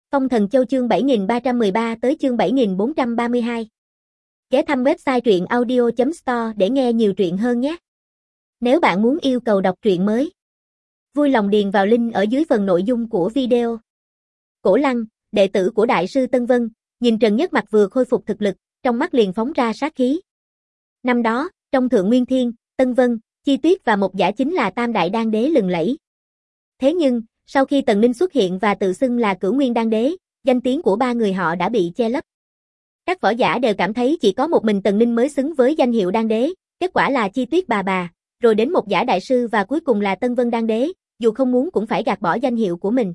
Phong Thần Châu chương 7313 tới chương 7432. Ghé thăm website truyện audio.store để nghe nhiều truyện hơn nhé. Nếu bạn muốn yêu cầu đọc truyện mới, vui lòng điền vào link ở dưới phần nội dung của video. Cổ Lăng, đệ tử của Đại sư Tân Vân, nhìn Trần Nhất Mặc vừa khôi phục thực lực, trong mắt liền phóng ra sát khí. Năm đó, trong Thượng Nguyên Thiên, Tân Vân, Chi Tuyết và Mộc Giả chính là tam đại đan đế lừng lẫy. Thế nhưng, sau khi Tần Ninh xuất hiện và tự xưng là Cửu Nguyên Đan Đế, danh tiếng của ba người họ đã bị che lấp. Các võ giả đều cảm thấy chỉ có một mình Tần Ninh mới xứng với danh hiệu Đan Đế, kết quả là Chi Tuyết bà, rồi đến Mộc Giả đại sư và cuối cùng là Tân Vân Đan Đế, dù không muốn cũng phải gạt bỏ danh hiệu của mình.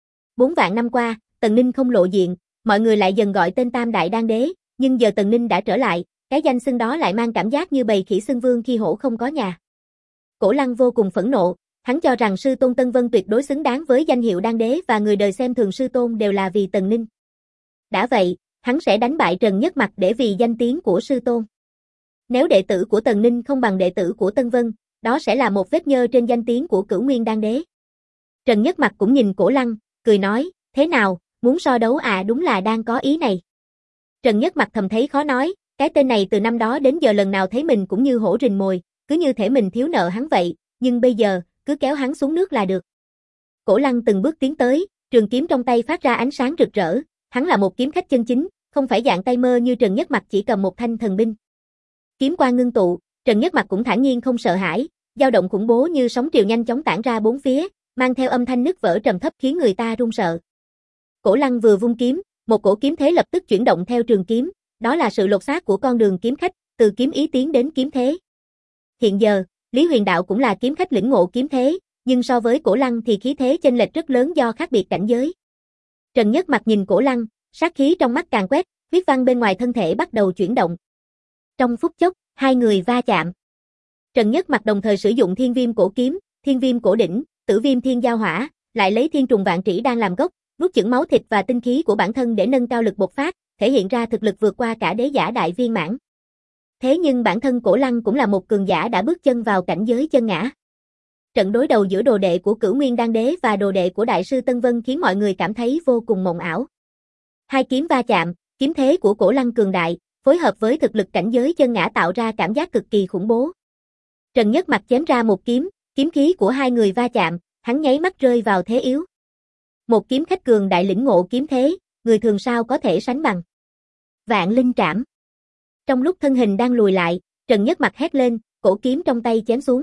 4 vạn năm qua, Tần Ninh không lộ diện, mọi người lại dần gọi tên tam đại đan đế, nhưng giờ Tần Ninh đã trở lại, cái danh xưng đó lại mang cảm giác như bầy khỉ xưng vương khi hổ không có nhà. Cổ Lăng vô cùng phẫn nộ, hắn cho rằng sư tôn Tân Vân tuyệt đối xứng đáng với danh hiệu đan đế và người đời xem thường sư tôn đều là vì Tần Ninh. Đã vậy, hắn sẽ đánh bại Trần Nhất Mặc để vì danh tiếng của sư tôn. Nếu đệ tử của Tần Ninh không bằng đệ tử của Tân Vân, đó sẽ là một vết nhơ trên danh tiếng của Cửu Nguyên Đan Đế. Trần Nhất Mặc cũng nhìn Cổ Lăng, cười nói, thế nào, muốn so đấu à? Đúng là đang có ý này. Trần Nhất Mặc thầm thấy khó nói, cái tên này từ năm đó đến giờ lần nào thấy mình cũng như hổ rình mồi, cứ như thể mình thiếu nợ hắn vậy, nhưng bây giờ, cứ kéo hắn xuống nước là được. Cổ Lăng từng bước tiến tới, trường kiếm trong tay phát ra ánh sáng rực rỡ, hắn là một kiếm khách chân chính, không phải dạng tay mơ như Trần Nhất Mặc chỉ cầm một thanh thần binh. Kiếm quang ngưng tụ, Trần Nhất Mặc cũng thản nhiên không sợ hãi, dao động khủng bố như sóng triều nhanh chóng tản ra bốn phía, mang theo âm thanh nứt vỡ trầm thấp khiến người ta run sợ. Cổ Lăng vừa vung kiếm, một cổ kiếm thế lập tức chuyển động theo trường kiếm, đó là sự lột xác của con đường kiếm khách, từ kiếm ý tiến đến kiếm thế. Hiện giờ, Lý Huyền Đạo cũng là kiếm khách lĩnh ngộ kiếm thế, nhưng so với Cổ Lăng thì khí thế chênh lệch rất lớn do khác biệt cảnh giới. Trần Nhất Mặc nhìn Cổ Lăng, sát khí trong mắt càng quét, huyết văn bên ngoài thân thể bắt đầu chuyển động. Trong phút chốc, hai người va chạm. Trần Nhất Mặc đồng thời sử dụng Thiên Viêm Cổ Kiếm, Thiên Viêm Cổ Đỉnh, Tử Viêm Thiên Giao Hỏa, lại lấy Thiên Trùng Vạn Trĩ đang làm gốc, nuốt chửng máu thịt và tinh khí của bản thân để nâng cao lực bộc phát, thể hiện ra thực lực vượt qua cả đế giả đại viên mãn. Thế nhưng bản thân Cổ Lăng cũng là một cường giả đã bước chân vào cảnh giới chân ngã. Trận đối đầu giữa đồ đệ của Cửu Nguyên Đan Đế và đồ đệ của Đại sư Tân Vân khiến mọi người cảm thấy vô cùng mộng ảo. Hai kiếm va chạm, kiếm thế của Cổ Lăng cường đại, phối hợp với thực lực cảnh giới chân ngã tạo ra cảm giác cực kỳ khủng bố. Trần Nhất Mặc chém ra một kiếm, kiếm khí của hai người va chạm, hắn nháy mắt rơi vào thế yếu. Một kiếm khách cường đại lĩnh ngộ kiếm thế, người thường sao có thể sánh bằng. Vạn Linh Trảm. Trong lúc thân hình đang lùi lại, Trần Nhất Mặc hét lên, cổ kiếm trong tay chém xuống.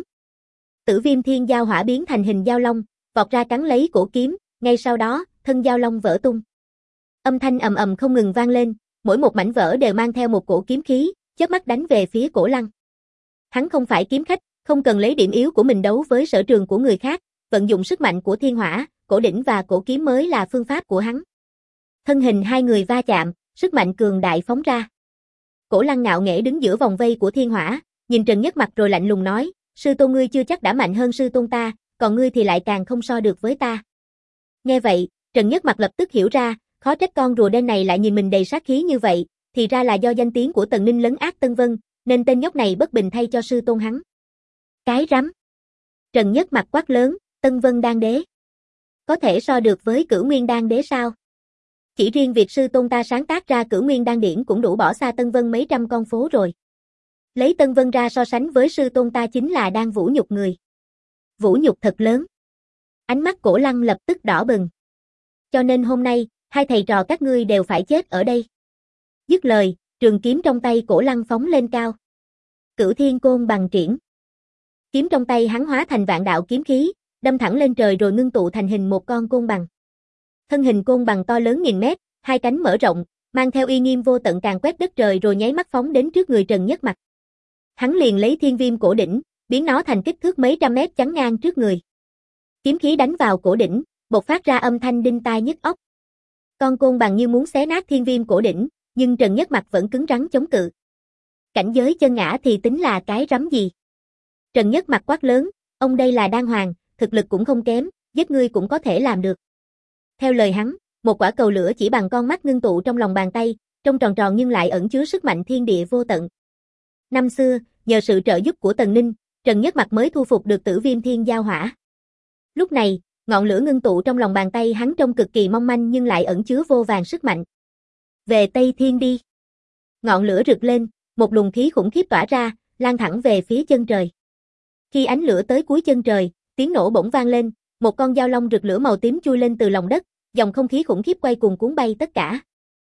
Tử Viêm Thiên Giao Hỏa biến thành hình giao long, vọt ra cắn lấy cổ kiếm, ngay sau đó, thân giao long vỡ tung. Âm thanh ầm ầm không ngừng vang lên, mỗi một mảnh vỡ đều mang theo một cổ kiếm khí, chớp mắt đánh về phía Cổ Lăng. Hắn không phải kiếm khách, không cần lấy điểm yếu của mình đấu với sở trường của người khác, vận dụng sức mạnh của thiên hỏa, cổ đỉnh và cổ kiếm mới là phương pháp của hắn. Thân hình hai người va chạm, sức mạnh cường đại phóng ra. Cổ Lăng ngạo nghễ đứng giữa vòng vây của thiên hỏa, nhìn Trần Nhất Mặc rồi lạnh lùng nói, sư tôn ngươi chưa chắc đã mạnh hơn sư tôn ta, còn ngươi thì lại càng không so được với ta. Nghe vậy, Trần Nhất Mặc lập tức hiểu ra, khó trách con rùa đen này lại nhìn mình đầy sát khí như vậy, thì ra là do danh tiếng của Tần Ninh lấn át Tân Vân, nên tên nhóc này bất bình thay cho sư tôn hắn. Cái rắm. Trần Nhất Mặc quát lớn, Tân Vân Đan Đế. Có thể so được với Cửu Nguyên Đan Đế sao? Chỉ riêng việc sư tôn ta sáng tác ra Cửu Nguyên Đan Điển cũng đủ bỏ xa Tân Vân mấy trăm con phố rồi. Lấy Tân Vân ra so sánh với sư tôn ta chính là đang vũ nhục người. Vũ nhục thật lớn. Ánh mắt Cổ Lăng lập tức đỏ bừng. Cho nên hôm nay, hai thầy trò các ngươi đều phải chết ở đây. Dứt lời, trường kiếm trong tay Cổ Lăng phóng lên cao. Cửu Thiên Côn Bằng triển. Kiếm trong tay hắn hóa thành vạn đạo kiếm khí, đâm thẳng lên trời rồi ngưng tụ thành hình một con côn bằng. Thân hình côn bằng to lớn nghìn mét, hai cánh mở rộng, mang theo uy nghiêm vô tận càn quét đất trời rồi nháy mắt phóng đến trước người Trần Nhất Mặc. Hắn liền lấy Thiên Viêm Cổ Đỉnh, biến nó thành kích thước mấy trăm mét chắn ngang trước người. Kiếm khí đánh vào cổ đỉnh, bộc phát ra âm thanh đinh tai nhức óc. Con côn bằng như muốn xé nát Thiên Viêm Cổ Đỉnh, nhưng Trần Nhất Mặc vẫn cứng rắn chống cự. Cảnh giới chân ngã thì tính là cái rắm gì? Trần Nhất Mặc quát lớn, ông đây là đan hoàng, thực lực cũng không kém, giết ngươi cũng có thể làm được. Theo lời hắn, một quả cầu lửa chỉ bằng con mắt ngưng tụ trong lòng bàn tay, trông tròn tròn nhưng lại ẩn chứa sức mạnh thiên địa vô tận. Năm xưa, nhờ sự trợ giúp của Tần Ninh, Trần Nhất Mặc mới thu phục được Tử Viêm Thiên Giao Hỏa. Lúc này, Ngọn lửa ngưng tụ trong lòng bàn tay hắn trông cực kỳ mong manh nhưng lại ẩn chứa vô vàn sức mạnh. Về Tây Thiên đi. Ngọn lửa rực lên, một luồng khí khủng khiếp tỏa ra, lan thẳng về phía chân trời. Khi ánh lửa tới cuối chân trời, tiếng nổ bỗng vang lên, một con dao long rực lửa màu tím chui lên từ lòng đất, dòng không khí khủng khiếp quay cuồng cuốn bay tất cả.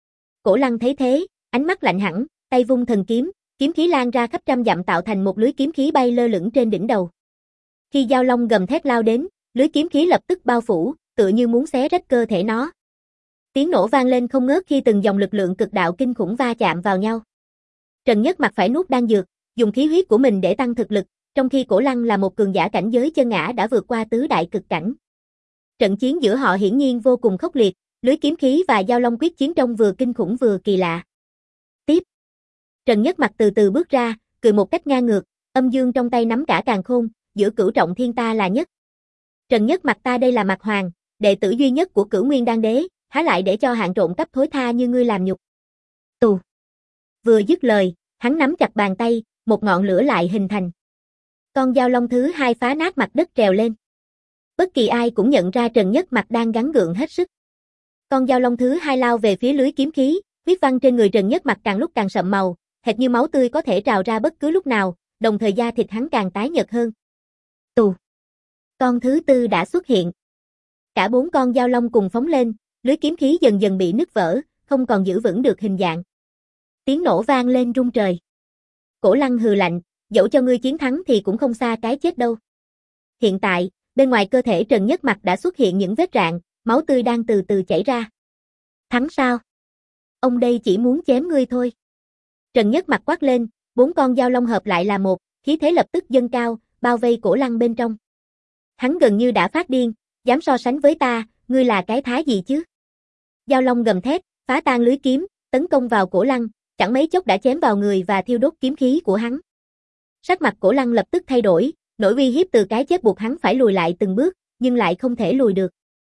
Cổ Lăng thấy thế, ánh mắt lạnh hẳn, tay vung thần kiếm, kiếm khí lan ra khắp trăm dặm tạo thành một lưới kiếm khí bay lơ lửng trên đỉnh đầu. Khi dao long gầm thét lao đến, lưới kiếm khí lập tức bao phủ, tựa như muốn xé rách cơ thể nó. Tiếng nổ vang lên không ngớt khi từng dòng lực lượng cực đạo kinh khủng va chạm vào nhau. Trần Nhất Mặc phải nuốt đan dược, dùng khí huyết của mình để tăng thực lực, trong khi Cổ Lăng là một cường giả cảnh giới chân ngã đã vượt qua tứ đại cực cảnh. Trận chiến giữa họ hiển nhiên vô cùng khốc liệt, lưới kiếm khí và dao long quyết chiến trông vừa kinh khủng vừa kỳ lạ. Tiếp. Trần Nhất Mặc từ từ bước ra, cười một cách ngang ngược, âm dương trong tay nắm cả càn khôn, giữa cửu trọng thiên ta là nhất. Trần Nhất Mặc ta đây là Mặc Hoàng, đệ tử duy nhất của Cửu Nguyên Đan Đế, há lại để cho hạng trộm cấp thối tha như ngươi làm nhục. Tù. Vừa dứt lời, hắn nắm chặt bàn tay, một ngọn lửa lại hình thành. Con dao long thứ hai phá nát mặt đất trèo lên. Bất kỳ ai cũng nhận ra Trần Nhất Mặc đang gắng gượng hết sức. Con dao long thứ hai lao về phía lưới kiếm khí, huyết văn trên người Trần Nhất Mặc càng lúc càng sậm màu, hệt như máu tươi có thể trào ra bất cứ lúc nào, đồng thời da thịt hắn càng tái nhợt hơn. Tù. Con thứ tư đã xuất hiện. Cả 4 con dao long cùng phóng lên, lưới kiếm khí dần dần bị nứt vỡ, không còn giữ vững được hình dạng. Tiếng nổ vang lên rung trời. Cổ Lăng hừ lạnh, dẫu cho ngươi chiến thắng thì cũng không xa cái chết đâu. Hiện tại, bên ngoài cơ thể Trần Nhất Mặc đã xuất hiện những vết rạn, máu tươi đang từ từ chảy ra. Thắng sao? Ông đây chỉ muốn chém ngươi thôi. Trần Nhất Mặc quát lên, 4 con dao long hợp lại là một, khí thế lập tức dâng cao, bao vây Cổ Lăng bên trong. Hắn gần như đã phát điên, dám so sánh với ta, ngươi là cái thá gì chứ? Dao long gầm thét, phá tan lưới kiếm, tấn công vào Cổ Lăng, chẳng mấy chốc đã chém vào người và thiêu đốt kiếm khí của hắn. Sắc mặt Cổ Lăng lập tức thay đổi, nỗi uy hiếp từ cái chết buộc hắn phải lùi lại từng bước, nhưng lại không thể lùi được.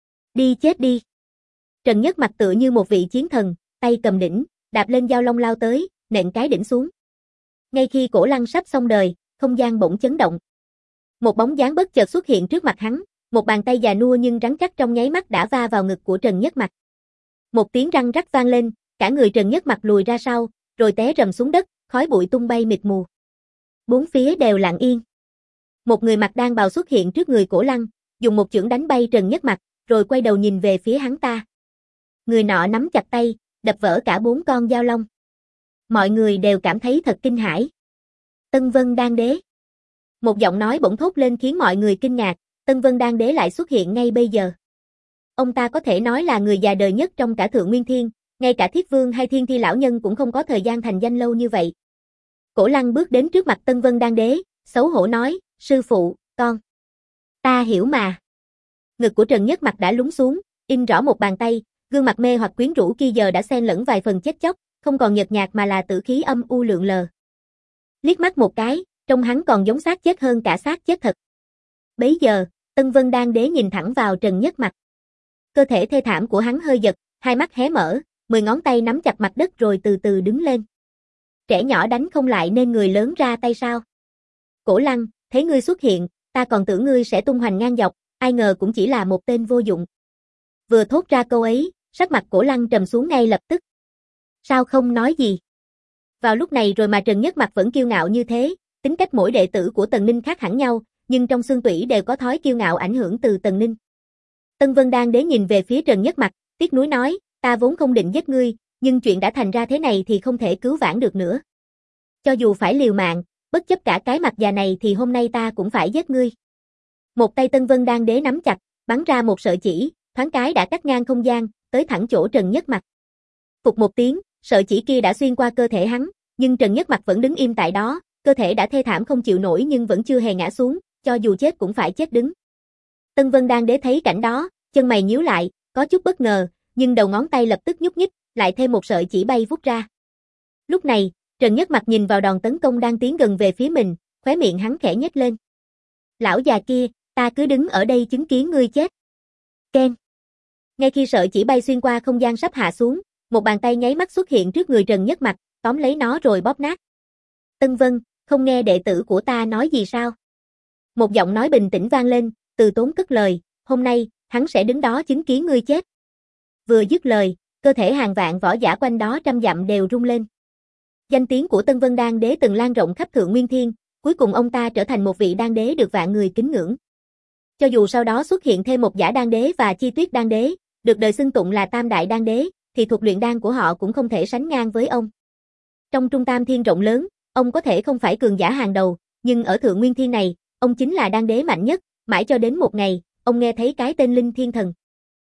Đi chết đi. Trần Nhất Mặc tựa như một vị chiến thần, tay cầm đỉnh, đạp lên dao long lao tới, nện cái đỉnh xuống. Ngay khi Cổ Lăng sắp xong đời, không gian bỗng chấn động. Một bóng dáng bất chợt xuất hiện trước mặt hắn, một bàn tay già nua nhưng rắn chắc trong nháy mắt đã va vào ngực của Trần Nhất Mặc. Một tiếng răng rắc vang lên, cả người Trần Nhất Mặc lùi ra sau, rồi té rầm xuống đất, khói bụi tung bay mịt mù. Bốn phía đều lặng yên. Một người mặc đan bào xuất hiện trước người Cổ Lăng, dùng một chưởng đánh bay Trần Nhất Mặc, rồi quay đầu nhìn về phía hắn ta. Người nọ nắm chặt tay, đập vỡ cả 4 con dao long. Mọi người đều cảm thấy thật kinh hãi. Tân Vân Đan Đế. Một giọng nói bỗng thốt lên khiến mọi người kinh ngạc, Tân Vân Đan Đế lại xuất hiện ngay bây giờ. Ông ta có thể nói là người già đời nhất trong cả Thượng Nguyên Thiên, ngay cả Thiết Vương hay Thiên Thi lão nhân cũng không có thời gian thành danh lâu như vậy. Cổ Lăng bước đến trước mặt Tân Vân Đan Đế, xấu hổ nói, sư phụ, con. Ta hiểu mà. Ngực của Trần Nhất Mặc đã lún xuống, in rõ một bàn tay, gương mặt mê hoặc quyến rũ kia giờ đã xen lẫn vài phần chết chóc, không còn nhợt nhạt mà là tử khí âm u lượn lờ. Liếc mắt một cái, trông hắn còn giống xác chết hơn cả xác chết thật. Bấy giờ, Tân Vân Đan Đế nhìn thẳng vào Trần Nhất Mặc. Cơ thể thê thảm của hắn hơi giật, hai mắt hé mở, 10 ngón tay nắm chặt mặt đất rồi từ từ đứng lên. Trẻ nhỏ đánh không lại nên người lớn ra tay sao? Cổ Lăng, thấy ngươi xuất hiện, ta còn tưởng ngươi sẽ tung hoành ngang dọc, ai ngờ cũng chỉ là một tên vô dụng. Vừa thốt ra câu ấy, sắc mặt Cổ Lăng trầm xuống ngay lập tức. Sao không nói gì? Vào lúc này rồi mà Trần Nhất Mặc vẫn kiêu ngạo như thế, tính cách mỗi đệ tử của Tần Ninh khác hẳn nhau, nhưng trong xương tủy đều có thói kiêu ngạo ảnh hưởng từ Tần Ninh. Tân Vân Đan Đế nhìn về phía Trần Nhất Mặc, tiếc nuối nói, ta vốn không định giết ngươi, nhưng chuyện đã thành ra thế này thì không thể cứu vãn được nữa. Cho dù phải liều mạng, bất chấp cả cái mặt già này thì hôm nay ta cũng phải giết ngươi. Một tay Tân Vân Đan Đế nắm chặt, bắn ra một sợi chỉ, thoáng cái đã cắt ngang không gian, tới thẳng chỗ Trần Nhất Mặc. Phụt một tiếng, sợi chỉ kia đã xuyên qua cơ thể hắn, nhưng Trần Nhất Mặc vẫn đứng im tại đó, cơ thể đã thê thảm không chịu nổi nhưng vẫn chưa hề ngã xuống, cho dù chết cũng phải chết đứng. Tân Vân Đan Đế thấy cảnh đó, chân mày nhíu lại, có chút bất ngờ, nhưng đầu ngón tay lập tức nhúc nhích, lại thêm một sợi chỉ bay vút ra. Lúc này, Trần Nhất Mặc nhìn vào đòn tấn công đang tiến gần về phía mình, khóe miệng hắn khẽ nhếch lên. Lão già kia, ta cứ đứng ở đây chứng kiến ngươi chết. Keng. Ngay khi sợi chỉ bay xuyên qua không gian sắp hạ xuống, một bàn tay nháy mắt xuất hiện trước người Trần Nhất Mặc, tóm lấy nó rồi bóp nát. Tân Vân, không nghe đệ tử của ta nói gì sao? Một giọng nói bình tĩnh vang lên, Từ Tốn cất lời, hôm nay, hắn sẽ đứng đó chứng kiến ngươi chết. Vừa dứt lời, cơ thể hàng vạn võ giả quanh đó trăm dặm đều rung lên. Danh tiếng của Tân Vân Đan Đế từng lan rộng khắp Thượng Nguyên Thiên, cuối cùng ông ta trở thành một vị đan đế được vạn người kính ngưỡng. Cho dù sau đó xuất hiện thêm một giả đan đế và Chi Tuyết đan đế, được đời xưng tụng là Tam Đại Đan Đế, thì thuật luyện đan của họ cũng không thể sánh ngang với ông. Trong Trung Tam Thiên rộng lớn, ông có thể không phải cường giả hàng đầu, nhưng ở Thượng Nguyên Thiên này, ông chính là đan đế mạnh nhất, mãi cho đến một ngày, ông nghe thấy cái tên Linh Thiên Thần.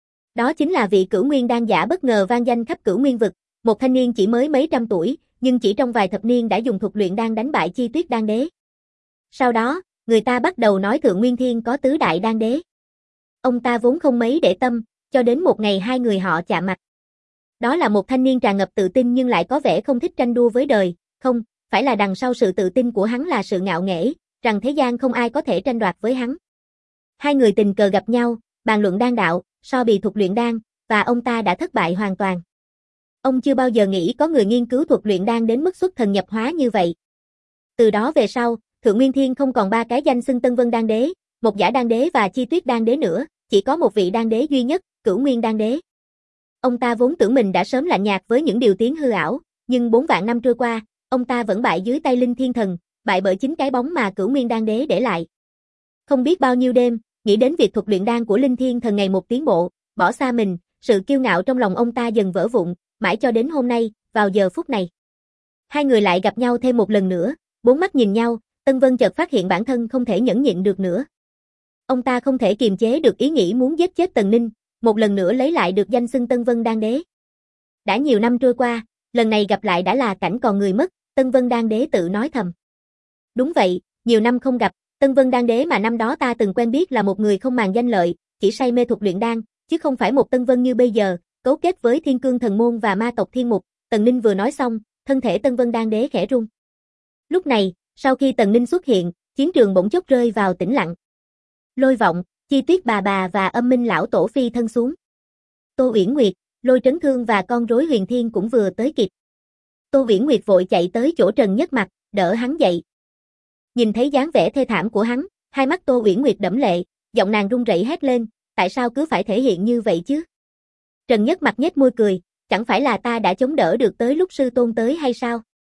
Đó chính là vị Cửu Nguyên đan giả bất ngờ vang danh khắp Cửu Nguyên vực, một thanh niên chỉ mới mấy trăm tuổi, nhưng chỉ trong vài thập niên đã dùng thuật luyện đan đánh bại Chi Tuyết đan đế. Sau đó, người ta bắt đầu nói Thượng Nguyên Thiên có tứ đại đan đế. Ông ta vốn không mấy để tâm, cho đến một ngày hai người họ chạm mặt. Đó là một thanh niên tràn ngập tự tin nhưng lại có vẻ không thích tranh đua với đời, không, phải là đằng sau sự tự tin của hắn là sự ngạo nghễ, rằng thế gian không ai có thể tranh đoạt với hắn. Hai người tình cờ gặp nhau, bàn luận đan đạo, so bì thuật luyện đan, và ông ta đã thất bại hoàn toàn. Ông chưa bao giờ nghĩ có người nghiên cứu thuật luyện đan đến mức xuất thần nhập hóa như vậy. Từ đó về sau, Thượng Nguyên Thiên không còn ba cái danh xưng Tân Vân đan đế, một giả đan đế và Chi Tuyết đan đế nữa, chỉ có một vị đan đế duy nhất, Cửu Nguyên đan đế. Ông ta vốn tưởng mình đã sớm lạnh nhạt với những điều tiếng hư ảo, nhưng 4 vạn năm trôi qua, ông ta vẫn bại dưới tay Linh Thiên Thần, bại bởi chính cái bóng mà Cửu Nguyên đan đế để lại. Không biết bao nhiêu đêm, nghĩ đến việc thuật luyện đan của Linh Thiên Thần ngày một tiến bộ, bỏ xa mình, sự kiêu ngạo trong lòng ông ta dần vỡ vụn, mãi cho đến hôm nay, vào giờ phút này. Hai người lại gặp nhau thêm một lần nữa, bốn mắt nhìn nhau, Tân Vân chợt phát hiện bản thân không thể nhẫn nhịn được nữa. Ông ta không thể kiềm chế được ý nghĩ muốn giết chết Tần Ninh, một lần nữa lấy lại được danh xưng Tân Vân đan đế. Đã nhiều năm trôi qua, lần này gặp lại đã là cảnh còn người mất, Tân Vân đan đế tự nói thầm. Đúng vậy, nhiều năm không gặp, Tân Vân đan đế mà năm đó ta từng quen biết là một người không màng danh lợi, chỉ say mê thuật luyện đan, chứ không phải một Tân Vân như bây giờ, cấu kết với Thiên Cương Thần Môn và ma tộc Thiên Mục. Tần Ninh vừa nói xong, thân thể Tân Vân đan đế khẽ rung. Lúc này, sau khi Tần Ninh xuất hiện, chiến trường bỗng chốc rơi vào tĩnh lặng. Lôi Vọng, Chi Tuyết bà và Âm Minh lão tổ phi thân xuống. Tô Uyển Nguyệt, Lôi Trấn Thương và con rối Huyền Thiên cũng vừa tới kịp. Tô Uyển Nguyệt vội chạy tới chỗ Trần Nhất Mặc, đỡ hắn dậy. Nhìn thấy dáng vẻ thê thảm của hắn, hai mắt Tô Uyển Nguyệt đẫm lệ, giọng nàng run rẩy hét lên, tại sao cứ phải thể hiện như vậy chứ? Trần Nhất Mặc nhếch môi cười, chẳng phải là ta đã chống đỡ được tới lúc sư tôn tới hay sao?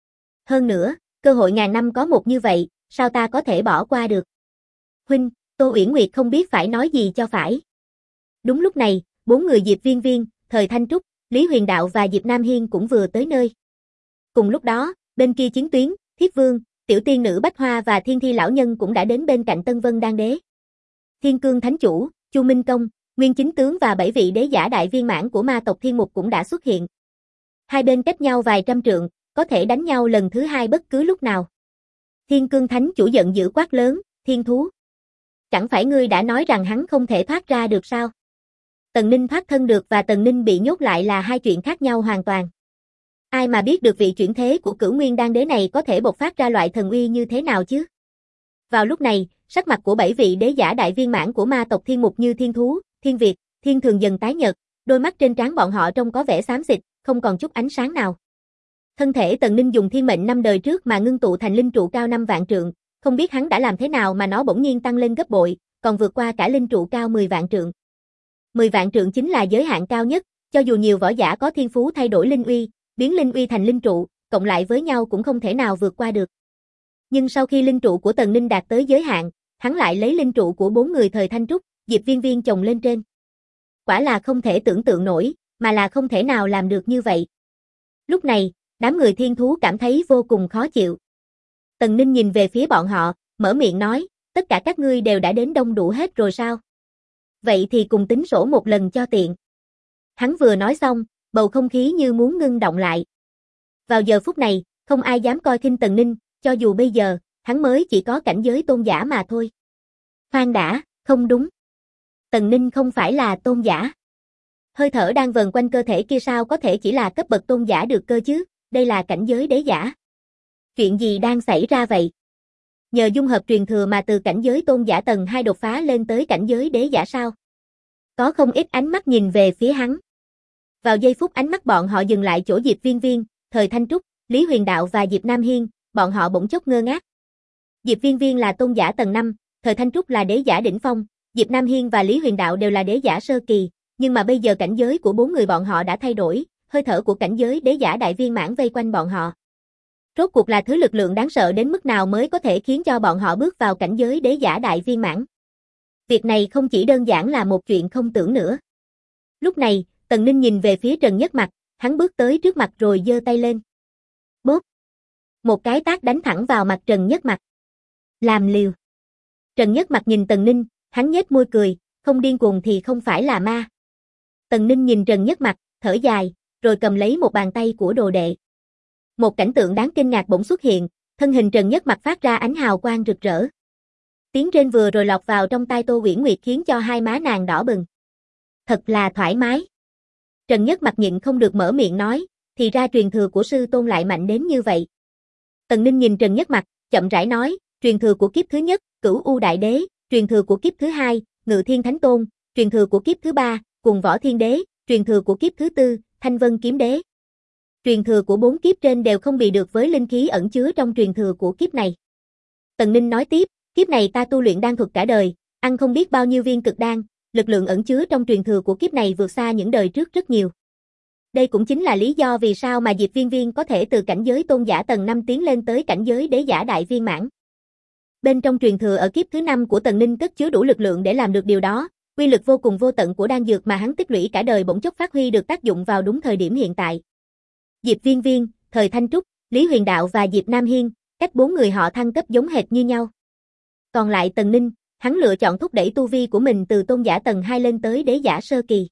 Hơn nữa, cơ hội ngàn năm có một như vậy, sao ta có thể bỏ qua được? Huynh, Tô Uyển Nguyệt không biết phải nói gì cho phải. Đúng lúc này, 4 người Diệp Viên Viên, Thời Thanh Trúc, Lý Huyền Đạo và Diệp Nam Hiên cũng vừa tới nơi. Cùng lúc đó, bên kia chiến tuyến, Thiết Vương, Tiểu Tiên Nữ Bách Hoa và Thiên Thi Lão Nhân cũng đã đến bên cạnh Tân Vân đan đế. Thiên Cương Thánh Chủ, Chu Minh Công, Nguyên Chính Tướng và 7 vị đế giả đại viên mãn của ma tộc Thiên Mục cũng đã xuất hiện. Hai bên cách nhau vài trăm trượng, có thể đánh nhau lần thứ hai bất cứ lúc nào. Thiên Cương Thánh Chủ giận dữ quát lớn, Thiên Thú. Chẳng phải ngươi đã nói rằng hắn không thể thoát ra được sao? Tần Ninh thoát thân được và Tần Ninh bị nhốt lại là hai chuyện khác nhau hoàn toàn. Ai mà biết được vị chuyển thế của Cửu Nguyên đan đế này có thể bộc phát ra loại thần uy như thế nào chứ? Vào lúc này, sắc mặt của 7 vị đế giả đại viên mãn của ma tộc Thiên Mục như Thiên Thú, Thiên Việt, Thiên Thường dần tái nhợt, đôi mắt trên trán bọn họ trông có vẻ xám xịt, không còn chút ánh sáng nào. Thân thể Tần Ninh dùng thiên mệnh 5 đời trước mà ngưng tụ thành linh trụ cao 5 vạn trượng, không biết hắn đã làm thế nào mà nó bỗng nhiên tăng lên gấp bội, còn vượt qua cả linh trụ cao 10 vạn trượng. 10 vạn trượng chính là giới hạn cao nhất, cho dù nhiều võ giả có thiên phú thay đổi linh uy, biến linh uy thành linh trụ, cộng lại với nhau cũng không thể nào vượt qua được. Nhưng sau khi linh trụ của Tần Ninh đạt tới giới hạn, hắn lại lấy linh trụ của 4 người Thời Thanh Trúc, Diệp Viên Viên chồng lên trên. Quả là không thể tưởng tượng nổi, mà là không thể nào làm được như vậy. Lúc này, đám người thiên thú cảm thấy vô cùng khó chịu. Tần Ninh nhìn về phía bọn họ, mở miệng nói, tất cả các ngươi đều đã đến đông đủ hết rồi sao? Vậy thì cùng tính sổ một lần cho tiện. Hắn vừa nói xong, bầu không khí như muốn ngưng động lại. Vào giờ phút này, không ai dám coi khinh Tần Ninh, cho dù bây giờ, hắn mới chỉ có cảnh giới tôn giả mà thôi. Khoan đã, không đúng. Tần Ninh không phải là tôn giả. Hơi thở đang vờn quanh cơ thể kia sao có thể chỉ là cấp bậc tôn giả được cơ chứ, đây là cảnh giới đế giả. Chuyện gì đang xảy ra vậy? Nhờ dung hợp truyền thừa mà từ cảnh giới tôn giả tầng 2 đột phá lên tới cảnh giới đế giả sao? Có không ít ánh mắt nhìn về phía hắn. Vào giây phút ánh mắt bọn họ dừng lại chỗ Diệp Viên Viên, Thời Thanh Trúc, Lý Huyền Đạo và Diệp Nam Hiên, bọn họ bỗng chốc ngơ ngác. Diệp Viên Viên là tôn giả tầng 5, Thời Thanh Trúc là đế giả đỉnh phong, Diệp Nam Hiên và Lý Huyền Đạo đều là đế giả sơ kỳ, nhưng mà bây giờ cảnh giới của 4 người bọn họ đã thay đổi, hơi thở của cảnh giới đế giả đại viên mãn vây quanh bọn họ. Rốt cuộc là thứ lực lượng đáng sợ đến mức nào mới có thể khiến cho bọn họ bước vào cảnh giới đế giả đại viên mãn. Việc này không chỉ đơn giản là một chuyện không tưởng nữa. Lúc này, Tần Ninh nhìn về phía Trần Nhất Mặc, hắn bước tới trước mặt rồi giơ tay lên. Bốp! Một cái tát đánh thẳng vào mặt Trần Nhất Mặc. Làm liều. Trần Nhất Mặc nhìn Tần Ninh, hắn nhếch môi cười, không điên cuồng thì không phải là ma. Tần Ninh nhìn Trần Nhất Mặc, thở dài, rồi cầm lấy một bàn tay của đồ đệ. Một cảnh tượng đáng kinh ngạc bỗng xuất hiện, thân hình Trần Nhất Mặc phát ra ánh hào quang rực rỡ. Tiếng rên vừa rồi lọt vào trong tai Tô Uyển Nguyệt khiến cho hai má nàng đỏ bừng. Thật là thoải mái. Trần Nhất Mặc nhịn không được mở miệng nói, thì ra truyền thừa của sư tôn lại mạnh đến như vậy. Tần Ninh nhìn Trần Nhất Mặc, chậm rãi nói, truyền thừa của kiếp thứ nhất, Cửu U Đại Đế, truyền thừa của kiếp thứ hai, Ngự Thiên Thánh Tôn, truyền thừa của kiếp thứ ba, Cùng Võ Thiên Đế, truyền thừa của kiếp thứ tư, Thanh Vân Kiếm Đế. Truyền thừa của 4 kiếp trên đều không bị được với linh khí ẩn chứa trong truyền thừa của kiếp này. Tần Ninh nói tiếp, kiếp này ta tu luyện đan thuật cả đời, ăn không biết bao nhiêu viên cực đan, lực lượng ẩn chứa trong truyền thừa của kiếp này vượt xa những đời trước rất nhiều. Đây cũng chính là lý do vì sao mà Diệp Viên Viên có thể từ cảnh giới tôn giả tầng 5 tiến lên tới cảnh giới đế giả đại viên mãn. Bên trong truyền thừa ở kiếp thứ 5 của Tần Ninh cất chứa đủ lực lượng để làm được điều đó, uy lực vô cùng vô tận của đan dược mà hắn tích lũy cả đời bỗng chốc phát huy được tác dụng vào đúng thời điểm hiện tại. Diệp Viên Viên, Thời Thanh Trúc, Lý Huyền Đạo và Diệp Nam Hiên, cách 4 người họ thăng cấp giống hệt như nhau. Còn lại Tần Ninh, hắn lựa chọn thúc đẩy tu vi của mình từ tôn giả tầng 2 lên tới đế giả sơ kỳ.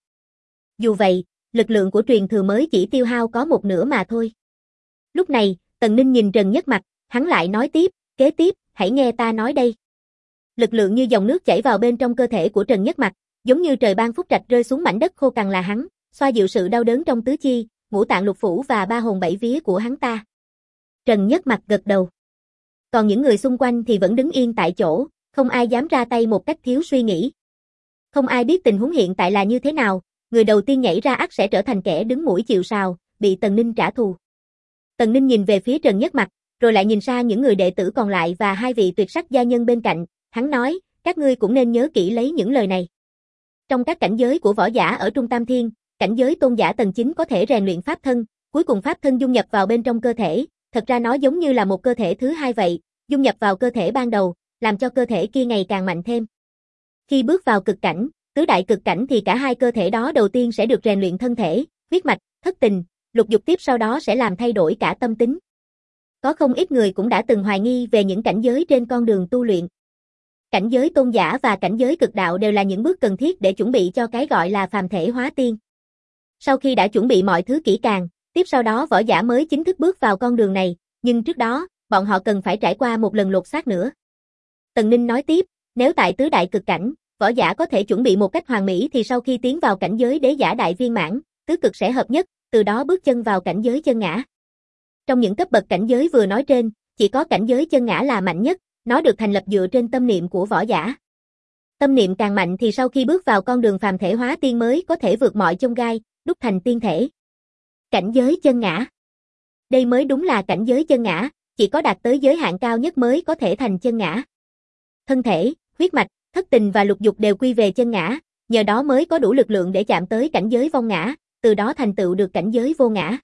Dù vậy, lực lượng của truyền thừa mới chỉ tiêu hao có một nửa mà thôi. Lúc này, Tần Ninh nhìn Trần Nhất Mặc, hắn lại nói tiếp, kế tiếp, hãy nghe ta nói đây. Lực lượng như dòng nước chảy vào bên trong cơ thể của Trần Nhất Mặc, giống như trời ban phúc trạch rơi xuống mảnh đất khô cằn là hắn, xoa dịu sự đau đớn trong tứ chi, ngũ tạng lục phủ và ba hồn bảy vía của hắn ta. Trần Nhất Mặc gật đầu. Còn những người xung quanh thì vẫn đứng yên tại chỗ, không ai dám ra tay một cách thiếu suy nghĩ. Không ai biết tình huống hiện tại là như thế nào, người đầu tiên nhảy ra ắt sẽ trở thành kẻ đứng mũi chịu sào, bị Tần Ninh trả thù. Tần Ninh nhìn về phía Trần Nhất Mặc, rồi lại nhìn sang những người đệ tử còn lại và hai vị tuyệt sắc gia nhân bên cạnh, hắn nói, các ngươi cũng nên nhớ kỹ lấy những lời này. Trong các cảnh giới của võ giả ở Trung Tam Thiên, cảnh giới tôn giả tầng 9 có thể rèn luyện pháp thân, cuối cùng pháp thân dung nhập vào bên trong cơ thể, thật ra nó giống như là một cơ thể thứ hai vậy, dung nhập vào cơ thể ban đầu, làm cho cơ thể kia ngày càng mạnh thêm. Khi bước vào cực cảnh, tứ đại cực cảnh thì cả hai cơ thể đó đầu tiên sẽ được rèn luyện thân thể, huyết mạch, thất tình, lục dục tiếp sau đó sẽ làm thay đổi cả tâm tính. Có không ít người cũng đã từng hoài nghi về những cảnh giới trên con đường tu luyện. Cảnh giới tôn giả và cảnh giới cực đạo đều là những bước cần thiết để chuẩn bị cho cái gọi là phàm thể hóa tiên. Sau khi đã chuẩn bị mọi thứ kỹ càng, tiếp sau đó võ giả mới chính thức bước vào con đường này, nhưng trước đó, bọn họ cần phải trải qua một lần lột xác nữa. Tần Ninh nói tiếp, nếu tại tứ đại cực cảnh, võ giả có thể chuẩn bị một cách hoàn mỹ thì sau khi tiến vào cảnh giới đế giả đại viên mãn, tứ cực sẽ hợp nhất, từ đó bước chân vào cảnh giới chân ngã. Trong những cấp bậc cảnh giới vừa nói trên, chỉ có cảnh giới chân ngã là mạnh nhất, nó được thành lập dựa trên tâm niệm của võ giả. Tâm niệm càng mạnh thì sau khi bước vào con đường phàm thể hóa tiên mới có thể vượt mọi chông gai, đúc thành tiên thể. Cảnh giới chân ngã. Đây mới đúng là cảnh giới chân ngã, chỉ có đạt tới giới hạn cao nhất mới có thể thành chân ngã. Thân thể, huyết mạch, thất tình và lục dục đều quy về chân ngã, nhờ đó mới có đủ lực lượng để chạm tới cảnh giới vong ngã, từ đó thành tựu được cảnh giới vô ngã.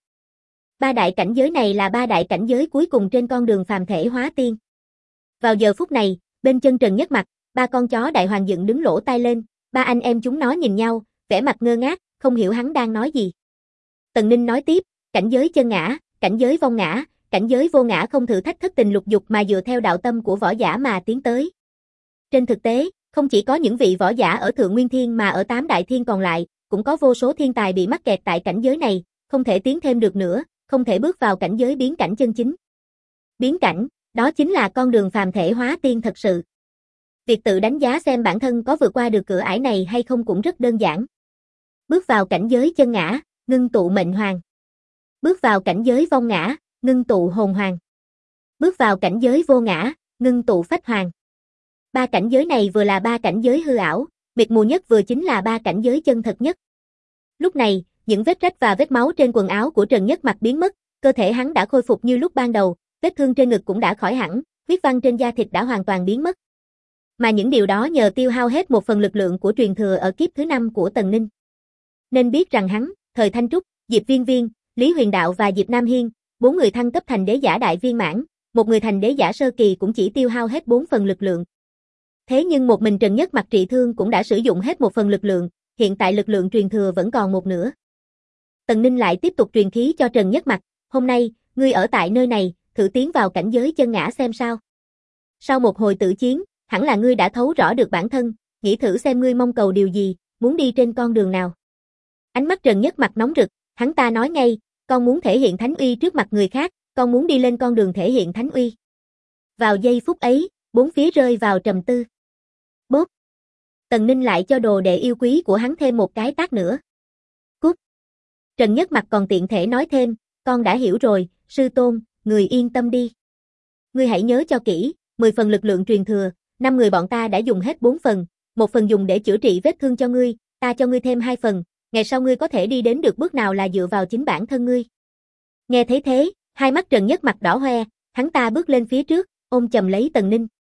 Ba đại cảnh giới này là ba đại cảnh giới cuối cùng trên con đường phàm thể hóa tiên. Vào giờ phút này, bên chân Trần Nhất Mặc, ba con chó đại hoàng dựng đứng lỗ tai lên, ba anh em chúng nó nhìn nhau, vẻ mặt ngơ ngác, không hiểu hắn đang nói gì. Tần Ninh nói tiếp, cảnh giới chân ngã, cảnh giới vong ngã, cảnh giới vô ngã không thử thách thất tình lục dục mà dựa theo đạo tâm của võ giả mà tiến tới. Trên thực tế, không chỉ có những vị võ giả ở Thượng Nguyên Thiên mà ở 8 đại thiên còn lại, cũng có vô số thiên tài bị mắc kẹt tại cảnh giới này, không thể tiến thêm được nữa, không thể bước vào cảnh giới biến cảnh chân chính. Biến cảnh, đó chính là con đường phàm thể hóa tiên thật sự. Việc tự đánh giá xem bản thân có vượt qua được cửa ải này hay không cũng rất đơn giản. Bước vào cảnh giới chân ngã, ngưng tụ mệnh hoàng. Bước vào cảnh giới vong ngã, ngưng tụ hồn hoàng. Bước vào cảnh giới vô ngã, ngưng tụ phách hoàng. Ba cảnh giới này vừa là ba cảnh giới hư ảo, mịt mù nhất vừa chính là ba cảnh giới chân thật nhất. Lúc này, những vết rách và vết máu trên quần áo của Trần Nhất Mặc biến mất, cơ thể hắn đã khôi phục như lúc ban đầu, vết thương trên ngực cũng đã khỏi hẳn, huyết văn trên da thịt đã hoàn toàn biến mất. Mà những điều đó nhờ tiêu hao hết một phần lực lượng của truyền thừa ở kiếp thứ 5 của Tần Ninh. Nên biết rằng hắn, Thời Thanh Trúc, Diệp Viên Viên, Lý Huyền Đạo và Diệp Nam Hiên, 4 người thăng cấp thành đế giả đại viên mãn, một người thành đế giả sơ kỳ cũng chỉ tiêu hao hết 4 phần lực lượng. Thế nhưng một mình Trần Nhất Mặc trị thương cũng đã sử dụng hết một phần lực lượng, hiện tại lực lượng truyền thừa vẫn còn một nửa. Tần Ninh lại tiếp tục truyền khí cho Trần Nhất Mặc, hôm nay, ngươi ở tại nơi này, thử tiến vào cảnh giới chân ngã xem sao. Sau một hồi tử chiến, hẳn là ngươi đã thấu rõ được bản thân, nghĩ thử xem ngươi mong cầu điều gì, muốn đi trên con đường nào. Ánh mắt Trần Nhất Mặc nóng rực, hắn ta nói ngay, con muốn thể hiện thánh uy trước mặt người khác, con muốn đi lên con đường thể hiện thánh uy. Vào giây phút ấy, bốn phía rơi vào trầm tư. Bốp. Tần Ninh lại cho đồ đệ yêu quý của hắn thêm một cái tát nữa. Cút. Trần Nhất Mặc còn tiện thể nói thêm, con đã hiểu rồi, sư tôn, người yên tâm đi. Ngươi hãy nhớ cho kỹ, 10 phần lực lượng truyền thừa, 5 người bọn ta đã dùng hết 4 phần, 1 phần dùng để chữa trị vết thương cho ngươi, ta cho ngươi thêm 2 phần, ngày sau ngươi có thể đi đến được bước nào là dựa vào chính bản thân ngươi. Nghe thấy thế, hai mắt Trần Nhất Mặc đỏ hoe, hắn ta bước lên phía trước, ôm chầm lấy Tần Ninh.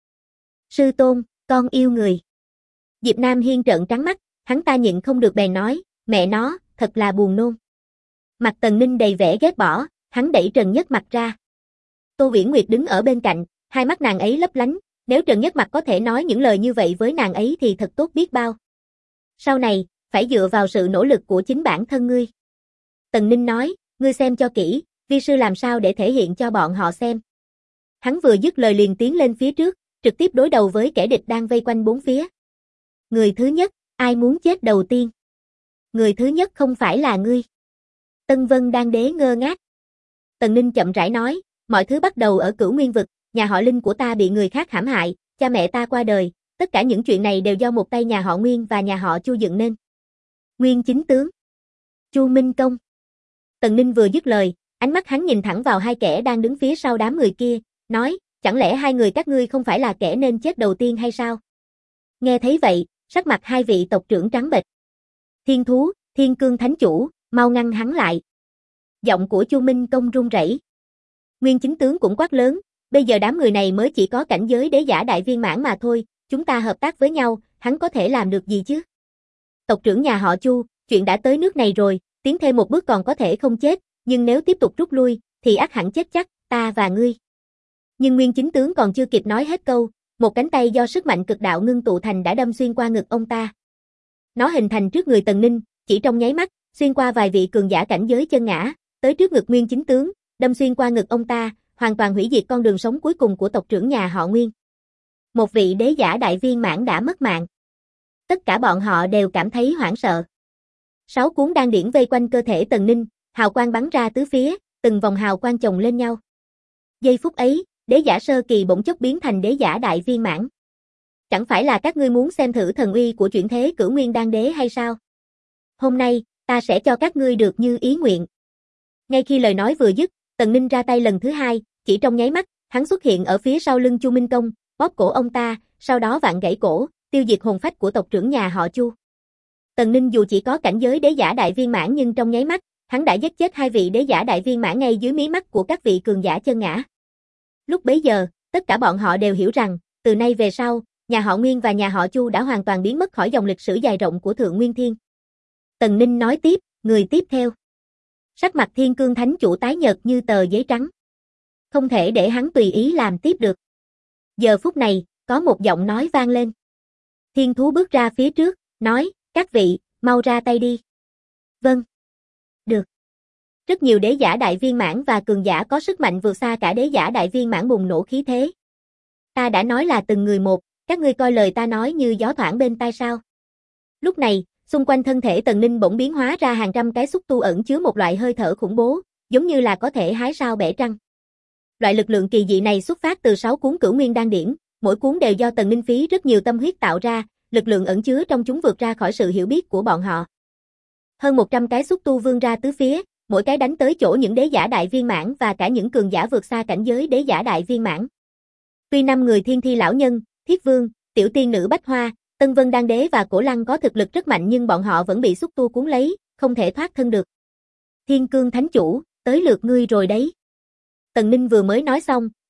Sư tôn, con yêu người. Diệp Nam Hiên trợn trắng mắt, hắn ta nhịn không được bèn nói, mẹ nó, thật là buồn nôn. Mặt Tần Ninh đầy vẻ ghét bỏ, hắn đẩy Trần Nhất Mặc ra. Tô Viễn Nguyệt đứng ở bên cạnh, hai mắt nàng ấy lấp lánh, nếu Trần Nhất Mặc có thể nói những lời như vậy với nàng ấy thì thật tốt biết bao. Sau này, phải dựa vào sự nỗ lực của chính bản thân ngươi. Tần Ninh nói, ngươi xem cho kỹ, vi sư làm sao để thể hiện cho bọn họ xem. Hắn vừa dứt lời liền tiến lên phía trước, trực tiếp đối đầu với kẻ địch đang vây quanh bốn phía. Người thứ nhất, ai muốn chết đầu tiên? Người thứ nhất không phải là ngươi. Tân Vân Đan Đế ngơ ngác. Tần Ninh chậm rãi nói, mọi thứ bắt đầu ở Cửu Nguyên vực, nhà họ Linh của ta bị người khác hãm hại, cha mẹ ta qua đời, tất cả những chuyện này đều do một tay nhà họ Nguyên và nhà họ Chu dựng nên. Nguyên chính tướng. Chu Minh Công. Tần Ninh vừa dứt lời, ánh mắt hắn nhìn thẳng vào hai kẻ đang đứng phía sau đám người kia, nói, chẳng lẽ hai người các ngươi không phải là kẻ nên chết đầu tiên hay sao? Nghe thấy vậy, sắc mặt hai vị tộc trưởng trắng bệch. Thiên thú, Thiên Cương Thánh Chủ, mau ngăn hắn lại. Giọng của Chu Minh Công run rẩy. Nguyên chính tướng cũng quát lớn, bây giờ đám người này mới chỉ có cảnh giới đế giả đại viên mãn mà thôi, chúng ta hợp tác với nhau, hắn có thể làm được gì chứ? Tộc trưởng nhà họ Chu, chuyện đã tới nước này rồi, tiến thêm một bước còn có thể không chết, nhưng nếu tiếp tục rút lui, thì ắt hẳn chết chắc, ta và ngươi. Nhưng Nguyên chính tướng còn chưa kịp nói hết câu, một cánh tay do sức mạnh cực đạo ngưng tụ thành đã đâm xuyên qua ngực ông ta. Nó hình thành trước người Tần Ninh, chỉ trong nháy mắt, xuyên qua vài vị cường giả cảnh giới chân ngã, tới trước ngực Nguyên chính tướng, đâm xuyên qua ngực ông ta, hoàn toàn hủy diệt con đường sống cuối cùng của tộc trưởng nhà họ Nguyên. Một vị đế giả đại viên mãn đã mất mạng. Tất cả bọn họ đều cảm thấy hoảng sợ. 6 cuốn đan điển vây quanh cơ thể Tần Ninh, hào quang bắn ra tứ phía, từng vòng hào quang chồng lên nhau. Giây phút ấy, đế giả sơ kỳ bỗng chốc biến thành đế giả đại viên mãn. Chẳng phải là các ngươi muốn xem thử thần uy của chuyển thế Cửu Nguyên Đan Đế hay sao? Hôm nay, ta sẽ cho các ngươi được như ý nguyện. Ngay khi lời nói vừa dứt, Tần Ninh ra tay lần thứ hai, chỉ trong nháy mắt, hắn xuất hiện ở phía sau lưng Chu Minh Công, bóp cổ ông ta, sau đó vặn gãy cổ, tiêu diệt hồn phách của tộc trưởng nhà họ Chu. Tần Ninh dù chỉ có cảnh giới đế giả đại viên mãn nhưng trong nháy mắt, hắn đã giết chết hai vị đế giả đại viên mãn ngay dưới mí mắt của các vị cường giả chân ngã. Lúc bấy giờ, tất cả bọn họ đều hiểu rằng, từ nay về sau, nhà họ Nguyên và nhà họ Chu đã hoàn toàn biến mất khỏi dòng lịch sử dài rộng của Thượng Nguyên Thiên. Tần Ninh nói tiếp, người tiếp theo. Sắc mặt Thiên Cương Thánh Chủ tái nhợt như tờ giấy trắng. Không thể để hắn tùy ý làm tiếp được. Giờ phút này, có một giọng nói vang lên. Thiên thú bước ra phía trước, nói, các vị, mau ra tay đi. Vâng. Được. Rất nhiều đế giả đại viên mãn và cường giả có sức mạnh vượt xa cả đế giả đại viên mãn bùng nổ khí thế. Ta đã nói là từng người một, các ngươi coi lời ta nói như gió thoảng bên tai sao. Lúc này, xung quanh thân thể Tần Ninh bỗng biến hóa ra hàng trăm cái xúc tu ẩn chứa một loại hơi thở khủng bố, giống như là có thể hái sao bẻ trăng. Loại lực lượng kỳ dị này xuất phát từ 6 cuốn Cửu Nguyên Đan Điển, mỗi cuốn đều do Tần Ninh phí rất nhiều tâm huyết tạo ra, lực lượng ẩn chứa trong chúng vượt ra khỏi sự hiểu biết của bọn họ. Hơn 100 cái xúc tu vươn ra tứ phía, mỗi cái đánh tới chỗ những đế giả đại viên mãn và cả những cường giả vượt xa cảnh giới đế giả đại viên mãn. Tuy 5 người Thiên Thi lão nhân, Thiết Vương, Tiểu Tiên nữ Bách Hoa, Tân Vân Đan Đế và Cổ Lăng có thực lực rất mạnh nhưng bọn họ vẫn bị xúc tu cuốn lấy, không thể thoát thân được. Thiên Cương Thánh Chủ, tới lượt ngươi rồi đấy. Tần Ninh vừa mới nói xong,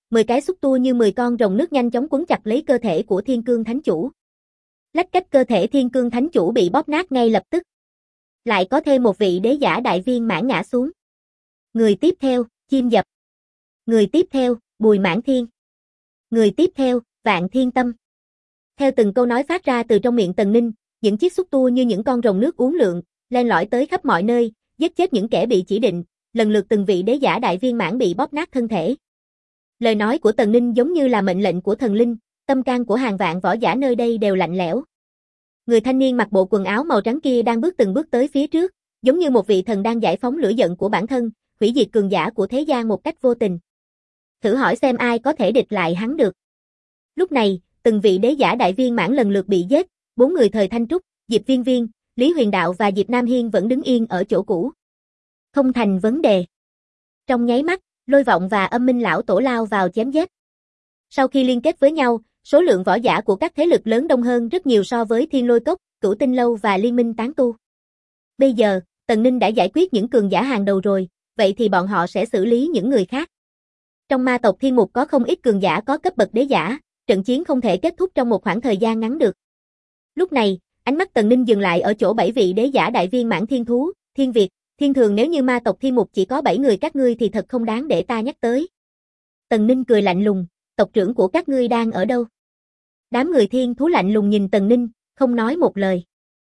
10 cái xúc tua như 10 con rồng nước nhanh chóng quấn chặt lấy cơ thể của Thiên Cương Thánh Chủ. Lách cách cơ thể Thiên Cương Thánh Chủ bị bóp nát ngay lập tức. Lại có thêm một vị đế giả đại viên mãn ngã xuống. Người tiếp theo, Chim Dập. Người tiếp theo, Bùi Mãn Thiên. Người tiếp theo, Vạn Thiên Tâm. Theo từng câu nói phát ra từ trong miệng Tần Ninh, những chiếc xúc tua như những con rồng nước uốn lượn, len lỏi tới khắp mọi nơi, giết chết những kẻ bị chỉ định, lần lượt từng vị đế giả đại viên mãn bị bóp nát thân thể. Lời nói của Tần Ninh giống như là mệnh lệnh của thần linh, tâm can của hàng vạn võ giả nơi đây đều lạnh lẽo. Người thanh niên mặc bộ quần áo màu trắng kia đang bước từng bước tới phía trước, giống như một vị thần đang giải phóng lửa giận của bản thân, hủy diệt cường giả của thế gian một cách vô tình. Thử hỏi xem ai có thể địch lại hắn được. Lúc này, từng vị đế giả đại viên mãn lần lượt bị giết, 4 người Thời Thanh Trúc, Diệp Viên Viên, Lý Huyền Đạo và Diệp Nam Hiên vẫn đứng yên ở chỗ cũ. Không thành vấn đề. Trong nháy mắt, Lôi Vọng và Âm Minh lão tổ lao vào chém giết. Sau khi liên kết với nhau, số lượng võ giả của các thế lực lớn đông hơn rất nhiều so với Thiên Lôi Cốc, Cửu Tinh Lâu và Liên Minh Tán Tu. Bây giờ, Tần Ninh đã giải quyết những cường giả hàng đầu rồi, vậy thì bọn họ sẽ xử lý những người khác. Trong ma tộc Thiên Mục có không ít cường giả có cấp bậc đế giả, trận chiến không thể kết thúc trong một khoảng thời gian ngắn được. Lúc này, ánh mắt Tần Ninh dừng lại ở chỗ 7 vị đế giả đại viên mãn Thiên Thú, Thiên Việt, Thiên Thường. Nếu như ma tộc Thiên Mục chỉ có 7 người các ngươi thì thật không đáng để ta nhắc tới. Tần Ninh cười lạnh lùng, tộc trưởng của các ngươi đang ở đâu? Đám người Thiên Thú lạnh lùng nhìn Tần Ninh, không nói một lời.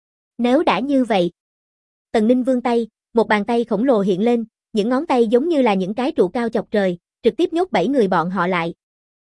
Nếu đã như vậy. Tần Ninh vươn tay, một bàn tay khổng lồ hiện lên, những ngón tay giống như là những cái trụ cao chọc trời, trực tiếp nhốt 7 người bọn họ lại.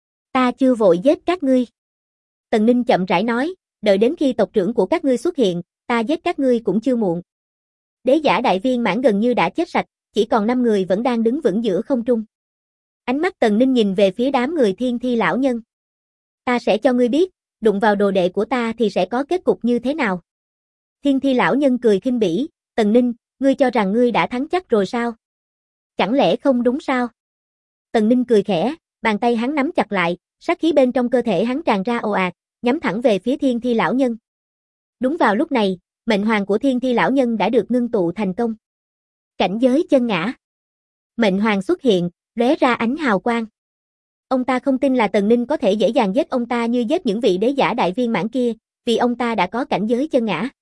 Ta chưa vội giết các ngươi. Tần Ninh chậm rãi nói, đợi đến khi tộc trưởng của các ngươi xuất hiện, ta giết các ngươi cũng chưa muộn. Đế giả đại viên mãn gần như đã chết sạch, chỉ còn 5 người vẫn đang đứng vững giữa không trung. Ánh mắt Tần Ninh nhìn về phía đám người Thiên Thi lão nhân. Ta sẽ cho ngươi biết, đụng vào đồ đệ của ta thì sẽ có kết cục như thế nào. Thiên Thi lão nhân cười khinh bỉ, Tần Ninh, ngươi cho rằng ngươi đã thắng chắc rồi sao? Chẳng lẽ không đúng sao? Tần Ninh cười khẽ, bàn tay hắn nắm chặt lại, sát khí bên trong cơ thể hắn tràn ra ồ ạt, nhắm thẳng về phía Thiên Thi lão nhân. Đúng vào lúc này, mệnh hoàng của Thiên Thi lão nhân đã được ngưng tụ thành công. Cảnh giới chân ngã. Mệnh hoàng xuất hiện, lóe ra ánh hào quang. Ông ta không tin là Tần Ninh có thể dễ dàng giết ông ta như giết những vị đế giả đại viên mãn kia, vì ông ta đã có cảnh giới chân ngã.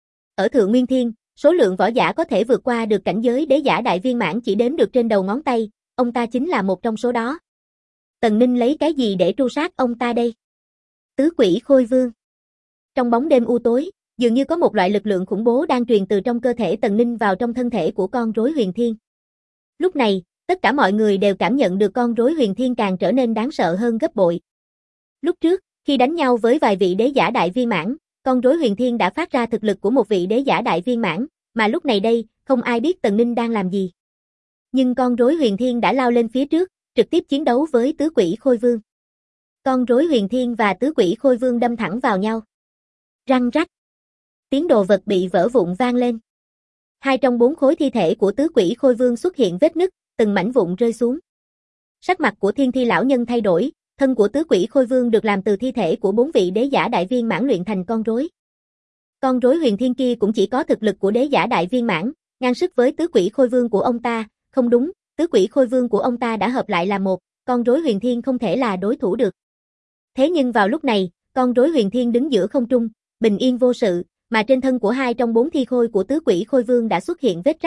Ở Thượng Nguyên Thiên, số lượng võ giả có thể vượt qua được cảnh giới đế giả đại viên mãn chỉ đếm được trên đầu ngón tay, ông ta chính là một trong số đó. Tần Ninh lấy cái gì để tru sát ông ta đây? Tứ Quỷ Khôi Vương. Trong bóng đêm u tối, dường như có một loại lực lượng khủng bố đang truyền từ trong cơ thể Tần Ninh vào trong thân thể của con rối Huyền Thiên. Lúc này, tất cả mọi người đều cảm nhận được con rối Huyền Thiên càng trở nên đáng sợ hơn gấp bội. Lúc trước, khi đánh nhau với vài vị đế giả đại viên mãn, con rối Huyền Thiên đã phát ra thực lực của một vị đế giả đại viên mãn, mà lúc này đây, không ai biết Tần Ninh đang làm gì. Nhưng con rối Huyền Thiên đã lao lên phía trước, trực tiếp chiến đấu với Tứ Quỷ Khôi Vương. Con rối Huyền Thiên và Tứ Quỷ Khôi Vương đâm thẳng vào nhau. Răng rắc. Tiếng đồ vật bị vỡ vụn vang lên. 2 trong 4 khối thi thể của Tứ Quỷ Khôi Vương xuất hiện vết nứt, từng mảnh vụn rơi xuống. Sắc mặt của Thiên Thi lão nhân thay đổi, thân của Tứ Quỷ Khôi Vương được làm từ thi thể của 4 vị đế giả đại viên mãn luyện thành con rối. Con rối Huyền Thiên kia cũng chỉ có thực lực của đế giả đại viên mãn, ngang sức với Tứ Quỷ Khôi Vương của ông ta, không đúng, Tứ Quỷ Khôi Vương của ông ta đã hợp lại là một, con rối Huyền Thiên không thể là đối thủ được. Thế nhưng vào lúc này, con rối Huyền Thiên đứng giữa không trung, bình yên vô sự, mà trên thân của 2 trong 4 thi khôi của Tứ Quỷ Khôi Vương đã xuất hiện vết rách.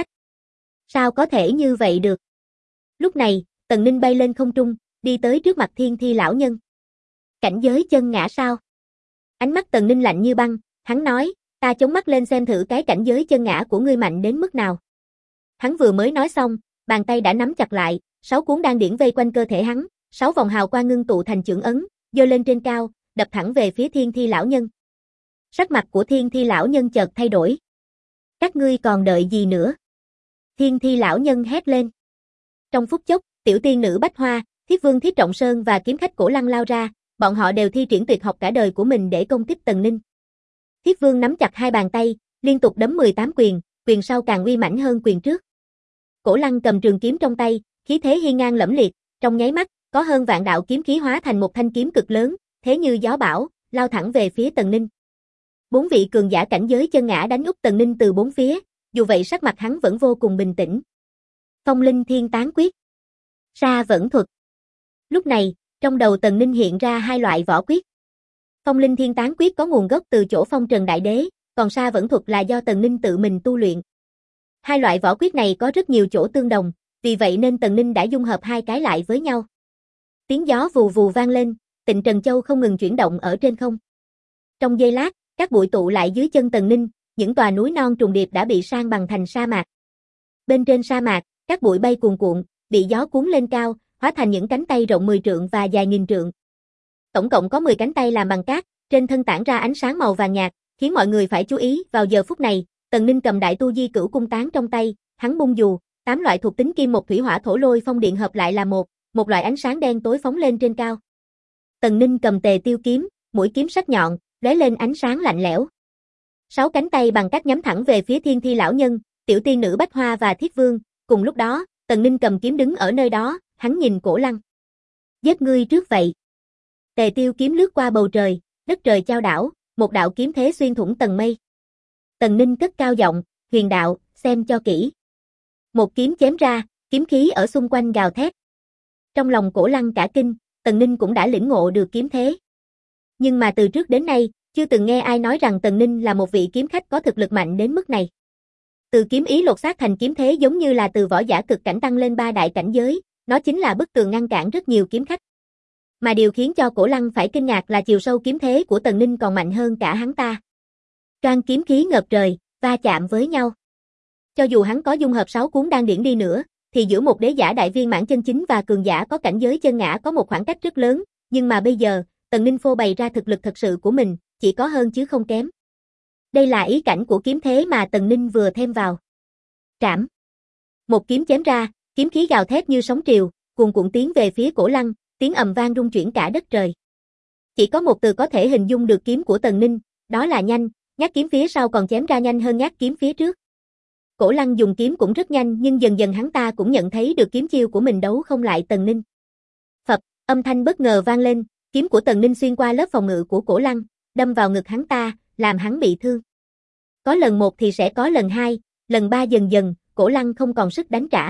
Sao có thể như vậy được? Lúc này, Tần Ninh bay lên không trung, đi tới trước mặt Thiên Thi lão nhân. Cảnh giới chân ngã sao? Ánh mắt Tần Ninh lạnh như băng, hắn nói, ta chống mắt lên xem thử cái cảnh giới chân ngã của ngươi mạnh đến mức nào. Hắn vừa mới nói xong, bàn tay đã nắm chặt lại, 6 cuốn đan điển vây quanh cơ thể hắn, 6 vòng hào quang ngưng tụ thành chưởng ấn, giơ lên trên cao, đập thẳng về phía Thiên Thi lão nhân. Sắc mặt của Thiên Thi lão nhân chợt thay đổi. Các ngươi còn đợi gì nữa? Thiên Thi lão nhân hét lên. Trong phút chốc, tiểu tiên nữ Bách Hoa, Thiết Vương Thiết Trọng Sơn và kiếm khách Cổ Lăng lao ra, bọn họ đều thi triển tuyệt học cả đời của mình để công kích Tần Ninh. Thiết Vương nắm chặt 2 bàn tay, liên tục đấm 18 quyền, quyền sau càng uy mãnh hơn quyền trước. Cổ Lăng cầm trường kiếm trong tay, khí thế hiên ngang lẫm liệt, trong nháy mắt, có hơn vạn đạo kiếm khí hóa thành một thanh kiếm cực lớn, thế như gió bão, lao thẳng về phía Tần Ninh. 4 vị cường giả cảnh giới chân ngã đánh úp Tần Ninh từ 4 phía, dù vậy sắc mặt hắn vẫn vô cùng bình tĩnh. Phong Linh Thiên Tán Quyết. Sa Vẫn Thuật. Lúc này, Trong đầu Tần Ninh hiện ra hai loại võ quyết. Phong Linh Thiên Tán Quyết có nguồn gốc từ chỗ Phong Trần Đại Đế, còn Sa Vẫn Thuật là do Tần Ninh tự mình tu luyện. Hai loại võ quyết này có rất nhiều chỗ tương đồng, vì vậy nên Tần Ninh đã dung hợp hai cái lại với nhau. Tiếng gió vù vù vang lên, Tịnh Trần Châu không ngừng chuyển động ở trên không. Trong giây lát, các bụi tụ lại dưới chân Tần Ninh, những tòa núi non trùng điệp đã bị san bằng thành sa mạc. Bên trên sa mạc, các bụi bay cuồn cuộn, bị gió cuốn lên cao, hóa thành những cánh tay rộng 10 trượng và dài nghìn trượng. Tổng cộng có 10 cánh tay làm bằng cát, trên thân tản ra ánh sáng màu vàng nhạt, khiến mọi người phải chú ý. Vào giờ phút này, Tần Ninh cầm Đại Tu Di Cửu Cung Tán trong tay, hắn bung dù, 8 loại thuộc tính kim một thủy hỏa thổ lôi phong điện hợp lại là một loại ánh sáng đen tối phóng lên trên cao. Tần Ninh cầm Tề Tiêu kiếm, mũi kiếm sắc nhọn, lóe lên ánh sáng lạnh lẽo. 6 cánh tay bằng cát nhắm thẳng về phía Thiên Thi lão nhân, Tiểu Tiên nữ Bách Hoa và Thiết Vương. Cùng lúc đó, Tần Ninh cầm kiếm đứng ở nơi đó, hắn nhìn Cổ Lăng. Giết ngươi trước vậy. Tề Tiêu kiếm lướt qua bầu trời, đất trời chao đảo, một đạo kiếm thế xuyên thủng tầng mây. Tần Ninh cất cao giọng, huyền đạo, xem cho kỹ. Một kiếm chém ra, kiếm khí ở xung quanh gào thét. Trong lòng Cổ Lăng cả kinh, Tần Ninh cũng đã lĩnh ngộ được kiếm thế. Nhưng mà từ trước đến nay, chưa từng nghe ai nói rằng Tần Ninh là một vị kiếm khách có thực lực mạnh đến mức này. Từ kiếm ý lột xác thành kiếm thế giống như là từ võ giả cực cảnh tăng lên 3 đại cảnh giới, nó chính là bức tường ngăn cản rất nhiều kiếm khách. Mà điều khiến cho Cổ Lăng phải kinh ngạc là chiều sâu kiếm thế của Tần Ninh còn mạnh hơn cả hắn ta. Choang kiếm khí ngập trời, va chạm với nhau. Cho dù hắn có dung hợp 6 cuốn đan điển đi nữa, thì giữa một đế giả đại viên mãn chân chính và cường giả có cảnh giới chân ngã có một khoảng cách rất lớn, nhưng mà bây giờ, Tần Ninh phô bày ra thực lực thật sự của mình, chỉ có hơn chứ không kém. Đây là ý cảnh của kiếm thế mà Tần Ninh vừa thêm vào. Trảm. Một kiếm chém ra, kiếm khí gào thét như sóng triều, cuồn cuộn tiến về phía Cổ Lăng, tiếng ầm vang rung chuyển cả đất trời. Chỉ có một từ có thể hình dung được kiếm của Tần Ninh, đó là nhanh, nhát kiếm phía sau còn chém ra nhanh hơn nhát kiếm phía trước. Cổ Lăng dùng kiếm cũng rất nhanh nhưng dần dần hắn ta cũng nhận thấy được kiếm chiêu của mình đấu không lại Tần Ninh. Phập, âm thanh bất ngờ vang lên, kiếm của Tần Ninh xuyên qua lớp phòng ngự của Cổ Lăng, đâm vào ngực hắn ta, làm hắn bị thương. Có lần 1 thì sẽ có lần 2, lần 3 dần dần, Cổ Lăng không còn sức đánh trả.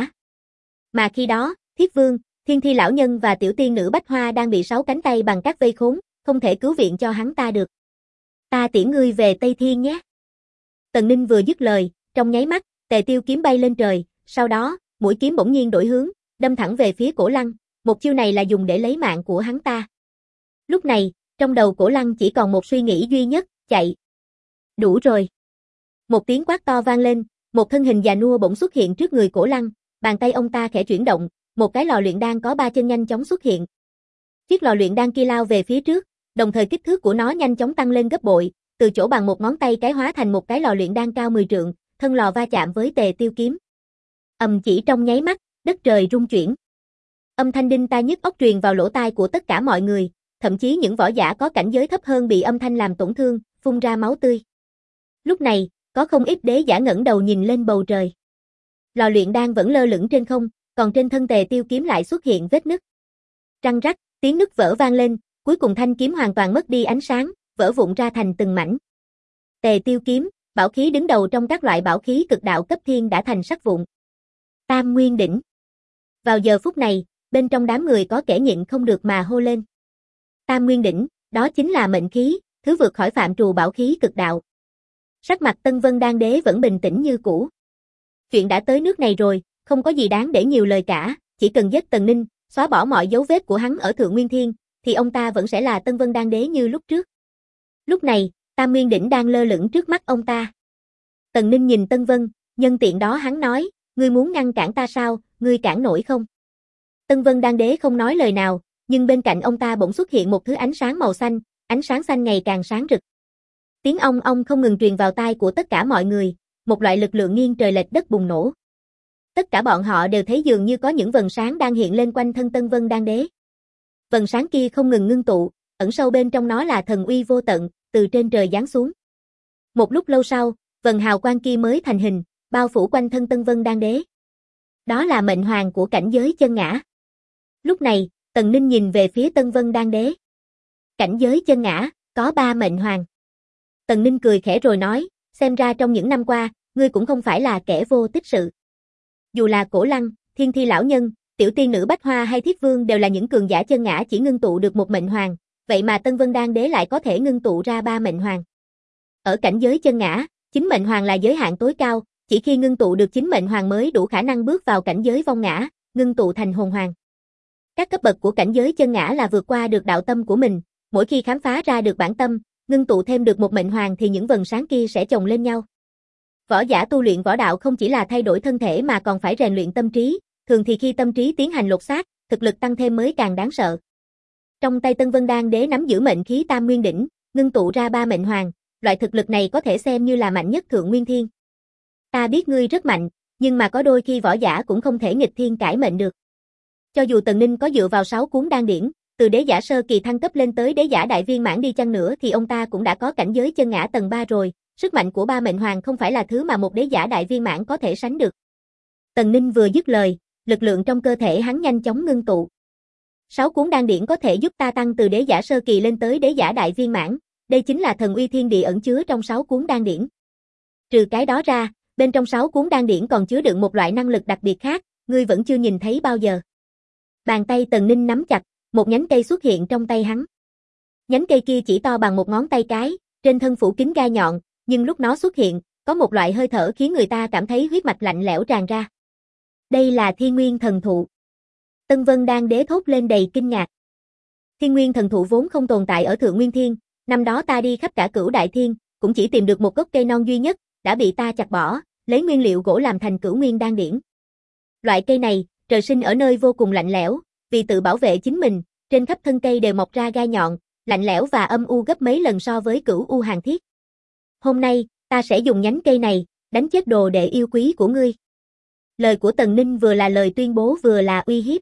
Mà khi đó, Thiết Vương, Thiên Thi lão nhân và Tiểu Tiên nữ Bách Hoa đang bị 6 cánh tay bằng cát vây khốn, không thể cứu viện cho hắn ta được. Ta tiễn ngươi về Tây Thiên nhé. Tần Ninh vừa dứt lời, trong nháy mắt, Tề Tiêu kiếm bay lên trời, sau đó, mũi kiếm bỗng nhiên đổi hướng, đâm thẳng về phía Cổ Lăng, một chiêu này là dùng để lấy mạng của hắn ta. Lúc này, trong đầu Cổ Lăng chỉ còn một suy nghĩ duy nhất, chạy. Đủ rồi. Một tiếng quát to vang lên, một thân hình già nua bỗng xuất hiện trước người Cổ Lăng, bàn tay ông ta khẽ chuyển động, một cái lò luyện đan có 3 chân nhanh chóng xuất hiện. Chiếc lò luyện đan kia lao về phía trước, đồng thời kích thước của nó nhanh chóng tăng lên gấp bội, từ chỗ bằng một ngón tay cái hóa thành một cái lò luyện đan cao 10 trượng, thân lò va chạm với Tề Tiêu kiếm. Chỉ trong nháy mắt, đất trời rung chuyển. Âm thanh đinh tai nhức óc truyền vào lỗ tai của tất cả mọi người, thậm chí những võ giả có cảnh giới thấp hơn bị âm thanh làm tổn thương, phun ra máu tươi. Lúc này, có không ít đế giả ngẩng đầu nhìn lên bầu trời. Lò luyện đan vẫn lơ lửng trên không, còn trên thân Tề Tiêu kiếm lại xuất hiện vết nứt. Răng rắc, tiếng nứt vỡ vang lên, cuối cùng thanh kiếm hoàn toàn mất đi ánh sáng, vỡ vụn ra thành từng mảnh. Tề Tiêu kiếm, bảo khí đứng đầu trong các loại bảo khí cực đạo cấp thiên đã thành sắt vụn. Tam Nguyên đỉnh. Vào giờ phút này, bên trong đám người có kẻ nhịn không được mà hô lên. Tam Nguyên đỉnh, đó chính là mệnh khí, thứ vượt khỏi phạm trù bảo khí cực đạo. Sắc mặt Tân Vân Đan Đế vẫn bình tĩnh như cũ. Chuyện đã tới nước này rồi, không có gì đáng để nhiều lời cả, chỉ cần giết Tần Ninh, xóa bỏ mọi dấu vết của hắn ở Thượng Nguyên Thiên, thì ông ta vẫn sẽ là Tân Vân Đan Đế như lúc trước. Lúc này, Tam Nguyên đỉnh đang lơ lửng trước mắt ông ta. Tần Ninh nhìn Tân Vân, nhân tiện đó hắn nói, ngươi muốn ngăn cản ta sao, ngươi cản nổi không? Tân Vân Đan Đế không nói lời nào, nhưng bên cạnh ông ta bỗng xuất hiện một thứ ánh sáng màu xanh, ánh sáng xanh ngày càng sáng rực. Tiếng ong ong không ngừng truyền vào tai của tất cả mọi người, một loại lực lượng nghiêng trời lệch đất bùng nổ. Tất cả bọn họ đều thấy dường như có những vầng sáng đang hiện lên quanh thân Tân Vân Đan Đế. Vầng sáng kia không ngừng ngưng tụ, ẩn sâu bên trong nó là thần uy vô tận, từ trên trời giáng xuống. Một lúc lâu sau, vầng hào quang kia mới thành hình, bao phủ quanh thân Tân Vân Đan Đế. Đó là mệnh hoàng của cảnh giới chân ngã. Lúc này, Tần Ninh nhìn về phía Tân Vân Đan Đế. Cảnh giới chân ngã, có 3 mệnh hoàng. Tần Ninh cười khẽ rồi nói, xem ra trong những năm qua, ngươi cũng không phải là kẻ vô tích sự. Dù là Cổ Lăng, Thiên Thi lão nhân, Tiểu tiên nữ Bách Hoa hay Thiết Vương đều là những cường giả chân ngã chỉ ngưng tụ được một mệnh hoàng, vậy mà Tân Vân Đan Đế lại có thể ngưng tụ ra 3 mệnh hoàng. Ở cảnh giới chân ngã, 9 mệnh hoàng là giới hạn tối cao, chỉ khi ngưng tụ được 9 mệnh hoàng mới đủ khả năng bước vào cảnh giới vong ngã, ngưng tụ thành hồn hoàng. Các cấp bậc của cảnh giới chân ngã là vượt qua được đạo tâm của mình, mỗi khi khám phá ra được bản tâm, ngưng tụ thêm được một mệnh hoàng thì những vầng sáng kia sẽ chồng lên nhau. Võ giả tu luyện võ đạo không chỉ là thay đổi thân thể mà còn phải rèn luyện tâm trí, thường thì khi tâm trí tiến hành lột xác, thực lực tăng thêm mới càng đáng sợ. Trong tay Tân Vân Đan Đế nắm giữ mệnh khí Tam Nguyên Đỉnh, ngưng tụ ra 3 mệnh hoàng, loại thực lực này có thể xem như là mạnh nhất Thượng Nguyên Thiên. Ta biết ngươi rất mạnh, nhưng mà có đôi khi võ giả cũng không thể nghịch thiên cải mệnh được. Cho dù Tần Ninh có dựa vào 6 cuốn đan điển, từ đế giả sơ kỳ thăng cấp lên tới đế giả đại viên mãn đi chăng nữa thì ông ta cũng đã có cảnh giới chân ngã tầng 3 rồi, sức mạnh của 3 mệnh hoàng không phải là thứ mà một đế giả đại viên mãn có thể sánh được. Tần Ninh vừa dứt lời, lực lượng trong cơ thể hắn nhanh chóng ngưng tụ. 6 cuốn đan điển có thể giúp ta tăng từ đế giả sơ kỳ lên tới đế giả đại viên mãn, đây chính là thần uy thiên địa ẩn chứa trong 6 cuốn đan điển. Trừ cái đó ra, bên trong 6 cuốn đan điển còn chứa đựng một loại năng lực đặc biệt khác, ngươi vẫn chưa nhìn thấy bao giờ. Bàn tay Tần Ninh nắm chặt, một nhánh cây xuất hiện trong tay hắn. Nhánh cây kia chỉ to bằng một ngón tay cái, trên thân phủ kín gai nhọn, nhưng lúc nó xuất hiện, có một loại hơi thở khiến người ta cảm thấy huyết mạch lạnh lẽo tràn ra. Đây là Thiên Nguyên Thần Thụ. Tân Vân Đan Đế thốt lên đầy kinh ngạc. Thiên Nguyên Thần Thụ vốn không tồn tại ở Thượng Nguyên Thiên, năm đó ta đi khắp cả Cửu Đại Thiên, cũng chỉ tìm được một gốc cây non duy nhất, đã bị ta chặt bỏ, lấy nguyên liệu gỗ làm thành Cửu Nguyên Đan Điển. Loại cây này, trời sinh ở nơi vô cùng lạnh lẽo, vì tự bảo vệ chính mình, trên khắp thân cây đều mọc ra gai nhọn, lạnh lẽo và âm u gấp mấy lần so với Cửu U Hàn Thiết. Hôm nay, ta sẽ dùng nhánh cây này, đánh chết đồ đệ yêu quý của ngươi. Lời của Tần Ninh vừa là lời tuyên bố vừa là uy hiếp.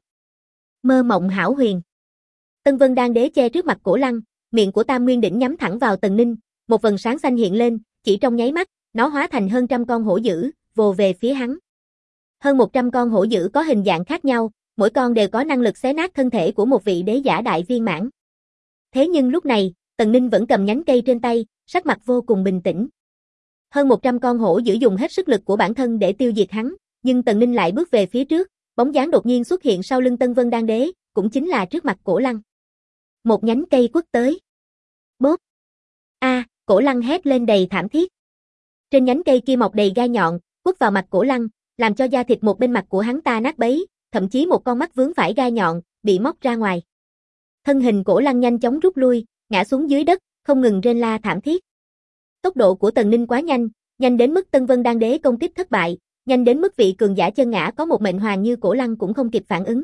Mơ mộng hão huyền. Tân Vân Đan Đế che trước mặt Cổ Lăng, miệng của Tam Nguyên Đỉnh nhắm thẳng vào Tần Ninh, một vầng sáng xanh hiện lên, chỉ trong nháy mắt, nó hóa thành hơn trăm con hổ dữ, vồ về phía hắn. Hơn 100 con hổ dữ có hình dạng khác nhau, mỗi con đều có năng lực xé nát thân thể của một vị đế giả đại viên mãn. Thế nhưng lúc này, Tần Ninh vẫn cầm nhánh cây trên tay, sắc mặt vô cùng bình tĩnh. Hơn 100 con hổ dữ dùng hết sức lực của bản thân để tiêu diệt hắn, nhưng Tần Ninh lại bước về phía trước, bóng dáng đột nhiên xuất hiện sau lưng Tân Vân Đan Đế, cũng chính là trước mặt Cổ Lăng. Một nhánh cây quất tới. Bốp. Cổ Lăng hét lên đầy thảm thiết. Trên nhánh cây kia mọc đầy gai nhọn, quất vào mặt Cổ Lăng, làm cho da thịt một bên mặt của hắn ta nát bấy, thậm chí một con mắt vướng phải gai nhọn, bị móc ra ngoài. Thân hình Cổ Lăng nhanh chóng rút lui, ngã xuống dưới đất, không ngừng rên la thảm thiết. Tốc độ của Tần Ninh quá nhanh, nhanh đến mức Tân Vân Đan Đế công kích thất bại, nhanh đến mức vị cường giả chân ngã có một mệnh hoàng như Cổ Lăng cũng không kịp phản ứng.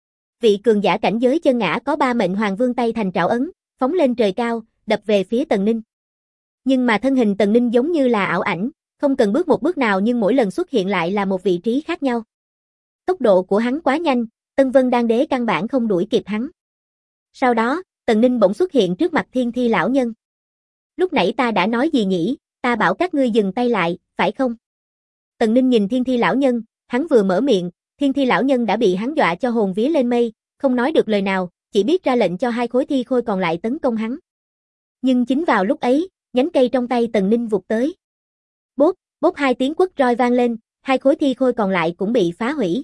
Vị cường giả cảnh giới chân ngã có 3 mệnh hoàng vươn tay thành trảo ấn, phóng lên trời cao, đập về phía Tần Ninh. Nhưng mà thân hình Tần Ninh giống như là ảo ảnh, không cần bước một bước nào nhưng mỗi lần xuất hiện lại là một vị trí khác nhau. Tốc độ của hắn quá nhanh, Tân Vân Đan Đế căn bản không đuổi kịp hắn. Sau đó, Tần Ninh bỗng xuất hiện trước mặt Thiên Thi lão nhân. Lúc nãy ta đã nói gì nhỉ, ta bảo các ngươi dừng tay lại, phải không? Tần Ninh nhìn Thiên Thi lão nhân, hắn vừa mở miệng, Thiên Thi lão nhân đã bị hắn dọa cho hồn vía lên mây, không nói được lời nào, chỉ biết ra lệnh cho 2 khối thi khôi còn lại tấn công hắn. Nhưng chính vào lúc ấy, nhánh cây trong tay Tần Ninh vụt tới. Bốp, bốp 2 tiếng quất roi vang lên, 2 khối thi khôi còn lại cũng bị phá hủy.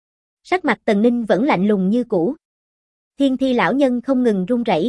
Sắc mặt Tần Ninh vẫn lạnh lùng như cũ. Thiên Thi lão nhân không ngừng run rẩy.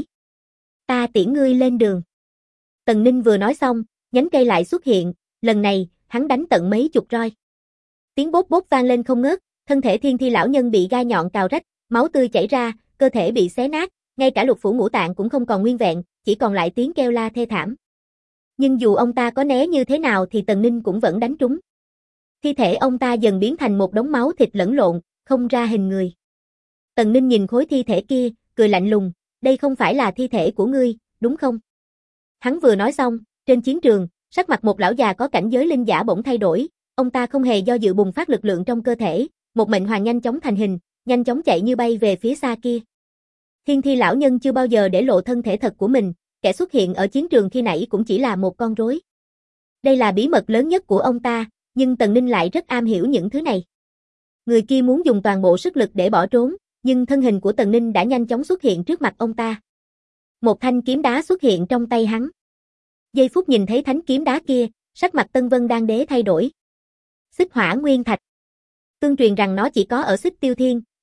Ta tiễn ngươi lên đường. Tần Ninh vừa nói xong, nhánh cây lại xuất hiện, lần này, hắn đánh tận mấy chục roi. Tiếng bốp bốp vang lên không ngớt, thân thể Thiên Thi lão nhân bị gai nhọn cào rách, máu tươi chảy ra, cơ thể bị xé nát, ngay cả lục phủ ngũ tạng cũng không còn nguyên vẹn, chỉ còn lại tiếng kêu la thê thảm. Nhưng dù ông ta có né như thế nào thì Tần Ninh cũng vẫn đánh trúng. Thi thể ông ta dần biến thành một đống máu thịt lẫn lộn, không ra hình người. Tần Ninh nhìn khối thi thể kia, cười lạnh lùng, đây không phải là thi thể của ngươi, đúng không? Hắn vừa nói xong, trên chiến trường, sắc mặt một lão già có cảnh giới linh giả bỗng thay đổi, ông ta không hề do dự bùng phát lực lượng trong cơ thể, một mệnh hoàng nhanh chóng thành hình, nhanh chóng chạy như bay về phía xa kia. Thiên Thi lão nhân chưa bao giờ để lộ thân thể thật của mình, kẻ xuất hiện ở chiến trường khi nãy cũng chỉ là một con rối. Đây là bí mật lớn nhất của ông ta, nhưng Tần Ninh lại rất am hiểu những thứ này. Người kia muốn dùng toàn bộ sức lực để bỏ trốn, nhưng thân hình của Tần Ninh đã nhanh chóng xuất hiện trước mặt ông ta. Một thanh kiếm đá xuất hiện trong tay hắn. Giây phút nhìn thấy thánh kiếm đá kia, sắc mặt Tân Vân Đan Đế thay đổi. Xích Hỏa Nguyên Thạch. Tương truyền rằng nó chỉ có ở Xích Tiêu Thiên,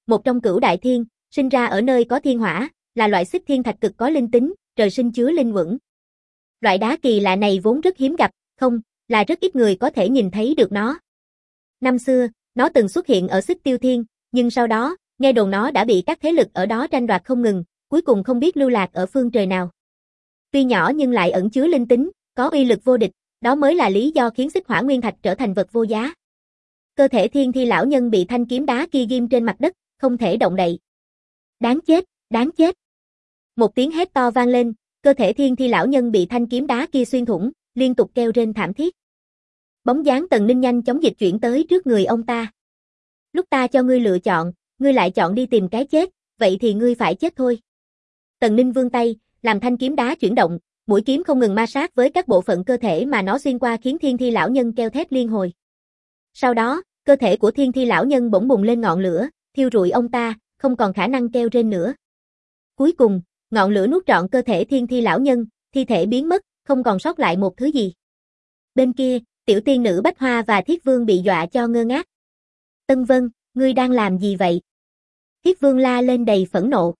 một trong cửu đại thiên, sinh ra ở nơi có thiên hỏa, là loại xích thiên thạch cực có linh tính, trời sinh chứa linh uẩn. Loại đá kỳ lạ này vốn rất hiếm gặp, không, là rất ít người có thể nhìn thấy được nó. Năm xưa, nó từng xuất hiện ở Xích Tiêu Thiên, nhưng sau đó, nghe đồn nó đã bị các thế lực ở đó tranh đoạt không ngừng, cuối cùng không biết lưu lạc ở phương trời nào. Tuy nhỏ nhưng lại ẩn chứa linh tính, có uy lực vô địch, đó mới là lý do khiến xích hỏa nguyên thạch trở thành vật vô giá. Cơ thể Thiên Thi lão nhân bị thanh kiếm đá kia ghim trên mặt đất, không thể động đậy. Đáng chết, đáng chết. Một tiếng hét to vang lên, cơ thể Thiên Thi lão nhân bị thanh kiếm đá kia xuyên thủng, liên tục kêu rên thảm thiết. Bóng dáng Tần Ninh nhanh chóng dịch chuyển tới trước người ông ta. Lúc ta cho ngươi lựa chọn, ngươi lại chọn đi tìm cái chết, vậy thì ngươi phải chết thôi. Tần Ninh vươn tay, làm thanh kiếm đá chuyển động, mũi kiếm không ngừng ma sát với các bộ phận cơ thể mà nó xuyên qua khiến Thiên Thi lão nhân kêu thét liên hồi. Sau đó, cơ thể của Thiên Thi lão nhân bỗng bùng lên ngọn lửa, thiêu rụi ông ta, không còn khả năng kêu rên nữa. Cuối cùng, ngọn lửa nuốt trọn cơ thể Thiên Thi lão nhân, thi thể biến mất, không còn sót lại một thứ gì. Bên kia, tiểu tiên nữ Bách Hoa và Thiết Vương bị dọa cho ngơ ngác. Tân Vân, ngươi đang làm gì vậy? Thiết Vương la lên đầy phẫn nộ.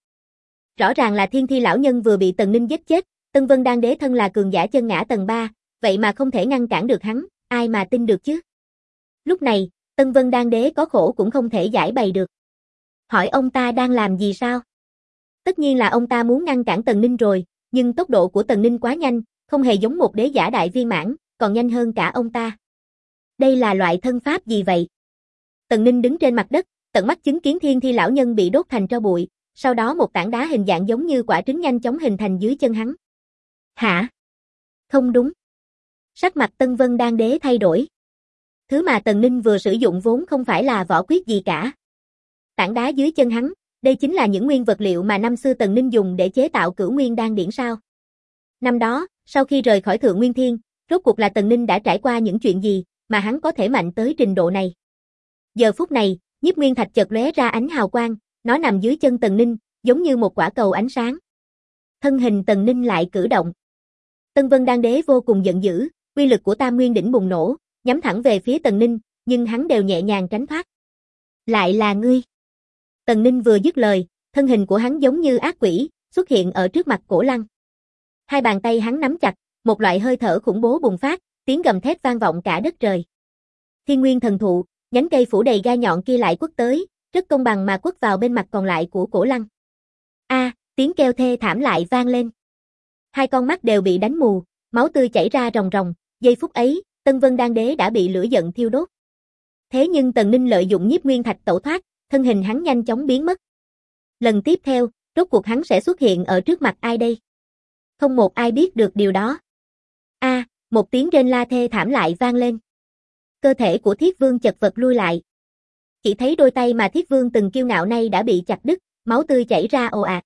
Rõ ràng là Thiên Thi lão nhân vừa bị Tần Ninh giết chết, Tân Vân đang đế thân là cường giả chân ngã tầng 3, vậy mà không thể ngăn cản được hắn, ai mà tin được chứ? Lúc này, Tân Vân đang đế có khổ cũng không thể giải bày được. Hỏi ông ta đang làm gì sao? Tất nhiên là ông ta muốn ngăn cản Tần Ninh rồi, nhưng tốc độ của Tần Ninh quá nhanh, không hề giống một đế giả đại viên mãn, còn nhanh hơn cả ông ta. Đây là loại thân pháp gì vậy? Tần Ninh đứng trên mặt đất, tận mắt chứng kiến Thiên Thi lão nhân bị đốt thành tro bụi, sau đó một tảng đá hình dạng giống như quả trứng nhanh chóng hình thành dưới chân hắn. Hả? Không đúng. Sắc mặt Tân Vân đang đế thay đổi. Thứ mà Tần Ninh vừa sử dụng vốn không phải là võ quyết gì cả. Tảng đá dưới chân hắn, đây chính là những nguyên vật liệu mà năm xưa Tần Ninh dùng để chế tạo Cửu Nguyên Đan điển sao? Năm đó, sau khi rời khỏi Thượng Nguyên Thiên, rốt cuộc là Tần Ninh đã trải qua những chuyện gì mà hắn có thể mạnh tới trình độ này? Giờ phút này, Nhiếp Nguyên Thạch chợt lóe ra ánh hào quang, nó nằm dưới chân Tần Ninh, giống như một quả cầu ánh sáng. Thân hình Tần Ninh lại cử động. Tân Vân Đan Đế vô cùng giận dữ, uy lực của Tam Nguyên đỉnh bùng nổ, nhắm thẳng về phía Tần Ninh, nhưng hắn đều nhẹ nhàng tránh thoát. Lại là ngươi. Tần Ninh vừa dứt lời, thân hình của hắn giống như ác quỷ, xuất hiện ở trước mặt Cổ Lăng. Hai bàn tay hắn nắm chặt, một loại hơi thở khủng bố bùng phát, tiếng gầm thét vang vọng cả đất trời. Thiên Nguyên thần thụ, nhánh cây phủ đầy gai nhọn kia lại quất tới, rất công bằng mà quất vào bên mặt còn lại của Cổ Lăng. Tiếng kêu thê thảm lại vang lên. Hai con mắt đều bị đánh mù, máu tươi chảy ra ròng ròng, giây phút ấy, Tân Vân Đan Đế đã bị lửa giận thiêu đốt. Thế nhưng Tần Ninh lợi dụng Nhiếp Nguyên Thạch tẩu thoát, thân hình hắn nhanh chóng biến mất. Lần tiếp theo, rốt cuộc hắn sẽ xuất hiện ở trước mặt ai đây? Không một ai biết được điều đó. Một tiếng rên la thê thảm lại vang lên. Cơ thể của Thiết Vương chật vật lui lại. Chỉ thấy đôi tay mà Thiết Vương từng kiêu ngạo nay đã bị chặt đứt, máu tươi chảy ra ồ ạt.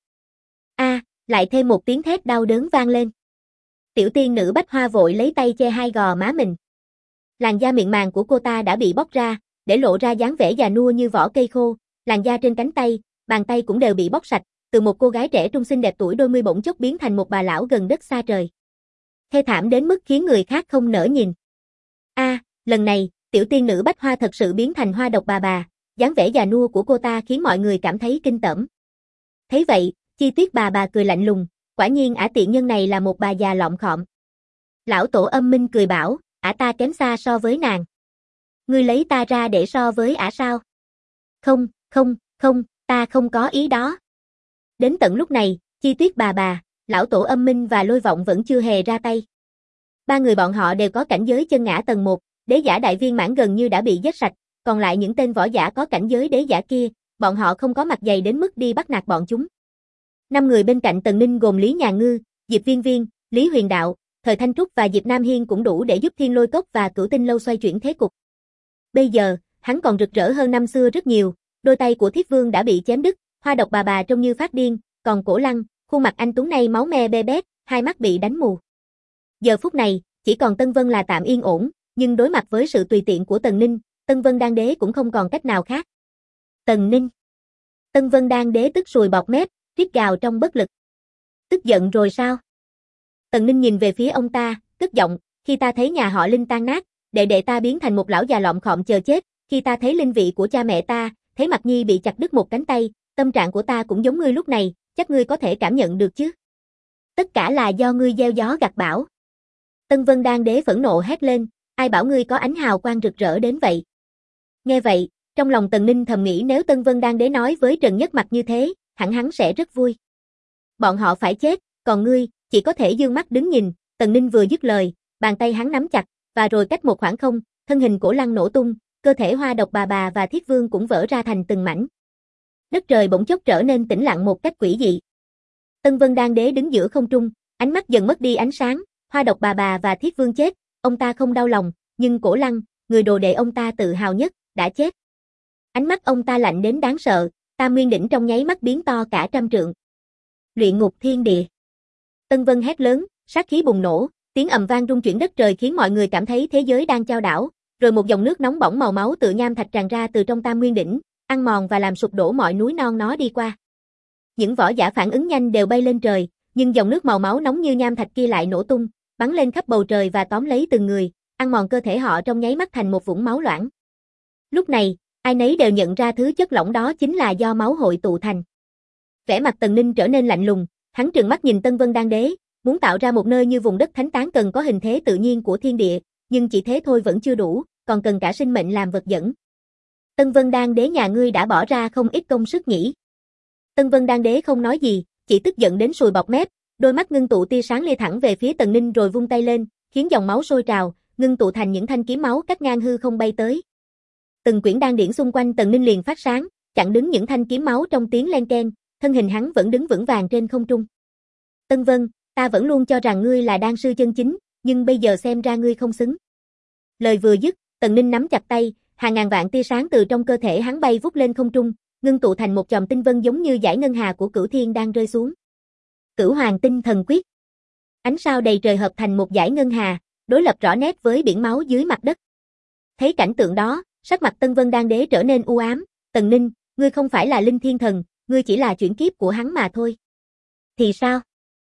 Lại thêm một tiếng thét đau đớn vang lên. Tiểu tiên nữ Bách Hoa vội lấy tay che hai gò má mình. Làn da mịn màng của cô ta đã bị bóc ra, để lộ ra dáng vẻ già nua như vỏ cây khô, làn da trên cánh tay, bàn tay cũng đều bị bóc sạch, từ một cô gái trẻ trung xinh đẹp tuổi đôi mươi bỗng chốc biến thành một bà lão gần đất xa trời. Thê thảm đến mức khiến người khác không nỡ nhìn. Lần này, tiểu tiên nữ Bách Hoa thật sự biến thành hoa độc bà, dáng vẻ già nua của cô ta khiến mọi người cảm thấy kinh tởm. Thấy vậy, Chi Tuyết bà cười lạnh lùng, quả nhiên ả tiện nhân này là một bà già lọm khọm. Lão tổ Âm Minh cười bảo, ả ta kém xa so với nàng. Ngươi lấy ta ra để so với ả sao? Không, ta không có ý đó. Đến tận lúc này, Chi Tuyết bà, lão tổ Âm Minh và Lôi Vọng vẫn chưa hề ra tay. Ba người bọn họ đều có cảnh giới chân ngã tầng 1, đế giả đại viên mãn gần như đã bị giết sạch, còn lại những tên võ giả có cảnh giới đế giả kia, bọn họ không có mặt dày đến mức đi bắt nạt bọn chúng. 5 người bên cạnh Tần Ninh gồm Lý Nhà Ngư, Diệp Viên Viên, Lý Huyền Đạo, Thời Thanh Trúc và Diệp Nam Hiên cũng đủ để giúp Thiên Lôi Cốc và Cửu Tinh Lâu xoay chuyển thế cục. Bây giờ, hắn còn rực rỡ hơn năm xưa rất nhiều, đôi tay của Thiết Vương đã bị chém đứt, hoa độc bà trông như phát điên, còn Cổ Lăng, khuôn mặt anh tuấn này máu me be bét, hai mắt bị đánh mù. Giờ phút này, chỉ còn Tân Vân là tạm yên ổn, nhưng đối mặt với sự tùy tiện của Tần Ninh, Tân Vân Đan Đế cũng không còn cách nào khác. Tần Ninh. Tân Vân Đan Đế tức sùi bọt mép, rít gào trong bất lực. Tức giận rồi sao? Tần Ninh nhìn về phía ông ta, cất giọng, khi ta thấy nhà họ Linh tan nát, đệ ta biến thành một lão già lọm khọm chờ chết, khi ta thấy linh vị của cha mẹ ta, thấy Mặc Nhi bị chặt đứt một cánh tay, tâm trạng của ta cũng giống ngươi lúc này, chắc ngươi có thể cảm nhận được chứ. Tất cả là do ngươi gieo gió gặt bão. Tân Vân Đan Đế phẫn nộ hét lên, ai bảo ngươi có ánh hào quang rực rỡ đến vậy. Nghe vậy, trong lòng Tần Ninh thầm nghĩ nếu Tân Vân Đan Đế nói với Trần Nhất Mặc như thế, hẳn hắn sẽ rất vui. Bọn họ phải chết, còn ngươi, chỉ có thể dương mắt đứng nhìn. Tần Ninh vừa dứt lời, bàn tay hắn nắm chặt, và rồi cách một khoảng không, thân hình Cổ Lăng nổ tung, cơ thể Hoa Độc bà và Thiết Vương cũng vỡ ra thành từng mảnh. Đất trời bỗng chốc trở nên tĩnh lặng một cách quỷ dị. Tân Vân Đan Đế đứng giữa không trung, ánh mắt dần mất đi ánh sáng, Hoa Độc bà và Thiết Vương chết, ông ta không đau lòng, nhưng Cổ Lăng, người đồ đệ ông ta tự hào nhất, đã chết. Ánh mắt ông ta lạnh đến đáng sợ, Tam Nguyên Đỉnh trong nháy mắt biến to cả trăm trượng. Luyện ngục thiên địa. Tân Vân hét lớn, sát khí bùng nổ, tiếng ầm vang rung chuyển đất trời khiến mọi người cảm thấy thế giới đang chao đảo, rồi một dòng nước nóng bỏng màu máu tựa nham thạch tràn ra từ trong Tam Nguyên Đỉnh, ăn mòn và làm sụp đổ mọi núi non nó đi qua. Những võ giả phản ứng nhanh đều bay lên trời, nhưng dòng nước màu máu nóng như nham thạch kia lại nổ tung, bắn lên khắp bầu trời và tóm lấy từng người, ăn mòn cơ thể họ trong nháy mắt thành một vũng máu loãng. Lúc này, ai nấy đều nhận ra thứ chất lỏng đó chính là do máu hội tụ thành. Vẻ mặt Tần Ninh trở nên lạnh lùng, hắn trừng mắt nhìn Tân Vân Đan Đế, muốn tạo ra một nơi như vùng đất thánh tán cần có hình thế tự nhiên của thiên địa, nhưng chỉ thế thôi vẫn chưa đủ, còn cần cả sinh mệnh làm vật dẫn. Tân Vân Đan Đế nhà ngươi đã bỏ ra không ít công sức nhỉ? Tân Vân Đan Đế không nói gì, chỉ tức giận đến sùi bọt mép, đôi mắt ngưng tụ tia sáng lia thẳng về phía Tần Ninh rồi vung tay lên, khiến dòng máu sôi trào, ngưng tụ thành những thanh kiếm máu cắt ngang hư không bay tới. Từng quyển đan điển xung quanh Tần Ninh liền phát sáng, chặn đứng những thanh kiếm máu trong tiếng len keng, thân hình hắn vẫn đứng vững vàng trên không trung. Tân Vân, ta vẫn luôn cho rằng ngươi là đan sư chân chính, nhưng bây giờ xem ra ngươi không xứng. Lời vừa dứt, Tần Ninh nắm chặt tay, hàng ngàn vạn tia sáng từ trong cơ thể hắn bay vút lên không trung, ngưng tụ thành một chòm tinh vân giống như dải ngân hà của Cửu Thiên đang rơi xuống. Cửu Hoàng Tinh Thần Quyết. Ánh sao đầy trời hợp thành một dải ngân hà, đối lập rõ nét với biển máu dưới mặt đất. Thấy cảnh tượng đó, sắc mặt Tân Vân Đan Đế trở nên u ám, Tần Ninh, ngươi không phải là Linh Thiên Thần, ngươi chỉ là chuyển kiếp của hắn mà thôi. Thì sao?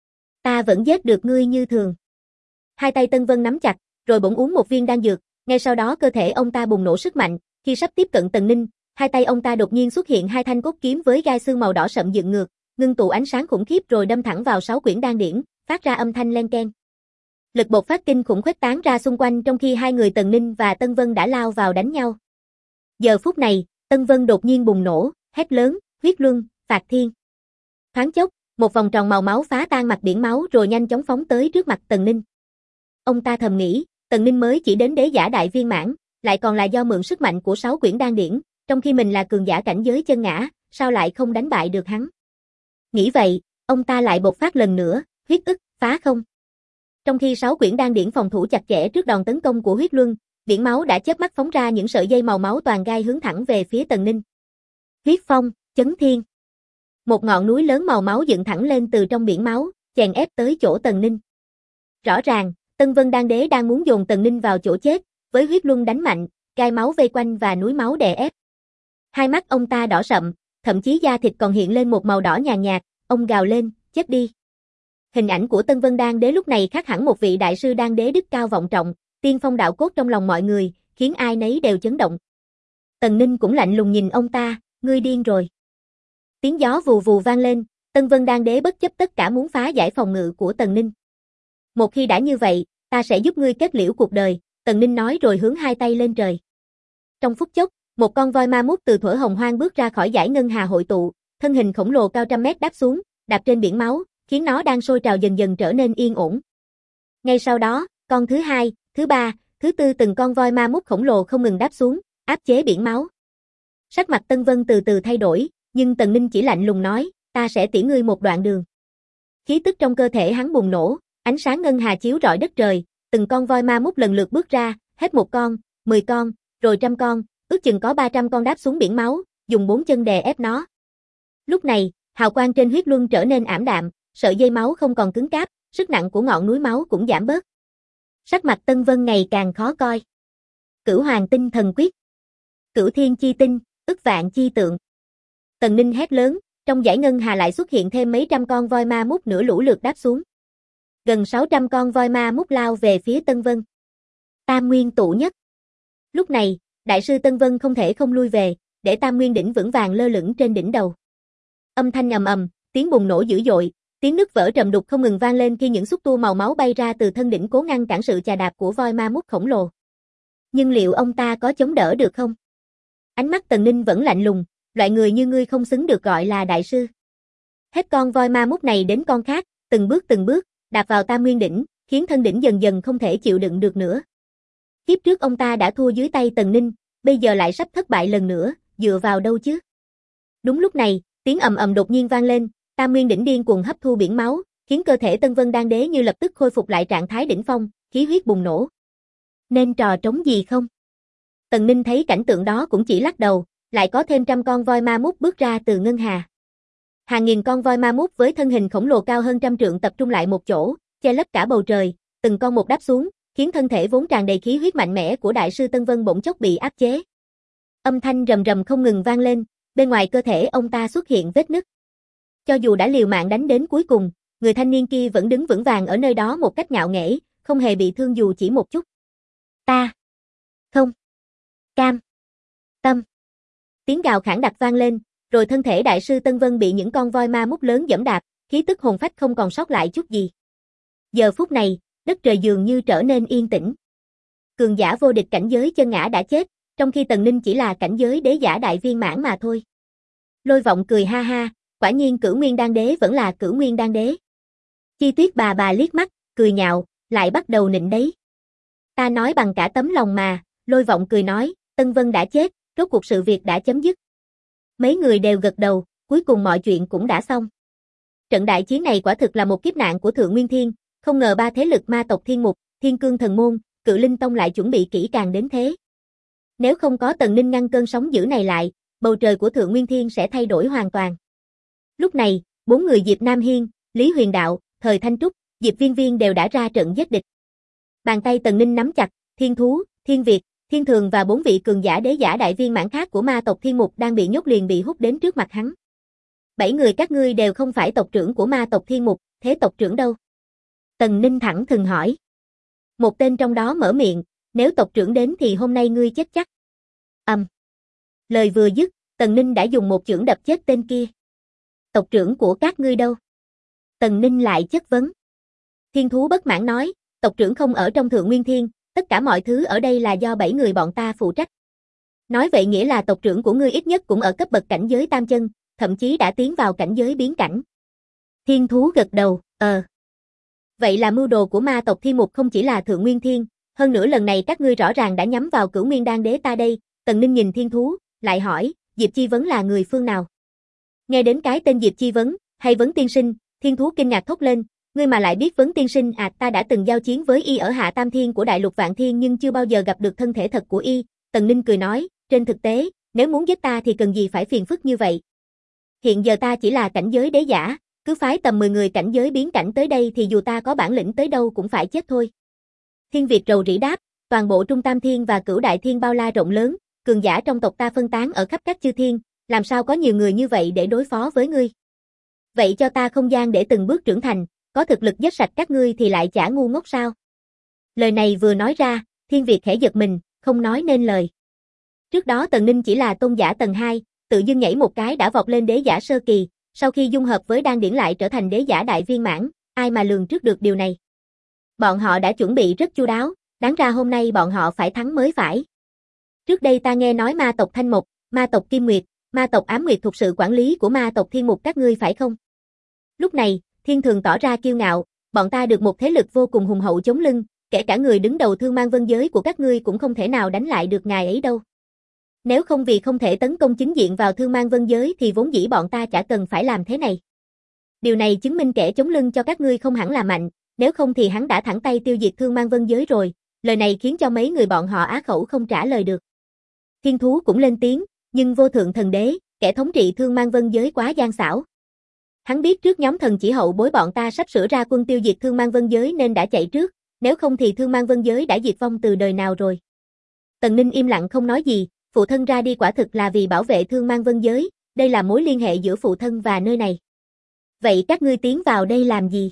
Ta vẫn giết được ngươi như thường. Hai tay Tân Vân nắm chặt, rồi bỗng uống một viên đan dược, ngay sau đó cơ thể ông ta bùng nổ sức mạnh, khi sắp tiếp cận Tần Ninh, hai tay ông ta đột nhiên xuất hiện hai thanh cốt kiếm với gai xương màu đỏ sậm dựng ngược, ngưng tụ ánh sáng khủng khiếp rồi đâm thẳng vào 6 quyển đan điển, phát ra âm thanh len keng. Lực bộc phát kinh khủng khuếch tán ra xung quanh trong khi hai người Tần Ninh và Tân Vân đã lao vào đánh nhau. Giờ phút này, Tân Vân đột nhiên bùng nổ, hét lớn, huyết luân, phạt thiên. Thoáng chốc, một vòng tròn màu máu phá tan mặt biển máu rồi nhanh chóng phóng tới trước mặt Tần Ninh. Ông ta thầm nghĩ, Tần Ninh mới chỉ đến đế giả đại viên mãn, lại còn là do mượn sức mạnh của 6 quyển đan điển, trong khi mình là cường giả cảnh giới chân ngã, sao lại không đánh bại được hắn. Nghĩ vậy, ông ta lại bộc phát lần nữa, huyết ức, phá không. Trong khi 6 quyển đan điển phòng thủ chặt chẽ trước đòn tấn công của huyết luân, biển máu đã chớp mắt phóng ra những sợi dây màu máu toàn gai hướng thẳng về phía Tần Ninh. Huyết phong, chấn thiên. Một ngọn núi lớn màu máu dựng thẳng lên từ trong biển máu, chèn ép tới chỗ Tần Ninh. Rõ ràng, Tân Vân Đan Đế đang muốn dồn Tần Ninh vào chỗ chết, với huyết luân đánh mạnh, gai máu vây quanh và núi máu đè ép. Hai mắt ông ta đỏ sậm, thậm chí da thịt còn hiện lên một màu đỏ nhàn nhạt, ông gào lên, chết đi. Hình ảnh của Tân Vân Đan Đế lúc này khác hẳn một vị đại sư đan đế đức cao vọng trọng, tiên phong đạo cốt trong lòng mọi người, khiến ai nấy đều chấn động. Tần Ninh cũng lạnh lùng nhìn ông ta, ngươi điên rồi. Tiếng gió vù vù vang lên, Tân Vân Đan Đế bất chấp tất cả muốn phá giải phòng ngự của Tần Ninh. Một khi đã như vậy, ta sẽ giúp ngươi kết liễu cuộc đời, Tần Ninh nói rồi hướng hai tay lên trời. Trong phút chốc, một con voi ma mút từ thuở hồng hoang bước ra khỏi dải ngân hà hội tụ, thân hình khổng lồ cao trăm mét đáp xuống, đạp trên biển máu, khiến nó đang sôi trào dần dần trở nên yên ổn. Ngay sau đó, con thứ hai, thứ ba, thứ tư từng con voi ma mút khổng lồ không ngừng đáp xuống, áp chế biển máu. Sắc mặt Tân Vân từ từ thay đổi, nhưng Tần Ninh chỉ lạnh lùng nói, ta sẽ tiễn ngươi một đoạn đường. Khí tức trong cơ thể hắn bùng nổ, ánh sáng ngân hà chiếu rọi đất trời, từng con voi ma mút lần lượt bước ra, hết một con, 10 con, rồi 100 con, ước chừng có 300 con đáp xuống biển máu, dùng 4 chân đè ép nó. Lúc này, hào quang trên huyết luân trở nên ảm đạm, sợi dây máu không còn cứng cáp, sức nặng của ngọn núi máu cũng giảm bớt. Sắc mặt Tân Vân ngày càng khó coi. Cửu Hoàng Tinh Thần Quyết. Cửu Thiên Chi Tinh, ức vạn chi tượng. Tần Ninh hét lớn, trong dải ngân hà lại xuất hiện thêm mấy trăm con voi ma mút nửa lũ lượt đáp xuống. Gần 600 con voi ma mút lao về phía Tân Vân. Tam nguyên tụ nhất. Lúc này, đại sư Tân Vân không thể không lui về, để Tam Nguyên đỉnh vững vàng lơ lửng trên đỉnh đầu. Âm thanh ầm ầm, tiếng bùng nổ dữ dội, tiếng nứt vỡ trầm đục không ngừng vang lên khi những xúc tua màu máu bay ra từ thân đỉnh cố ngăn cản sự chà đạp của voi ma mút khổng lồ. Nhưng liệu ông ta có chống đỡ được không? Ánh mắt Tần Ninh vẫn lạnh lùng, loại người như ngươi không xứng được gọi là đại sư. Hết con voi ma mút này đến con khác, từng bước, đạp vào Tam Nguyên đỉnh, khiến thân đỉnh dần dần không thể chịu đựng được nữa. Kiếp trước ông ta đã thua dưới tay Tần Ninh, bây giờ lại sắp thất bại lần nữa, dựa vào đâu chứ? Đúng lúc này, tiếng ầm ầm đột nhiên vang lên, Tam Nguyên đỉnh điên cuồng hấp thu biển máu, khiến cơ thể Tân Vân Đan Đế như lập tức khôi phục lại trạng thái đỉnh phong, khí huyết bùng nổ. Nên trò trống gì không? Tần Ninh thấy cảnh tượng đó cũng chỉ lắc đầu, lại có thêm trăm con voi ma mút bước ra từ ngân hà. Hàng nghìn con voi ma mút với thân hình khổng lồ cao hơn trăm trượng tập trung lại một chỗ, che lấp cả bầu trời, từng con một đáp xuống, khiến thân thể vốn tràn đầy khí huyết mạnh mẽ của đại sư Tân Vân bỗng chốc bị áp chế. Âm thanh rầm rầm không ngừng vang lên, bên ngoài cơ thể ông ta xuất hiện vết nứt. Cho dù đã liều mạng đánh đến cuối cùng, người thanh niên kia vẫn đứng vững vàng ở nơi đó một cách ngạo nghễ, không hề bị thương dù chỉ một chút. Ta không cam tâm. Tiếng gào khản đặc vang lên, rồi thân thể đại sư Tân Vân bị những con voi ma mút lớn giẫm đạp, khí tức hồn phách không còn sót lại chút gì. Giờ phút này, đất trời dường như trở nên yên tĩnh. Cường giả vô địch cảnh giới chân ngã đã chết, trong khi Tần Ninh chỉ là cảnh giới đế giả đại viên mãn mà thôi. Lôi Vọng cười ha ha, quả nhiên Cửu Nguyên Đan Đế vẫn là Cửu Nguyên Đan Đế. Chi Tuyết bà liếc mắt, cười nhạo, lại bắt đầu nịnh đấy. Ta nói bằng cả tấm lòng mà, Lôi Vọng cười nói, Tân Vân đã chết, rốt cuộc sự việc đã chấm dứt. Mấy người đều gật đầu, cuối cùng mọi chuyện cũng đã xong. Trận đại chiến này quả thực là một kiếp nạn của Thượng Nguyên Thiên, không ngờ ba thế lực ma tộc Thiên Mục, Thiên Cương Thần Môn, Cự Linh Tông lại chuẩn bị kỹ càng đến thế. Nếu không có Tần Ninh ngăn cơn sóng dữ này lại, bầu trời của Thượng Nguyên Thiên sẽ thay đổi hoàn toàn. Lúc này, bốn người Diệp Nam Hiên, Lý Huyền Đạo, Thời Thanh Trúc, Diệp Viên Viên đều đã ra trận giết địch. Bàn tay Tần Ninh nắm chặt, Thiên Thú, Thiên Việt, Thiên Thường và bốn vị cường giả đế giả đại viên mãn khác của ma tộc Thiên Mục đang bị nhốt liền bị hút đến trước mặt hắn. 7 người các ngươi đều không phải tộc trưởng của ma tộc Thiên Mục, thế tộc trưởng đâu? Tần Ninh thẳng thừng hỏi. Một tên trong đó mở miệng, nếu tộc trưởng đến thì hôm nay ngươi chết chắc. Lời vừa dứt, Tần Ninh đã dùng một chưởng đập chết tên kia. Tộc trưởng của các ngươi đâu? Tần Ninh lại chất vấn. Thiên Thú bất mãn nói, tộc trưởng không ở trong Thượng Nguyên Thiên, tất cả mọi thứ ở đây là do 7 người bọn ta phụ trách. Nói vậy nghĩa là tộc trưởng của ngươi ít nhất cũng ở cấp bậc cảnh giới tam chân, thậm chí đã tiến vào cảnh giới biến cảnh. Thiên Thú gật đầu, Vậy là mưu đồ của ma tộc Thiên Mục không chỉ là Thượng Nguyên Thiên, hơn nữa lần này các ngươi rõ ràng đã nhắm vào Cửu Nguyên Đan Đế ta đây. Tần Ninh nhìn Thiên Thú, lại hỏi, Diệp Chi Vấn là người phương nào? Nghe đến cái tên Diệp Chi Vấn, hay Vấn tiên sinh, Thiên Thú kinh ngạc thốt lên, ngươi mà lại biết Vấn tiên sinh à? Ta đã từng giao chiến với y ở Hạ Tam Thiên của Đại Lục Vạn Thiên nhưng chưa bao giờ gặp được thân thể thật của y. Tần Ninh cười nói, trên thực tế, nếu muốn giết ta thì cần gì phải phiền phức như vậy. Hiện giờ ta chỉ là cảnh giới đế giả, cứ phái tầm 10 người cảnh giới biến cảnh tới đây thì dù ta có bản lĩnh tới đâu cũng phải chết thôi. Thiên Việt rầu rĩ đáp, toàn bộ Trung Tam Thiên và Cửu Đại Thiên bao la rộng lớn, cường giả trong tộc ta phân tán ở khắp các chư thiên, làm sao có nhiều người như vậy để đối phó với ngươi. Vậy cho ta không gian để từng bước trưởng thành, có thực lực giết sạch các ngươi thì lại chả ngu ngốc sao? Lời này vừa nói ra, Thiên Việt khẽ giật mình, không nói nên lời. Trước đó Tần Ninh chỉ là tôn giả tầng 2, tự dưng nhảy một cái đã vọt lên đế giả sơ kỳ, sau khi dung hợp với đan điển lại trở thành đế giả đại viên mãn, ai mà lường trước được điều này. Bọn họ đã chuẩn bị rất chu đáo, đáng ra hôm nay bọn họ phải thắng mới phải. Trước đây ta nghe nói ma tộc Thanh Mộc, ma tộc Kim Nguyệt, ma tộc Ám Nguyệt thuộc sự quản lý của ma tộc Thiên Mục các ngươi phải không? Lúc này, Thiên Thường tỏ ra kiêu ngạo, bọn ta được một thế lực vô cùng hùng hậu chống lưng, kể cả người đứng đầu Thương Mang Vân giới của các ngươi cũng không thể nào đánh lại được ngài ấy đâu. Nếu không vì không thể tấn công chính diện vào Thương Mang Vân giới thì vốn dĩ bọn ta chả cần phải làm thế này. Điều này chứng minh kẻ chống lưng cho các ngươi không hẳn là mạnh, nếu không thì hắn đã thẳng tay tiêu diệt Thương Mang Vân giới rồi. Lời này khiến cho mấy người bọn họ á khẩu không trả lời được. Thiên Thú cũng lên tiếng, nhưng Vô Thượng Thần Đế, kẻ thống trị Thương Mang Vân giới quá gian xảo. Hắn biết trước nhóm thần chỉ hậu bối bọn ta sắp sửa ra quân tiêu diệt Thương Mang Vân giới nên đã chạy trước, nếu không thì Thương Mang Vân giới đã diệt vong từ đời nào rồi. Tần Ninh im lặng không nói gì, phụ thân ra đi quả thực là vì bảo vệ Thương Mang Vân giới, đây là mối liên hệ giữa phụ thân và nơi này. Vậy các ngươi tiến vào đây làm gì?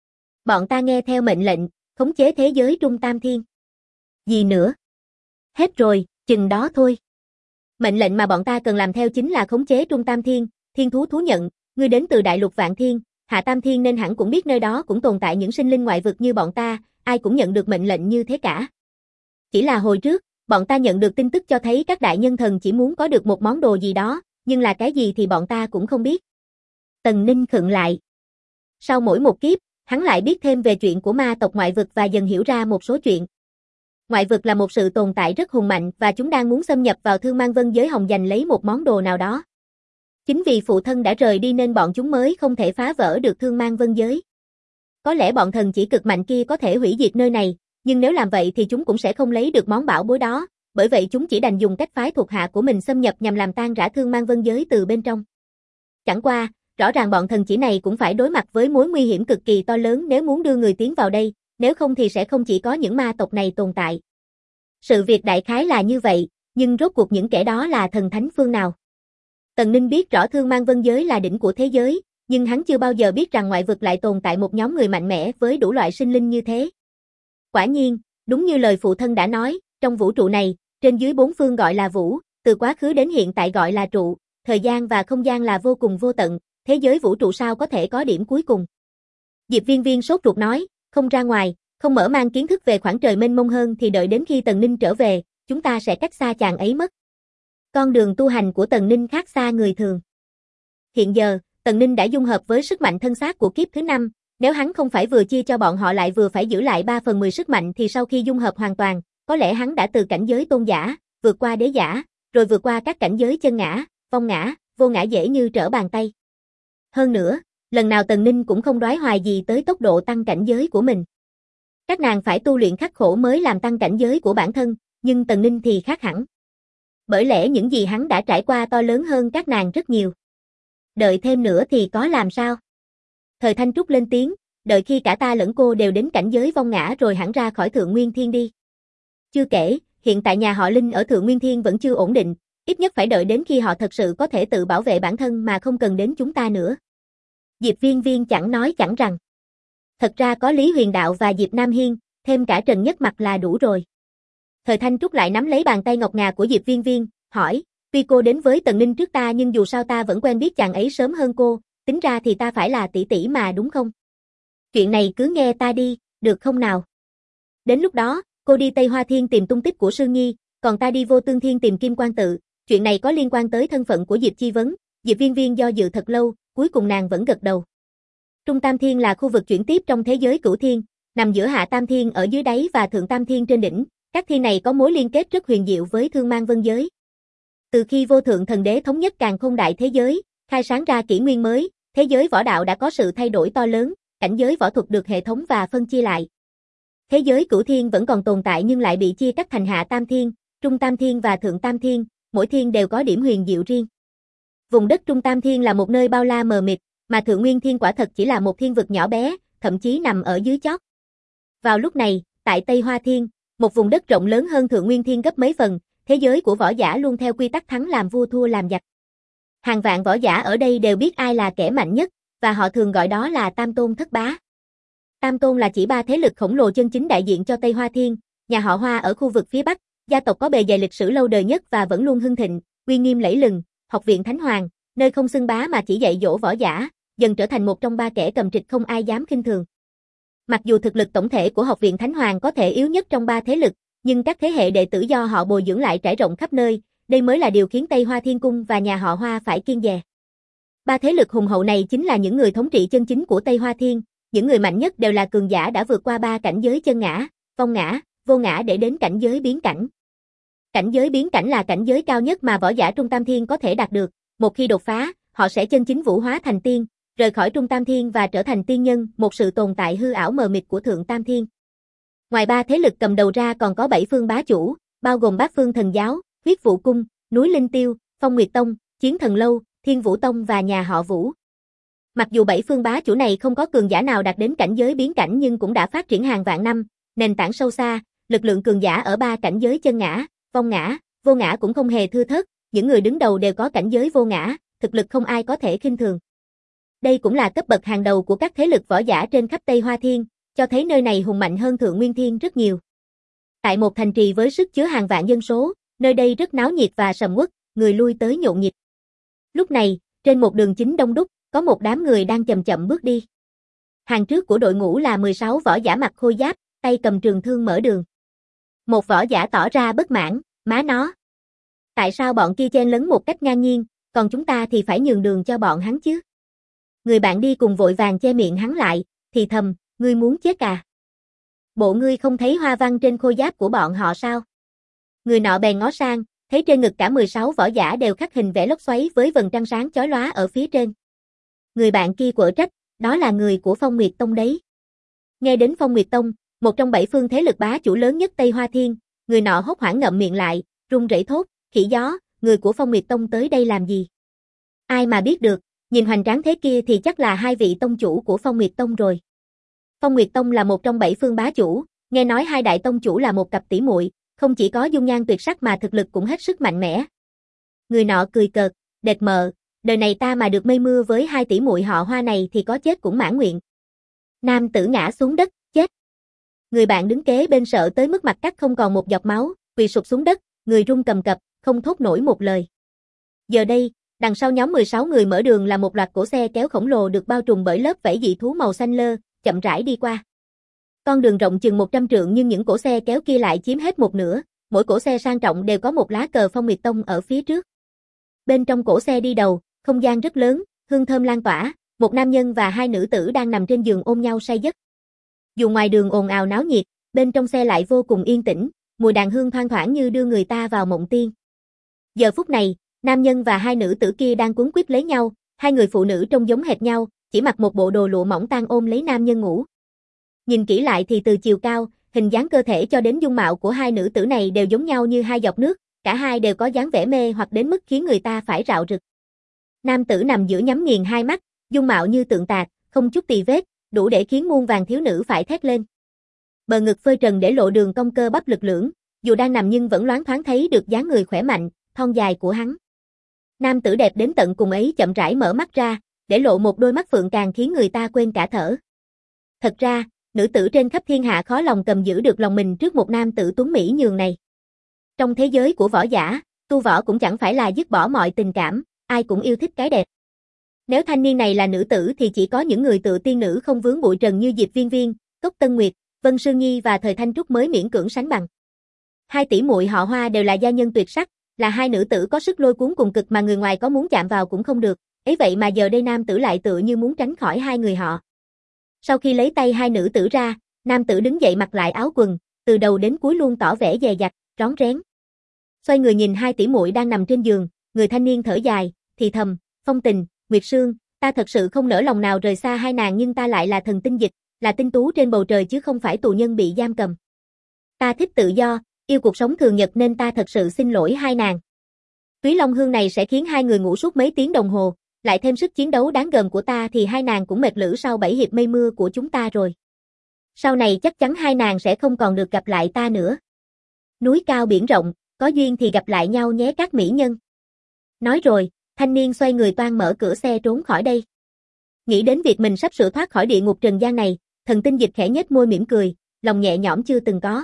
Bọn ta nghe theo mệnh lệnh, khống chế thế giới Trung Tam Thiên. Gì nữa? Hết rồi, chừng đó thôi. Mệnh lệnh mà bọn ta cần làm theo chính là khống chế Trung Tam Thiên, thiên thú thú nhận, ngươi đến từ đại lục Vạn Thiên, Hạ Tam Thiên nên hẳn cũng biết nơi đó cũng tồn tại những sinh linh ngoại vực như bọn ta, ai cũng nhận được mệnh lệnh như thế cả. Chỉ là hồi trước, bọn ta nhận được tin tức cho thấy các đại nhân thần chỉ muốn có được một món đồ gì đó, nhưng là cái gì thì bọn ta cũng không biết. Tần Ninh khựng lại. Sau mỗi một kiếp, hắn lại biết thêm về chuyện của ma tộc ngoại vực và dần hiểu ra một số chuyện. Ngoại vực là một sự tồn tại rất hùng mạnh và chúng đang muốn xâm nhập vào Thương Mang Vân giới hồng giành lấy một món đồ nào đó. Chính vì phụ thân đã rời đi nên bọn chúng mới không thể phá vỡ được Thương Mang Vân giới. Có lẽ bọn thần chỉ cực mạnh kia có thể hủy diệt nơi này, nhưng nếu làm vậy thì chúng cũng sẽ không lấy được món bảo bối đó, bởi vậy chúng chỉ đành dùng cách phái thuộc hạ của mình xâm nhập nhằm làm tan rã Thương Mang Vân giới từ bên trong. Chẳng qua, rõ ràng bọn thần chỉ này cũng phải đối mặt với mối nguy hiểm cực kỳ to lớn nếu muốn đưa người tiến vào đây, nếu không thì sẽ không chỉ có những ma tộc này tồn tại. Sự việc đại khái là như vậy, nhưng rốt cuộc những kẻ đó là thần thánh phương nào? Tần Ninh biết rõ Thương Mang Vân giới là đỉnh của thế giới, nhưng hắn chưa bao giờ biết rằng ngoại vực lại tồn tại một nhóm người mạnh mẽ với đủ loại sinh linh như thế. Quả nhiên, đúng như lời phụ thân đã nói, trong vũ trụ này, trên dưới bốn phương gọi là vũ, từ quá khứ đến hiện tại gọi là trụ, thời gian và không gian là vô cùng vô tận, thế giới vũ trụ sao có thể có điểm cuối cùng. Diệp Viên Viên sốt ruột nói, không ra ngoài, không mở mang kiến thức về khoảng trời mênh mông hơn thì đợi đến khi Tần Ninh trở về, chúng ta sẽ cách xa chàng ấy mất. Con đường tu hành của Tần Ninh khác xa người thường. Hiện giờ, Tần Ninh đã dung hợp với sức mạnh thân xác của kiếp thứ 5, nếu hắn không phải vừa chia cho bọn họ lại vừa phải giữ lại 3/10 sức mạnh thì sau khi dung hợp hoàn toàn, có lẽ hắn đã từ cảnh giới tôn giả, vượt qua đế giả, rồi vượt qua các cảnh giới chân ngã, vong ngã, vô ngã dễ như trở bàn tay. Hơn nữa, lần nào Tần Ninh cũng không đoái hoài gì tới tốc độ tăng cảnh giới của mình. Các nàng phải tu luyện khắc khổ mới làm tăng cảnh giới của bản thân, nhưng Tần Ninh thì khác hẳn. Bởi lẽ những gì hắn đã trải qua to lớn hơn các nàng rất nhiều. Đợi thêm nữa thì có làm sao? Thời Thanh Trúc lên tiếng, đợi khi cả ta lẫn cô đều đến cảnh giới vong ngã rồi hẳn ra khỏi Thượng Nguyên Thiên đi. Chưa kể, hiện tại nhà họ Linh ở Thượng Nguyên Thiên vẫn chưa ổn định, ít nhất phải đợi đến khi họ thật sự có thể tự bảo vệ bản thân mà không cần đến chúng ta nữa. Diệp Viên Viên chẳng nói chẳng rằng. Thật ra có Lý Huyền Đạo và Diệp Nam Hiên, thêm cả Trần Nhất Mặc là đủ rồi. Thời Thanh Trúc lại nắm lấy bàn tay ngọc ngà của Diệp Viên Viên, hỏi, tuy cô đến với Tần Ninh trước ta nhưng dù sao ta vẫn quen biết chàng ấy sớm hơn cô, tính ra thì ta phải là tỷ tỷ mà đúng không? Chuyện này cứ nghe ta đi, được không nào? Đến lúc đó, cô đi Tây Hoa Thiên tìm tung tích của Sương Nhi, còn ta đi Vô Tương Thiên tìm Kim Quan Tự, chuyện này có liên quan tới thân phận của Diệp Chi Vấn. Diệp Viên Viên do dự thật lâu, cuối cùng nàng vẫn gật đầu. Trung Tam Thiên là khu vực chuyển tiếp trong thế giới Cửu Thiên, nằm giữa Hạ Tam Thiên ở dưới đáy và Thượng Tam Thiên trên đỉnh, các thiên này có mối liên kết rất huyền diệu với Thương Mang Vân giới. Từ khi Vô Thượng Thần Đế thống nhất Càn Khôn Đại thế giới, khai sáng ra kỷ nguyên mới, thế giới võ đạo đã có sự thay đổi to lớn, cảnh giới võ thuật được hệ thống và phân chia lại. Thế giới Cửu Thiên vẫn còn tồn tại nhưng lại bị chia cắt thành Hạ Tam Thiên, Trung Tam Thiên và Thượng Tam Thiên, mỗi thiên đều có điểm huyền diệu riêng. Vùng đất Trung Tam Thiên là một nơi bao la mờ mịt, mà Thượng Nguyên Thiên quả thật chỉ là một thiên vực nhỏ bé, thậm chí nằm ở dưới chót. Vào lúc này, tại Tây Hoa Thiên, một vùng đất rộng lớn hơn Thượng Nguyên Thiên gấp mấy phần, thế giới của võ giả luôn theo quy tắc thắng làm vua thua làm giặc. Hàng vạn võ giả ở đây đều biết ai là kẻ mạnh nhất, và họ thường gọi đó là Tam Tôn Thất Bá. Tam Tôn là chỉ ba thế lực khổng lồ chân chính đại diện cho Tây Hoa Thiên, nhà họ Hoa ở khu vực phía Bắc, gia tộc có bề dày lịch sử lâu đời nhất và vẫn luôn hưng thịnh, uy nghiêm lẫy lừng, Học viện Thánh Hoàng, nơi không xưng bá mà chỉ dạy dỗ võ giả, dần trở thành một trong ba kẻ cầm trịch không ai dám khinh thường. Mặc dù thực lực tổng thể của Học viện Thánh Hoàng có thể yếu nhất trong ba thế lực, nhưng các thế hệ đệ tử do họ bồi dưỡng lại trải rộng khắp nơi, đây mới là điều khiến Tây Hoa Thiên Cung và nhà họ Hoa phải kiêng dè. Ba thế lực hùng hậu này chính là những người thống trị chân chính của Tây Hoa Thiên, những người mạnh nhất đều là cường giả đã vượt qua ba cảnh giới chân ngã, vong ngã, vô ngã để đến cảnh giới biến cảnh. Cảnh giới biến cảnh là cảnh giới cao nhất mà võ giả Trung Tam Thiên có thể đạt được, một khi đột phá, họ sẽ chân chính vũ hóa thành tiên, rời khỏi Trung Tam Thiên và trở thành tiên nhân, một sự tồn tại hư ảo mờ mịt của Thượng Tam Thiên. Ngoài ba thế lực cầm đầu ra còn có 7 phương bá chủ, bao gồm Bát Phương Thần Giáo, Huyết Vụ Cung, Núi Linh Tiêu, Phong Nguyệt Tông, Chiến Thần Lâu, Thiên Vũ Tông và nhà họ Vũ. Mặc dù 7 phương bá chủ này không có cường giả nào đạt đến cảnh giới biến cảnh nhưng cũng đã phát triển hàng vạn năm, nền tảng sâu xa, lực lượng cường giả ở ba cảnh giới chân ngã, vong ngã, vô ngã cũng không hề thưa thớt, những người đứng đầu đều có cảnh giới vô ngã, thực lực không ai có thể khinh thường. Đây cũng là cấp bậc hàng đầu của các thế lực võ giả trên khắp Tây Hoa Thiên, cho thấy nơi này hùng mạnh hơn Thượng Nguyên Thiên rất nhiều. Tại một thành trì với sức chứa hàng vạn dân số, nơi đây rất náo nhiệt và sầm uất, người lui tới nhộn nhịp. Lúc này, trên một đường chính đông đúc, có một đám người đang chậm chậm bước đi. Hàng trước của đội ngũ là 16 võ giả mặc khôi giáp, tay cầm trường thương mở đường. Một võ giả tỏ ra bất mãn, má nó. Tại sao bọn kia chen lấn một cách ngang nhiên, còn chúng ta thì phải nhường đường cho bọn hắn chứ? Người bạn đi cùng vội vàng che miệng hắn lại, thì thầm, ngươi muốn chết à? Bộ ngươi không thấy hoa văn trên khôi giáp của bọn họ sao? Người nọ bèn ngó sang, thấy trên ngực cả 16 võ giả đều khắc hình vẽ lốc xoáy với vầng trăng sáng chói lóa ở phía trên. Người bạn kia quở trách, đó là người của Phong Nguyệt Tông đấy. Nghe đến Phong Nguyệt Tông, một trong 7 phương thế lực bá chủ lớn nhất Tây Hoa Thiên, người nọ hốt hoảng ngậm miệng lại, run rẩy thốt, khỉ gió, người của Phong Nguyệt Tông tới đây làm gì? Ai mà biết được, nhìn hoành tráng thế kia thì chắc là hai vị tông chủ của Phong Nguyệt Tông rồi. Phong Nguyệt Tông là một trong 7 phương bá chủ, nghe nói hai đại tông chủ là một cặp tỷ muội, không chỉ có dung nhan tuyệt sắc mà thực lực cũng hết sức mạnh mẽ. Người nọ cười cợt, đệt mờ, đời này ta mà được mây mưa với hai tỷ muội họ Hoa này thì có chết cũng mãn nguyện. Nam tử ngã xuống đất, chết. Người bạn đứng kế bên sợ tới mức mặt cắt không còn một giọt máu, quỳ sụp xuống đất, người run cầm cập, không thốt nổi một lời. Giờ đây, đằng sau nhóm 16 người mở đường là một loạt cỗ xe kéo khổng lồ được bao trùm bởi lớp vảy dị thú màu xanh lơ, chậm rãi đi qua. Con đường rộng chừng 100 trượng nhưng những cỗ xe kéo kia lại chiếm hết một nửa, mỗi cỗ xe sang trọng đều có một lá cờ Phong Nguyệt Tông ở phía trước. Bên trong cỗ xe đi đầu, không gian rất lớn, hương thơm lan tỏa, một nam nhân và hai nữ tử đang nằm trên giường ôm nhau say giấc. Dù ngoài đường ồn ào náo nhiệt, bên trong xe lại vô cùng yên tĩnh, mùi đàn hương thoang thoảng như đưa người ta vào mộng tiên. Giờ phút này, nam nhân và hai nữ tử kia đang cuống quýt lấy nhau, hai người phụ nữ trông giống hệt nhau, chỉ mặc một bộ đồ lụa mỏng tang ôm lấy nam nhân ngủ. Nhìn kỹ lại thì từ chiều cao, hình dáng cơ thể cho đến dung mạo của hai nữ tử này đều giống nhau như hai giọt nước, cả hai đều có dáng vẻ mê hoặc đến mức khiến người ta phải rạo rực. Nam tử nằm giữa nhắm nghiền hai mắt, dung mạo như tượng tạc, không chút tì vết, đủ để khiến muôn vàn thiếu nữ phải thét lên. Bờ ngực phơi trần để lộ đường cong cơ bắp lực lưỡng, dù đang nằm nhưng vẫn loáng thoáng thấy được dáng người khỏe mạnh, thon dài của hắn. Nam tử đẹp đến tận cùng ấy chậm rãi mở mắt ra, để lộ một đôi mắt phượng càng khiến người ta quên cả thở. Thật ra, nữ tử trên khắp thiên hạ khó lòng cầm giữ được lòng mình trước một nam tử tuấn mỹ nhường này. Trong thế giới của võ giả, tu võ cũng chẳng phải là dứt bỏ mọi tình cảm, ai cũng yêu thích cái đẹp. Nếu thanh niên này là nữ tử thì chỉ có những người tự tiên nữ không vướng bụi trần như Diệp Viên Viên, Cốc Tân Nguyệt, Vân Sương Nhi và Thời Thanh Trúc mới miễn cưỡng sánh bằng. Hai tỷ muội họ Hoa đều là gia nhân tuyệt sắc, là hai nữ tử có sức lôi cuốn cùng cực mà người ngoài có muốn chạm vào cũng không được, ấy vậy mà giờ đây nam tử lại tựa như muốn tránh khỏi hai người họ. Sau khi lấy tay hai nữ tử ra, nam tử đứng dậy mặc lại áo quần, từ đầu đến cuối luôn tỏ vẻ dè dặt, rón rén. Xoay người nhìn hai tỷ muội đang nằm trên giường, người thanh niên thở dài, thì thầm, Phong Tình, Nguyệt Sương, ta thật sự không nỡ lòng nào rời xa hai nàng nhưng ta lại là thần tinh dịch, là tinh tú trên bầu trời chứ không phải tù nhân bị giam cầm. Ta thích tự do, yêu cuộc sống thường nhật nên ta thật sự xin lỗi hai nàng. Túy Long Hương này sẽ khiến hai người ngủ suốt mấy tiếng đồng hồ, lại thêm sức chiến đấu đáng gờm của ta thì hai nàng cũng mệt lử sau 7 hiệp mây mưa của chúng ta rồi. Sau này chắc chắn hai nàng sẽ không còn được gặp lại ta nữa. Núi cao biển rộng, có duyên thì gặp lại nhau nhé các mỹ nhân. Nói rồi, thanh niên xoay người toan mở cửa xe trốn khỏi đây. Nghĩ đến việc mình sắp sửa thoát khỏi địa ngục trần gian này, thần tinh dịch khẽ nhếch môi mỉm cười, lòng nhẹ nhõm chưa từng có.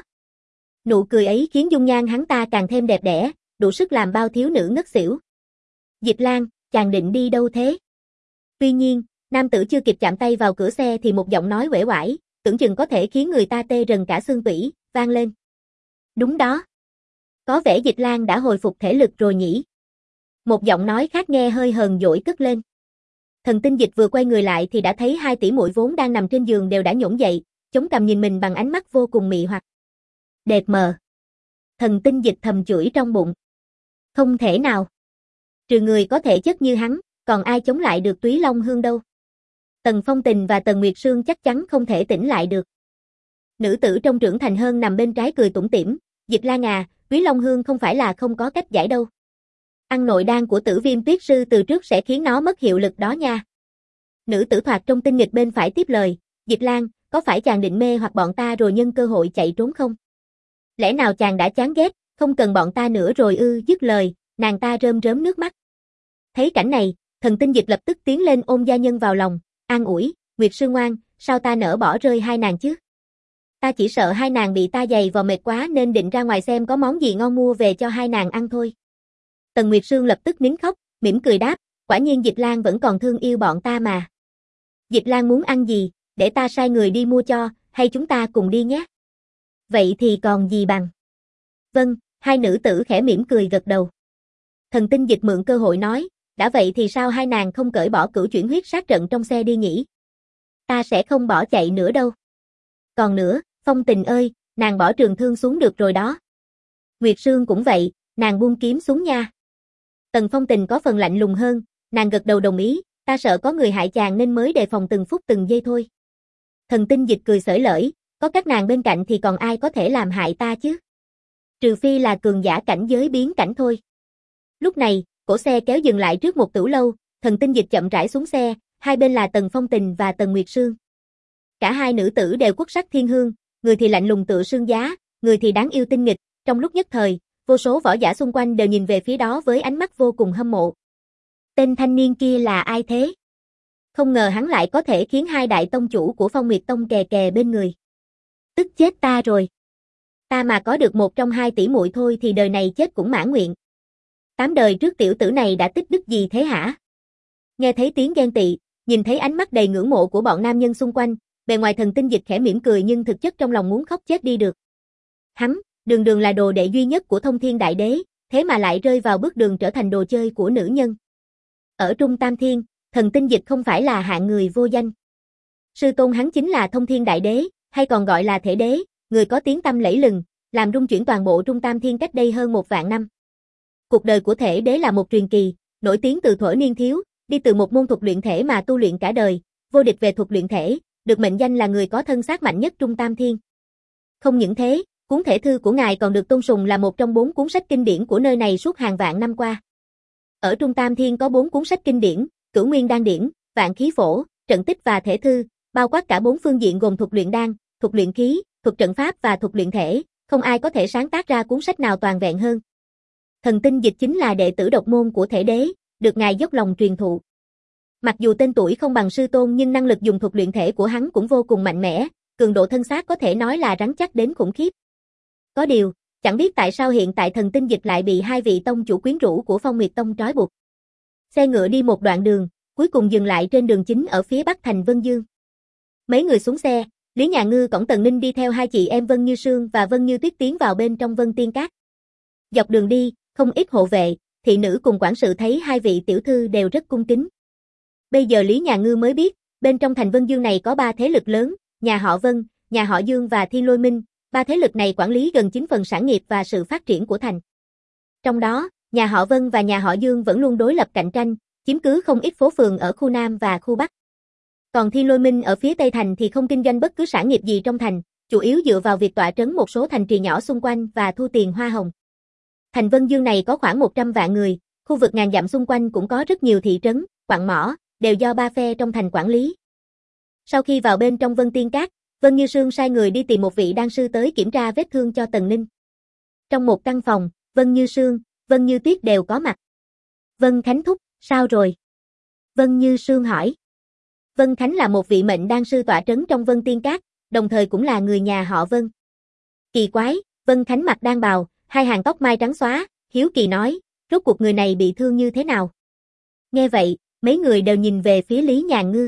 Nụ cười ấy khiến dung nhan hắn ta càng thêm đẹp đẽ, đủ sức làm bao thiếu nữ ngất xỉu. Dịch Lan, chàng định đi đâu thế? Tuy nhiên, nam tử chưa kịp chạm tay vào cửa xe thì một giọng nói uể oải, tưởng chừng có thể khiến người ta tê rần cả xương tủy, vang lên. Đúng đó. Có vẻ Dịch Lan đã hồi phục thể lực rồi nhỉ? Một giọng nói khác nghe hơi hờn dỗi cất lên. Thần tinh dịch vừa quay người lại thì đã thấy hai tỷ muội vốn đang nằm trên giường đều đã nhổn dậy, chống cằm nhìn mình bằng ánh mắt vô cùng mị hoặc. Đẹp mờ. Thần tinh dịch thầm chửi trong bụng. Không thể nào. Trừ người có thể chất như hắn, còn ai chống lại được Túy Long Hương đâu. Tần Phong Tình và Tần Nguyệt Sương chắc chắn không thể tỉnh lại được. Nữ tử trông trưởng thành hơn nằm bên trái cười tủm tỉm, Dịch Lan à, Túy Long Hương không phải là không có cách giải đâu. Ăn nội đan của Tử Viêm Tuyết Sư từ trước sẽ khiến nó mất hiệu lực đó nha. Nữ tử thoạt trong tinh nghịch bên phải tiếp lời, Dịch Lan, có phải chàng định mê hoặc bọn ta rồi nhân cơ hội chạy trốn không? Lẽ nào chàng đã chán ghét, không cần bọn ta nữa rồi ư? Dứt lời, nàng ta rơm rớm nước mắt. Thấy cảnh này, thần tinh dịch lập tức tiến lên ôm gia nhân vào lòng, an ủi, Nguyệt Sương ngoan, sao ta nỡ bỏ rơi hai nàng chứ? Ta chỉ sợ hai nàng bị ta giày vò mệt quá nên định ra ngoài xem có món gì ngon mua về cho hai nàng ăn thôi. Tần Nguyệt Sương lập tức nín khóc, mỉm cười đáp, quả nhiên Dịch Lan vẫn còn thương yêu bọn ta mà. Dịch Lan muốn ăn gì, để ta sai người đi mua cho, hay chúng ta cùng đi nhé. Vậy thì còn gì bằng. Vâng, hai nữ tử khẽ mỉm cười gật đầu. Thần Tinh Dịch mượn cơ hội nói, đã vậy thì sao hai nàng không cởi bỏ cửu chuyển huyết sát trận trong xe đi nhỉ? Ta sẽ không bỏ chạy nữa đâu. Còn nữa, Phong Tình ơi, nàng bỏ trường thương xuống được rồi đó. Nguyệt Sương cũng vậy, nàng buông kiếm xuống nha. Tần Phong Tình có phần lạnh lùng hơn, nàng gật đầu đồng ý, ta sợ có người hại chàng nên mới đề phòng từng phút từng giây thôi. Thần Tinh Dịch cười xởi lởi, có các nàng bên cạnh thì còn ai có thể làm hại ta chứ? Trừ phi là cường giả cảnh giới biến cảnh thôi. Lúc này, cổ xe kéo dừng lại trước một tửu lâu, Thần Tinh Dịch chậm rãi xuống xe, hai bên là Tần Phong Tình và Tần Nguyệt Sương. Cả hai nữ tử đều quốc sắc thiên hương, người thì lạnh lùng tựa sương giá, người thì đáng yêu tinh nghịch, trong lúc nhất thời, vô số võ giả xung quanh đều nhìn về phía đó với ánh mắt vô cùng hâm mộ. Tên thanh niên kia là ai thế? Không ngờ hắn lại có thể khiến hai đại tông chủ của Phong Nguyệt Tông kè kè bên người. Tức chết ta rồi. Ta mà có được một trong hai tỷ muội thôi thì đời này chết cũng mãn nguyện. 8 đời trước tiểu tử này đã tích đức gì thế hả? Nghe thấy tiếng ghen tị, nhìn thấy ánh mắt đầy ngưỡng mộ của bọn nam nhân xung quanh, bề ngoài Thần Tinh Dịch khẽ mỉm cười nhưng thực chất trong lòng muốn khóc chết đi được. Hắn, đường đường là đồ đệ duy nhất của Thông Thiên Đại Đế, thế mà lại rơi vào bước đường trở thành đồ chơi của nữ nhân. Ở Trung Tam Thiên, Thần Tinh Dịch không phải là hạng người vô danh. Sư tôn hắn chính là Thông Thiên Đại Đế, hay còn gọi là Thể Đế, người có tiếng tăm lẫy lừng, làm rung chuyển toàn bộ Trung Tam Thiên cách đây hơn 1.000 năm. Cuộc đời của Thể Đế là một truyền kỳ, nổi tiếng từ thuở niên thiếu, đi từ một môn thuật luyện thể mà tu luyện cả đời, vô địch về thuật luyện thể, được mệnh danh là người có thân xác mạnh nhất Trung Tam Thiên. Không những thế, cuốn thể thư của ngài còn được tôn sùng là một trong 4 cuốn sách kinh điển của nơi này suốt hàng vạn năm qua. Ở Trung Tam Thiên có 4 cuốn sách kinh điển, Cửu Nguyên Đan Điển, Vạn Khí Phổ, Trận Tích và Thể Thư, bao quát cả 4 phương diện gồm thuật luyện đan, thuật luyện khí, thuật trận pháp và thuật luyện thể, không ai có thể sáng tác ra cuốn sách nào toàn vẹn hơn. Thần Tinh Dịch chính là đệ tử độc môn của Thể Đế, được ngài dốc lòng truyền thụ. Mặc dù tên tuổi không bằng sư tôn nhưng năng lực dùng thuật luyện thể của hắn cũng vô cùng mạnh mẽ, cường độ thân xác có thể nói là rắn chắc đến khủng khiếp. Có điều, chẳng biết tại sao hiện tại Thần Tinh Dịch lại bị hai vị tông chủ quyến rũ của Phong Nguyệt Tông trói buộc. Xe ngựa đi một đoạn đường, cuối cùng dừng lại trên đường chính ở phía bắc thành Vân Dương. Mấy người xuống xe, Lý Nhà Ngư cõng Tần Ninh đi theo hai chị em Vân Như Sương và Vân Như Tuyết tiến vào bên trong Vân Tiên Các. Dọc đường đi, không ít hộ vệ, thị nữ cùng quản sự thấy hai vị tiểu thư đều rất cung kính. Bây giờ Lý Nhà Ngư mới biết, bên trong thành Vân Dương này có 3 thế lực lớn, nhà họ Vân, nhà họ Dương và Thiên Lôi Minh, 3 thế lực này quản lý gần 9 phần sản nghiệp và sự phát triển của thành. Trong đó, nhà họ Vân và nhà họ Dương vẫn luôn đối lập cạnh tranh, chiếm cứ không ít phố phường ở khu Nam và khu Bắc. Còn Thiên Lôi Minh ở phía Tây thành thì không kinh doanh bất cứ sản nghiệp gì trong thành, chủ yếu dựa vào việc tọa trấn một số thành trì nhỏ xung quanh và thu tiền hoa hồng. Thành Vân Dương này có khoảng 100 vạn người, khu vực ngàn dặm xung quanh cũng có rất nhiều thị trấn, quặng mỏ, đều do 3 phe trong thành quản lý. Sau khi vào bên trong Vân Tiên Các, Vân Như Sương sai người đi tìm một vị đan sư tới kiểm tra vết thương cho Tần Ninh. Trong một căn phòng, Vân Như Sương, Vân Như Tuyết đều có mặt. Vân Khánh thúc, sao rồi? Vân Như Sương hỏi. Vân Khánh là một vị mệnh đan sư tọa trấn trong Vân Tiên Các, đồng thời cũng là người nhà họ Vân. Kỳ quái, Vân Khánh mặc đan bào, hai hàng tóc mai trắng xóa, hiếu kỳ nói, rốt cuộc người này bị thương như thế nào? Nghe vậy, mấy người đều nhìn về phía Lý Nhà Ngư.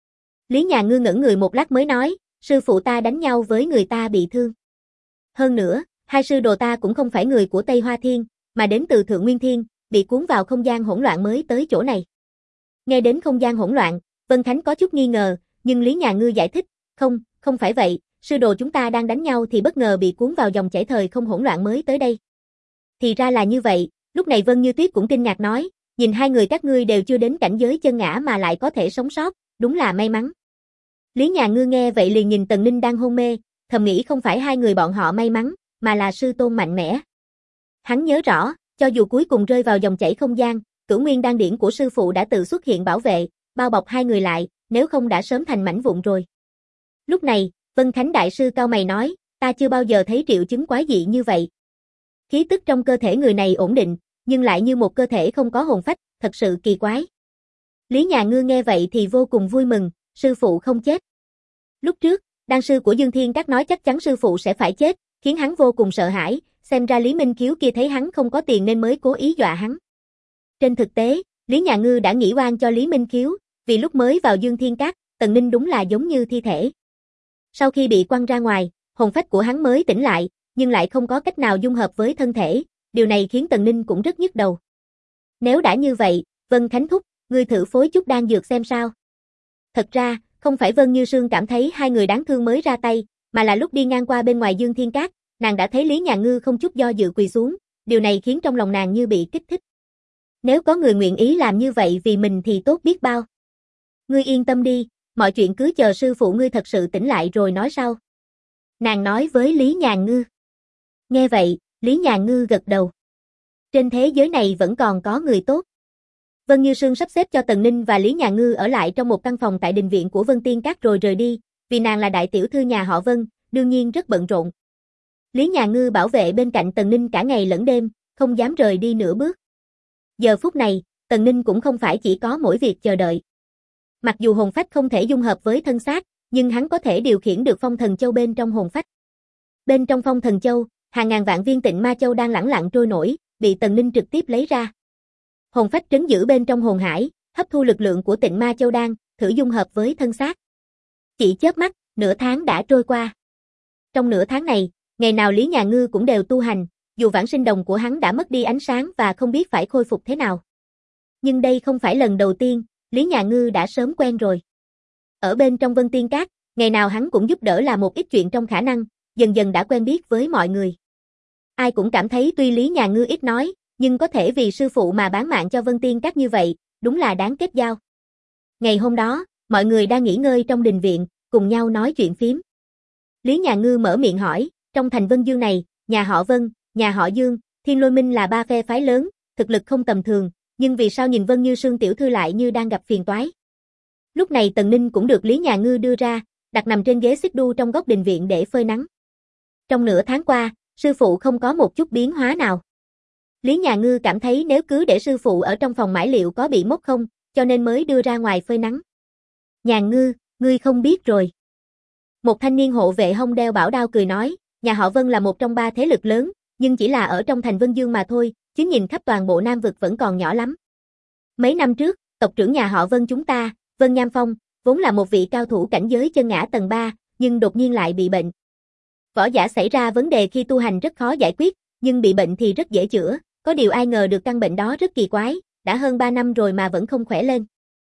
Lý Nhà Ngư ngẩn người một lát mới nói, sư phụ ta đánh nhau với người ta bị thương. Hơn nữa, hai sư đồ ta cũng không phải người của Tây Hoa Thiên, mà đến từ Thượng Nguyên Thiên, bị cuốn vào không gian hỗn loạn mới tới chỗ này. Nghe đến không gian hỗn loạn, Vân Khánh có chút nghi ngờ, nhưng Lý Nhà Ngư giải thích, không phải vậy, sư đồ chúng ta đang đánh nhau thì bất ngờ bị cuốn vào dòng chảy thời không hỗn loạn mới tới đây. Thì ra là như vậy, lúc này Vân Như Tuyết cũng kinh ngạc nói, nhìn hai người các ngươi đều chưa đến cảnh giới chân ngã mà lại có thể sống sót, đúng là may mắn. Lý Nhà Ngư nghe vậy liền nhìn Tần Ninh đang hôn mê, thầm nghĩ không phải hai người bọn họ may mắn, mà là sư tôn mạnh mẽ. Hắn nhớ rõ, cho dù cuối cùng rơi vào dòng chảy không gian, Cửu Nguyên Đan Điển của sư phụ đã tự xuất hiện bảo vệ, bao bọc hai người lại, nếu không đã sớm thành mảnh vụn rồi. Lúc này, Vân Khánh đại sư cau mày nói, ta chưa bao giờ thấy triệu chứng quái dị như vậy. Khí tức trong cơ thể người này ổn định, nhưng lại như một cơ thể không có hồn phách, thật sự kỳ quái. Lý Nhà Ngư nghe vậy thì vô cùng vui mừng, sư phụ không chết. Lúc trước, đan sư của Dương Thiên Các nói chắc chắn sư phụ sẽ phải chết, khiến hắn vô cùng sợ hãi, xem ra Lý Minh Khiếu kia thấy hắn không có tiền nên mới cố ý dọa hắn. Trên thực tế, Lý Nhà Ngư đã nghĩ oan cho Lý Minh Khiếu, vì lúc mới vào Dương Thiên Các, Tần Ninh đúng là giống như thi thể. Sau khi bị quăng ra ngoài, hồn phách của hắn mới tỉnh lại, nhưng lại không có cách nào dung hợp với thân thể, điều này khiến Tần Ninh cũng rất nhức đầu. Nếu đã như vậy, Vân Khánh thúc, ngươi thử phối chút đan dược xem sao. Thật ra, không phải Vân Như Sương cảm thấy hai người đáng thương mới ra tay, mà là lúc đi ngang qua bên ngoài Dương Thiên Các, nàng đã thấy Lý Nhà Ngư không chút do dự quỳ xuống, điều này khiến trong lòng nàng như bị kích thích. Nếu có người nguyện ý làm như vậy vì mình thì tốt biết bao. Ngươi yên tâm đi, mọi chuyện cứ chờ sư phụ ngươi thật sự tỉnh lại rồi nói sau. Nàng nói với Lý Nhà Ngư. Nghe vậy, Lý Nhà Ngư gật đầu. Trên thế giới này vẫn còn có người tốt. Vân Như Sương sắp xếp cho Tần Ninh và Lý Nhà Ngư ở lại trong một căn phòng tại đình viện của Vân Tiên Các rồi rời đi, vì nàng là đại tiểu thư nhà họ Vân, đương nhiên rất bận rộn. Lý Nhà Ngư bảo vệ bên cạnh Tần Ninh cả ngày lẫn đêm, không dám rời đi nửa bước. Giờ phút này, Tần Ninh cũng không phải chỉ có mỗi việc chờ đợi. Mặc dù hồn phách không thể dung hợp với thân xác, nhưng hắn có thể điều khiển được phong thần châu bên trong hồn phách. Bên trong phong thần châu, hàng ngàn vạn viên tịnh ma châu đang lẳng lặng trôi nổi, bị Tần Ninh trực tiếp lấy ra. Hồn phách trấn giữ bên trong hồn hải, hấp thu lực lượng của tịnh ma châu đan, thử dung hợp với thân xác. Chỉ chớp mắt, nửa tháng đã trôi qua. Trong nửa tháng này, ngày nào Lý Nhà Ngư cũng đều tu hành, dù vãng sinh đồng của hắn đã mất đi ánh sáng và không biết phải khôi phục thế nào. Nhưng đây không phải lần đầu tiên, Lý Nhà Ngư đã sớm quen rồi. Ở bên trong Vân Tiên Các, ngày nào hắn cũng giúp đỡ làm một ít chuyện trong khả năng, dần dần đã quen biết với mọi người. Ai cũng cảm thấy tuy Lý Nhà Ngư ít nói, nhưng có thể vì sư phụ mà bán mạng cho Vân Tiên Các như vậy, đúng là đáng kết giao. Ngày hôm đó, mọi người đang nghỉ ngơi trong đình viện, cùng nhau nói chuyện phím. Lý Nhà Ngư mở miệng hỏi, trong thành Vân Dương này, nhà họ Vân, nhà họ Dương, Thiên Lôi Minh là ba phe phái lớn, thực lực không tầm thường, nhưng vì sao nhìn Vân Như Sương tiểu thư lại như đang gặp phiền toái. Lúc này Tần Ninh cũng được Lý Nhà Ngư đưa ra, đặt nằm trên ghế xích đu trong góc đình viện để phơi nắng. Trong nửa tháng qua, sư phụ không có một chút biến hóa nào. Lý Nhà Ngư cảm thấy nếu cứ để sư phụ ở trong phòng mãi liệu có bị mốc không, cho nên mới đưa ra ngoài phơi nắng. Nhà Ngư, ngươi không biết rồi. Một thanh niên hộ vệ hông đeo bảo đao cười nói, nhà họ Vân là một trong ba thế lực lớn, nhưng chỉ là ở trong thành Vân Dương mà thôi, chứ nhìn khắp toàn bộ Nam vực vẫn còn nhỏ lắm. Mấy năm trước, tộc trưởng nhà họ Vân chúng ta, Vân Nham Phong, vốn là một vị cao thủ cảnh giới chân ngã tầng 3, nhưng đột nhiên lại bị bệnh. Võ giả xảy ra vấn đề khi tu hành rất khó giải quyết, nhưng bị bệnh thì rất dễ chữa, có điều ai ngờ được căn bệnh đó rất kỳ quái, đã hơn 3 năm rồi mà vẫn không khỏe lên.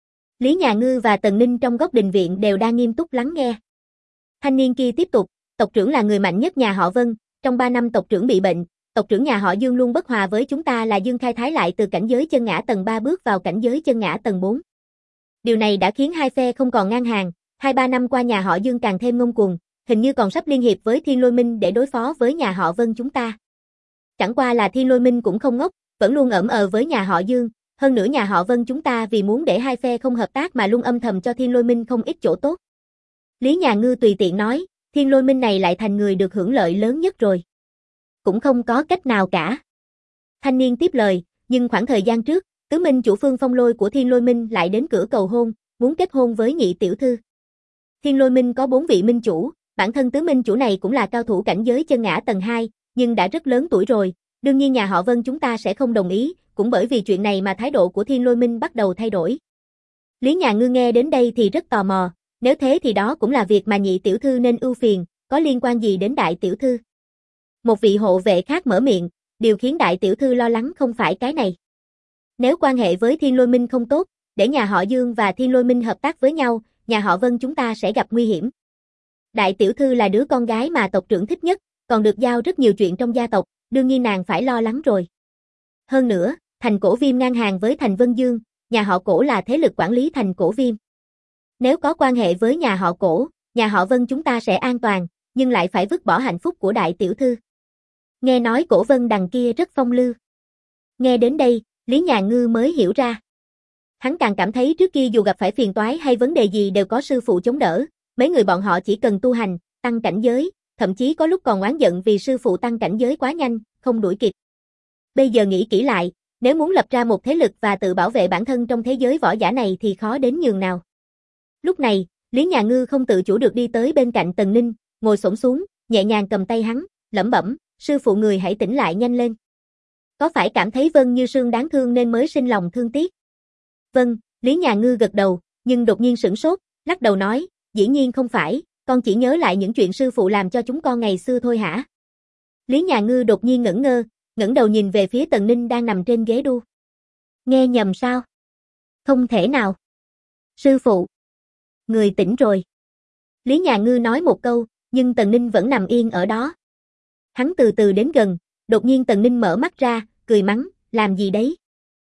Lý Nhà Ngư và Tần Ninh trong góc đình viện đều đang nghiêm túc lắng nghe. Thanh niên kia tiếp tục, tộc trưởng là người mạnh nhất nhà họ Vân, trong 3 năm tộc trưởng bị bệnh, tộc trưởng nhà họ Dương luôn bất hòa với chúng ta là Dương Khai Thái lại từ cảnh giới chân ngã tầng 3 bước vào cảnh giới chân ngã tầng 4. Điều này đã khiến hai phe không còn ngang hàng, 2-3 năm qua nhà họ Dương càng thêm ngông cuồng, hình như còn sắp liên hiệp với Thiên Lôi Minh để đối phó với nhà họ Vân chúng ta. Chẳng qua là Thiên Lôi Minh cũng không ngốc, vẫn luôn ẩn với nhà họ Dương, hơn nữa nhà họ Vân chúng ta vì muốn để hai phe không hợp tác mà luôn âm thầm cho Thiên Lôi Minh không ít chỗ tốt. Lý Nhà Ngư tùy tiện nói, Thiên Lôi Minh này lại thành người được hưởng lợi lớn nhất rồi. Cũng không có cách nào cả. Thanh niên tiếp lời, nhưng khoảng thời gian trước, tứ minh chủ Phương Phong Lôi của Thiên Lôi Minh lại đến cửa cầu hôn, muốn kết hôn với nhị tiểu thư. Thiên Lôi Minh có 4 vị minh chủ, bản thân tứ minh chủ này cũng là cao thủ cảnh giới chân ngã tầng 2, nhưng đã rất lớn tuổi rồi, đương nhiên nhà họ Vân chúng ta sẽ không đồng ý, cũng bởi vì chuyện này mà thái độ của Thiên Lôi Minh bắt đầu thay đổi. Lý Nhà Ngư nghe đến đây thì rất tò mò, nếu thế thì đó cũng là việc mà nhị tiểu thư nên ưu phiền, có liên quan gì đến đại tiểu thư? Một vị hộ vệ khác mở miệng, điều khiến đại tiểu thư lo lắng không phải cái này. Nếu quan hệ với Thiên Lôi Minh không tốt, để nhà họ Dương và Thiên Lôi Minh hợp tác với nhau, nhà họ Vân chúng ta sẽ gặp nguy hiểm. Đại tiểu thư là đứa con gái mà tộc trưởng thích nhất, còn được giao rất nhiều chuyện trong gia tộc, đương nhiên nàng phải lo lắng rồi. Hơn nữa, thành Cổ Viêm ngang hàng với thành Vân Dương, nhà họ Cổ là thế lực quản lý thành Cổ Viêm. Nếu có quan hệ với nhà họ Cổ, nhà họ Vân chúng ta sẽ an toàn, nhưng lại phải vứt bỏ hạnh phúc của đại tiểu thư. Nghe nói Cổ Vân đằng kia rất phong lưu. Nghe đến đây, Lý Nhà Ngư mới hiểu ra. Hắn càng cảm thấy trước kia dù gặp phải phiền toái hay vấn đề gì đều có sư phụ chống đỡ, mấy người bọn họ chỉ cần tu hành, tăng cảnh giới, thậm chí có lúc còn oán giận vì sư phụ tăng cảnh giới quá nhanh, không đuổi kịp. Bây giờ nghĩ kỹ lại, nếu muốn lập ra một thế lực và tự bảo vệ bản thân trong thế giới võ giả này thì khó đến nhường nào. Lúc này, Lý Nhà Ngư không tự chủ được đi tới bên cạnh Tần Ninh, ngồi xổm xuống, nhẹ nhàng cầm tay hắn, lẩm bẩm, sư phụ người hãy tỉnh lại nhanh lên. có phải cảm thấy Vân Như Sương đáng thương nên mới sinh lòng thương tiếc? Vâng, Lý Nhà Ngư gật đầu, nhưng đột nhiên sửng sốt, lắc đầu nói, dĩ nhiên không phải, con chỉ nhớ lại những chuyện sư phụ làm cho chúng con ngày xưa thôi hả? Lý Nhà Ngư đột nhiên ngẩn ngơ, ngẩng đầu nhìn về phía Tần Ninh đang nằm trên ghế đu. Nghe nhầm sao? Không thể nào. Sư phụ. Người tỉnh rồi. Lý Nhà Ngư nói một câu, nhưng Tần Ninh vẫn nằm yên ở đó. Hắn từ từ đến gần, đột nhiên Tần Ninh mở mắt ra, cười mắng, làm gì đấy?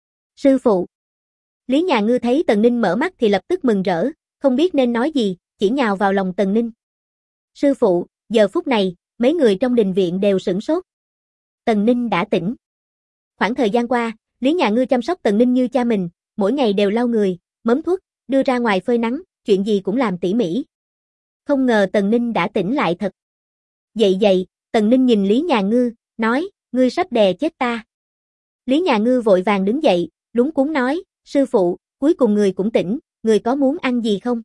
Sư phụ. Lý Nhà Ngư thấy Tần Ninh mở mắt thì lập tức mừng rỡ, không biết nên nói gì, chỉ nhào vào lòng Tần Ninh. Sư phụ, giờ phút này, mấy người trong đình viện đều sửng sốt. Tần Ninh đã tỉnh. Khoảng thời gian qua, Lý Nhà Ngư chăm sóc Tần Ninh như cha mình, mỗi ngày đều lau người, mớm thuốc, đưa ra ngoài phơi nắng, chuyện gì cũng làm tỉ mỉ. Không ngờ Tần Ninh đã tỉnh lại thật. Dậy, Tần Ninh nhìn Lý Nhà Ngư, nói, ngươi sắp đè chết ta. Lý Nhà Ngư vội vàng đứng dậy, lúng cuống nói, sư phụ, cuối cùng người cũng tỉnh, người có muốn ăn gì không?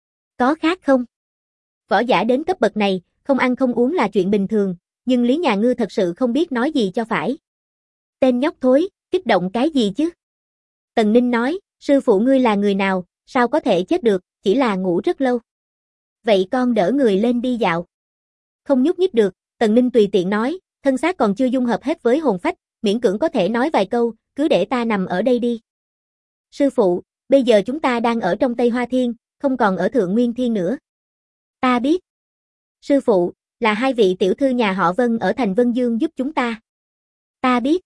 Có khác không? Võ giả đến cấp bậc này, không ăn không uống là chuyện bình thường, nhưng Lý Nhà Ngư thật sự không biết nói gì cho phải. Tên nhóc thối, kích động cái gì chứ? Tần Ninh nói, sư phụ ngươi là người nào, sao có thể chết được, chỉ là ngủ rất lâu. Vậy con đỡ người lên đi dạo. Không nhúc nhích được, Tần Ninh tùy tiện nói, thân xác còn chưa dung hợp hết với hồn phách, miễn cưỡng có thể nói vài câu, cứ để ta nằm ở đây đi. Sư phụ, bây giờ chúng ta đang ở trong Tây Hoa Thiên, không còn ở Thượng Nguyên Thiên nữa. Ta biết. Sư phụ, là hai vị tiểu thư nhà họ Vân ở thành Vân Dương giúp chúng ta. Ta biết.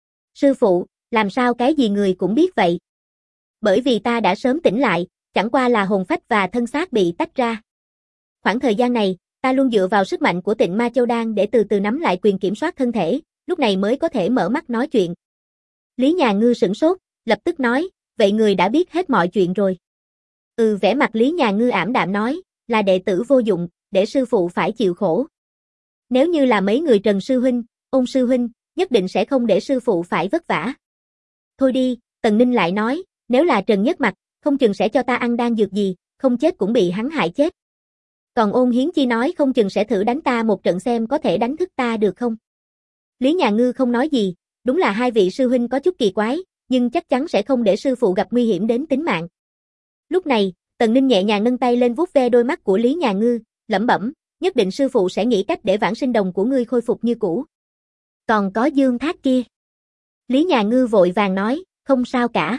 Sư phụ, làm sao cái gì người cũng biết vậy? Bởi vì ta đã sớm tỉnh lại, chẳng qua là hồn phách và thân xác bị tách ra. Khoảng thời gian này, ta luôn dựa vào sức mạnh của Tịnh Ma Châu Đan để từ từ nắm lại quyền kiểm soát thân thể, lúc này mới có thể mở mắt nói chuyện. Lý Nhà Ngư sửng sốt, lập tức nói, vậy người đã biết hết mọi chuyện rồi. Vẻ mặt Lý Nhà Ngư ảm đạm nói, là đệ tử vô dụng, để sư phụ phải chịu khổ. Nếu như là mấy người Trần sư huynh, Ôn sư huynh, nhất định sẽ không để sư phụ phải vất vả. Thôi đi, Tần Ninh lại nói, nếu là Trần Nhất Mặc, không chừng sẽ cho ta ăn đan dược gì, không chết cũng bị hắn hại chết. Còn Ôn Hiến Chi nói không chừng sẽ thử đánh ta một trận xem có thể đánh thức ta được không. Lý Nhà Ngư không nói gì, đúng là hai vị sư huynh có chút kỳ quái, nhưng chắc chắn sẽ không để sư phụ gặp nguy hiểm đến tính mạng. Lúc này, Tần Ninh nhẹ nhàng nâng tay lên vuốt ve đôi mắt của Lý Nhà Ngư, lẩm bẩm, nhất định sư phụ sẽ nghĩ cách để vãng sinh đồng của ngươi khôi phục như cũ. Còn có Dương Thác kia. Lý Nhà Ngư vội vàng nói, không sao cả.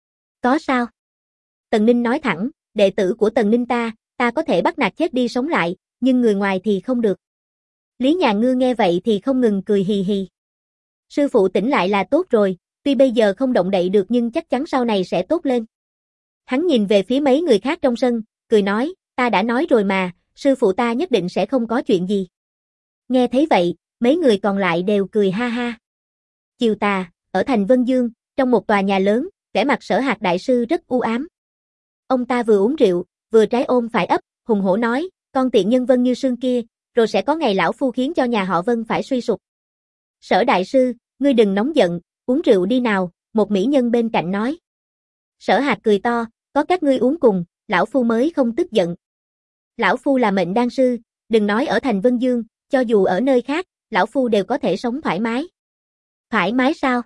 Có sao? Tần Ninh nói thẳng, đệ tử của Tần Ninh ta có thể bắt nạt chết đi sống lại, nhưng người ngoài thì không được. Lý Nhà Ngư nghe vậy thì không ngừng cười hì hì. Sư phụ tỉnh lại là tốt rồi, tuy bây giờ không động đậy được nhưng chắc chắn sau này sẽ tốt lên. Hắn nhìn về phía mấy người khác trong sân, cười nói, ta đã nói rồi mà, sư phụ ta nhất định sẽ không có chuyện gì. Nghe thấy vậy, mấy người còn lại đều cười ha ha. Chiều tà, ở thành Vân Dương, trong một tòa nhà lớn, vẻ mặt Sở Hạc đại sư rất u ám. Ông ta vừa uống rượu, vừa trái ôm phải ấp, hùng hổ nói, con tiện nhân Vân Như Sương kia, rồi sẽ có ngày lão phu khiến cho nhà họ Vân phải suy sụp. Sở đại sư, ngươi đừng nóng giận, uống rượu đi nào, một mỹ nhân bên cạnh nói. Sở Hạc cười to, có các ngươi uống cùng, lão phu mới không tức giận. Lão phu là mệnh đan sư, đừng nói ở thành Vân Dương, cho dù ở nơi khác, lão phu đều có thể sống thoải mái. Thoải mái sao?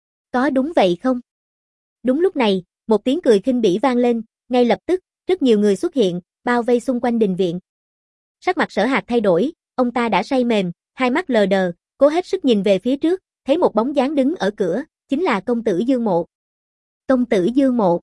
Có đúng vậy không? Đúng lúc này, một tiếng cười khinh bỉ vang lên, ngay lập tức, rất nhiều người xuất hiện, bao vây xung quanh đình viện. Sắc mặt Sở Hạc thay đổi, ông ta đã say mềm, hai mắt lờ đờ, cố hết sức nhìn về phía trước, thấy một bóng dáng đứng ở cửa, chính là công tử Dương Mộ. Công tử Dương Mộ.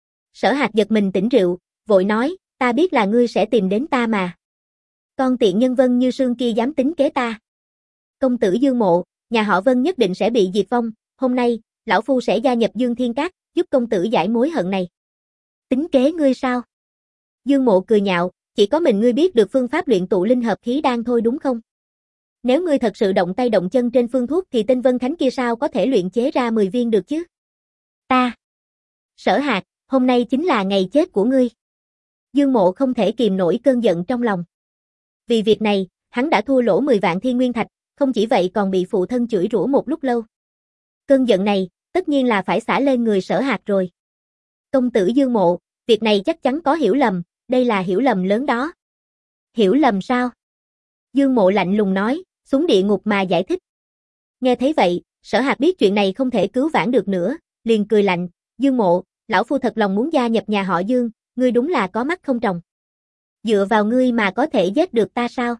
Sở Hạc giật mình tỉnh rượu, vội nói, ta biết là ngươi sẽ tìm đến ta mà. Con tiện nhân Vân Như Sương kia dám tính kế ta. Công tử Dương Mộ, nhà họ Vân nhất định sẽ bị diệt vong, hôm nay, lão phu sẽ gia nhập Dương Thiên Các, giúp công tử giải mối hận này. Tính kế ngươi sao? Dương Mộ cười nhạo, chỉ có mình ngươi biết được phương pháp luyện tụ linh hợp khí đan thôi đúng không? Nếu ngươi thật sự động tay động chân trên phương thuốc thì tên Vân Khánh kia sao có thể luyện chế ra 10 viên được chứ? Ta. Sở Hạc, hôm nay chính là ngày chết của ngươi. Dương Mộ không thể kìm nổi cơn giận trong lòng. Vì việc này, hắn đã thua lỗ 10 vạn thiên nguyên thạch, không chỉ vậy còn bị phụ thân chửi rủa một lúc lâu. Cơn giận này, tất nhiên là phải xả lên người Sở Hạc rồi. Công tử Dương Mộ, việc này chắc chắn có hiểu lầm, đây là hiểu lầm lớn đó. Hiểu lầm sao? Dương Mộ lạnh lùng nói, xuống địa ngục mà giải thích. Nghe thấy vậy, Sở Hạc biết chuyện này không thể cứu vãn được nữa, liền cười lạnh, Dương Mộ, lão phu thật lòng muốn gia nhập nhà họ Dương, ngươi đúng là có mắt không tròng. Dựa vào ngươi mà có thể giết được ta sao?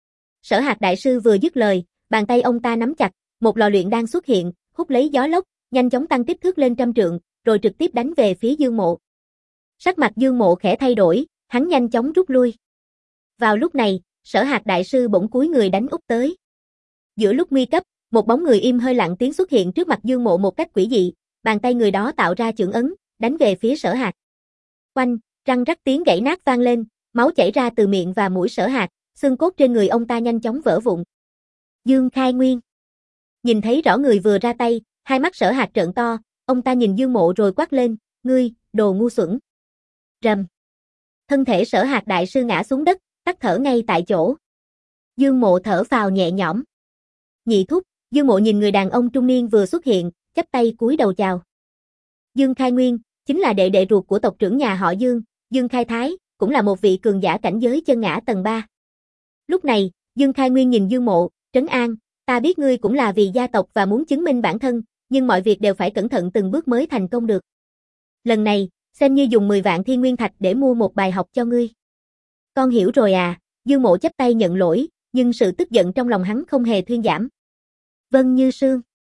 Sở Hạc đại sư vừa dứt lời, bàn tay ông ta nắm chặt, một lò luyện đan xuất hiện, hút lấy gió lốc, nhanh chóng tăng kích thước lên 100 trượng, rồi trực tiếp đánh về phía Dương Mộ. Sắc mặt Dương Mộ khẽ thay đổi, hắn nhanh chóng rút lui. Vào lúc này, Sở Hạc đại sư bỗng cúi người đánh úp tới. Giữa lúc nguy cấp, một bóng người im hơi lặng tiếng xuất hiện trước mặt Dương Mộ một cách quỷ dị, bàn tay người đó tạo ra chưởng ấn, đánh về phía Sở Hạc. Oanh, răng rắc tiếng gãy nát vang lên, máu chảy ra từ miệng và mũi Sở Hạc, xương cốt trên người ông ta nhanh chóng vỡ vụn. Dương Khai Nguyên. Nhìn thấy rõ người vừa ra tay, hai mắt Sở Hạc trợn to, ông ta nhìn Dương Mộ rồi quát lên, ngươi, đồ ngu xuẩn. Rầm. Thân thể Sở Hạc đại sư ngã xuống đất, tắt thở ngay tại chỗ. Dương Mộ thở phào nhẹ nhõm. Nhị thúc, Dương Mộ nhìn người đàn ông trung niên vừa xuất hiện, chắp tay cúi đầu chào. Dương Khai Nguyên, chính là đệ đệ ruột của tộc trưởng nhà họ Dương, Dương Khai Thái, cũng là một vị cường giả cảnh giới chân ngã tầng 3. Lúc này, Dương Khai Nguyên nhìn Dương Mộ, trấn an, ta biết ngươi cũng là vì gia tộc và muốn chứng minh bản thân, nhưng mọi việc đều phải cẩn thận từng bước mới thành công được. Lần này, xem như dùng 10 vạn thiên nguyên thạch để mua một bài học cho ngươi. Con hiểu rồi à, Dương Mộ chắp tay nhận lỗi, nhưng sự tức giận trong lòng hắn không hề thuyên giảm. Vân Như Sương,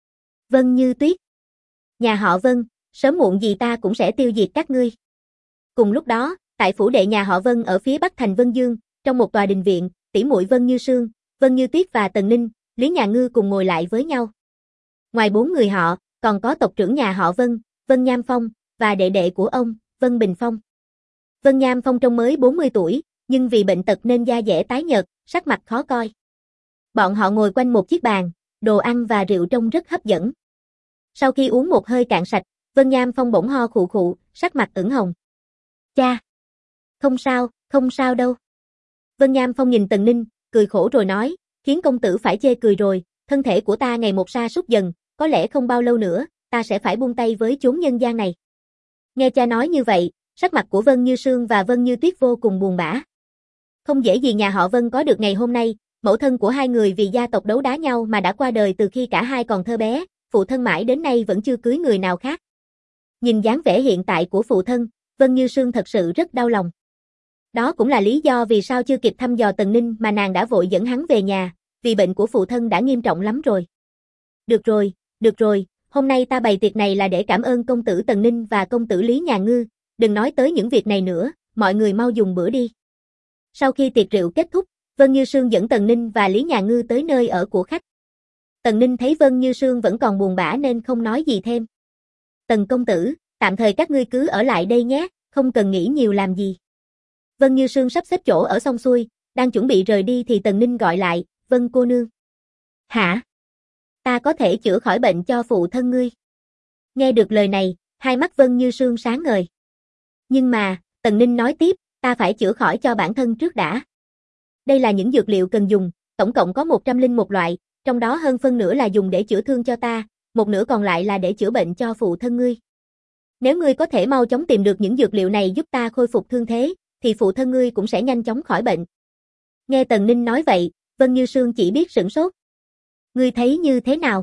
Vân Như Tuyết, nhà họ Vân, sớm muộn gì ta cũng sẽ tiêu diệt các ngươi. Cùng lúc đó, tại phủ đệ nhà họ Vân ở phía bắc thành Vân Dương, trong một tòa đình viện, tỷ muội Vân Như Sương, Vân Như Tuyết và Tần Ninh, Lý Nhà Ngư cùng ngồi lại với nhau. Ngoài 4 người họ, còn có tộc trưởng nhà họ Vân, Vân Nham Phong, và đệ đệ của ông, Vân Bình Phong. Vân Nham Phong trông mới 40 tuổi, nhưng vì bệnh tật nên da dẻ tái nhợt, sắc mặt khó coi. Bọn họ ngồi quanh một chiếc bàn, đồ ăn và rượu trông rất hấp dẫn. Sau khi uống một hơi cạn sạch, Vân Nham Phong bỗng ho khụ khụ, sắc mặt ửng hồng. Cha! Không sao đâu. Vân Nham Phong nhìn Tần Ninh, cười khổ rồi nói, khiến công tử phải chê cười rồi, thân thể của ta ngày một sa sút dần, có lẽ không bao lâu nữa, ta sẽ phải buông tay với chốn nhân gian này. Nghe cha nói như vậy, sắc mặt của Vân Như Sương và Vân Như Tuyết vô cùng buồn bã. Không dễ gì nhà họ Vân có được ngày hôm nay, mẫu thân của hai người vì gia tộc đấu đá nhau mà đã qua đời từ khi cả hai còn thơ bé, phụ thân mãi đến nay vẫn chưa cưới người nào khác. Nhìn dáng vẻ hiện tại của phụ thân, Vân Như Sương thật sự rất đau lòng. Đó cũng là lý do vì sao chưa kịp thăm dò Tần Ninh mà nàng đã vội dẫn hắn về nhà, vì bệnh của phụ thân đã nghiêm trọng lắm rồi. Được rồi, hôm nay ta bày tiệc này là để cảm ơn công tử Tần Ninh và công tử Lý Nhà Ngư, đừng nói tới những việc này nữa, mọi người mau dùng bữa đi. Sau khi tiệc rượu kết thúc, Vân Như Sương dẫn Tần Ninh và Lý Nhà Ngư tới nơi ở của khách. Tần Ninh thấy Vân Như Sương vẫn còn buồn bã nên không nói gì thêm. Tần công tử, tạm thời các ngươi cứ ở lại đây nhé, không cần nghĩ nhiều làm gì. Vân Như Sương sắp xếp chỗ ở xong xuôi, đang chuẩn bị rời đi thì Tần Ninh gọi lại, Vân cô nương. Hả? Ta có thể chữa khỏi bệnh cho phụ thân ngươi. Nghe được lời này, hai mắt Vân Như Sương sáng ngời. Nhưng mà, Tần Ninh nói tiếp, ta phải chữa khỏi cho bản thân trước đã. Đây là những dược liệu cần dùng, tổng cộng có 101 loại, trong đó hơn phân nửa là dùng để chữa thương cho ta, một nửa còn lại là để chữa bệnh cho phụ thân ngươi. Nếu ngươi có thể mau chóng tìm được những dược liệu này giúp ta khôi phục thương thế, thì phụ thân ngươi cũng sẽ nhanh chóng khỏi bệnh. Nghe Tần Ninh nói vậy, Vân Như Sương chỉ biết sửng sốt. Ngươi thấy như thế nào?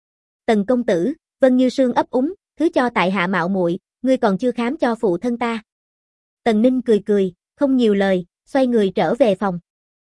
Tần công tử, Vân Như Sương ấp úng, thứ cho tại hạ mạo muội, ngươi còn chưa khám cho phụ thân ta. Tần Ninh cười, không nhiều lời, xoay người trở về phòng.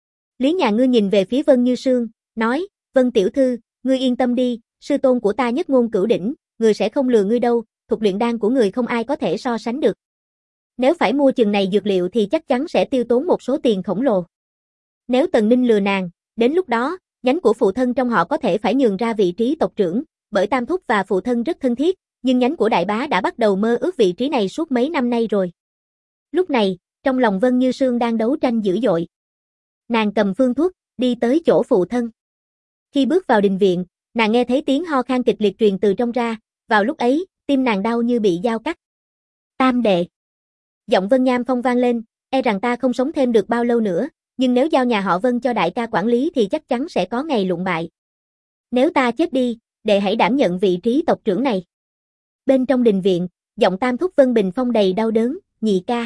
Lý Nhà Ngư nhìn về phía Vân Như Sương, nói, Vân tiểu thư, ngươi yên tâm đi, sư tôn của ta nhất ngôn cửu đỉnh, người sẽ không lừa ngươi đâu, thuật luyện đan của người không ai có thể so sánh được. Nếu phải mua chừng này dược liệu thì chắc chắn sẽ tiêu tốn một số tiền khổng lồ. Nếu Tần Ninh lừa nàng, đến lúc đó, nhánh của phụ thân trong họ có thể phải nhường ra vị trí tộc trưởng, bởi Tam Thúc và phụ thân rất thân thiết, nhưng nhánh của đại bá đã bắt đầu mơ ước vị trí này suốt mấy năm nay rồi. Lúc này, trong lòng Vân Như Sương đang đấu tranh dữ dội. Nàng cầm phương thuốc, đi tới chỗ phụ thân. Khi bước vào đình viện, nàng nghe thấy tiếng ho khan kịch liệt truyền từ trong ra, vào lúc ấy, tim nàng đau như bị dao cắt. Tam đệ. Giọng Vân Nham Phong vang lên, e rằng ta không sống thêm được bao lâu nữa, nhưng nếu giao nhà họ Vân cho đại ca quản lý thì chắc chắn sẽ có ngày lụng bại. Nếu ta chết đi, đệ hãy đảm nhận vị trí tộc trưởng này. Bên trong đình viện, giọng Tam Thúc Vân Bình Phong đầy đau đớn, nhị ca.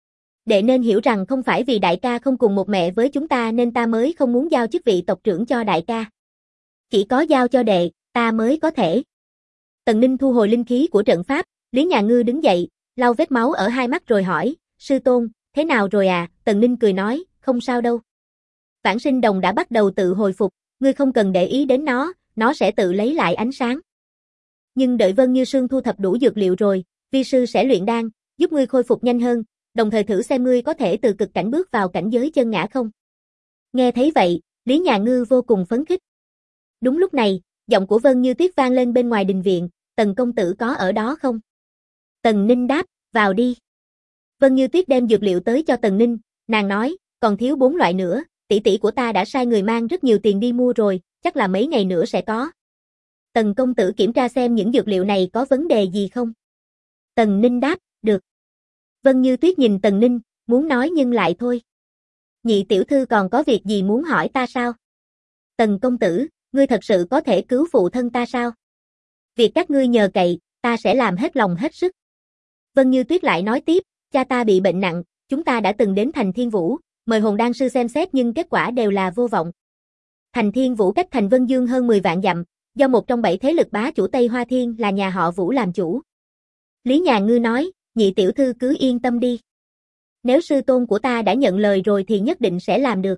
Đệ nên hiểu rằng không phải vì đại ca không cùng một mẹ với chúng ta nên ta mới không muốn giao chức vị tộc trưởng cho đại ca. Chỉ có giao cho đệ, ta mới có thể. Tần Ninh thu hồi linh khí của trận pháp, Lý Nhà Ngư đứng dậy, lau vết máu ở hai mắt rồi hỏi, sư tôn, thế nào rồi à? Tần Ninh cười nói, không sao đâu. Vãng sinh đồng đã bắt đầu tự hồi phục, ngươi không cần để ý đến nó sẽ tự lấy lại ánh sáng. Nhưng đợi Vân Như Sương thu thập đủ dược liệu rồi, vi sư sẽ luyện đan, giúp ngươi khôi phục nhanh hơn, đồng thời thử xem ngươi có thể từ cực cảnh bước vào cảnh giới chân ngã không. Nghe thấy vậy, Lý Nhà Ngư vô cùng phấn khích. Đúng lúc này, giọng của Vân Như Tuyết vang lên bên ngoài đình viện, Tần công tử có ở đó không? Tần Ninh đáp, vào đi. Vân Như Tuyết đem dược liệu tới cho Tần Ninh, nàng nói, còn thiếu 4 loại nữa, tỷ tỷ của ta đã sai người mang rất nhiều tiền đi mua rồi, chắc là mấy ngày nữa sẽ có. Tần công tử kiểm tra xem những dược liệu này có vấn đề gì không? Tần Ninh đáp, được. Vân Như Tuyết nhìn Tần Ninh, muốn nói nhưng lại thôi. Nhị tiểu thư còn có việc gì muốn hỏi ta sao? Tần công tử, ngươi thật sự có thể cứu phụ thân ta sao? Việc các ngươi nhờ cậy, ta sẽ làm hết lòng hết sức. Vân Như Tuyết lại nói tiếp, cha ta bị bệnh nặng, chúng ta đã từng đến Thành Thiên Vũ, mời hồn đan sư xem xét nhưng kết quả đều là vô vọng. Thành Thiên Vũ cách thành Vân Dương hơn 10 vạn dặm, do một trong 7 thế lực bá chủ Tây Hoa Thiên là nhà họ Vũ làm chủ. Lý Nhà Ngư nói, nhị tiểu thư cứ yên tâm đi. Nếu sư tôn của ta đã nhận lời rồi thì nhất định sẽ làm được.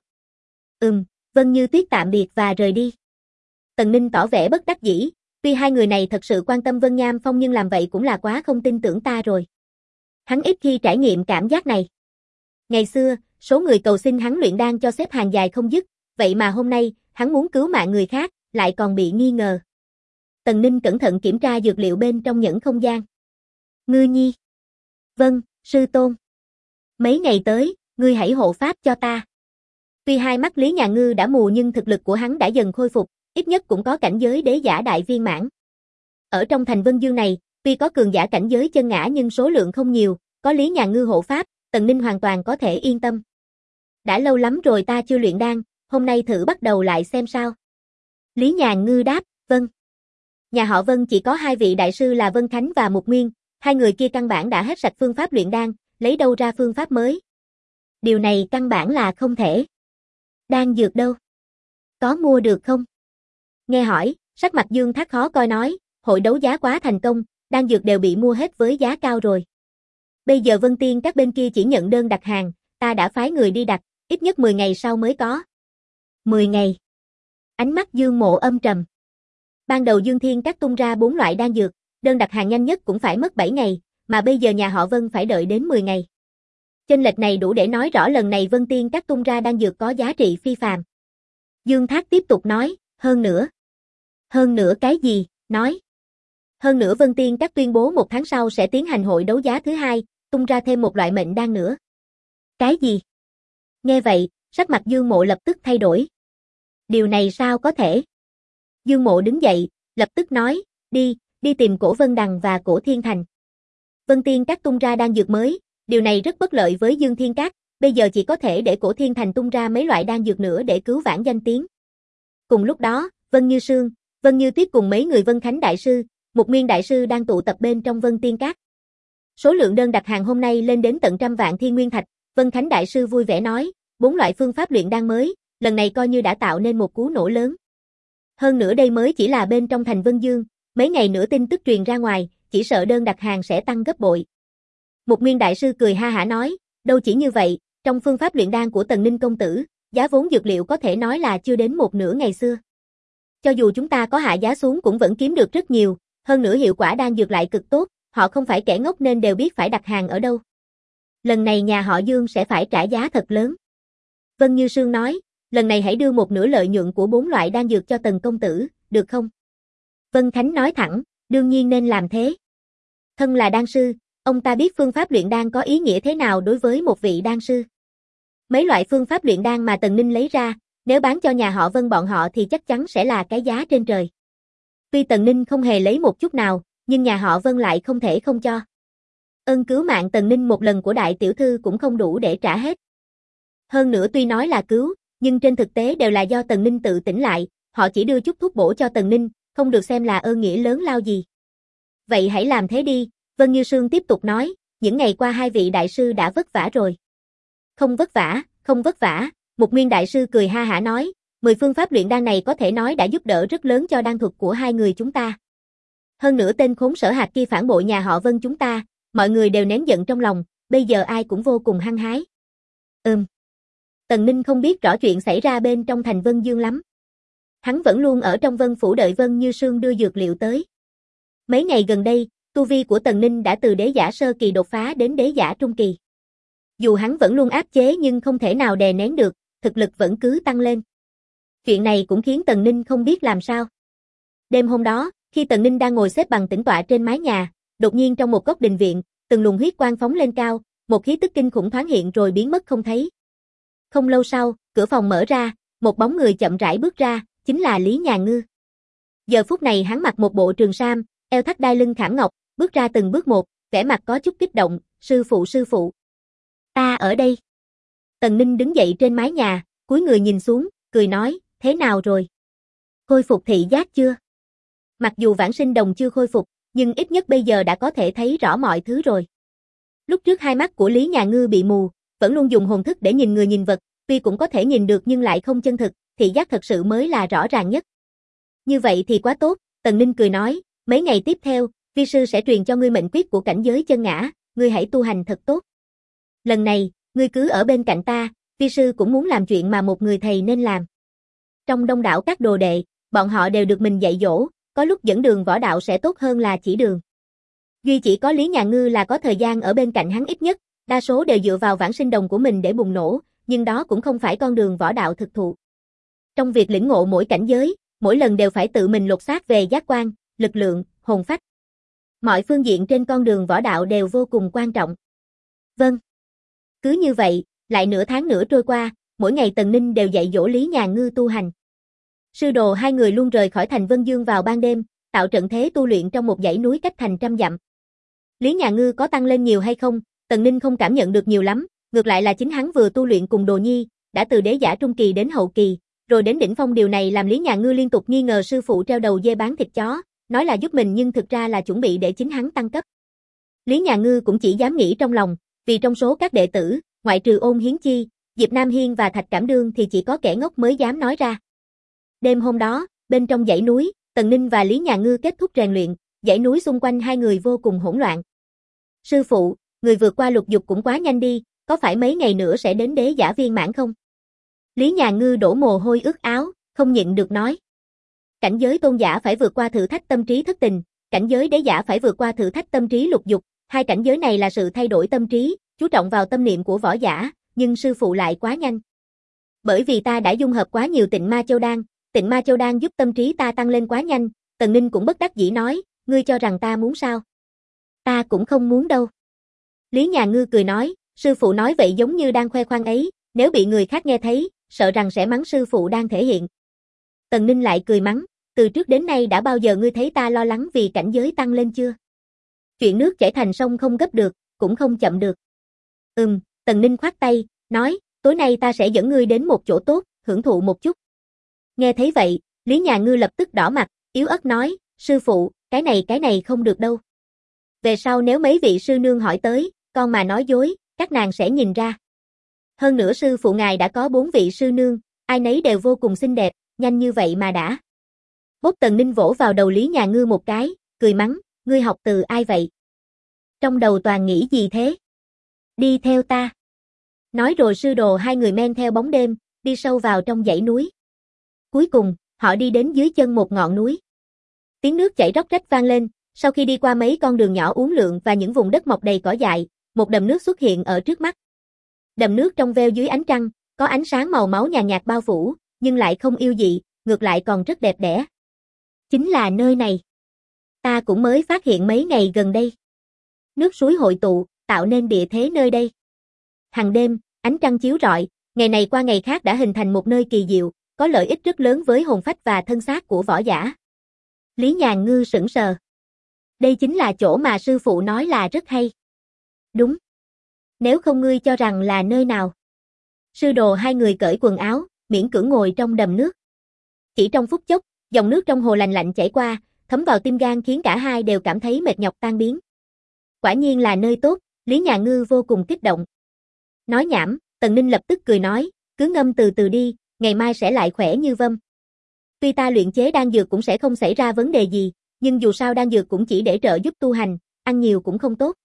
Vân Như Tuyết tạm biệt và rời đi. Tần Ninh tỏ vẻ bất đắc dĩ, tuy hai người này thật sự quan tâm Vân Nham Phong nhưng làm vậy cũng là quá không tin tưởng ta rồi. Hắn ít khi trải nghiệm cảm giác này. Ngày xưa, số người cầu xin hắn luyện đan cho xếp hàng dài không dứt, vậy mà hôm nay, hắn muốn cứu mạng người khác, lại còn bị nghi ngờ. Tần Ninh cẩn thận kiểm tra dược liệu bên trong nhẫn không gian. Ngư nhi. Vâng, sư tôn. Mấy ngày tới, ngươi hãy hộ pháp cho ta. Tuy hai mắt Lý Nhà Ngư đã mù nhưng thực lực của hắn đã dần khôi phục, ít nhất cũng có cảnh giới đế giả đại viên mãn. Ở trong thành Vân Dương này, tuy có cường giả cảnh giới chân ngã nhưng số lượng không nhiều, có Lý Nhà Ngư hộ pháp, Tần Ninh hoàn toàn có thể yên tâm. Đã lâu lắm rồi ta chưa luyện đan, hôm nay thử bắt đầu lại xem sao. Lý Nhà Ngư đáp, vâng. Nhà họ Vân chỉ có 2 vị đại sư là Vân Khánh và Mục Nguyên, hai người kia căn bản đã hết sạch phương pháp luyện đan, lấy đâu ra phương pháp mới. Điều này căn bản là không thể. Đan dược đâu? Có mua được không? Nghe hỏi, sắc mặt Dương Thác khó coi nói, hội đấu giá quá thành công, đan dược đều bị mua hết với giá cao rồi. Bây giờ Vân Tiên các bên kia chỉ nhận đơn đặt hàng, ta đã phái người đi đặt, ít nhất 10 ngày sau mới có. 10 ngày. Ánh mắt Dương Mộ âm trầm. Ban đầu Dương Thiên các tung ra 4 loại đan dược, đơn đặt hàng nhanh nhất cũng phải mất 7 ngày, mà bây giờ nhà họ Vân phải đợi đến 10 ngày. Chênh lệch này đủ để nói rõ lần này Vân Tiên các tung ra đan dược có giá trị phi phàm. Dương Thác tiếp tục nói, hơn nữa. Hơn nữa cái gì? Nói. Hơn nữa Vân Tiên các tuyên bố 1 tháng sau sẽ tiến hành hội đấu giá thứ 2, tung ra thêm một loại mệnh đan nữa. Cái gì? Nghe vậy, sắc mặt Dương Mộ lập tức thay đổi. Điều này sao có thể? Dương Mộ đứng dậy, lập tức nói, đi tìm Cổ Vân Đằng và Cổ Thiên Thành. Vân Tiên các tung ra đan dược mới, điều này rất bất lợi với Dương Thiên các, bây giờ chỉ có thể để Cổ Thiên Thành tung ra mấy loại đan dược nữa để cứu vãn danh tiếng. Cùng lúc đó, Vân Như Sương, Vân Như Tuyết cùng mấy người Vân Khánh đại sư, Mục Nguyên đại sư đang tụ tập bên trong Vân Tiên các. Số lượng đơn đặt hàng hôm nay lên đến tận 100 vạn thiên nguyên thạch, Vân Khánh đại sư vui vẻ nói, 4 loại phương pháp luyện đan mới, lần này coi như đã tạo nên một cú nổ lớn. Hơn nữa đây mới chỉ là bên trong thành Vân Dương, mấy ngày nữa tin tức truyền ra ngoài, chỉ sợ đơn đặt hàng sẽ tăng gấp bội. Mục Nguyên đại sư cười ha hả nói, đâu chỉ như vậy, trong phương pháp luyện đan của Tần Ninh công tử, giá vốn dược liệu có thể nói là chưa đến một nửa ngày xưa. Cho dù chúng ta có hạ giá xuống cũng vẫn kiếm được rất nhiều, hơn nữa hiệu quả đan dược lại cực tốt, họ không phải kẻ ngốc nên đều biết phải đặt hàng ở đâu. Lần này nhà họ Dương sẽ phải trả giá thật lớn. Vân Như Sương nói, lần này hãy đưa một nửa lợi nhuận của 4 loại đan dược cho Tần công tử, được không? Vân Khánh nói thẳng, đương nhiên nên làm thế. Thân là đan sư, ông ta biết phương pháp luyện đan có ý nghĩa thế nào đối với một vị đan sư. Mấy loại phương pháp luyện đan mà Tần Ninh lấy ra, nếu bán cho nhà họ Vân bọn họ thì chắc chắn sẽ là cái giá trên trời. Tuy Tần Ninh không hề lấy một chút nào, nhưng nhà họ Vân lại không thể không cho. Ơn cứu mạng Tần Ninh một lần của đại tiểu thư cũng không đủ để trả hết. Hơn nữa tuy nói là cứu, nhưng trên thực tế đều là do Tần Ninh tự tỉnh lại, họ chỉ đưa chút thuốc bổ cho Tần Ninh, không được xem là ơn nghĩa lớn lao gì. Vậy hãy làm thế đi, Vân Như Sương tiếp tục nói, những ngày qua 2 vị đại sư đã vất vả rồi. Không vất vả, Mục Nguyên đại sư cười ha hả nói, 10 phương pháp luyện đan này có thể nói đã giúp đỡ rất lớn cho đan thuật của hai người chúng ta. Hơn nữa tên khốn Sở Hạc kia phản bội nhà họ Vân chúng ta, mọi người đều nén giận trong lòng, bây giờ ai cũng vô cùng hăng hái. Tần Ninh không biết rõ chuyện xảy ra bên trong thành Vân Dương lắm. Hắn vẫn luôn ở trong Vân Phủ đợi Vân Như Sương đưa dược liệu tới. Mấy ngày gần đây, tu vi của Tần Ninh đã từ đế giả sơ kỳ đột phá đến đế giả trung kỳ. Dù hắn vẫn luôn áp chế nhưng không thể nào đè nén được, thực lực vẫn cứ tăng lên. Chuyện này cũng khiến Tần Ninh không biết làm sao. Đêm hôm đó, khi Tần Ninh đang ngồi xếp bằng tĩnh tọa trên mái nhà, đột nhiên trong một góc đình viện, từng luồng huyết quang phóng lên cao, một khí tức kinh khủng thoáng hiện rồi biến mất không thấy. Không lâu sau, cửa phòng mở ra, một bóng người chậm rãi bước ra, chính là Lý Nhà Ngư. Giờ phút này hắn mặc một bộ trường sam, eo thắt đai lưng khảm ngọc, bước ra từng bước một, vẻ mặt có chút kích động, sư phụ. Ta ở đây. Tần Ninh đứng dậy trên mái nhà, cúi người nhìn xuống, cười nói, thế nào rồi? Khôi phục thị giác chưa? Mặc dù vãng sinh đồng chưa khôi phục, nhưng ít nhất bây giờ đã có thể thấy rõ mọi thứ rồi. Lúc trước hai mắt của Lý Nhà Ngư bị mù, vẫn luôn dùng hồn thức để nhìn người nhìn vật, tuy cũng có thể nhìn được nhưng lại không chân thực, thị giác thật sự mới là rõ ràng nhất. Như vậy thì quá tốt, Tần Ninh cười nói, mấy ngày tiếp theo, vi sư sẽ truyền cho ngươi mệnh quyết của cảnh giới chân ngã, ngươi hãy tu hành thật tốt. Lần này, ngươi cứ ở bên cạnh ta, vi sư cũng muốn làm chuyện mà một người thầy nên làm. Trong đông đảo các đồ đệ, bọn họ đều được mình dạy dỗ, có lúc dẫn đường võ đạo sẽ tốt hơn là chỉ đường. Duy chỉ có Lý Nhà Ngư là có thời gian ở bên cạnh hắn ít nhất, đa số đều dựa vào vãng sinh đồng của mình để bùng nổ, nhưng đó cũng không phải con đường võ đạo thực thụ. Trong việc lĩnh ngộ mỗi cảnh giới, mỗi lần đều phải tự mình lột xác về giác quan, lực lượng, hồn phách. Mọi phương diện trên con đường võ đạo đều vô cùng quan trọng. Vâng. Cứ như vậy, lại nửa tháng nữa trôi qua, mỗi ngày Tần Ninh đều dạy dỗ Lý Nhà Ngư tu hành. Sư đồ hai người luôn rời khỏi thành Vân Dương vào ban đêm, tạo trận thế tu luyện trong một dãy núi cách thành trăm dặm. Lý Nhà Ngư có tăng lên nhiều hay không, Tần Ninh không cảm nhận được nhiều lắm, ngược lại là chính hắn vừa tu luyện cùng Đồ Nhi, đã từ đế giả trung kỳ đến hậu kỳ, rồi đến đỉnh phong, điều này làm Lý Nhà Ngư liên tục nghi ngờ sư phụ treo đầu dê bán thịt chó, nói là giúp mình nhưng thực ra là chuẩn bị để chính hắn tăng cấp. Lý Nhà Ngư cũng chỉ dám nghĩ trong lòng, vì trong số các đệ tử, ngoại trừ Ôn Hiến Chi, Diệp Nam Hiên và Thạch Cảm Đương thì chỉ có kẻ ngốc mới dám nói ra. Đêm hôm đó, bên trong dãy núi, Tần Ninh và Lý Nhà Ngư kết thúc rèn luyện, dãy núi xung quanh hai người vô cùng hỗn loạn. Sư phụ, người vượt qua lục dục cũng quá nhanh đi, có phải mấy ngày nữa sẽ đến đế giả viên mãn không? Lý Nhà Ngư đổ mồ hôi ướt áo, không nhịn được nói. Cảnh giới tôn giả phải vượt qua thử thách tâm trí thất tình, cảnh giới đế giả phải vượt qua thử thách tâm trí lục dục, hai cảnh giới này là sự thay đổi tâm trí, chú trọng vào tâm niệm của võ giả, nhưng sư phụ lại quá nhanh. Bởi vì ta đã dung hợp quá nhiều Tịnh Ma Châu Đan giúp tâm trí ta tăng lên quá nhanh, Tần Ninh cũng bất đắc dĩ nói, ngươi cho rằng ta muốn sao? Ta cũng không muốn đâu. Lý Nhà Ngư cười nói, sư phụ nói vậy giống như đang khoe khoang ấy, nếu bị người khác nghe thấy, sợ rằng sẽ mắng sư phụ đang thể hiện. Tần Ninh lại cười mắng, từ trước đến nay đã bao giờ ngươi thấy ta lo lắng vì cảnh giới tăng lên chưa? Chuyện nước chảy thành sông không gấp được, cũng không chậm được. Tần Ninh khoát tay, nói, tối nay ta sẽ dẫn ngươi đến một chỗ tốt, hưởng thụ một chút. Nghe thấy vậy, Lý Nhà Ngư lập tức đỏ mặt, yếu ớt nói, sư phụ, cái này không được đâu. Về sau nếu mấy vị sư nương hỏi tới, con mà nói dối, các nàng sẽ nhìn ra. Hơn nữa sư phụ ngài đã có 4 vị sư nương, ai nấy đều vô cùng xinh đẹp, nhanh như vậy mà đã. Bốp. Tần Ninh vỗ vào đầu Lý Nhà Ngư một cái, cười mắng, ngươi học từ ai vậy? Trong đầu toàn nghĩ gì thế? Đi theo ta. Nói rồi sư đồ hai người men theo bóng đêm, đi sâu vào trong dãy núi. Cuối cùng, họ đi đến dưới chân một ngọn núi. Tiếng nước chảy róc rách vang lên, sau khi đi qua mấy con đường nhỏ uốn lượn và những vùng đất mọc đầy cỏ dại, một đầm nước xuất hiện ở trước mắt. Đầm nước trong veo dưới ánh trăng, có ánh sáng màu máu nhàn nhạt bao phủ, nhưng lại không yêu dị, ngược lại còn rất đẹp đẽ. Chính là nơi này. Ta cũng mới phát hiện mấy ngày gần đây. Nước suối hội tụ, tạo nên địa thế nơi đây. Hằng đêm, ánh trăng chiếu rọi, ngày này qua ngày khác đã hình thành một nơi kỳ diệu, có lợi ích rất lớn với hồn phách và thân xác của võ giả. Lý Nhà Ngư sững sờ. Đây chính là chỗ mà sư phụ nói là rất hay. Đúng. Nếu không ngươi cho rằng là nơi nào? Sư đồ hai người cởi quần áo, miễn cưỡng ngồi trong đầm nước. Chỉ trong phút chốc, dòng nước trong hồ lành lạnh chảy qua, thấm vào tim gan khiến cả hai đều cảm thấy mệt nhọc tan biến. Quả nhiên là nơi tốt, Lý Nhà Ngư vô cùng kích động. Nói nhảm, Tần Ninh lập tức cười nói, cứ ngâm từ từ đi, ngày mai sẽ lại khỏe như vâm. Tuy ta luyện chế đan dược cũng sẽ không xảy ra vấn đề gì, nhưng dù sao đan dược cũng chỉ để trợ giúp tu hành, ăn nhiều cũng không tốt.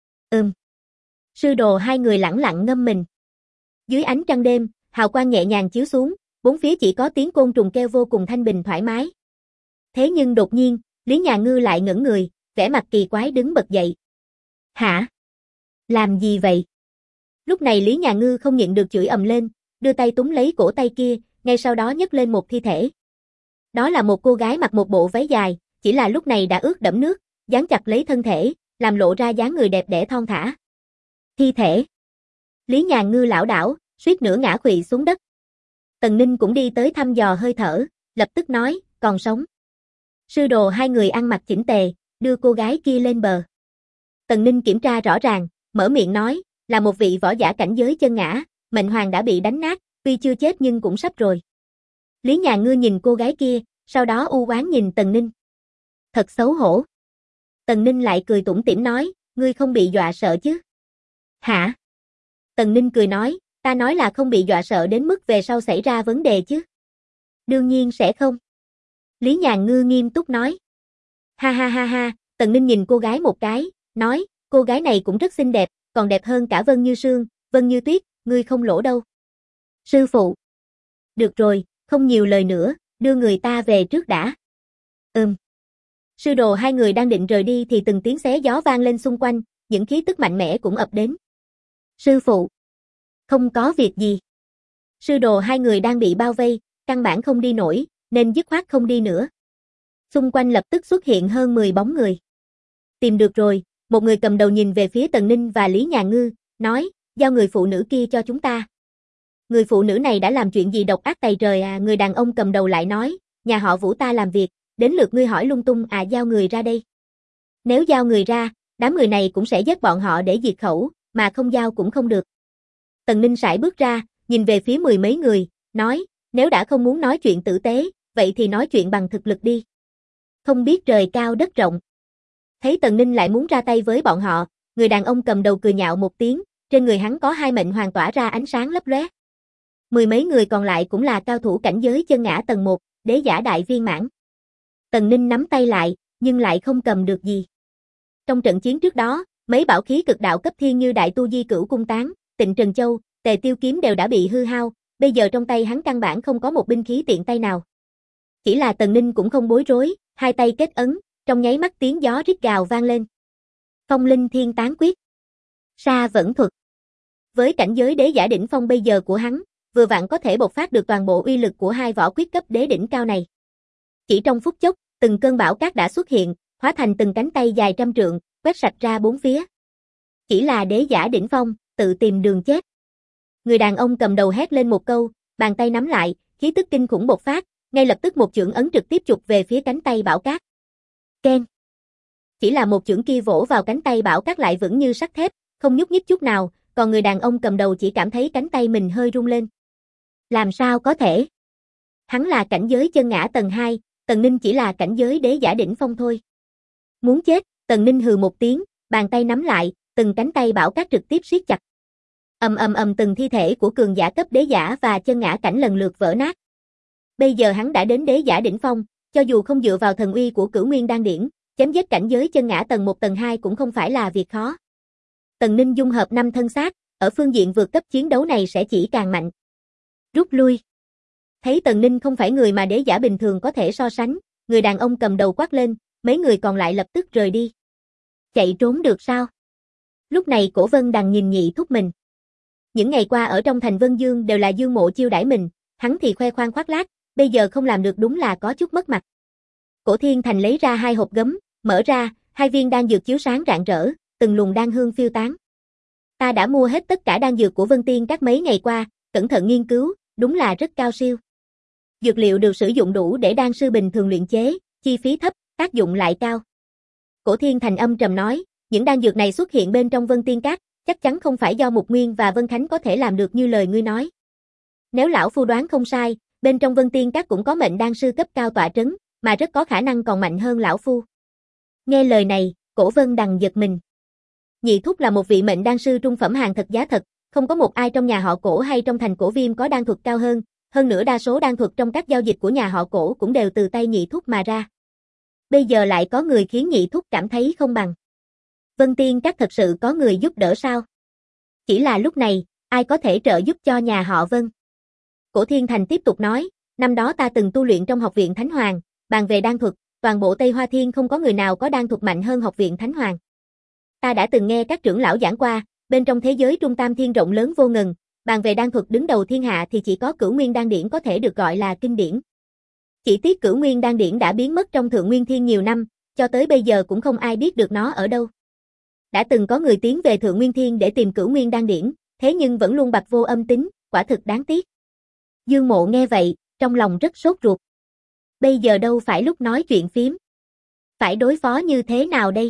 Sư đồ hai người lẳng lặng ngâm mình. Dưới ánh trăng đêm, hào quang nhẹ nhàng chiếu xuống, bốn phía chỉ có tiếng côn trùng kêu vô cùng thanh bình thoải mái. Thế nhưng đột nhiên, Lý Nhà Ngư lại ngẩn người, vẻ mặt kỳ quái đứng bật dậy. Hả? Làm gì vậy? Lúc này Lý Nhà Ngư không nhịn được chửi ầm lên, đưa tay túm lấy cổ tay kia, ngay sau đó nhấc lên một thi thể. Đó là một cô gái mặc một bộ váy dài, chỉ là lúc này đã ướt đẫm nước, dán chặt lấy thân thể, làm lộ ra dáng người đẹp đẽ thon thả. Thi thể. Lý Nhà Ngư lảo đảo, suýt nữa ngã khuỵu xuống đất. Tần Ninh cũng đi tới thăm dò hơi thở, lập tức nói, còn sống. Sư đồ hai người ăn mặc chỉnh tề, đưa cô gái kia lên bờ. Tần Ninh kiểm tra rõ ràng, mở miệng nói, là một vị võ giả cảnh giới chân ngã, mệnh hoàng đã bị đánh nát, tuy chưa chết nhưng cũng sắp rồi. Lý Nhà Ngư nhìn cô gái kia, sau đó u oán nhìn Tần Ninh. Thật xấu hổ. Tần Ninh lại cười tủm tỉm nói, ngươi không bị dọa sợ chứ? Hả? Tần Ninh cười nói, ta nói là không bị dọa sợ đến mức về sau xảy ra vấn đề chứ? Đương nhiên sẽ không. Lý Nhà Ngư nghiêm túc nói. Ha ha ha ha, Tần Ninh nhìn cô gái một cái, nói, cô gái này cũng rất xinh đẹp, còn đẹp hơn cả Vân Như Sương, Vân Như Tuyết, ngươi không lỗ đâu. Sư phụ. Được rồi, không nhiều lời nữa, đưa người ta về trước đã. Sư đồ hai người đang định rời đi thì từng tiếng xé gió vang lên xung quanh, những khí tức mạnh mẽ cũng ập đến. Sư phụ. Không có việc gì. Sư đồ hai người đang bị bao vây, căn bản không đi nổi, nên dứt khoát không đi nữa. Xung quanh lập tức xuất hiện hơn 10 bóng người. Tìm được rồi, một người cầm đầu nhìn về phía Tần Ninh và Lý Nhà Ngư, nói, giao người phụ nữ kia cho chúng ta. Người phụ nữ này đã làm chuyện gì độc ác tày trời à? Người đàn ông cầm đầu lại nói, nhà họ Vũ ta làm việc, đến lượt ngươi hỏi lung tung à? Giao người ra đây. Nếu giao người ra, đám người này cũng sẽ giết bọn họ để diệt khẩu, mà không giao cũng không được. Tần Ninh sải bước ra, nhìn về phía 10 mấy người, nói, nếu đã không muốn nói chuyện tử tế, vậy thì nói chuyện bằng thực lực đi. Không biết trời cao đất rộng. Thấy Tần Ninh lại muốn ra tay với bọn họ, người đàn ông cầm đầu cười nhạo một tiếng, trên người hắn có hai mệnh hoàng tỏa ra ánh sáng lấp lóe. 10 mấy người còn lại cũng là cao thủ cảnh giới chân ngã tầng 1, đế giả đại viên mãn. Tần Ninh nắm tay lại, nhưng lại không cầm được gì. Trong trận chiến trước đó, mấy bảo khí cực đạo cấp thiên như Đại Tu Di Cửu Cung Tán, Tịnh Trần Châu, Tề Tiêu Kiếm đều đã bị hư hao, bây giờ trong tay hắn căn bản không có một binh khí tiện tay nào. Chỉ là Tần Ninh cũng không bối rối, hai tay kết ấn, trong nháy mắt tiếng gió rít gào vang lên. Phong Linh Thiên Tán Quyết. Sa Vẫn Thuật. Với cảnh giới đế giả đỉnh phong bây giờ của hắn, vừa vặn có thể bộc phát được toàn bộ uy lực của hai võ quyết cấp đế đỉnh cao này. Chỉ trong phút chốc, từng cơn bão cát đã xuất hiện, hóa thành từng cánh tay dài trăm trượng, quét sạch ra bốn phía. Chỉ là đế giả đỉnh phong, tự tìm đường chết. Người đàn ông cầm đầu hét lên một câu, bàn tay nắm lại, khí tức kinh khủng bộc phát, ngay lập tức một chưởng ấn trực tiếp chụp về phía cánh tay bão cát. Keng. Chỉ là một chưởng kia vỗ vào cánh tay bão cát lại vững như sắt thép, không nhúc nhích chút nào, còn người đàn ông cầm đầu chỉ cảm thấy cánh tay mình hơi rung lên. Làm sao có thể? Hắn là cảnh giới chân ngã tầng 2, Tần Ninh chỉ là cảnh giới đế giả đỉnh phong thôi. Muốn chết, Tần Ninh hừ một tiếng, bàn tay nắm lại, từng cánh tay bão cát trực tiếp siết chặt. Ầm ầm ầm, từng thi thể của cường giả cấp đế giả và chân ngã cảnh lần lượt vỡ nát. Bây giờ hắn đã đến đế giả đỉnh phong, cho dù không dựa vào thần uy của Cửu Nguyên Đan Điển, chém giết cảnh giới chân ngã tầng 1 tầng 2 cũng không phải là việc khó. Tần Ninh dung hợp 5 thân xác, ở phương diện vượt cấp chiến đấu này sẽ chỉ càng mạnh. Rút lui. Thấy Tần Ninh không phải người mà đế giả bình thường có thể so sánh, người đàn ông cầm đầu quát lên, mấy người còn lại lập tức rời đi. Chạy trốn được sao? Lúc này Cổ Vân Đằng nhìn Nhị Thúc mình. Những ngày qua ở trong thành Vân Dương đều là Dương Mộ chiêu đãi mình, hắn thì khoe khoang khoác lác, bây giờ không làm được đúng là có chút mất mặt. Cổ Thiên Thành lấy ra 2 hộp gấm, mở ra, 2 viên đan dược chiếu sáng rạng rỡ, từng luồng đan hương phiêu tán. Ta đã mua hết tất cả đan dược của Vân Tiên các mấy ngày qua, cẩn thận nghiên cứu, đúng là rất cao siêu. Dược liệu được sử dụng đủ để đan sư bình thường luyện chế, chi phí thấp, tác dụng lại cao. Cổ Thiên Thành âm trầm nói, những đan dược này xuất hiện bên trong Vân Tiên Các, chắc chắn không phải do Mục Nguyên và Vân Khánh có thể làm được như lời ngươi nói. Nếu lão phu đoán không sai, bên trong Vân Tiên Các cũng có mệnh đan sư cấp cao tọa trấn, mà rất có khả năng còn mạnh hơn lão phu. Nghe lời này, Cổ Vân Đằng giật mình. Nhị Thúc là một vị mệnh đan sư trung phẩm hàng thật giá thật, không có một ai trong nhà họ Cổ hay trong thành Cổ Viêm có đan thuật cao hơn, hơn nữa đa số đan thuật trong các giao dịch của nhà họ Cổ cũng đều từ tay Nhị Thúc mà ra. Bây giờ lại có người khiến Nhị Thúc cảm thấy không bằng. Vân Tiên Các thật sự có người giúp đỡ sao? Chỉ là lúc này, ai có thể trợ giúp cho nhà họ Vân? Cổ Thiên Thành tiếp tục nói, năm đó ta từng tu luyện trong học viện Thánh Hoàng, bàn về đan thuật, toàn bộ Tây Hoa Thiên không có người nào có đan thuật mạnh hơn học viện Thánh Hoàng. Ta đã từng nghe các trưởng lão giảng qua, bên trong thế giới Trung Tam Thiên rộng lớn vô ngần, bàn về đan thuật đứng đầu thiên hạ thì chỉ có Cửu Nguyên Đan Điển có thể được gọi là kinh điển. Chỉ tiếc Cửu Nguyên Đan Điển đã biến mất trong Thượng Nguyên Thiên nhiều năm, cho tới bây giờ cũng không ai biết được nó ở đâu. Đã từng có người tiến về Thượng Nguyên Thiên để tìm Cửu Nguyên Đan Điển, thế nhưng vẫn luôn bặt vô âm tín, quả thực đáng tiếc. Dương Mộ nghe vậy, trong lòng rất sốt ruột. Bây giờ đâu phải lúc nói chuyện phím. Phải đối phó như thế nào đây?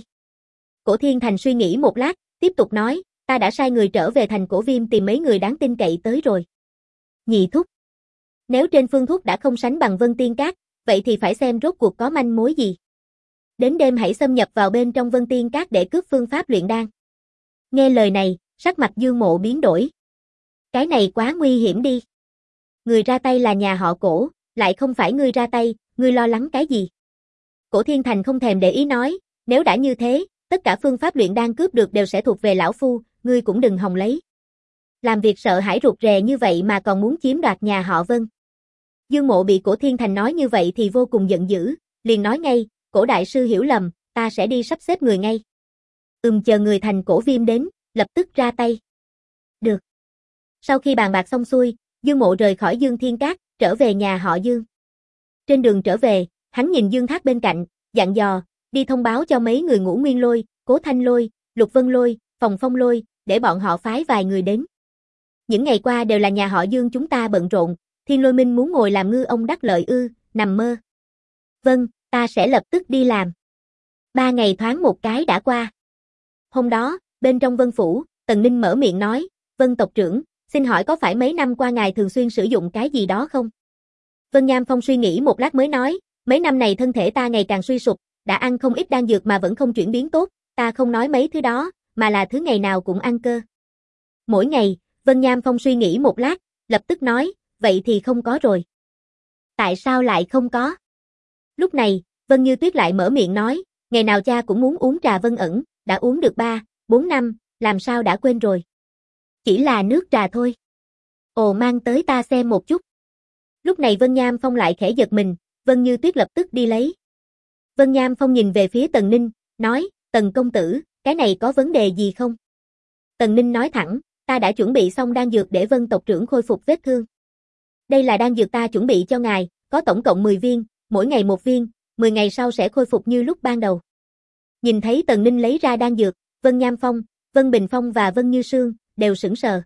Cổ Thiên Thành suy nghĩ một lát, tiếp tục nói, ta đã sai người trở về thành Cổ Viêm tìm mấy người đáng tin cậy tới rồi. Nhị Thúc. Nếu trên phương thuốc đã không sánh bằng Vân Tiên Các, vậy thì phải xem rốt cuộc có manh mối gì. Đến đêm hãy xâm nhập vào bên trong Vân Tiên Các để cướp phương pháp luyện đan. Nghe lời này, sắc mặt Dương Mộ biến đổi. Cái này quá nguy hiểm đi. Người ra tay là nhà họ Cổ, lại không phải ngươi ra tay, ngươi lo lắng cái gì? Cổ Thiên Thành không thèm để ý nói, nếu đã như thế, tất cả phương pháp luyện đan cướp được đều sẽ thuộc về lão phu, ngươi cũng đừng hòng lấy. Làm việc sợ hãi rụt rè như vậy mà còn muốn chiếm đoạt nhà họ Vân. Dương Mộ bị Cổ Thiên Thành nói như vậy thì vô cùng giận dữ, liền nói ngay, Cổ đại sư hiểu lầm, ta sẽ đi sắp xếp người ngay. Chờ người thành Cổ Viêm đến, lập tức ra tay. Được. Sau khi bàn bạc xong xuôi, Dương Mộ rời khỏi Dương Thiên Các, trở về nhà họ Dương. Trên đường trở về, hắn nhìn Dương Thác bên cạnh, dặn dò, đi thông báo cho mấy người Ngũ Nguyên Lôi, Cố Thanh Lôi, Lục Vân Lôi, Phòng Phong Lôi, để bọn họ phái vài người đến. Những ngày qua đều là nhà họ Dương chúng ta bận rộn, Thiên Lôi Minh muốn ngồi làm ngư ông đắc lợi ư, nằm mơ. Vâng, ta sẽ lập tức đi làm. 3 ngày thoáng một cái đã qua. Hôm đó, bên trong Vân Phủ, Tần Ninh mở miệng nói, Vân tộc trưởng, xin hỏi có phải mấy năm qua ngài thường xuyên sử dụng cái gì đó không? Vân Nham Phong suy nghĩ một lát mới nói, mấy năm này thân thể ta ngày càng suy sụp, đã ăn không ít đan dược mà vẫn không chuyển biến tốt, ta không nói mấy thứ đó, mà là thứ ngày nào cũng ăn cơ. Mỗi ngày, Vân Nham Phong suy nghĩ một lát, lập tức nói, vậy thì không có rồi. Tại sao lại không có? Lúc này, Vân Như Tuyết lại mở miệng nói, ngày nào cha cũng muốn uống trà Vân ẩn, đã uống được 3, 4 năm, làm sao đã quên rồi. Chỉ là nước trà thôi. Ồ, mang tới ta xem một chút. Lúc này Vân Nham Phong lại khẽ giật mình, Vân Như Tuyết lập tức đi lấy. Vân Nham Phong nhìn về phía Tần Ninh, nói, Tần công tử, cái này có vấn đề gì không? Tần Ninh nói thẳng, ta đã chuẩn bị xong đan dược để Vân tộc trưởng khôi phục vết thương. Đây là đan dược ta chuẩn bị cho ngài, có tổng cộng 10 viên, mỗi ngày 1 viên, 10 ngày sau sẽ khôi phục như lúc ban đầu. Nhìn thấy Tần Ninh lấy ra đan dược, Vân Nham Phong, Vân Bình Phong và Vân Như Sương đều sững sờ.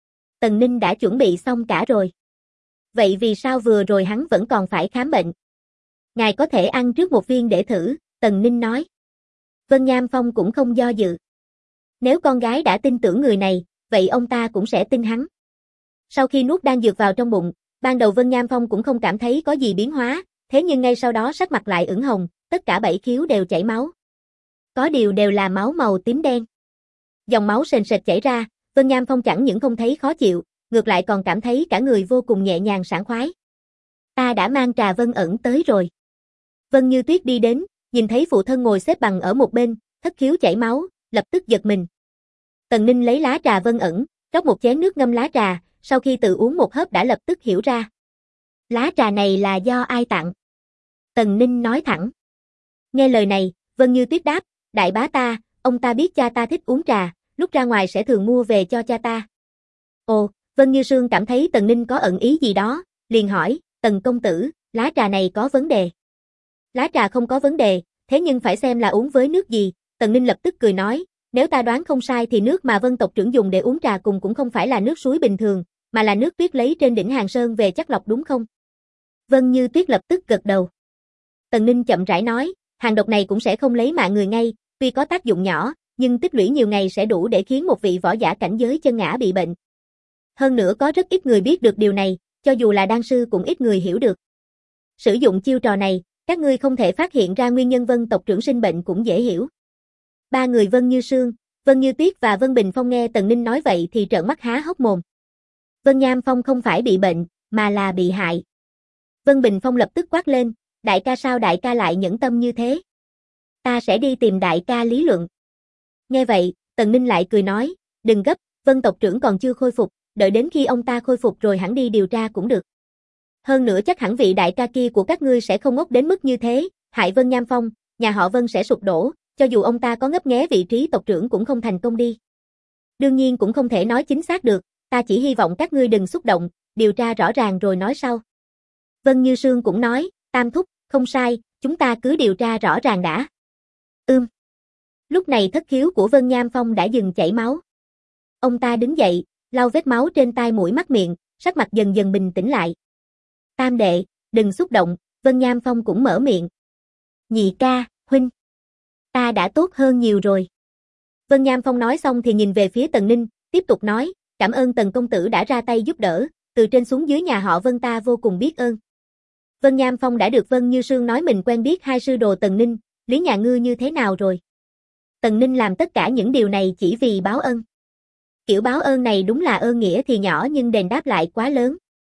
Tần Ninh đã chuẩn bị xong cả rồi. Vậy vì sao vừa rồi hắn vẫn còn phải khám bệnh? Ngài có thể ăn trước 1 viên để thử, Tần Ninh nói. Vân Nham Phong cũng không do dự. Nếu con gái đã tin tưởng người này, vậy ông ta cũng sẽ tin hắn. Sau khi nuốt đan dược vào trong bụng, ban đầu Vân Nham Phong cũng không cảm thấy có gì biến hóa, thế nhưng ngay sau đó sắc mặt lại ửng hồng, tất cả 7 khiếu đều chảy máu. Có điều đều là máu màu tím đen. Dòng máu sền sệt chảy ra, Vân Nham Phong chẳng những không thấy khó chịu, ngược lại còn cảm thấy cả người vô cùng nhẹ nhàng sảng khoái. Ta đã mang trà Vân ẩn tới rồi. Vân Như Tuyết đi đến, nhìn thấy phụ thân ngồi xếp bằng ở một bên, thất khiếu chảy máu, lập tức giật mình. Tần Ninh lấy lá trà Vân ẩn, rót một chén nước ngâm lá trà, sau khi tự uống một hớp đã lập tức hiểu ra. Lá trà này là do ai tặng? Tần Ninh nói thẳng. Nghe lời này, Vân Như Tuyết đáp, đại bá ta, ông ta biết cha ta thích uống trà, lúc ra ngoài sẽ thường mua về cho cha ta. Ồ, Vân Như Sương cảm thấy Tần Ninh có ẩn ý gì đó, liền hỏi, Tần công tử, lá trà này có vấn đề. Lá trà không có vấn đề, thế nhưng phải xem là uống với nước gì, Tần Ninh lập tức cười nói, nếu ta đoán không sai thì nước mà Vân tộc trưởng dùng để uống trà cùng cũng không phải là nước suối bình thường, mà là nước tuyết lấy trên đỉnh Hàng Sơn về chắc lọc đúng không? Vân Như Tuyết lập tức gật đầu. Tần Ninh chậm rãi nói, hàng độc này cũng sẽ không lấy mạng người ngay, tuy có tác dụng nhỏ, nhưng tích lũy nhiều ngày sẽ đủ để khiến một vị võ giả cảnh giới chân ngã bị bệnh. Hơn nữa có rất ít người biết được điều này, cho dù là đan sư cũng ít người hiểu được. Sử dụng chiêu trò này, các ngươi không thể phát hiện ra nguyên nhân Vân tộc trưởng sinh bệnh cũng dễ hiểu. 3 người Vân Như Sương, Vân Như Tuyết và Vân Bình Phong nghe Tần Ninh nói vậy thì trợn mắt há hốc mồm. Vân Nham Phong không phải bị bệnh, mà là bị hại. Vân Bình Phong lập tức quát lên, đại ca sao đại ca lại nhẫn tâm như thế? Ta sẽ đi tìm đại ca lý luận. Nghe vậy, Tần Ninh lại cười nói, đừng gấp, Vân tộc trưởng còn chưa khôi phục, đợi đến khi ông ta khôi phục rồi hẳn đi điều tra cũng được. Hơn nữa chắc hẳn vị đại ca kia của các ngươi sẽ không ngốc đến mức như thế, hại Vân Nham Phong, nhà họ Vân sẽ sụp đổ, cho dù ông ta có ngấp nghé vị trí tộc trưởng cũng không thành công đi. Đương nhiên cũng không thể nói chính xác được, ta chỉ hy vọng các ngươi đừng xúc động, điều tra rõ ràng rồi nói sau. Vân Như Sương cũng nói, Tam thúc, không sai, chúng ta cứ điều tra rõ ràng đã. Lúc này thất khiếu của Vân Nham Phong đã dừng chảy máu. Ông ta đứng dậy, lau vết máu trên tai mũi mắt miệng, sắc mặt dần dần bình tĩnh lại. Tam đệ, đừng xúc động, Vân Nham Phong cũng mở miệng. Nhị ca, huynh. Ta đã tốt hơn nhiều rồi. Vân Nham Phong nói xong thì nhìn về phía Tần Ninh, tiếp tục nói, cảm ơn Tần công tử đã ra tay giúp đỡ, từ trên xuống dưới nhà họ Vân ta vô cùng biết ơn. Vân Nham Phong đã được Vân Như Sương nói mình quen biết hai sư đồ Tần Ninh, Lý Nhà Ngư như thế nào rồi. Tần Ninh làm tất cả những điều này chỉ vì báo ân. Kiểu báo ơn này đúng là ơn nghĩa thì nhỏ nhưng đền đáp lại quá lớn.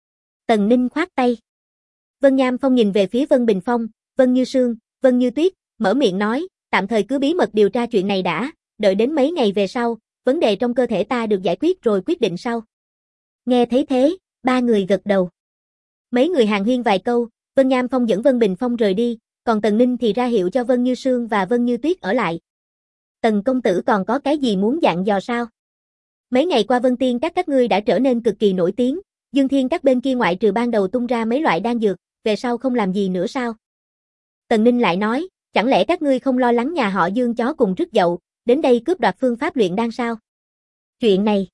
Tần Ninh khoát tay. Vân Nham Phong nhìn về phía Vân Bình Phong, Vân Như Sương, Vân Như Tuyết, mở miệng nói, tạm thời cứ bí mật điều tra chuyện này đã, đợi đến mấy ngày về sau, vấn đề trong cơ thể ta được giải quyết rồi quyết định sau. Nghe thấy thế, ba người gật đầu. Mấy người hàn huyên vài câu, Vân Nham Phong dẫn Vân Bình Phong rời đi, còn Tần Ninh thì ra hiệu cho Vân Như Sương và Vân Như Tuyết ở lại. Tần công tử còn có cái gì muốn dặn dò sao? Mấy ngày qua Vân Tiên các ngươi đã trở nên cực kỳ nổi tiếng, Dương Thiên các bên kia ngoại trừ ban đầu tung ra mấy loại đan dược, về sau không làm gì nữa sao? Tần Ninh lại nói, chẳng lẽ các ngươi không lo lắng nhà họ Dương chó cùng rứt dậu, đến đây cướp đoạt phương pháp luyện đan sao? Chuyện này,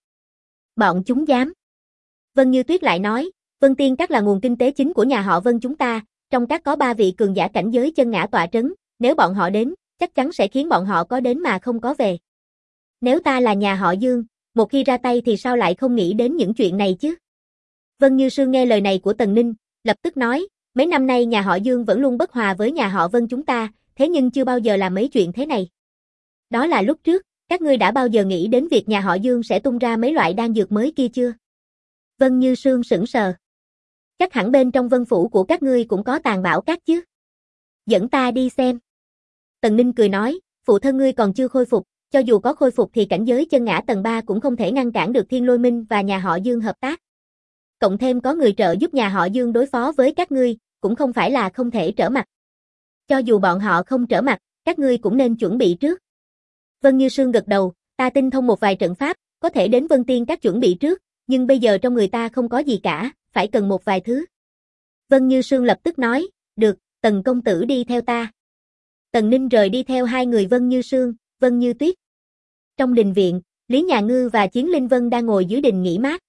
bọn chúng dám. Vân Như Tuyết lại nói, Vân Tiên các là nguồn kinh tế chính của nhà họ Vân chúng ta, trong các có 3 vị cường giả cảnh giới chân ngã tọa trấn, nếu bọn họ đến, chắc chắn sẽ khiến bọn họ có đến mà không có về. Nếu ta là nhà họ Dương, một khi ra tay thì sao lại không nghĩ đến những chuyện này chứ? Vân Như Sương nghe lời này của Tần Ninh, lập tức nói, mấy năm nay nhà họ Dương vẫn luôn bất hòa với nhà họ Vân chúng ta, thế nhưng chưa bao giờ làm mấy chuyện thế này. Đó là lúc trước, các ngươi đã bao giờ nghĩ đến việc nhà họ Dương sẽ tung ra mấy loại đan dược mới kia chưa? Vân Như Sương sững sờ. Chắc hẳn bên trong Vân phủ của các ngươi cũng có tàn bảo các chứ? Dẫn ta đi xem. Tần Ninh cười nói, phụ thân ngươi còn chưa khôi phục, cho dù có khôi phục thì cảnh giới chân ngã tầng 3 cũng không thể ngăn cản được Thiên Lôi Minh và nhà họ Dương hợp tác. Cộng thêm có người trợ giúp nhà họ Dương đối phó với các ngươi, cũng không phải là không thể trở mặt. Cho dù bọn họ không trở mặt, các ngươi cũng nên chuẩn bị trước. Vân Như Sương gật đầu, ta tinh thông một vài trận pháp, có thể đến Vân Tiên các chuẩn bị trước, nhưng bây giờ trong người ta không có gì cả, phải cần một vài thứ. Vân Như Sương lập tức nói, được, Tần công tử đi theo ta. Tần Ninh rời đi theo hai người Vân Như Sương, Vân Như Tuyết. Trong đình viện, Lý Nhà Ngư và Chiến Linh Vân đang ngồi dưới đình nghỉ mát.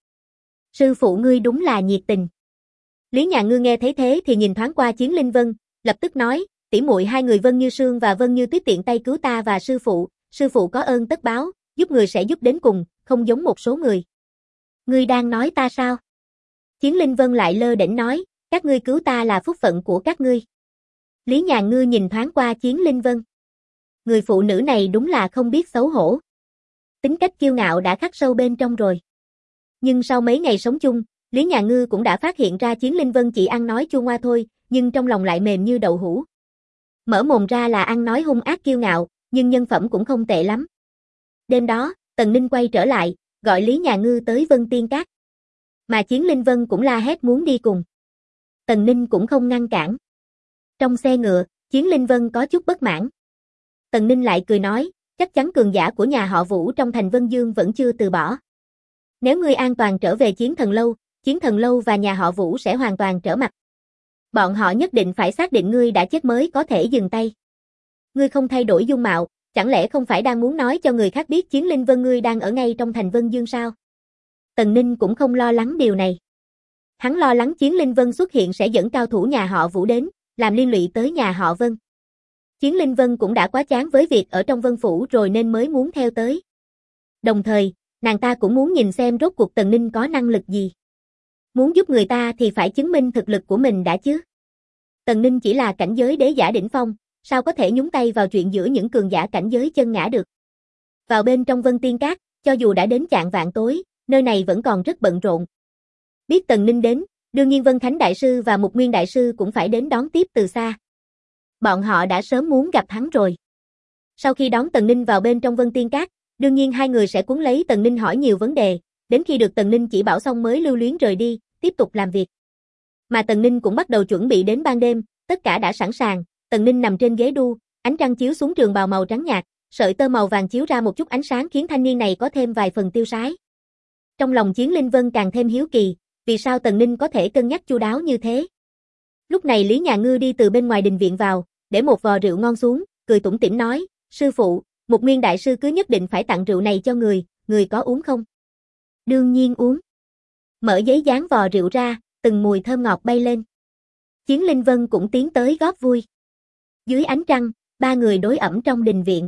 Sư phụ ngươi đúng là nhiệt tình. Lý Nhà Ngư nghe thấy thế thì nhìn thoáng qua Chiến Linh Vân, lập tức nói, tỉ muội hai người Vân Như Sương và Vân Như Tuyết tiện tay cứu ta và sư phụ có ơn tất báo, giúp người sẽ giúp đến cùng, không giống một số người. Ngươi đang nói ta sao? Chiến Linh Vân lại lơ đễnh nói, các ngươi cứu ta là phúc phận của các ngươi. Lý Nhà Ngư nhìn thoáng qua Chiến Linh Vân. Người phụ nữ này đúng là không biết xấu hổ. Tính cách kiêu ngạo đã khắc sâu bên trong rồi. Nhưng sau mấy ngày sống chung, Lý Nhà Ngư cũng đã phát hiện ra Chiến Linh Vân chỉ ăn nói chua ngoa thôi, nhưng trong lòng lại mềm như đậu hũ. Mở mồm ra là ăn nói hung ác kiêu ngạo, nhưng nhân phẩm cũng không tệ lắm. Đêm đó, Tần Ninh quay trở lại, gọi Lý Nhà Ngư tới Vân Tiên Các. Mà Chiến Linh Vân cũng la hét muốn đi cùng. Tần Ninh cũng không ngăn cản. Trong xe ngựa, Chiến Linh Vân có chút bất mãn. Tần Ninh lại cười nói, chắc chắn cường giả của nhà họ Vũ trong thành Vân Dương vẫn chưa từ bỏ. Nếu ngươi an toàn trở về Chiến Thần Lâu và nhà họ Vũ sẽ hoàn toàn trở mặt. Bọn họ nhất định phải xác định ngươi đã chết mới có thể dừng tay. Ngươi không thay đổi dung mạo, chẳng lẽ không phải đang muốn nói cho người khác biết Chiến Linh Vân ngươi đang ở ngay trong thành Vân Dương sao? Tần Ninh cũng không lo lắng điều này. Hắn lo lắng Chiến Linh Vân xuất hiện sẽ dẫn cao thủ nhà họ Vũ đến, làm liên lụy tới nhà họ Vân. Chiến Linh Vân cũng đã quá chán với việc ở trong Vân Phủ rồi nên mới muốn theo tới. Đồng thời, nàng ta cũng muốn nhìn xem rốt cuộc Tần Ninh có năng lực gì. Muốn giúp người ta thì phải chứng minh thực lực của mình đã chứ. Tần Ninh chỉ là cảnh giới đế giả đỉnh phong, sao có thể nhúng tay vào chuyện giữa những cường giả cảnh giới chân ngã được. Vào bên trong Vân Tiên Các, cho dù đã đến chạng vạng tối, nơi này vẫn còn rất bận rộn. Biết Tần Ninh đến, Đương nhiên Vân Khánh Đại Sư và Mục Nguyên Đại Sư cũng phải đến đón tiếp từ xa. Bọn họ đã sớm muốn gặp hắn rồi. Sau khi đón Tần Ninh vào bên trong Vân Tiên Các, đương nhiên hai người sẽ cuốn lấy Tần Ninh hỏi nhiều vấn đề, đến khi được Tần Ninh chỉ bảo xong mới lưu luyến rời đi, tiếp tục làm việc. Mà Tần Ninh cũng bắt đầu chuẩn bị đến ban đêm, tất cả đã sẵn sàng, Tần Ninh nằm trên ghế đu, ánh trăng chiếu xuống trường bào màu trắng nhạt, sợi tơ màu vàng chiếu ra một chút ánh sáng khiến thanh niên này có thêm vài phần tiêu sái. Trong lòng Chiến Linh Vân càng thêm hiếu kỳ, vì sao Tần Ninh có thể cân nhắc chu đáo như thế. Lúc này Lý Nhà Ngư đi từ bên ngoài đình viện vào, để một vò rượu ngon xuống, cười tủm tỉm nói, sư phụ, Mục Nguyên Đại Sư cứ nhất định phải tặng rượu này cho người có uống không? Đương nhiên uống. Mở giấy dán vò rượu ra, từng mùi thơm ngọt bay lên. Chiến Linh Vân cũng tiến tới góp vui. Dưới ánh trăng, ba người đối ẩm trong đình viện.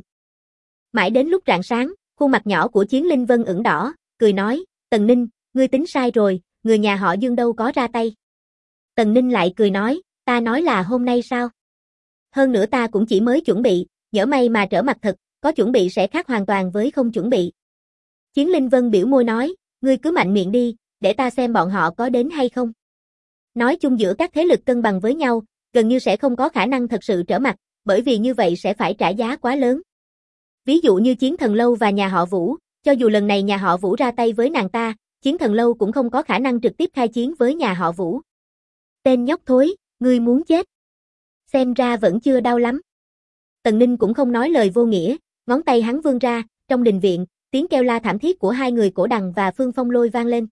Mãi đến lúc rạng sáng, khuôn mặt nhỏ của Chiến Linh Vân ửng đỏ, cười nói, Tần Ninh, ngươi tính sai rồi, người nhà họ Dương đâu có ra tay. Tần Ninh lại cười nói, ta nói là hôm nay sao? Hơn nữa ta cũng chỉ mới chuẩn bị, nhỡ may mà trở mặt thật, có chuẩn bị sẽ khác hoàn toàn với không chuẩn bị. Chiến Linh Vân biểu môi nói, ngươi cứ mạnh miệng đi, để ta xem bọn họ có đến hay không. Nói chung giữa các thế lực cân bằng với nhau, gần như sẽ không có khả năng thật sự trở mặt, bởi vì như vậy sẽ phải trả giá quá lớn. Ví dụ như Chiến Thần Lâu và nhà họ Vũ, cho dù lần này nhà họ Vũ ra tay với nàng ta, Chiến Thần Lâu cũng không có khả năng trực tiếp khai chiến với nhà họ Vũ. Tên nhóc thối, ngươi muốn chết. Xem ra vẫn chưa đau lắm. Tần Ninh cũng không nói lời vô nghĩa, ngón tay hắn vươn ra, trong đình viện, tiếng kêu la thảm thiết của hai người Cổ Đằng và Phương Phong Lôi vang lên.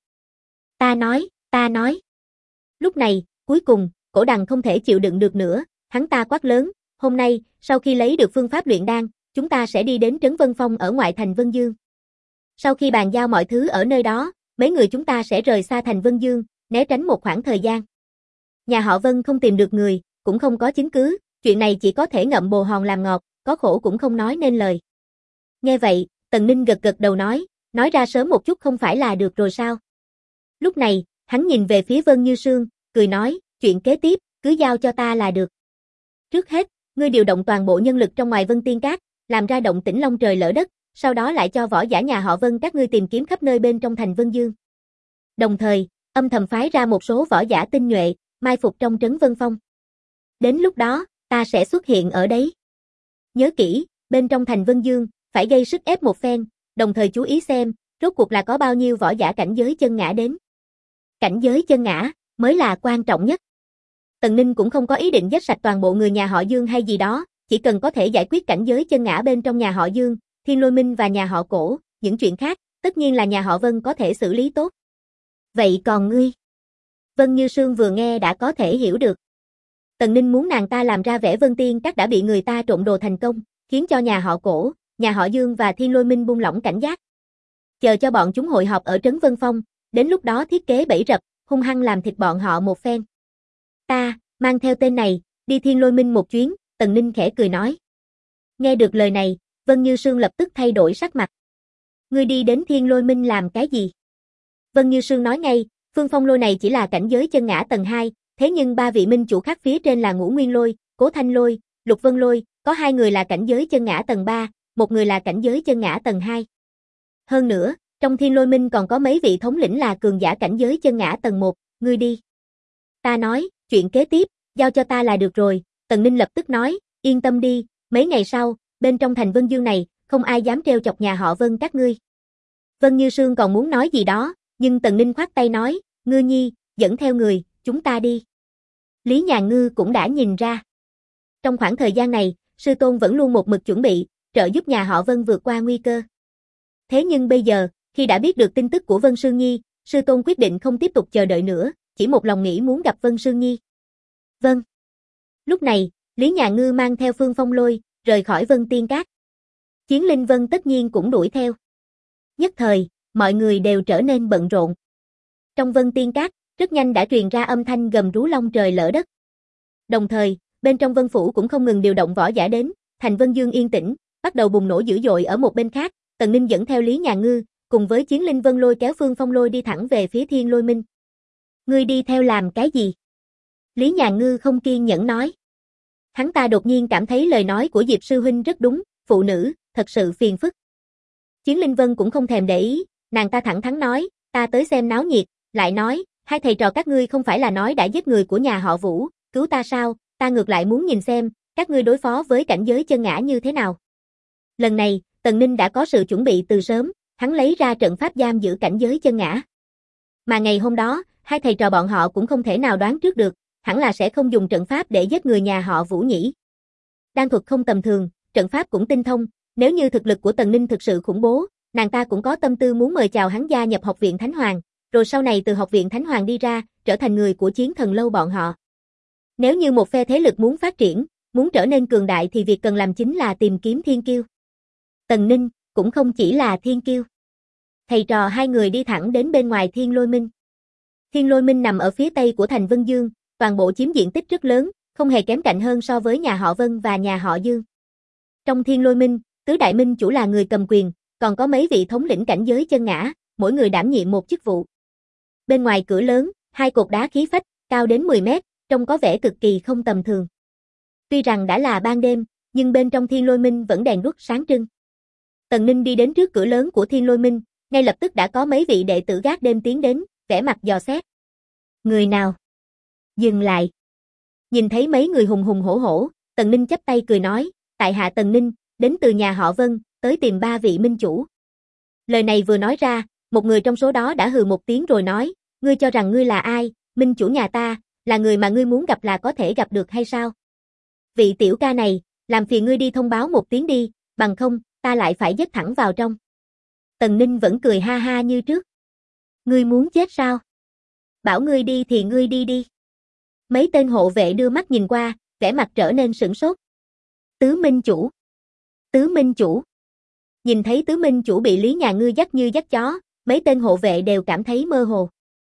Ta nói. Lúc này, cuối cùng, Cổ Đằng không thể chịu đựng được nữa, hắn ta quát lớn, hôm nay, sau khi lấy được phương pháp luyện đan, chúng ta sẽ đi đến Trấn Vân Phong ở ngoại thành Vân Dương. Sau khi bàn giao mọi thứ ở nơi đó, mấy người chúng ta sẽ rời xa thành Vân Dương, né tránh một khoảng thời gian. Nhà họ Vân không tìm được người, cũng không có chứng cứ, chuyện này chỉ có thể ngậm bồ hòn làm ngọt, có khổ cũng không nói nên lời. Nghe vậy, Tần Ninh gật gật đầu nói ra sớm một chút không phải là được rồi sao? Lúc này, hắn nhìn về phía Vân Như Sương, cười nói, chuyện kế tiếp, cứ giao cho ta là được. Trước hết, ngươi điều động toàn bộ nhân lực trong ngoài Vân Tiên Các, làm ra động tĩnh long trời lỡ đất, sau đó lại cho võ giả nhà họ Vân các ngươi tìm kiếm khắp nơi bên trong thành Vân Dương. Đồng thời, âm thầm phái ra một số võ giả tinh nhuệ, mai phục trong trấn Vân Phong. Đến lúc đó, ta sẽ xuất hiện ở đấy. Nhớ kỹ, bên trong thành Vân Dương, phải gây sức ép một phen, đồng thời chú ý xem, rốt cuộc là có bao nhiêu võ giả cảnh giới chân ngã đến. Cảnh giới chân ngã, mới là quan trọng nhất. Tần Ninh cũng không có ý định giết sạch toàn bộ người nhà họ Dương hay gì đó, chỉ cần có thể giải quyết cảnh giới chân ngã bên trong nhà họ Dương, Thiên Lôi Minh và nhà họ Cổ, những chuyện khác, tất nhiên là nhà họ Vân có thể xử lý tốt. Vậy còn ngươi? Vân Như Sương vừa nghe đã có thể hiểu được. Tần Ninh muốn nàng ta làm ra vẻ Vân Tiên Các đã bị người ta trộm đồ thành công, khiến cho nhà họ Cổ, nhà họ Dương và Thiên Lôi Minh buông lỏng cảnh giác. Chờ cho bọn chúng hội họp ở trấn Vân Phong, đến lúc đó thiết kế bẫy rập, hung hăng làm thịt bọn họ một phen. Ta, mang theo tên này, đi Thiên Lôi Minh một chuyến, Tần Ninh khẽ cười nói. Nghe được lời này, Vân Như Sương lập tức thay đổi sắc mặt. Ngươi đi đến Thiên Lôi Minh làm cái gì? Vân Như Sương nói ngay, Phương Phong Lôi này chỉ là cảnh giới chân ngã tầng 2, thế nhưng ba vị minh chủ khác phía trên là Ngũ Nguyên Lôi, Cố Thanh Lôi, Lục Vân Lôi, có hai người là cảnh giới chân ngã tầng 3, một người là cảnh giới chân ngã tầng 2. Hơn nữa, trong Thiên Lôi Minh còn có mấy vị thống lĩnh là cường giả cảnh giới chân ngã tầng 1, ngươi đi. Ta nói, chuyện kế tiếp, giao cho ta là được rồi, Tần Ninh lập tức nói, yên tâm đi, mấy ngày sau, bên trong thành Vân Dương này, không ai dám trêu chọc nhà họ Vân các ngươi. Vân Như Sương còn muốn nói gì đó, nhưng Tần Ninh khoát tay nói, Ngư Nhi, dẫn theo người, chúng ta đi. Lý Nhà Ngư cũng đã nhìn ra. Trong khoảng thời gian này, sư tôn vẫn luôn một mực chuẩn bị, trợ giúp nhà họ Vân vượt qua nguy cơ. Thế nhưng bây giờ, khi đã biết được tin tức của Vân Sương Nhi, sư tôn quyết định không tiếp tục chờ đợi nữa, chỉ một lòng nghĩ muốn gặp Vân Sương Nhi. Vâng. Lúc này, Lý Nhà Ngư mang theo Phương Phong Lôi, rời khỏi Vân Tiên Các. Chiến Linh Vân tất nhiên cũng đuổi theo. Nhất thời, mọi người đều trở nên bận rộn. Trong Vân Tiên Các, rất nhanh đã truyền ra âm thanh gầm rú long trời lỡ đất. Đồng thời, bên trong Vân Phủ cũng không ngừng điều động võ giả đến, thành Vân Dương yên tĩnh, bắt đầu bùng nổ dữ dội ở một bên khác, Tần Ninh dẫn theo Lý Nhà Ngư, cùng với Chiến Linh Vân lôi kéo Phương Phong Lôi đi thẳng về phía Thiên Lôi Minh. Ngươi đi theo làm cái gì? Lý Nhà Ngư không kiên nhẫn nói. Hắn ta đột nhiên cảm thấy lời nói của Diệp Sư Huynh rất đúng, phụ nữ, thật sự phiền phức. Chiến Linh Vân cũng không thèm để ý, nàng ta thẳng thắn nói, ta tới xem náo nhiệt, lại nói, hai thầy trò các ngươi không phải là nói đã giết người của nhà họ Vũ, cứu ta sao, ta ngược lại muốn nhìn xem, các ngươi đối phó với cảnh giới chân ngã như thế nào. Lần này, Tần Ninh đã có sự chuẩn bị từ sớm, hắn lấy ra trận pháp giam giữ cảnh giới chân ngã. Mà ngày hôm đó, hai thầy trò bọn họ cũng không thể nào đoán trước được, hẳn là sẽ không dùng trận pháp để giết người nhà họ Vũ nhỉ. Đan thuật không tầm thường, trận pháp cũng tinh thông, nếu như thực lực của Tần Ninh thực sự khủng bố, nàng ta cũng có tâm tư muốn mời chào hắn gia nhập học viện Thánh Hoàng, rồi sau này từ học viện Thánh Hoàng đi ra, trở thành người của Chiến Thần Lâu bọn họ. Nếu như một phe thế lực muốn phát triển, muốn trở nên cường đại thì việc cần làm chính là tìm kiếm thiên kiêu. Tần Ninh cũng không chỉ là thiên kiêu. Thầy trò hai người đi thẳng đến bên ngoài Thiên Lôi Minh. Thiên Lôi Minh nằm ở phía tây của thành Vân Dương, toàn bộ chiếm diện tích rất lớn, không hề kém cạnh hơn so với nhà họ Vân và nhà họ Dương. Trong Thiên Lôi Minh, tứ đại minh chủ là người cầm quyền, còn có mấy vị thống lĩnh cảnh giới chân ngã, mỗi người đảm nhiệm một chức vụ. Bên ngoài cửa lớn, hai cột đá khí phách, cao đến 10 mét, trông có vẻ cực kỳ không tầm thường. Tuy rằng đã là ban đêm, nhưng bên trong Thiên Lôi Minh vẫn đèn đuốc sáng trưng. Tần Ninh đi đến trước cửa lớn của Thiên Lôi Minh, ngay lập tức đã có mấy vị đệ tử gác đêm tiến đến, vẻ mặt dò xét. Người nào? Dừng lại. Nhìn thấy mấy người hùng hùng hổ hổ, Tần Ninh chắp tay cười nói, tại hạ Tần Ninh, đến từ nhà họ Vân, tới tìm ba vị minh chủ. Lời này vừa nói ra, một người trong số đó đã hừ một tiếng rồi nói, ngươi cho rằng ngươi là ai, minh chủ nhà ta, là người mà ngươi muốn gặp là có thể gặp được hay sao? Vị tiểu ca này, làm phiền ngươi đi thông báo một tiếng đi, bằng không, ta lại phải dứt thẳng vào trong. Tần Ninh vẫn cười ha ha như trước. Ngươi muốn chết sao? Bảo ngươi đi thì ngươi đi đi. Mấy tên hộ vệ đưa mắt nhìn qua, vẻ mặt trở nên sửng sốt. Tứ minh chủ. Tứ minh chủ. Nhìn thấy tứ minh chủ bị Lý Nhà Ngư dắt như dắt chó, mấy tên hộ vệ đều cảm thấy mơ hồ.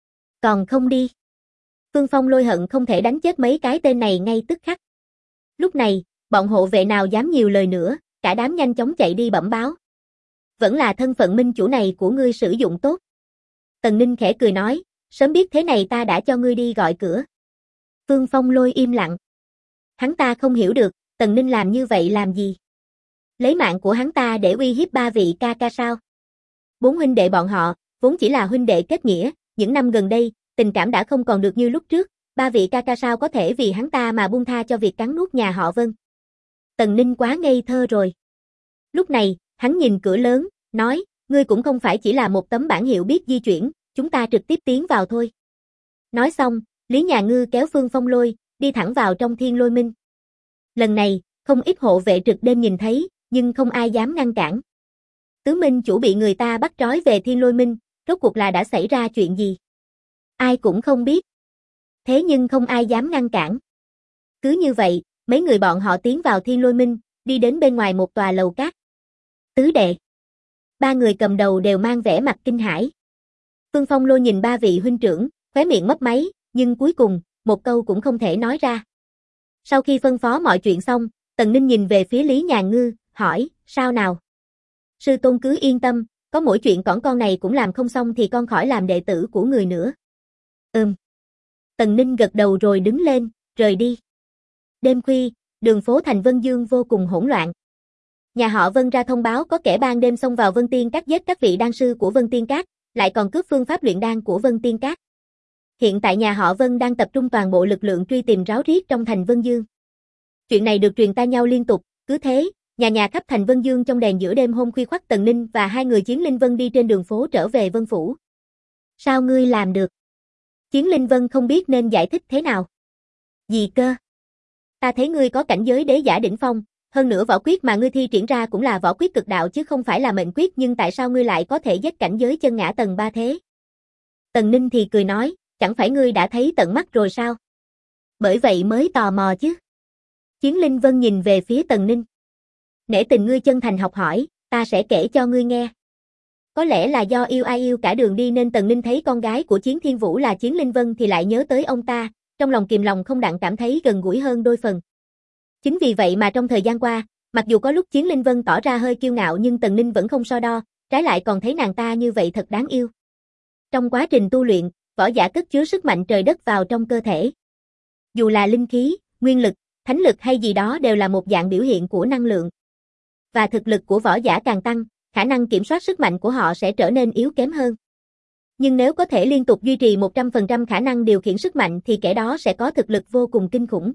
Còn không đi. Phương Phong Lôi hận không thể đánh chết mấy cái tên này ngay tức khắc. Lúc này, bọn hộ vệ nào dám nhiều lời nữa, cả đám nhanh chóng chạy đi bẩm báo. Vẫn là thân phận minh chủ này của ngươi sử dụng tốt. Tần Ninh khẽ cười nói, sớm biết thế này ta đã cho ngươi đi gọi cửa. Phương Phong Lôi im lặng. Hắn ta không hiểu được, Tần Ninh làm như vậy làm gì? Lấy mạng của hắn ta để uy hiếp ba vị ca ca sao? Bốn huynh đệ bọn họ, vốn chỉ là huynh đệ kết nghĩa, những năm gần đây, tình cảm đã không còn được như lúc trước, ba vị ca ca sao có thể vì hắn ta mà buông tha cho việc cắn nuốt nhà họ Vân. Tần Ninh quá ngây thơ rồi. Lúc này, hắn nhìn cửa lớn, nói, ngươi cũng không phải chỉ là một tấm bảng hiệu biết di chuyển, chúng ta trực tiếp tiến vào thôi. Nói xong, Lý Nhà Ngư kéo Phương Phong Lôi, đi thẳng vào trong Thiên Lôi Minh. Lần này, không ít hộ vệ trực đêm nhìn thấy, nhưng không ai dám ngăn cản. Tứ minh chủ bị người ta bắt trói về Thiên Lôi Minh, rốt cuộc là đã xảy ra chuyện gì? Ai cũng không biết. Thế nhưng không ai dám ngăn cản. Cứ như vậy, mấy người bọn họ tiến vào Thiên Lôi Minh, đi đến bên ngoài một tòa lầu cát. Tứ đệ. Ba người cầm đầu đều mang vẻ mặt kinh hãi. Phương Phong Lôi nhìn ba vị huynh trưởng, khóe miệng mấp máy, nhưng cuối cùng, một câu cũng không thể nói ra. Sau khi phân phó mọi chuyện xong, Tần Ninh nhìn về phía Lý Nhà Ngư, hỏi, sao nào? Sư tôn cứ yên tâm, có mỗi chuyện con này cũng làm không xong thì con khỏi làm đệ tử của người nữa. Tần Ninh gật đầu rồi đứng lên, rời đi. Đêm khuya, đường phố thành Vân Dương vô cùng hỗn loạn. Nhà họ Vân ra thông báo có kẻ ban đêm xông vào Vân Tiên Các giết các vị đan sư của Vân Tiên Các, lại còn cướp phương pháp luyện đan của Vân Tiên Các. Hiện tại nhà họ Vân đang tập trung toàn bộ lực lượng truy tìm ráo riết trong thành Vân Dương. Chuyện này được truyền tai nhau liên tục, cứ thế, nhà khắp thành Vân Dương trong đèn giữa đêm hôm khuya khoắt. Tần Ninh và hai người Chiến Linh Vân đi trên đường phố trở về Vân Phủ. Sao ngươi làm được? Chiến Linh Vân không biết nên giải thích thế nào. Gì cơ? Ta thấy ngươi có cảnh giới đế giả đỉnh phong, hơn nữa võ quyết mà ngươi thi triển ra cũng là võ quyết cực đạo chứ không phải là mệnh quyết, nhưng tại sao ngươi lại có thể giết cảnh giới chân ngã tầng 3 thế? Tần Ninh thì cười nói, chẳng phải ngươi đã thấy tận mắt rồi sao? Bởi vậy mới tò mò chứ. Chiến Linh Vân nhìn về phía Tần Ninh. Nể tình ngươi chân thành học hỏi, ta sẽ kể cho ngươi nghe. Có lẽ là do yêu ai yêu cả đường đi nên Tần Ninh thấy con gái của Chiến Thiên Vũ là Chiến Linh Vân thì lại nhớ tới ông ta, trong lòng kìm lòng không đặng cảm thấy gần gũi hơn đôi phần. Chính vì vậy mà trong thời gian qua, mặc dù có lúc Chiến Linh Vân tỏ ra hơi kiêu ngạo nhưng Tần Ninh vẫn không so đo, trái lại còn thấy nàng ta như vậy thật đáng yêu. Trong quá trình tu luyện, võ giả cất chứa sức mạnh trời đất vào trong cơ thể. Dù là linh khí, nguyên lực, thánh lực hay gì đó đều là một dạng biểu hiện của năng lượng. Và thực lực của võ giả càng tăng, khả năng kiểm soát sức mạnh của họ sẽ trở nên yếu kém hơn. Nhưng nếu có thể liên tục duy trì 100% khả năng điều khiển sức mạnh thì kẻ đó sẽ có thực lực vô cùng kinh khủng.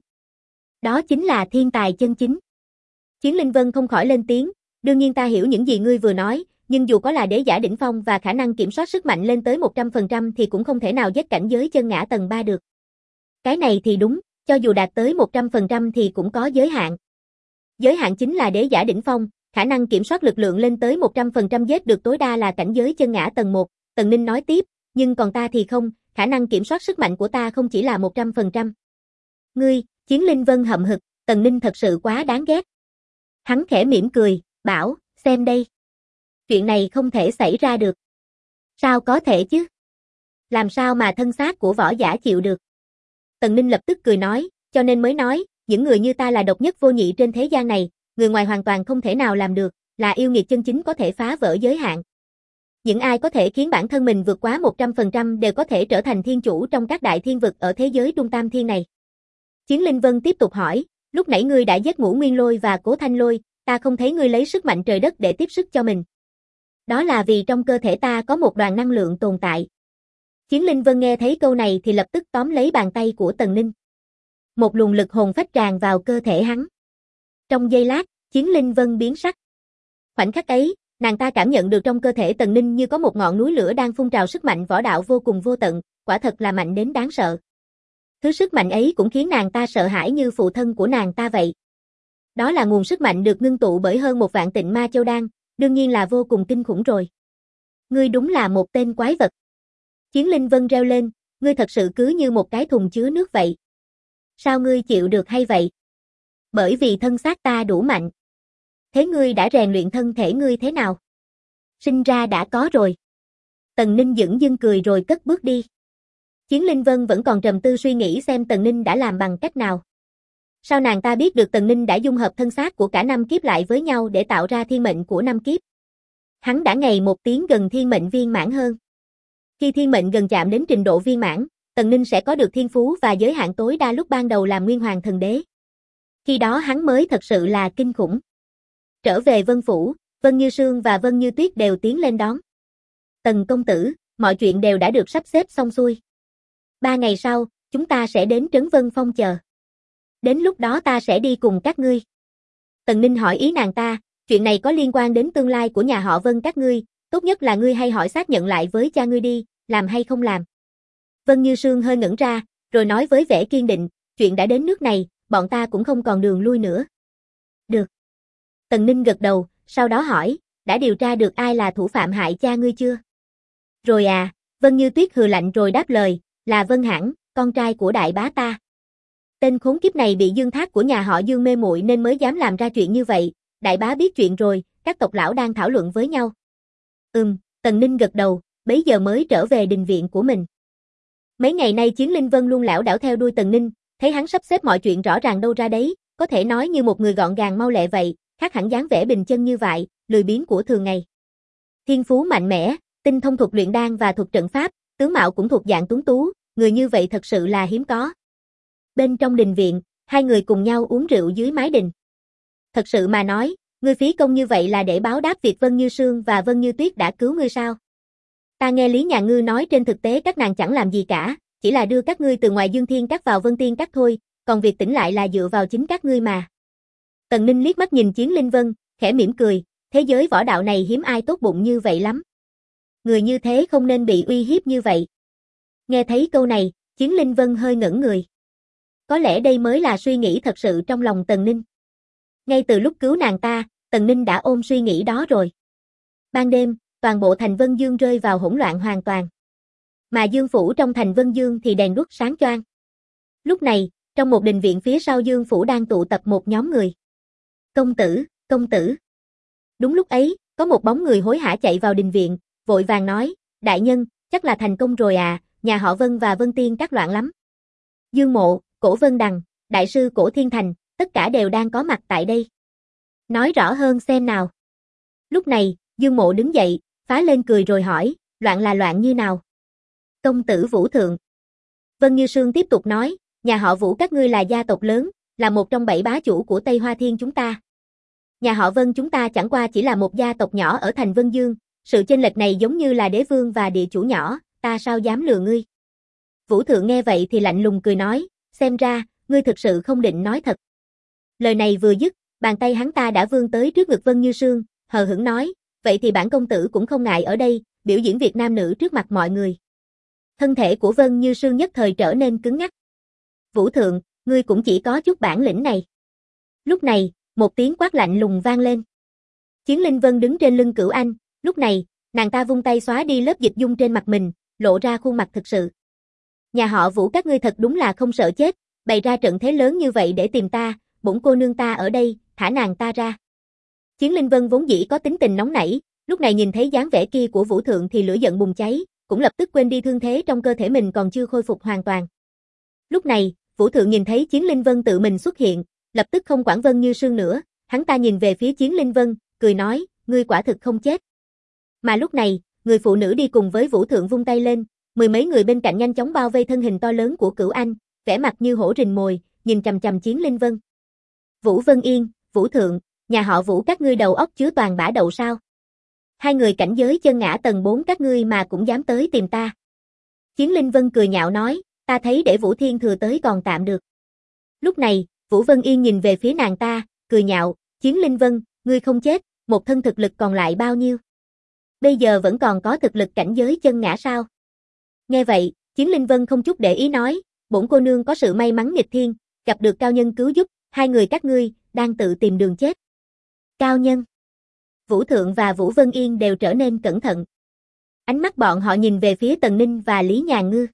Đó chính là thiên tài chân chính. Chiến Linh Vân không khỏi lên tiếng, đương nhiên ta hiểu những gì ngươi vừa nói, nhưng dù có là đế giả đỉnh phong và khả năng kiểm soát sức mạnh lên tới 100% thì cũng không thể nào giết cảnh giới chân ngã tầng 3 được. Cái này thì đúng, cho dù đạt tới 100% thì cũng có giới hạn. Giới hạn chính là đế giả đỉnh phong, khả năng kiểm soát lực lượng lên tới 100% giết được tối đa là cảnh giới chân ngã tầng 1, Tần Ninh nói tiếp, nhưng còn ta thì không, khả năng kiểm soát sức mạnh của ta không chỉ là 100%. Ngươi, Chiến Linh Vân hậm hực, Tần Ninh thật sự quá đáng ghét. Hắn khẽ mỉm cười, bảo, xem đây. Chuyện này không thể xảy ra được. Sao có thể chứ? Làm sao mà thân xác của võ giả chịu được? Tần Ninh lập tức cười nói, cho nên mới nói, những người như ta là độc nhất vô nhị trên thế gian này, người ngoài hoàn toàn không thể nào làm được, là yêu nghiệt chân chính có thể phá vỡ giới hạn. Những ai có thể khiến bản thân mình vượt quá 100% đều có thể trở thành thiên chủ trong các đại thiên vực ở thế giới Trung Tam Thiên này. Chiến Linh Vân tiếp tục hỏi, lúc nãy ngươi đã giết Ngũ Nguyên Lôi và Cố Thanh Lôi, ta không thấy ngươi lấy sức mạnh trời đất để tiếp sức cho mình. Đó là vì trong cơ thể ta có một đoàn năng lượng tồn tại. Chiến Linh Vân nghe thấy câu này thì lập tức tóm lấy bàn tay của Tần Ninh. Một luồng lực hồn phách tràn vào cơ thể hắn. Trong giây lát, Chiến Linh Vân biến sắc. Khoảnh khắc ấy, nàng ta cảm nhận được trong cơ thể Tần Ninh như có một ngọn núi lửa đang phun trào sức mạnh võ đạo vô cùng vô tận, quả thật là mạnh đến đáng sợ. Thứ sức mạnh ấy cũng khiến nàng ta sợ hãi như phụ thân của nàng ta vậy. Đó là nguồn sức mạnh được ngưng tụ bởi hơn 1.000 tịnh ma châu đan, đương nhiên là vô cùng kinh khủng rồi. Ngươi đúng là một tên quái vật. Chiến Linh Vân reo lên, ngươi thật sự cứ như một cái thùng chứa nước vậy. Sao ngươi chịu được hay vậy? Bởi vì thân xác ta đủ mạnh. Thế ngươi đã rèn luyện thân thể ngươi thế nào? Sinh ra đã có rồi. Tần Ninh dửng dưng cười rồi cất bước đi. Chiến Linh Vân vẫn còn trầm tư suy nghĩ xem Tần Ninh đã làm bằng cách nào. Sao nàng ta biết được Tần Ninh đã dung hợp thân xác của cả 5 kiếp lại với nhau để tạo ra thiên mệnh của 5 kiếp? Hắn đã ngày một tiến gần thiên mệnh viên mãn hơn. Khi thiên mệnh gần chạm đến trình độ viên mãn, Tần Ninh sẽ có được thiên phú và giới hạn tối đa lúc ban đầu làm Nguyên Hoàng Thần Đế. Khi đó hắn mới thật sự là kinh khủng. Trở về Vân Phủ, Vân Như Sương và Vân Như Tuyết đều tiến lên đón. Tần công tử, mọi chuyện đều đã được sắp xếp xong xuôi. 3 ngày sau, chúng ta sẽ đến Trấn Vân Phong chờ. Đến lúc đó ta sẽ đi cùng các ngươi. Tần Ninh hỏi ý nàng ta, chuyện này có liên quan đến tương lai của nhà họ Vân các ngươi, tốt nhất là ngươi hay hỏi xác nhận lại với cha ngươi đi, làm hay không làm. Vân Như Sương hơi ngẩn ra, rồi nói với vẻ kiên định, chuyện đã đến nước này, bọn ta cũng không còn đường lui nữa. Được. Tần Ninh gật đầu, sau đó hỏi, đã điều tra được ai là thủ phạm hại cha ngươi chưa? Rồi à, Vân Như Tuyết hừ lạnh rồi đáp lời, là Vân Hãn, con trai của đại bá ta. Tên khốn kiếp này bị Dương Thác của nhà họ Dương mê muội nên mới dám làm ra chuyện như vậy, đại bá biết chuyện rồi, các tộc lão đang thảo luận với nhau. Tần Ninh gật đầu, bấy giờ mới trở về đình viện của mình. Mấy ngày nay Chiến Linh Vân luôn lảo đảo theo đuôi Tần Ninh, thấy hắn sắp xếp mọi chuyện rõ ràng đâu ra đấy, có thể nói như một người gọn gàng mau lẹ vậy, khác hẳn dáng vẻ bình chân như vậy, lười biếng của thường ngày. Thiên phú mạnh mẽ, tinh thông thuật luyện đan và thuật trận pháp, tướng mạo cũng thuộc dạng tuấn tú, người như vậy thật sự là hiếm có. Bên trong đình viện, hai người cùng nhau uống rượu dưới mái đình. Thật sự mà nói, ngươi phí công như vậy là để báo đáp việc Vân Như Sương và Vân Như Tuyết đã cứu ngươi sao? Ta nghe Lý nhà ngươi nói trên thực tế các nàng chẳng làm gì cả, chỉ là đưa các ngươi từ ngoài Dương Thiên Các vào Vân Tiên Các thôi, còn việc tỉnh lại là dựa vào chính các ngươi mà. Tần Ninh liếc mắt nhìn Chiến Linh Vân, khẽ mỉm cười, thế giới võ đạo này hiếm ai tốt bụng như vậy lắm. Người như thế không nên bị uy hiếp như vậy. Nghe thấy câu này, Chiến Linh Vân hơi ngẩn người. Có lẽ đây mới là suy nghĩ thật sự trong lòng Tần Ninh. Ngay từ lúc cứu nàng ta, Tần Ninh đã ôm suy nghĩ đó rồi. Ban đêm, toàn bộ thành Vân Dương rơi vào hỗn loạn hoàn toàn. Mà Dương Phủ trong thành Vân Dương thì đèn đuốc sáng choang. Lúc này, trong một đình viện phía sau Dương Phủ đang tụ tập một nhóm người. Công tử, công tử. Đúng lúc ấy, có một bóng người hối hả chạy vào đình viện, vội vàng nói, đại nhân, chắc là thành công rồi à, nhà họ Vân và Vân Tiên Các loạn lắm. Dương Mộ, Cổ Vân Đằng, đại sư Cổ Thiên Thành, tất cả đều đang có mặt tại đây. Nói rõ hơn xem nào. Lúc này, Dương Mộ đứng dậy, phá lên cười rồi hỏi, loạn là loạn như nào? Công tử Vũ Thượng. Vân Như Sương tiếp tục nói, nhà họ Vũ các ngươi là gia tộc lớn, là một trong 7 bá chủ của Tây Hoa Thiên chúng ta. Nhà họ Vân chúng ta chẳng qua chỉ là một gia tộc nhỏ ở thành Vân Dương, sự chênh lệch này giống như là đế vương và địa chủ nhỏ, ta sao dám lừa ngươi. Vũ Thượng nghe vậy thì lạnh lùng cười nói, xem ra, ngươi thực sự không định nói thật. Lời này vừa dứt, bàn tay hắn ta đã vươn tới trước ngực Vân Như Sương, hờ hững nói, vậy thì bản công tử cũng không ngại ở đây, biểu diễn Việt nam nữ trước mặt mọi người. Thân thể của Vân Như Sương nhất thời trở nên cứng ngắc. Vũ Thượng, ngươi cũng chỉ có chút bản lĩnh này. Lúc này, một tiếng quát lạnh lùng vang lên. Chiến Linh Vân đứng trên lưng Cửu Anh, lúc này, nàng ta vung tay xóa đi lớp dịch dung trên mặt mình, lộ ra khuôn mặt thực sự. Nhà họ Vũ các ngươi thật đúng là không sợ chết, bày ra trận thế lớn như vậy để tìm ta, bổn cô nương ta ở đây, thả nàng ta ra. Chiến Linh Vân vốn dĩ có tính tình nóng nảy, lúc này nhìn thấy dáng vẻ kia của Vũ Thượng thì lửa giận bùng cháy, cũng lập tức quên đi thương thế trong cơ thể mình còn chưa khôi phục hoàn toàn. Lúc này, Vũ Thượng nhìn thấy Chiến Linh Vân tự mình xuất hiện, lập tức không quản Vân Như Sương nữa, hắn ta nhìn về phía Chiến Linh Vân, cười nói, ngươi quả thực không chết. Mà lúc này, người phụ nữ đi cùng với Vũ Thượng vung tay lên, mười mấy người bên cạnh nhanh chóng bao vây thân hình to lớn của Cửu Anh, vẻ mặt như hổ rình mồi, nhìn chằm chằm Chiến Linh Vân. Vũ Vân Yên, Vũ Thượng, nhà họ Vũ các ngươi đầu óc chứa toàn bã đậu sao? Hai người cảnh giới chân ngã tầng 4 các ngươi mà cũng dám tới tìm ta. Chiến Linh Vân cười nhạo nói, ta thấy để Vũ Thiên Thừa tới còn tạm được. Lúc này, Vũ Vân Yên nhìn về phía nàng ta, cười nhạo, Chiến Linh Vân, ngươi không chết, một thân thực lực còn lại bao nhiêu? Bây giờ vẫn còn có thực lực cảnh giới chân ngã sao? Nghe vậy, Chiến Linh Vân không chút để ý nói, bổn cô nương có sự may mắn nghịch thiên, gặp được cao nhân cứu giúp, hai người các ngươi đang tự tìm đường chết. Cao nhân. Vũ Thượng và Vũ Vân Yên đều trở nên cẩn thận. Ánh mắt bọn họ nhìn về phía Tần Ninh và Lý Nhà Ngư.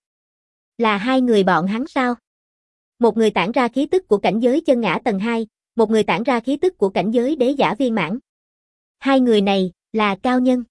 Là hai người bọn hắn sao? Một người tản ra khí tức của cảnh giới chân ngã tầng 2, một người tản ra khí tức của cảnh giới đế giả viên mãn. Hai người này là cao nhân.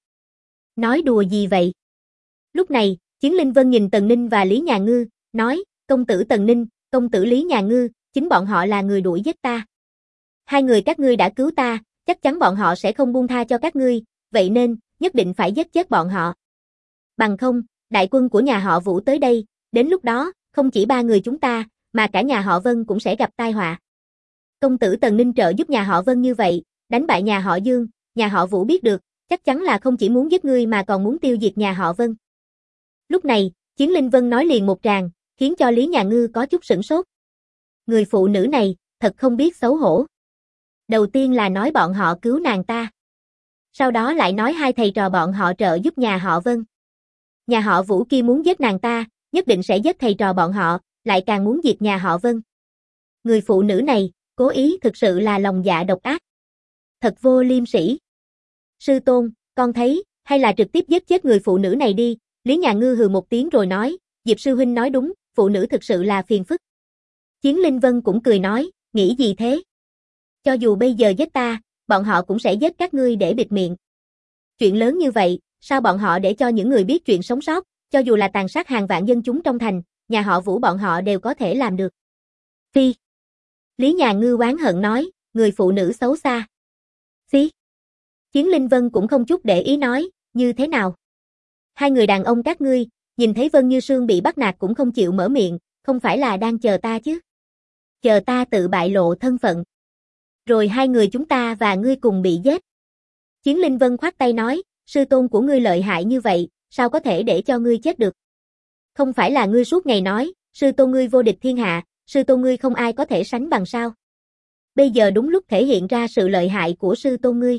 Nói đùa gì vậy? Lúc này, Chiến Linh Vân nhìn Tần Ninh và Lý Nhà Ngư, nói, công tử Tần Ninh, công tử Lý Nhà Ngư, chính bọn họ là người đuổi giết ta. Hai người các ngươi đã cứu ta, chắc chắn bọn họ sẽ không buông tha cho các ngươi, vậy nên, nhất định phải giết chết bọn họ. Bằng không, đại quân của nhà họ Vũ tới đây, đến lúc đó, không chỉ ba người chúng ta, mà cả nhà họ Vân cũng sẽ gặp tai họa. Công tử Tần Ninh trợ giúp nhà họ Vân như vậy, đánh bại nhà họ Dương, nhà họ Vũ biết được, chắc chắn là không chỉ muốn giết ngươi mà còn muốn tiêu diệt nhà họ Vân. Lúc này, Chiến Linh Vân nói liền một tràng, khiến cho Lý Nhà Ngư có chút sửng sốt. Người phụ nữ này, thật không biết xấu hổ. Đầu tiên là nói bọn họ cứu nàng ta. Sau đó lại nói hai thầy trò bọn họ trợ giúp nhà họ Vân. Nhà họ Vũ kia muốn giết nàng ta, nhất định sẽ giết thầy trò bọn họ, lại càng muốn diệt nhà họ Vân. Người phụ nữ này, cố ý thực sự là lòng dạ độc ác. Thật vô liêm sỉ. Sư tôn, con thấy, hay là trực tiếp giết chết người phụ nữ này đi, Lý Nhà Ngư hừ một tiếng rồi nói, Diệp sư huynh nói đúng, phụ nữ thực sự là phiền phức. Chiến Linh Vân cũng cười nói, nghĩ gì thế? Cho dù bây giờ giết ta, bọn họ cũng sẽ giết các ngươi để bịt miệng. Chuyện lớn như vậy, sao bọn họ để cho những người biết chuyện sống sót, cho dù là tàn sát hàng vạn dân chúng trong thành, nhà họ Vũ bọn họ đều có thể làm được. Phi. Lý Nhà Ngư oán hận nói, người phụ nữ xấu xa. Phi. Chiến Linh Vân cũng không chút để ý nói, như thế nào? Hai người đàn ông các ngươi, nhìn thấy Vân Như Sương bị bắt nạt cũng không chịu mở miệng, không phải là đang chờ ta chứ? Chờ ta tự bại lộ thân phận. Rồi hai người chúng ta và ngươi cùng bị giết. Chiến Linh Vân khoát tay nói, sư tôn của ngươi lợi hại như vậy, sao có thể để cho ngươi chết được? Không phải là ngươi suốt ngày nói, sư tôn ngươi vô địch thiên hạ, sư tôn ngươi không ai có thể sánh bằng sao? Bây giờ đúng lúc thể hiện ra sự lợi hại của sư tôn ngươi.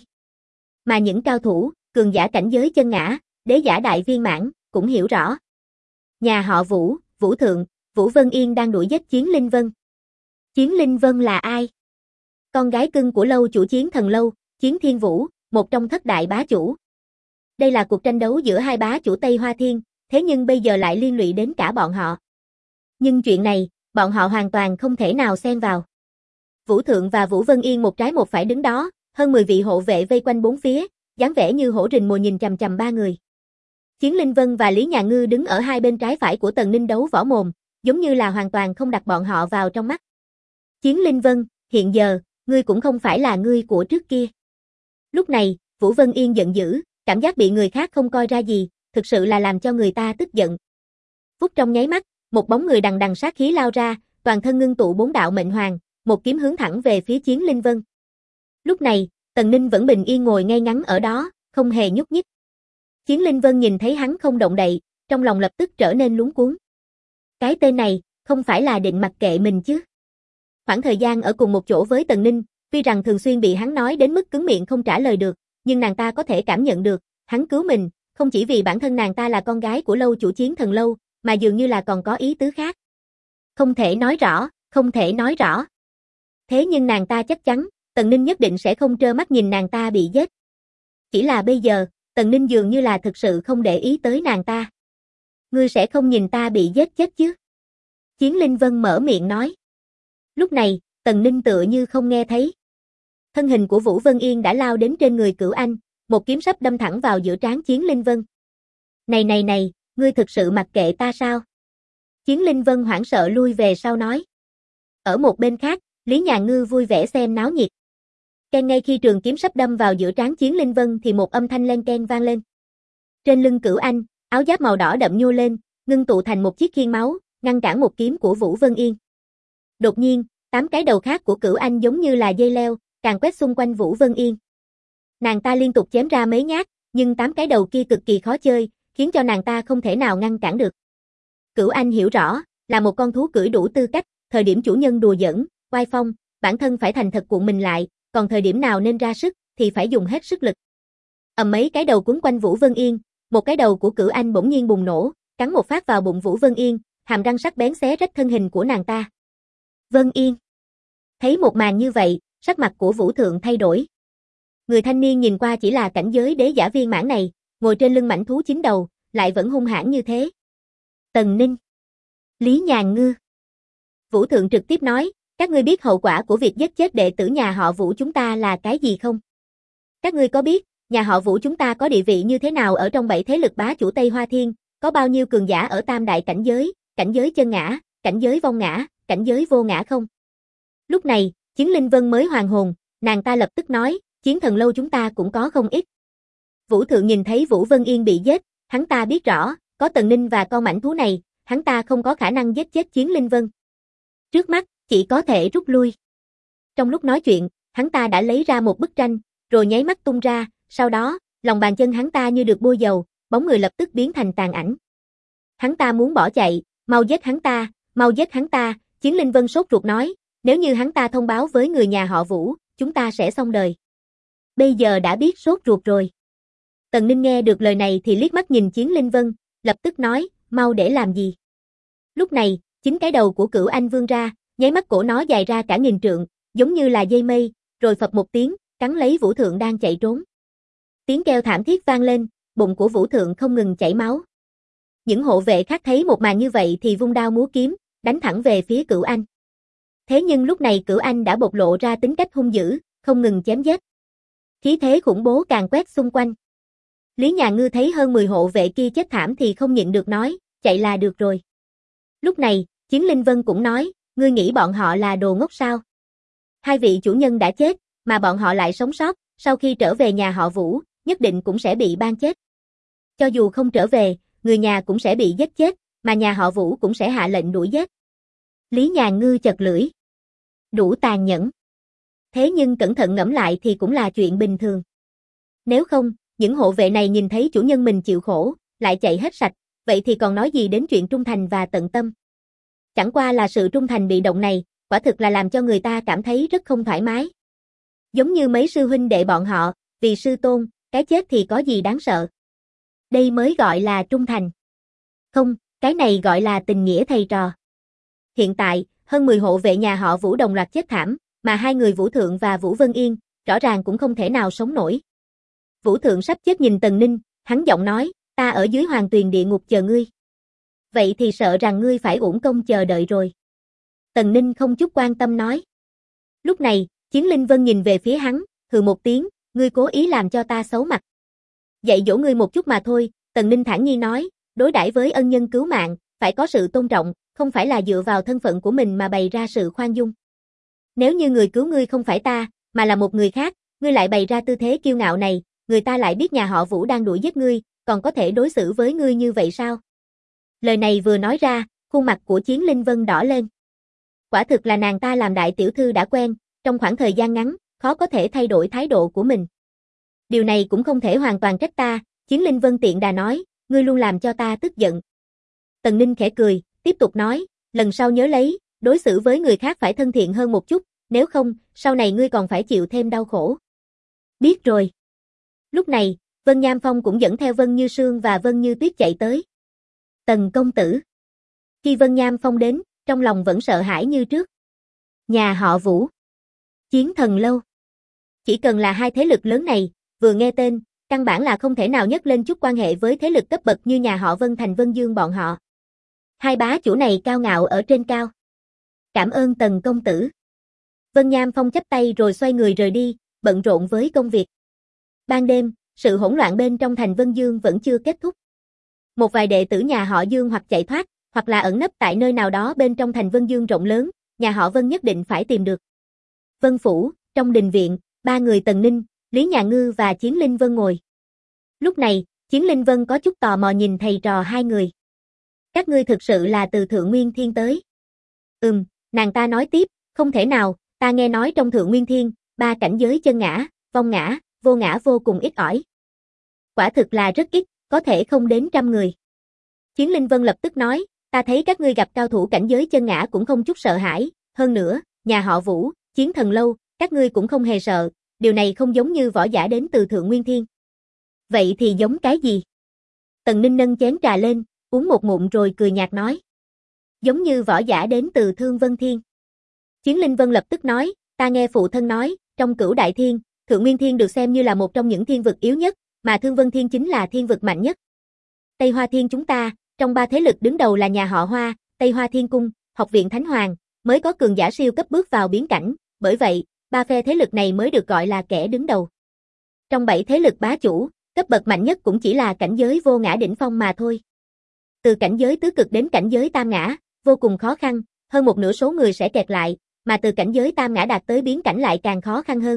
Mà những cao thủ, cường giả cảnh giới chân ngã, đế giả đại viên mãn, cũng hiểu rõ. Nhà họ Vũ, Vũ Thượng, Vũ Vân Yên đang đuổi giết Chiến Linh Vân. Chiến Linh Vân là ai? Con gái cưng của lâu chủ Chiến Thần Lâu, Chiến Thiên Vũ, một trong thất đại bá chủ. Đây là cuộc tranh đấu giữa hai bá chủ Tây Hoa Thiên, thế nhưng bây giờ lại liên lụy đến cả bọn họ. Nhưng chuyện này, bọn họ hoàn toàn không thể nào xen vào. Vũ Thượng và Vũ Vân Yên một trái một phải đứng đó, hơn 10 vị hộ vệ vây quanh bốn phía, dáng vẻ như hổ rình mồi nhìn chằm chằm ba người. Chiến Linh Vân và Lý Nhà Ngư đứng ở hai bên trái phải của Tần Ninh đấu võ mồm, giống như là hoàn toàn không đặt bọn họ vào trong mắt. Chiến Linh Vân, hiện giờ, ngươi cũng không phải là ngươi của trước kia. Lúc này, Vũ Vân Yên giận dữ, cảm giác bị người khác không coi ra gì, thực sự là làm cho người ta tức giận. Phút trong nháy mắt, một bóng người đằng đằng sát khí lao ra, toàn thân ngưng tụ 4 đạo mệnh hoàng, một kiếm hướng thẳng về phía Chiến Linh Vân. Lúc này, Tần Ninh vẫn bình yên ngồi ngay ngắn ở đó, không hề nhúc nhích. Chiến Linh Vân nhìn thấy hắn không động đậy, trong lòng lập tức trở nên luống cuống. Cái tên này, không phải là định mặc kệ mình chứ? Khoảng thời gian ở cùng một chỗ với Tần Ninh, tuy rằng thường xuyên bị hắn nói đến mức cứng miệng không trả lời được, nhưng nàng ta có thể cảm nhận được, hắn cứu mình, không chỉ vì bản thân nàng ta là con gái của lâu chủ Chiến Thần Lâu, mà dường như là còn có ý tứ khác. Không thể nói rõ, không thể nói rõ. Thế nhưng nàng ta chắc chắn, Tần Ninh nhất định sẽ không trơ mắt nhìn nàng ta bị giết. Chỉ là bây giờ, Tần Ninh dường như là thực sự không để ý tới nàng ta. Ngươi sẽ không nhìn ta bị giết chết chứ? Chiến Linh Vân mở miệng nói. Lúc này, Tần Ninh tựa như không nghe thấy. Thân hình của Vũ Vân Yên đã lao đến trên người Cửu Anh, một kiếm sắp đâm thẳng vào giữa trán Chiến Linh Vân. Này, ngươi thực sự mặc kệ ta sao? Chiến Linh Vân hoảng sợ lui về sau nói. Ở một bên khác, Lý Nhà Ngư vui vẻ xem náo nhiệt. Ngay khi trường kiếm sắp đâm vào giữa trán Chiến Linh Vân thì một âm thanh len keng vang lên. Trên lưng Cửu Anh, áo giáp màu đỏ đậm nhô lên, ngưng tụ thành một chiếc khiên máu, ngăn cản một kiếm của Vũ Vân Yên. Đột nhiên, 8 cái đầu khác của Cửu Anh giống như là dây leo, càng quét xung quanh Vũ Vân Yên. Nàng ta liên tục chém ra mấy nhát, nhưng 8 cái đầu kia cực kỳ khó chơi, khiến cho nàng ta không thể nào ngăn cản được. Cửu Anh hiểu rõ, là một con thú cưỡi đủ tư cách, thời điểm chủ nhân đùa giỡn, oai phong, bản thân phải thành thật cuộn mình lại, còn thời điểm nào nên ra sức, thì phải dùng hết sức lực. Mấy cái đầu quấn quanh Vũ Vân Yên, một cái đầu của Cửu Anh bỗng nhiên bùng nổ, cắn một phát vào bụng Vũ Vân Yên, hàm răng sắc bén xé rách thân hình của nàng ta. Vân Yên. Thấy một màn như vậy, sắc mặt của Vũ Thượng thay đổi. Người thanh niên nhìn qua chỉ là cảnh giới đế giả viên mãn này, ngồi trên lưng mãnh thú 9 đầu, lại vẫn hung hãn như thế. Tần Ninh. Lý Nhàn Ngư. Vũ Thượng trực tiếp nói, các ngươi biết hậu quả của việc giết chết đệ tử nhà họ Vũ chúng ta là cái gì không? Các ngươi có biết, nhà họ Vũ chúng ta có địa vị như thế nào ở trong 7 thế lực bá chủ Tây Hoa Thiên, có bao nhiêu cường giả ở tam đại cảnh giới chân ngã, cảnh giới vong ngã, cảnh giới vô ngã không? Lúc này, Chiến Linh Vân mới hoàn hồn, nàng ta lập tức nói, Chiến Thần Lâu chúng ta cũng có không ít. Vũ Thượng nhìn thấy Vũ Vân Yên bị giết, hắn ta biết rõ, có Tần Ninh và con mãnh thú này, hắn ta không có khả năng giết chết Chiến Linh Vân. Trước mắt, chỉ có thể rút lui. Trong lúc nói chuyện, hắn ta đã lấy ra một bức tranh, rồi nháy mắt tung ra, sau đó, lòng bàn chân hắn ta như được bôi dầu, bóng người lập tức biến thành tàn ảnh. Hắn ta muốn bỏ chạy, mau giết hắn ta, mau giết hắn ta, Chiến Linh Vân sốt ruột nói, nếu như hắn ta thông báo với người nhà họ Vũ, chúng ta sẽ xong đời. Bây giờ đã biết sốt ruột rồi. Tần Ninh nghe được lời này thì liếc mắt nhìn Chiến Linh Vân, lập tức nói, mau để làm gì? Lúc này, 9 cái đầu của Cửu Anh vươn ra, nháy mắt cổ nó dài ra cả nghìn trượng, giống như là dây mây, rồi phập một tiếng, cắn lấy Vũ Thượng đang chạy trốn. Tiếng kêu thảm thiết vang lên, bụng của Vũ Thượng không ngừng chảy máu. Những hộ vệ khác thấy một màn như vậy thì vung đao múa kiếm, đánh thẳng về phía Cửu Anh. Thế nhưng lúc này Cửu Anh đã bộc lộ ra tính cách hung dữ, không ngừng chém giết. Khí thế khủng bố càng quét xung quanh. Lý Nhà Ngư thấy hơn 10 hộ vệ kia chết thảm thì không nhịn được nói, chạy là được rồi. Lúc này, Chiến Linh Vân cũng nói, ngươi nghĩ bọn họ là đồ ngốc sao? Hai vị chủ nhân đã chết, mà bọn họ lại sống sót, sau khi trở về nhà họ Vũ, nhất định cũng sẽ bị ban chết. Cho dù không trở về, người nhà cũng sẽ bị giết chết, mà nhà họ Vũ cũng sẽ hạ lệnh đuổi giết. Lý Nhà Ngư chật lưỡi. Đủ tàn nhẫn. Thế nhưng cẩn thận ngẫm lại thì cũng là chuyện bình thường. Nếu không, những hộ vệ này nhìn thấy chủ nhân mình chịu khổ, lại chạy hết sạch, vậy thì còn nói gì đến chuyện trung thành và tận tâm. Chẳng qua là sự trung thành bị động này, quả thực là làm cho người ta cảm thấy rất không thoải mái. Giống như mấy sư huynh đệ bọn họ, vì sư tôn, cái chết thì có gì đáng sợ. Đây mới gọi là trung thành. Không, cái này gọi là tình nghĩa thầy trò. Hiện tại, hơn 10 hộ vệ nhà họ Vũ đồng loạt chết thảm, mà hai người Vũ Thượng và Vũ Vân Yên, rõ ràng cũng không thể nào sống nổi. Vũ Thượng sắp chết nhìn Tần Ninh, hắn giọng nói, ta ở dưới Hoàng Tuyền địa ngục chờ ngươi. Vậy thì sợ rằng ngươi phải uổng công chờ đợi rồi. Tần Ninh không chút quan tâm nói. Lúc này, Chiến Linh Vân nhìn về phía hắn, hừ một tiếng, ngươi cố ý làm cho ta xấu mặt. Dạy dỗ ngươi một chút mà thôi, Tần Ninh thản nhiên nói, đối đãi với ân nhân cứu mạng, phải có sự tôn trọng, không phải là dựa vào thân phận của mình mà bày ra sự khoan dung. Nếu như người cứu ngươi không phải ta, mà là một người khác, ngươi lại bày ra tư thế kiêu ngạo này, người ta lại biết nhà họ Vũ đang đuổi giết ngươi, còn có thể đối xử với ngươi như vậy sao? Lời này vừa nói ra, khuôn mặt của Chiến Linh Vân đỏ lên. Quả thực là nàng ta làm đại tiểu thư đã quen, trong khoảng thời gian ngắn, khó có thể thay đổi thái độ của mình. Điều này cũng không thể hoàn toàn trách ta, Chiến Linh Vân tiện đà nói, ngươi luôn làm cho ta tức giận. Tần Ninh khẽ cười, tiếp tục nói, lần sau nhớ lấy, đối xử với người khác phải thân thiện hơn một chút, nếu không, sau này ngươi còn phải chịu thêm đau khổ. Biết rồi. Lúc này, Vân Nham Phong cũng dẫn theo Vân Như Sương và Vân Như Tuyết chạy tới. Tần công tử. Khi Vân Nham Phong đến, trong lòng vẫn sợ hãi như trước. Nhà họ Vũ. Chiến Thần Lâu. Chỉ cần là hai thế lực lớn này, vừa nghe tên, căn bản là không thể nào nhắc lên chút quan hệ với thế lực cấp bậc như nhà họ Vân Thành Vân Dương bọn họ. Hai bá chủ này cao ngạo ở trên cao. Cảm ơn Tần công tử. Vân Nham Phong chắp tay rồi xoay người rời đi, bận rộn với công việc. Ban đêm, sự hỗn loạn bên trong thành Vân Dương vẫn chưa kết thúc. Một vài đệ tử nhà họ Dương hoặc chạy thoát, hoặc là ẩn nấp tại nơi nào đó bên trong thành Vân Dương rộng lớn, nhà họ Vân nhất định phải tìm được. Vân Phủ, trong đình viện, ba người Tần Ninh, Lý Nhà Ngư và Chiến Linh Vân ngồi. Lúc này, Chiến Linh Vân có chút tò mò nhìn thầy trò hai người. Các ngươi thực sự là từ Thượng Nguyên Thiên tới? Nàng ta nói tiếp, không thể nào, ta nghe nói trong Thượng Nguyên Thiên, ba cảnh giới chân ngã, vong ngã vô cùng ít ỏi. Quả thực là rất ít, có thể không đến 100 người. Chiến Linh Vân lập tức nói, ta thấy các ngươi gặp cao thủ cảnh giới chân ngã cũng không chút sợ hãi, hơn nữa, nhà họ Vũ, Chiến Thần Lâu, các ngươi cũng không hề sợ, điều này không giống như võ giả đến từ Thượng Nguyên Thiên. Vậy thì giống cái gì? Tần Ninh nâng chén trà lên, uống một ngụm rồi cười nhạt nói. Giống như võ giả đến từ Thương Vân Thiên. Chiến Linh Vân lập tức nói, ta nghe phụ thân nói, trong Cửu Đại Thiên, Thượng Nguyên Thiên được xem như là một trong những thiên vực yếu nhất, mà Thương Vân Thiên chính là thiên vực mạnh nhất. Tây Hoa Thiên chúng ta, trong ba thế lực đứng đầu là nhà họ Hoa, Tây Hoa Thiên Cung, Học viện Thánh Hoàng, mới có cường giả siêu cấp bước vào biến cảnh, bởi vậy, ba phe thế lực này mới được gọi là kẻ đứng đầu. Trong 7 thế lực bá chủ, cấp bậc mạnh nhất cũng chỉ là cảnh giới vô ngã đỉnh phong mà thôi. Từ cảnh giới tứ cực đến cảnh giới tam ngã, vô cùng khó khăn, hơn một nửa số người sẽ kẹt lại, mà từ cảnh giới tam ngã đạt tới biến cảnh lại càng khó khăn hơn.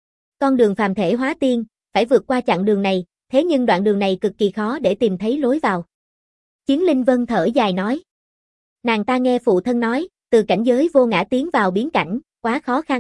Con đường phàm thể hóa tiên, phải vượt qua chặng đường này, thế nhưng đoạn đường này cực kỳ khó để tìm thấy lối vào. Chiến Linh Vân thở dài nói. Nàng ta nghe phụ thân nói, từ cảnh giới vô ngã tiến vào biến cảnh, quá khó khăn.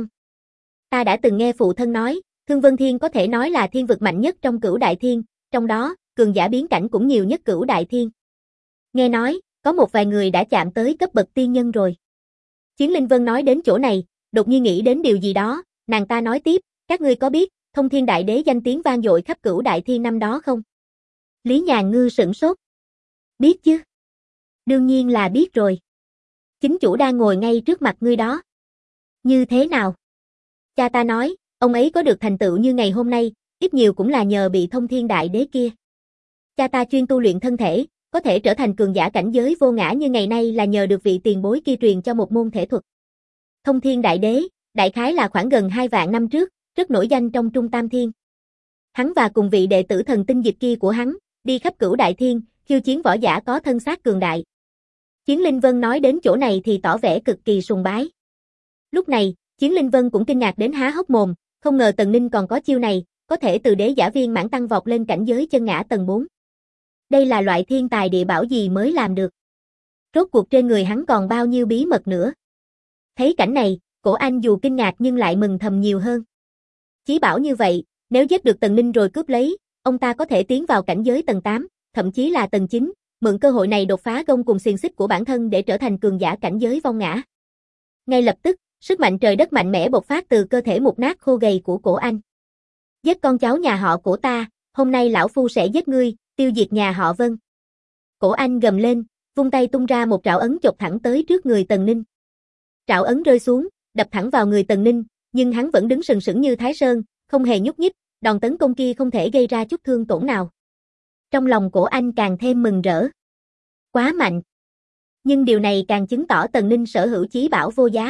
Ta đã từng nghe phụ thân nói, Thương Vân Thiên có thể nói là thiên vực mạnh nhất trong Cửu Đại Thiên, trong đó, cường giả biến cảnh cũng nhiều nhất Cửu Đại Thiên. Nghe nói, có một vài người đã chạm tới cấp bậc tiên nhân rồi. Chiến Linh Vân nói đến chỗ này, đột nhiên nghĩ đến điều gì đó, nàng ta nói tiếp, các ngươi có biết, Thông Thiên Đại Đế danh tiếng vang dội khắp Cửu Đại Thiên năm đó không? Lý Nhà Ngư sửng sốt. Biết chứ? Đương nhiên là biết rồi. Chính chủ đang ngồi ngay trước mặt ngươi đó. Như thế nào? Cha ta nói, ông ấy có được thành tựu như ngày hôm nay, ít nhiều cũng là nhờ bị Thông Thiên Đại Đế kia. Cha ta chuyên tu luyện thân thể, có thể trở thành cường giả cảnh giới vô ngã như ngày nay là nhờ được vị tiền bối kia truyền cho một môn thể thuật. Thông Thiên Đại Đế, đại khái là khoảng gần 2 vạn năm trước, rất nổi danh trong Trung Tam Thiên. Hắn và cùng vị đệ tử thần tinh dịch kia của hắn, đi khắp Cửu Đại Thiên, khiêu chiến võ giả có thân xác cường đại. Chiến Linh Vân nói đến chỗ này thì tỏ vẻ cực kỳ sùng bái. Lúc này, Chiến Linh Vân cũng kinh ngạc đến há hốc mồm, không ngờ Tần Ninh còn có chiêu này, có thể từ đế giả viên mãn tăng vọt lên cảnh giới chân ngã tầng 4. Đây là loại thiên tài địa bảo gì mới làm được? Rốt cuộc trên người hắn còn bao nhiêu bí mật nữa? Thấy cảnh này, Cổ Anh dù kinh ngạc nhưng lại mừng thầm nhiều hơn. Chí bảo như vậy, nếu giết được Tần Ninh rồi cướp lấy, ông ta có thể tiến vào cảnh giới tầng 8, thậm chí là tầng 9, mượn cơ hội này đột phá gông cùng xiềng xích của bản thân để trở thành cường giả cảnh giới vong ngã. Ngay lập tức, sức mạnh trời đất mạnh mẽ bộc phát từ cơ thể mục nát khô gầy của Cổ Anh. Giết con cháu nhà họ của ta, hôm nay lão phu sẽ giết ngươi, tiêu diệt nhà họ Vân. Cổ Anh gầm lên, vung tay tung ra một trảo ấn chộp thẳng tới trước người Tần Ninh. Trảo ấn rơi xuống, đập thẳng vào người Tần Ninh, nhưng hắn vẫn đứng sừng sững như Thái Sơn, không hề nhúc nhích, đòn tấn công kia không thể gây ra chút thương tổn nào. Trong lòng Cổ Anh càng thêm mừng rỡ. Quá mạnh. Nhưng điều này càng chứng tỏ Tần Ninh sở hữu chí bảo vô giá.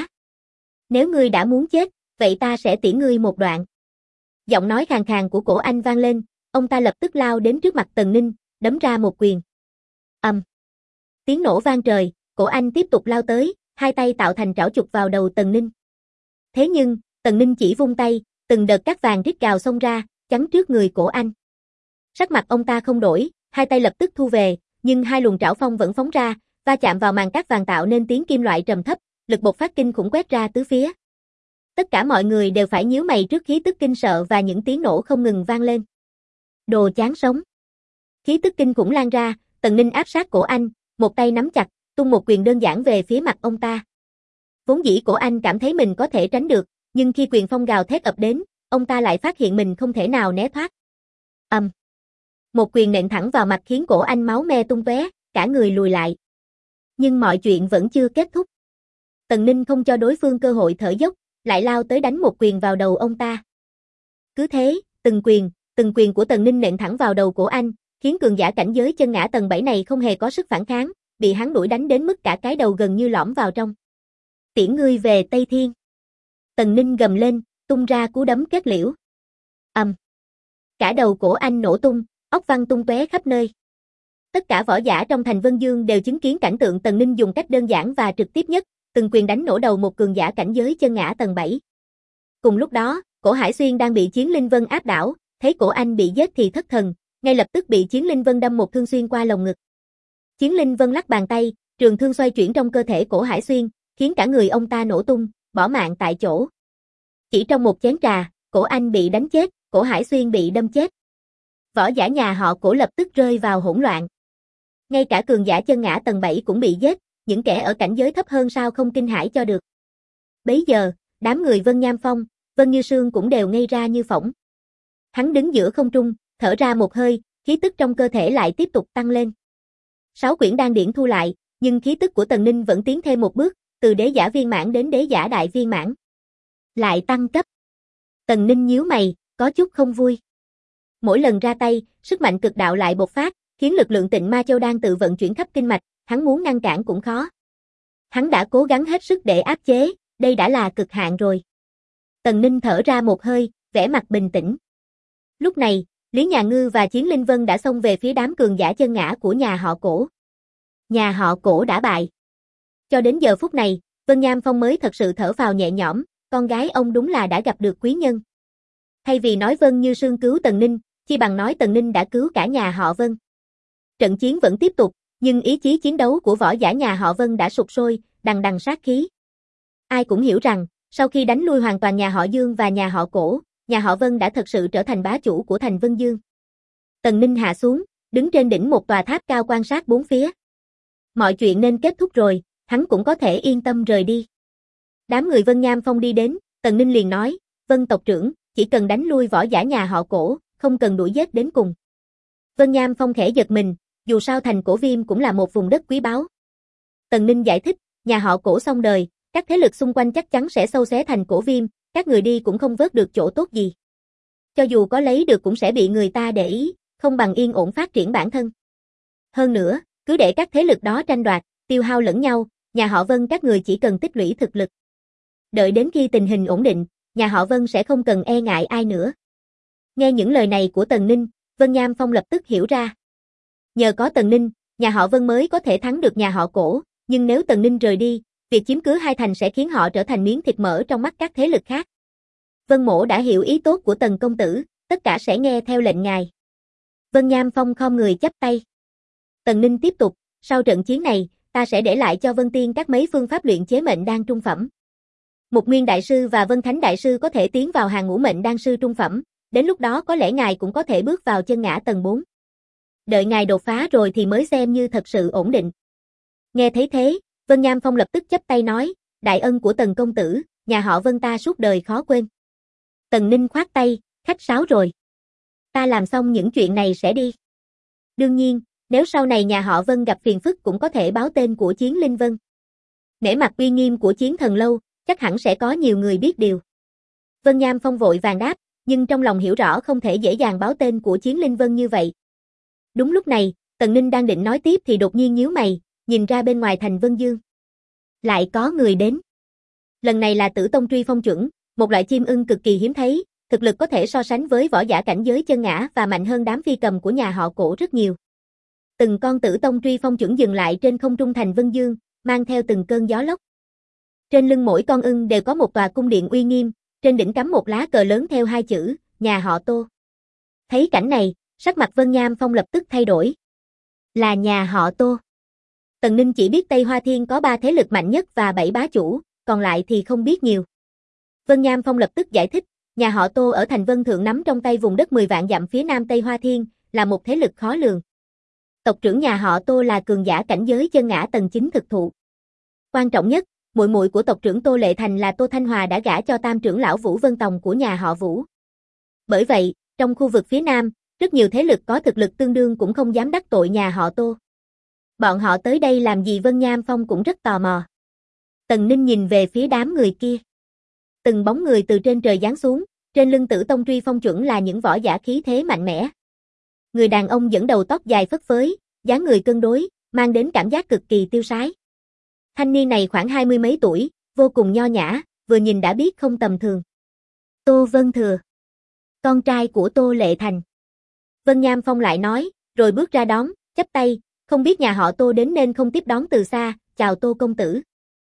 Nếu ngươi đã muốn chết, vậy ta sẽ tiễn ngươi một đoạn. Giọng nói khàn khàn của Cổ Anh vang lên, ông ta lập tức lao đến trước mặt Tần Ninh, đấm ra một quyền. Tiếng nổ vang trời, Cổ Anh tiếp tục lao tới, hai tay tạo thành trảo chụp vào đầu Tần Ninh. Thế nhưng, Tần Ninh chỉ vung tay, từng đợt cát vàng rít gào xông ra, chắn trước người Cổ Anh. Sắc mặt ông ta không đổi, hai tay lập tức thu về, nhưng hai luồng trảo phong vẫn phóng ra, va chạm vào màn cát vàng tạo nên tiếng kim loại trầm thấp, lực bộc phát kinh khủng quét ra tứ phía. Tất cả mọi người đều phải nhíu mày trước khí tức kinh sợ và những tiếng nổ không ngừng vang lên. Đồ chán sống. Khí tức kinh khủng lan ra, Tần Ninh áp sát cổ anh, một tay nắm chặt, tung một quyền đơn giản về phía mặt ông ta. Vốn dĩ cổ anh cảm thấy mình có thể tránh được, nhưng khi quyền phong gào thét ập đến, ông ta lại phát hiện mình không thể nào né thoát. Một quyền nện thẳng vào mặt khiến cổ anh máu me tung tóe, cả người lùi lại. Nhưng mọi chuyện vẫn chưa kết thúc. Tần Ninh không cho đối phương cơ hội thở dốc, lại lao tới đánh một quyền vào đầu ông ta. Cứ thế, từng quyền của Tần Ninh nện thẳng vào đầu cổ anh, khiến cường giả cảnh giới chân ngã tầng 7 này không hề có sức phản kháng, bị hắn đuổi đánh đến mức cả cái đầu gần như lõm vào trong. Tiễn ngươi về Tây Thiên. Tần Ninh gầm lên, tung ra cú đấm kết liễu. Cả đầu cổ anh nổ tung, óc văng tung tóe khắp nơi. Tất cả võ giả trong thành Vân Dương đều chứng kiến cảnh tượng Tần Ninh dùng cách đơn giản và trực tiếp nhất, từng quyền đánh nổ đầu một cường giả cảnh giới chân ngã tầng 7. Cùng lúc đó, cổ Hải Xuyên đang bị Chiến Linh Vân áp đảo, thấy cổ anh bị giết thì thất thần, ngay lập tức bị Chiến Linh Vân đâm một thương xuyên qua lồng ngực. Chiến Linh Vân lắc bàn tay, trường thương xoay chuyển trong cơ thể cổ Hải Xuyên, khiến cả người ông ta nổ tung, bỏ mạng tại chỗ. Chỉ trong một chén trà, cổ anh bị đánh chết, cổ Hải Xuyên bị đâm chết. Võ giả nhà họ Cổ lập tức rơi vào hỗn loạn. Ngay cả cường giả chân ngã tầng 7 cũng bị giết, những kẻ ở cảnh giới thấp hơn sao không kinh hãi cho được. Bấy giờ, đám người Vân Nham Phong, Vân Như Sương cũng đều ngây ra như phỗng. Hắn đứng giữa không trung, thở ra một hơi, khí tức trong cơ thể lại tiếp tục tăng lên. 6 quyển đan điển thu lại, nhưng khí tức của Tần Ninh vẫn tiến thêm một bước, từ đế giả viên mãn đến đế giả đại viên mãn. Lại tăng cấp. Tần Ninh nhíu mày, có chút không vui. Mỗi lần ra tay, sức mạnh cực đạo lại bộc phát, khiến lực lượng Tịnh Ma Châu đang tự vận chuyển khắp kinh mạch, hắn muốn ngăn cản cũng khó. Hắn đã cố gắng hết sức để áp chế, đây đã là cực hạn rồi. Tần Ninh thở ra một hơi, vẻ mặt bình tĩnh. Lúc này, Lý Nhà Ngư và Chiến Linh Vân đã xông về phía đám cường giả chân ngã của nhà họ Cổ. Nhà họ Cổ đã bại. Cho đến giờ phút này, Vân Nham Phong mới thật sự thở phào nhẹ nhõm, con gái ông đúng là đã gặp được quý nhân. Thay vì nói Vân Như Sương cứu Tần Ninh, chi bằng nói Tần Ninh đã cứu cả nhà họ Vân. Trận chiến vẫn tiếp tục, nhưng ý chí chiến đấu của võ giả nhà họ Vân đã sục sôi, đằng đằng sát khí. Ai cũng hiểu rằng, sau khi đánh lui hoàn toàn nhà họ Dương và nhà họ Cổ, nhà họ Vân đã thật sự trở thành bá chủ của thành Vân Dương. Tần Ninh hạ xuống, đứng trên đỉnh một tòa tháp cao quan sát bốn phía. Mọi chuyện nên kết thúc rồi, hắn cũng có thể yên tâm rời đi. Đám người Vân Nham Phong đi đến, Tần Ninh liền nói, Vân tộc trưởng, chỉ cần đánh lui võ giả nhà họ Cổ, không cần đuổi giết đến cùng. Vân Nham Phong khẽ giật mình, dù sao thành Cổ Viêm cũng là một vùng đất quý báu. Tần Ninh giải thích, nhà họ Cổ xong đời, các thế lực xung quanh chắc chắn sẽ xâu xé thành Cổ Viêm, các người đi cũng không vớt được chỗ tốt gì. Cho dù có lấy được cũng sẽ bị người ta để ý, không bằng yên ổn phát triển bản thân. Hơn nữa, cứ để các thế lực đó tranh đoạt, tiêu hao lẫn nhau, nhà họ Vân các người chỉ cần tích lũy thực lực. Đợi đến khi tình hình ổn định, nhà họ Vân sẽ không cần e ngại ai nữa. Nghe những lời này của Tần Ninh, Vân Nham Phong lập tức hiểu ra. Nhờ có Tần Ninh, nhà họ Vân mới có thể thắng được nhà họ Cổ, nhưng nếu Tần Ninh rời đi, việc chiếm cứ hai thành sẽ khiến họ trở thành miếng thịt mỡ trong mắt các thế lực khác. Vân Mỗ đã hiểu ý tốt của Tần công tử, tất cả sẽ nghe theo lệnh ngài. Vân Nham Phong khom người chắp tay. Tần Ninh tiếp tục, sau trận chiến này, ta sẽ để lại cho Vân Tiên các mấy phương pháp luyện chế mệnh đan trung phẩm. Mục Nguyên Đại Sư và Vân Khánh Đại Sư có thể tiến vào hàng ngũ mệnh đan sư trung phẩm, đến lúc đó có lẽ ngài cũng có thể bước vào chân ngã tầng 4. Đợi ngài đột phá rồi thì mới xem như thật sự ổn định. Nghe thấy thế, Vân Nham Phong lập tức chắp tay nói, đại ân của Tần công tử, nhà họ Vân ta suốt đời khó quên. Tần Ninh khoát tay, khách sáo rồi. Ta làm xong những chuyện này sẽ đi. Đương nhiên, nếu sau này nhà họ Vân gặp phiền phức cũng có thể báo tên của Chiến Linh Vân. Nể mặt uy nghiêm của Chiến Thần Lâu, chắc hẳn sẽ có nhiều người biết điều. Vân Nham Phong vội vàng đáp, nhưng trong lòng hiểu rõ không thể dễ dàng báo tên của Chiến Linh Vân như vậy. Đúng lúc này, Tần Ninh đang định nói tiếp thì đột nhiên nhíu mày, nhìn ra bên ngoài thành Vân Dương. Lại có người đến. Lần này là Tử Tông Truy Phong Chuẩn, một loại chim ưng cực kỳ hiếm thấy, thực lực có thể so sánh với võ giả cảnh giới chân ngã và mạnh hơn đám phi cầm của nhà họ Cổ rất nhiều. Từng con Tử Tông Truy Phong Chuẩn dừng lại trên không trung thành Vân Dương, mang theo từng cơn gió lốc. Trên lưng mỗi con ưng đều có một tòa cung điện uy nghiêm, trên đỉnh cắm một lá cờ lớn theo hai chữ, nhà họ Tô. Thấy cảnh này, sắc mặt Vân Nham Phong lập tức thay đổi. Là nhà họ Tô. Tần Ninh chỉ biết Tây Hoa Thiên có 3 thế lực mạnh nhất và 7 bá chủ, còn lại thì không biết nhiều. Vân Nham Phong lập tức giải thích, nhà họ Tô ở thành Vân Thượng nắm trong tay vùng đất 10 vạn dặm phía nam Tây Hoa Thiên, là một thế lực khó lường. Tộc trưởng nhà họ Tô là cường giả cảnh giới chân ngã tầng 9 thực thụ. Quan trọng nhất, muội muội của tộc trưởng Tô Lệ Thành là Tô Thanh Hòa đã gả cho tam trưởng lão Vũ Vân Tòng của nhà họ Vũ. Bởi vậy, trong khu vực phía Nam, rất nhiều thế lực có thực lực tương đương cũng không dám đắc tội nhà họ Tô. Bọn họ tới đây làm gì? Vân Nham Phong cũng rất tò mò. Tần Ninh nhìn về phía đám người kia. Từng bóng người từ trên trời giáng xuống, trên lưng Tử Tông Truy Phong chuẩn là những võ giả khí thế mạnh mẽ. Người đàn ông dẫn đầu tóc dài phất phới, dáng người cân đối, mang đến cảm giác cực kỳ tiêu sái. Thanh niên này khoảng 20 mấy tuổi, vô cùng nho nhã, vừa nhìn đã biết không tầm thường. Tô Vân Thừa, con trai của Tô Lệ Thành. Vân Nham Phong lại nói, rồi bước ra đón, chắp tay, không biết nhà họ Tô đến nên không tiếp đón từ xa, chào Tô công tử.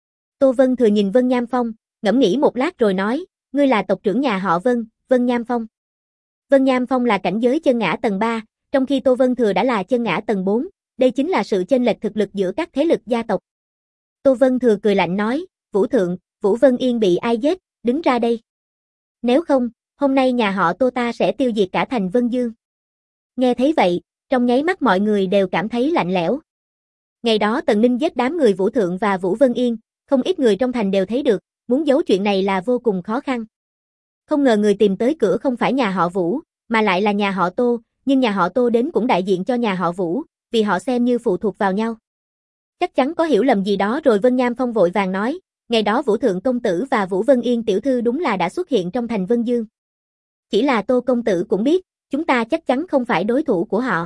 Tô Vân Thừa nhìn Vân Nham Phong, ngẫm nghĩ một lát rồi nói, ngươi là tộc trưởng nhà họ Vân, Vân Nham Phong. Vân Nham Phong là cảnh giới chân ngã tầng 3, trong khi Tô Vân Thừa đã là chân ngã tầng 4, đây chính là sự chênh lệch thực lực giữa các thế lực gia tộc. Tô Vân Thừa cười lạnh nói, Vũ Thượng, Vũ Vân Yên bị ai giết, đứng ra đây. Nếu không, hôm nay nhà họ Tô ta sẽ tiêu diệt cả thành Vân Dương. Nghe thấy vậy, trong nháy mắt mọi người đều cảm thấy lạnh lẽo. Ngày đó Tần Ninh giết đám người Vũ Thượng và Vũ Vân Yên, không ít người trong thành đều thấy được, muốn giấu chuyện này là vô cùng khó khăn. Không ngờ người tìm tới cửa không phải nhà họ Vũ, mà lại là nhà họ Tô, nhưng nhà họ Tô đến cũng đại diện cho nhà họ Vũ, vì họ xem như phụ thuộc vào nhau. Chắc chắn có hiểu lầm gì đó rồi. Vân Nham Phong vội vàng nói, ngày đó Vũ Thượng công tử và Vũ Vân Yên tiểu thư đúng là đã xuất hiện trong thành Vân Dương. Chỉ là Tô công tử cũng biết, chúng ta chắc chắn không phải đối thủ của họ.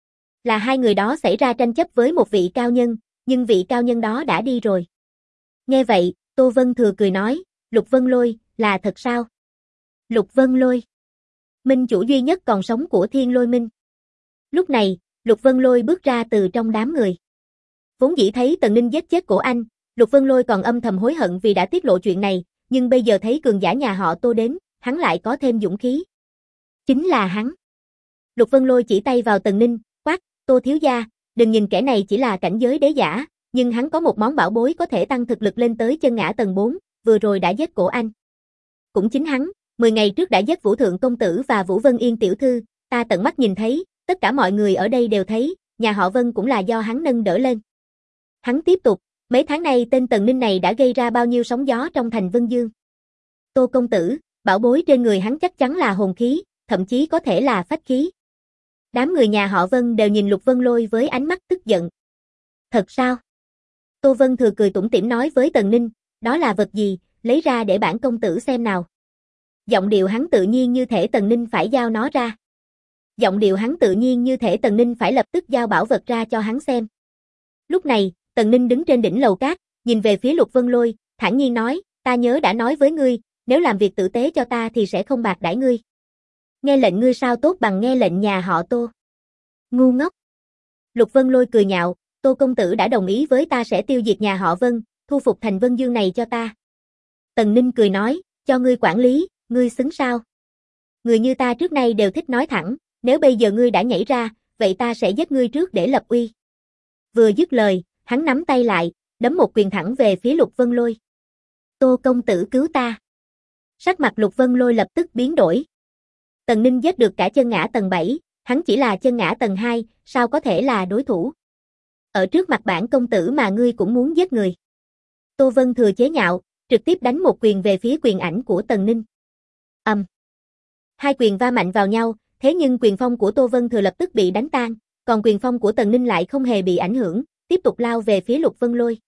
Là hai người đó xảy ra tranh chấp với một vị cao nhân, nhưng vị cao nhân đó đã đi rồi. Nghe vậy, Tô Vân Thừa cười nói, Lục Vân Lôi, là thật sao? Lục Vân Lôi, minh chủ duy nhất còn sống của Thiên Lôi Minh. Lúc này, Lục Vân Lôi bước ra từ trong đám người. Vốn dĩ thấy Tần Ninh giết chết cổ anh, Lục Vân Lôi còn âm thầm hối hận vì đã tiết lộ chuyện này, nhưng bây giờ thấy cường giả nhà họ Tô đến, hắn lại có thêm dũng khí. Chính là hắn. Lục Vân Lôi chỉ tay vào Tần Ninh, quát, Tô thiếu gia, đừng nhìn kẻ này chỉ là cảnh giới đế giả, nhưng hắn có một món bảo bối có thể tăng thực lực lên tới chân ngã tầng 4, vừa rồi đã giết cổ anh. Cũng chính hắn, 10 ngày trước đã giết Vũ Thượng công tử và Vũ Vân Yên tiểu thư, ta tận mắt nhìn thấy, tất cả mọi người ở đây đều thấy, nhà họ Vân cũng là do hắn nâng đỡ lên. Hắn tiếp tục, mấy tháng nay tên Tần Ninh này đã gây ra bao nhiêu sóng gió trong thành Vân Dương. Tô công tử, bảo bối trên người hắn chắc chắn là hồn khí, thậm chí có thể là phách khí. Đám người nhà họ Vân đều nhìn Lục Vân Lôi với ánh mắt tức giận. Thật sao? Tô Vân Thừa cười tủm tỉm nói với Tần Ninh, đó là vật gì, lấy ra để bản công tử xem nào. Giọng điệu hắn tự nhiên như thể Tần Ninh phải giao nó ra. Giọng điệu hắn tự nhiên như thể Tần Ninh phải lập tức giao bảo vật ra cho hắn xem. Lúc này, Tần Ninh đứng trên đỉnh lầu cát, nhìn về phía Lục Vân Lôi, thản nhiên nói, ta nhớ đã nói với ngươi, nếu làm việc tử tế cho ta thì sẽ không bạc đãi ngươi. Nghe lệnh ngươi sao tốt bằng nghe lệnh nhà họ Tô. Ngu ngốc. Lục Vân Lôi cười nhạo, Tô công tử đã đồng ý với ta sẽ tiêu diệt nhà họ Vân, thu phục thành Vân Dương này cho ta. Tần Ninh cười nói, cho ngươi quản lý, ngươi xứng sao? Người như ta trước nay đều thích nói thẳng, nếu bây giờ ngươi đã nhảy ra, vậy ta sẽ giết ngươi trước để lập uy. Vừa dứt lời, hắn nắm tay lại, đấm một quyền thẳng về phía Lục Vân Lôi. Tô công tử cứu ta. Sắc mặt Lục Vân Lôi lập tức biến đổi. Tần Ninh giết được cả chân ngã tầng 7, hắn chỉ là chân ngã tầng 2, sao có thể là đối thủ? Ở trước mặt bản công tử mà ngươi cũng muốn giết người. Tô Vân Thừa chế nhạo, trực tiếp đánh một quyền về phía quyền ảnh của Tần Ninh. Hai quyền va mạnh vào nhau, thế nhưng quyền phong của Tô Vân Thừa lập tức bị đánh tan, còn quyền phong của Tần Ninh lại không hề bị ảnh hưởng, tiếp tục lao về phía Lục Vân Lôi.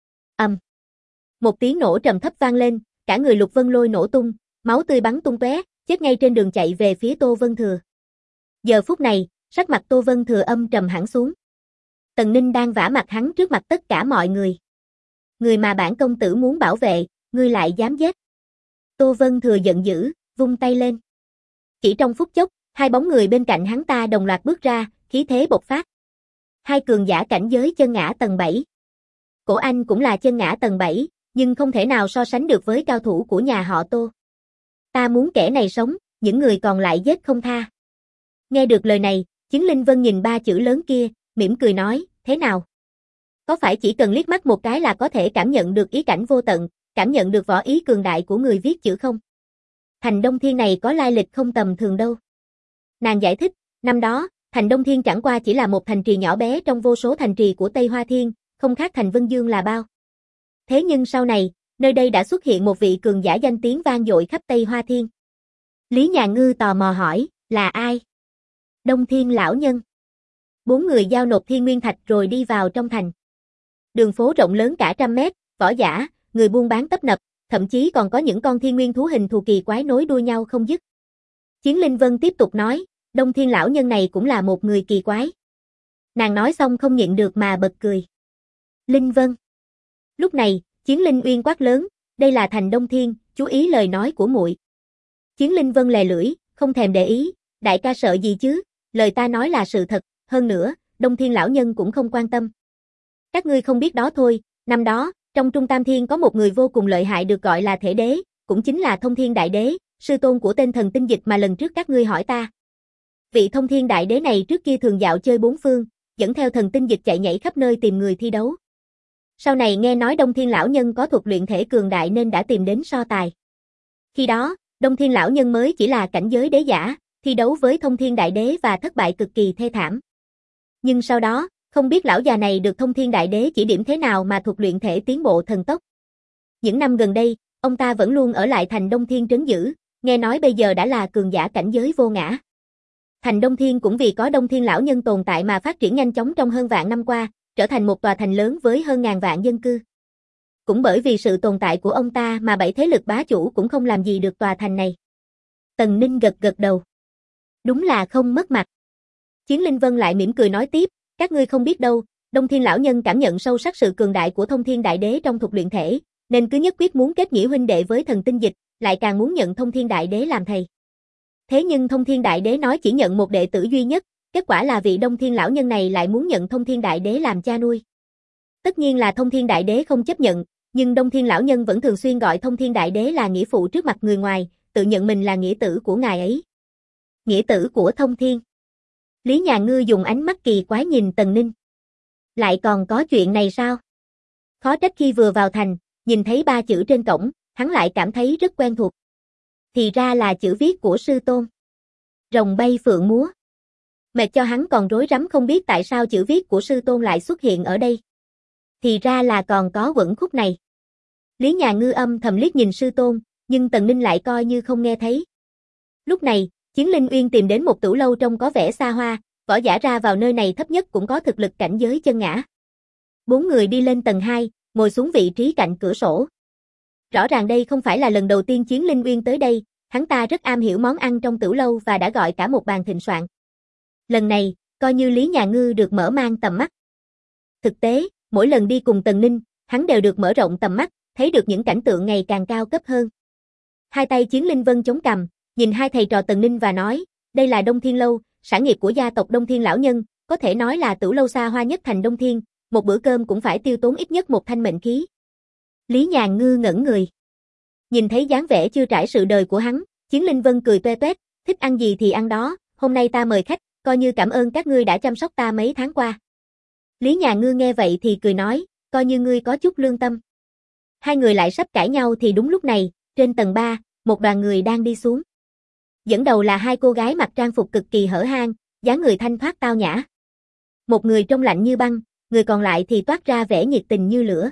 Một tiếng nổ trầm thấp vang lên, cả người Lục Vân Lôi nổ tung, máu tươi bắn tung tóe, chết ngay trên đường chạy về phía Tô Vân Thừa. Giờ phút này, sắc mặt Tô Vân Thừa âm trầm hẳn xuống. Tần Ninh đang vả mặt hắn trước mặt tất cả mọi người. Người mà bản công tử muốn bảo vệ, ngươi lại dám giết. Tô Vân Thừa giận dữ, vung tay lên. Chỉ trong phút chốc, hai bóng người bên cạnh hắn ta đồng loạt bước ra, khí thế bộc phát. Hai cường giả cảnh giới chân ngã tầng 7. Cổ anh cũng là chân ngã tầng 7, nhưng không thể nào so sánh được với cao thủ của nhà họ Tô. Ta muốn kẻ này sống, những người còn lại giết không tha. Nghe được lời này, Chiến Linh Vân nhìn ba chữ lớn kia, mỉm cười nói, thế nào? Có phải chỉ cần liếc mắt một cái là có thể cảm nhận được ý cảnh vô tận, cảm nhận được võ ý cường đại của người viết chữ không? Thành Đông Thiên này có lai lịch không tầm thường đâu. Nàng giải thích, năm đó, Thành Đông Thiên chẳng qua chỉ là một thành trì nhỏ bé trong vô số thành trì của Tây Hoa Thiên, không khác thành Vân Dương là bao. Thế nhưng sau này, nơi đây đã xuất hiện một vị cường giả danh tiếng vang dội khắp Tây Hoa Thiên. Lý Nhà Ngư tò mò hỏi, là ai? Đông Thiên lão nhân. 4 người giao nộp Thiên Nguyên Thạch rồi đi vào trong thành. Đường phố rộng lớn cả trăm mét, võ giả, người buôn bán tấp nập, thậm chí còn có những con thiên nguyên thú hình thù kỳ quái nối đuôi nhau không dứt. Chiến Linh Vân tiếp tục nói, Đông Thiên lão nhân này cũng là một người kỳ quái. Nàng nói xong không nhịn được mà bật cười. Linh Vân. Lúc này, Chiến Linh Uyên quát lớn, đây là thành Đông Thiên, chú ý lời nói của muội. Chiến Linh Vân lè lưỡi, không thèm để ý, đại ca sợ gì chứ, lời ta nói là sự thật, hơn nữa, Đông Thiên lão nhân cũng không quan tâm. Các ngươi không biết đó thôi, năm đó, trong Trung Tam Thiên có một người vô cùng lợi hại được gọi là Thể Đế, cũng chính là Thông Thiên Đại Đế, sư tôn của tên thần tinh dịch mà lần trước các ngươi hỏi ta. Vị Thông Thiên Đại Đế này trước kia thường dạo chơi bốn phương, dẫn theo thần tinh dịch chạy nhảy khắp nơi tìm người thi đấu. Sau này nghe nói Đông Thiên lão nhân có thuật luyện thể cường đại nên đã tìm đến so tài. Khi đó, Đông Thiên lão nhân mới chỉ là cảnh giới đế giả, thi đấu với Thông Thiên Đại Đế và thất bại cực kỳ thê thảm. Nhưng sau đó, không biết lão già này được Thông Thiên Đại Đế chỉ điểm thế nào mà thuật luyện thể tiến bộ thần tốc. Những năm gần đây, ông ta vẫn luôn ở lại thành Đông Thiên trấn giữ, nghe nói bây giờ đã là cường giả cảnh giới vô ngã. Thành Đông Thiên cũng vì có Đông Thiên lão nhân tồn tại mà phát triển nhanh chóng trong hơn vạn năm qua, trở thành một tòa thành lớn với hơn ngàn vạn dân cư. Cũng bởi vì sự tồn tại của ông ta mà 7 thế lực bá chủ cũng không làm gì được tòa thành này. Tần Ninh gật gật đầu. Đúng là không mất mặt. Chiến Linh Vân lại mỉm cười nói tiếp, các ngươi không biết đâu, Đông Thiên lão nhân cảm nhận sâu sắc sự cường đại của Thông Thiên Đại Đế trong thuật luyện thể, nên cứ nhất quyết muốn kết nghĩa huynh đệ với thần tinh dịch, lại càng muốn nhận Thông Thiên Đại Đế làm thầy. Thế nhưng Thông Thiên Đại Đế nói chỉ nhận một đệ tử duy nhất, kết quả là vị Đông Thiên lão nhân này lại muốn nhận Thông Thiên Đại Đế làm cha nuôi. Tất nhiên là Thông Thiên Đại Đế không chấp nhận, nhưng Đông Thiên lão nhân vẫn thường xuyên gọi Thông Thiên Đại Đế là nghĩa phụ trước mặt người ngoài, tự nhận mình là nghĩa tử của ngài ấy. Nghĩa tử của Thông Thiên. Lý Nhà Ngư dùng ánh mắt kỳ quái nhìn Tần Ninh. Lại còn có chuyện này sao? Khó trách khi vừa vào thành, nhìn thấy 3 chữ trên cổng, hắn lại cảm thấy rất quen thuộc. Thì ra là chữ viết của sư tôn. Rồng bay phượng múa. Mệt cho hắn còn rối rắm không biết tại sao chữ viết của sư tôn lại xuất hiện ở đây. Thì ra là còn có vẩn khúc này. Lý Nhà Ngư âm thầm liếc nhìn sư tôn, nhưng Tần Ninh lại coi như không nghe thấy. Lúc này, Chiến Linh Uyên tìm đến một tửu lâu trông có vẻ xa hoa, võ giả ra vào nơi này thấp nhất cũng có thực lực cảnh giới chân ngã. 4 người đi lên tầng 2, ngồi xuống vị trí cạnh cửa sổ. Rõ ràng đây không phải là lần đầu tiên Chiến Linh Uyên tới đây, hắn ta rất am hiểu món ăn trong tửu lâu và đã gọi cả một bàn thịnh soạn. Lần này, coi như Lý Nhà Ngư được mở mang tầm mắt. Thực tế, mỗi lần đi cùng Tần Ninh, hắn đều được mở rộng tầm mắt, thấy được những cảnh tượng ngày càng cao cấp hơn. Hai tay Chiến Linh Vân chống cằm, nhìn hai thầy trò Tần Ninh và nói, đây là Đông Thiên Lâu, sản nghiệp của gia tộc Đông Thiên lão nhân, có thể nói là tửu lâu xa hoa nhất thành Đông Thiên, một bữa cơm cũng phải tiêu tốn ít nhất một thanh mệnh khí. Lý Nhà Ngư ngẩn người. Nhìn thấy dáng vẻ chưa trải sự đời của hắn, Chiến Linh Vân cười toe toét, thích ăn gì thì ăn đó, hôm nay ta mời khách, coi như cảm ơn các ngươi đã chăm sóc ta mấy tháng qua. Lý Nhà Ngư nghe vậy thì cười nói, coi như ngươi có chút lương tâm. Hai người lại sắp cãi nhau thì đúng lúc này, trên tầng 3, một đoàn người đang đi xuống. Dẫn đầu là 2 cô gái mặc trang phục cực kỳ hở hang, dáng người thanh thoát tao nhã. Một người trông lạnh như băng, người còn lại thì toát ra vẻ nhiệt tình như lửa.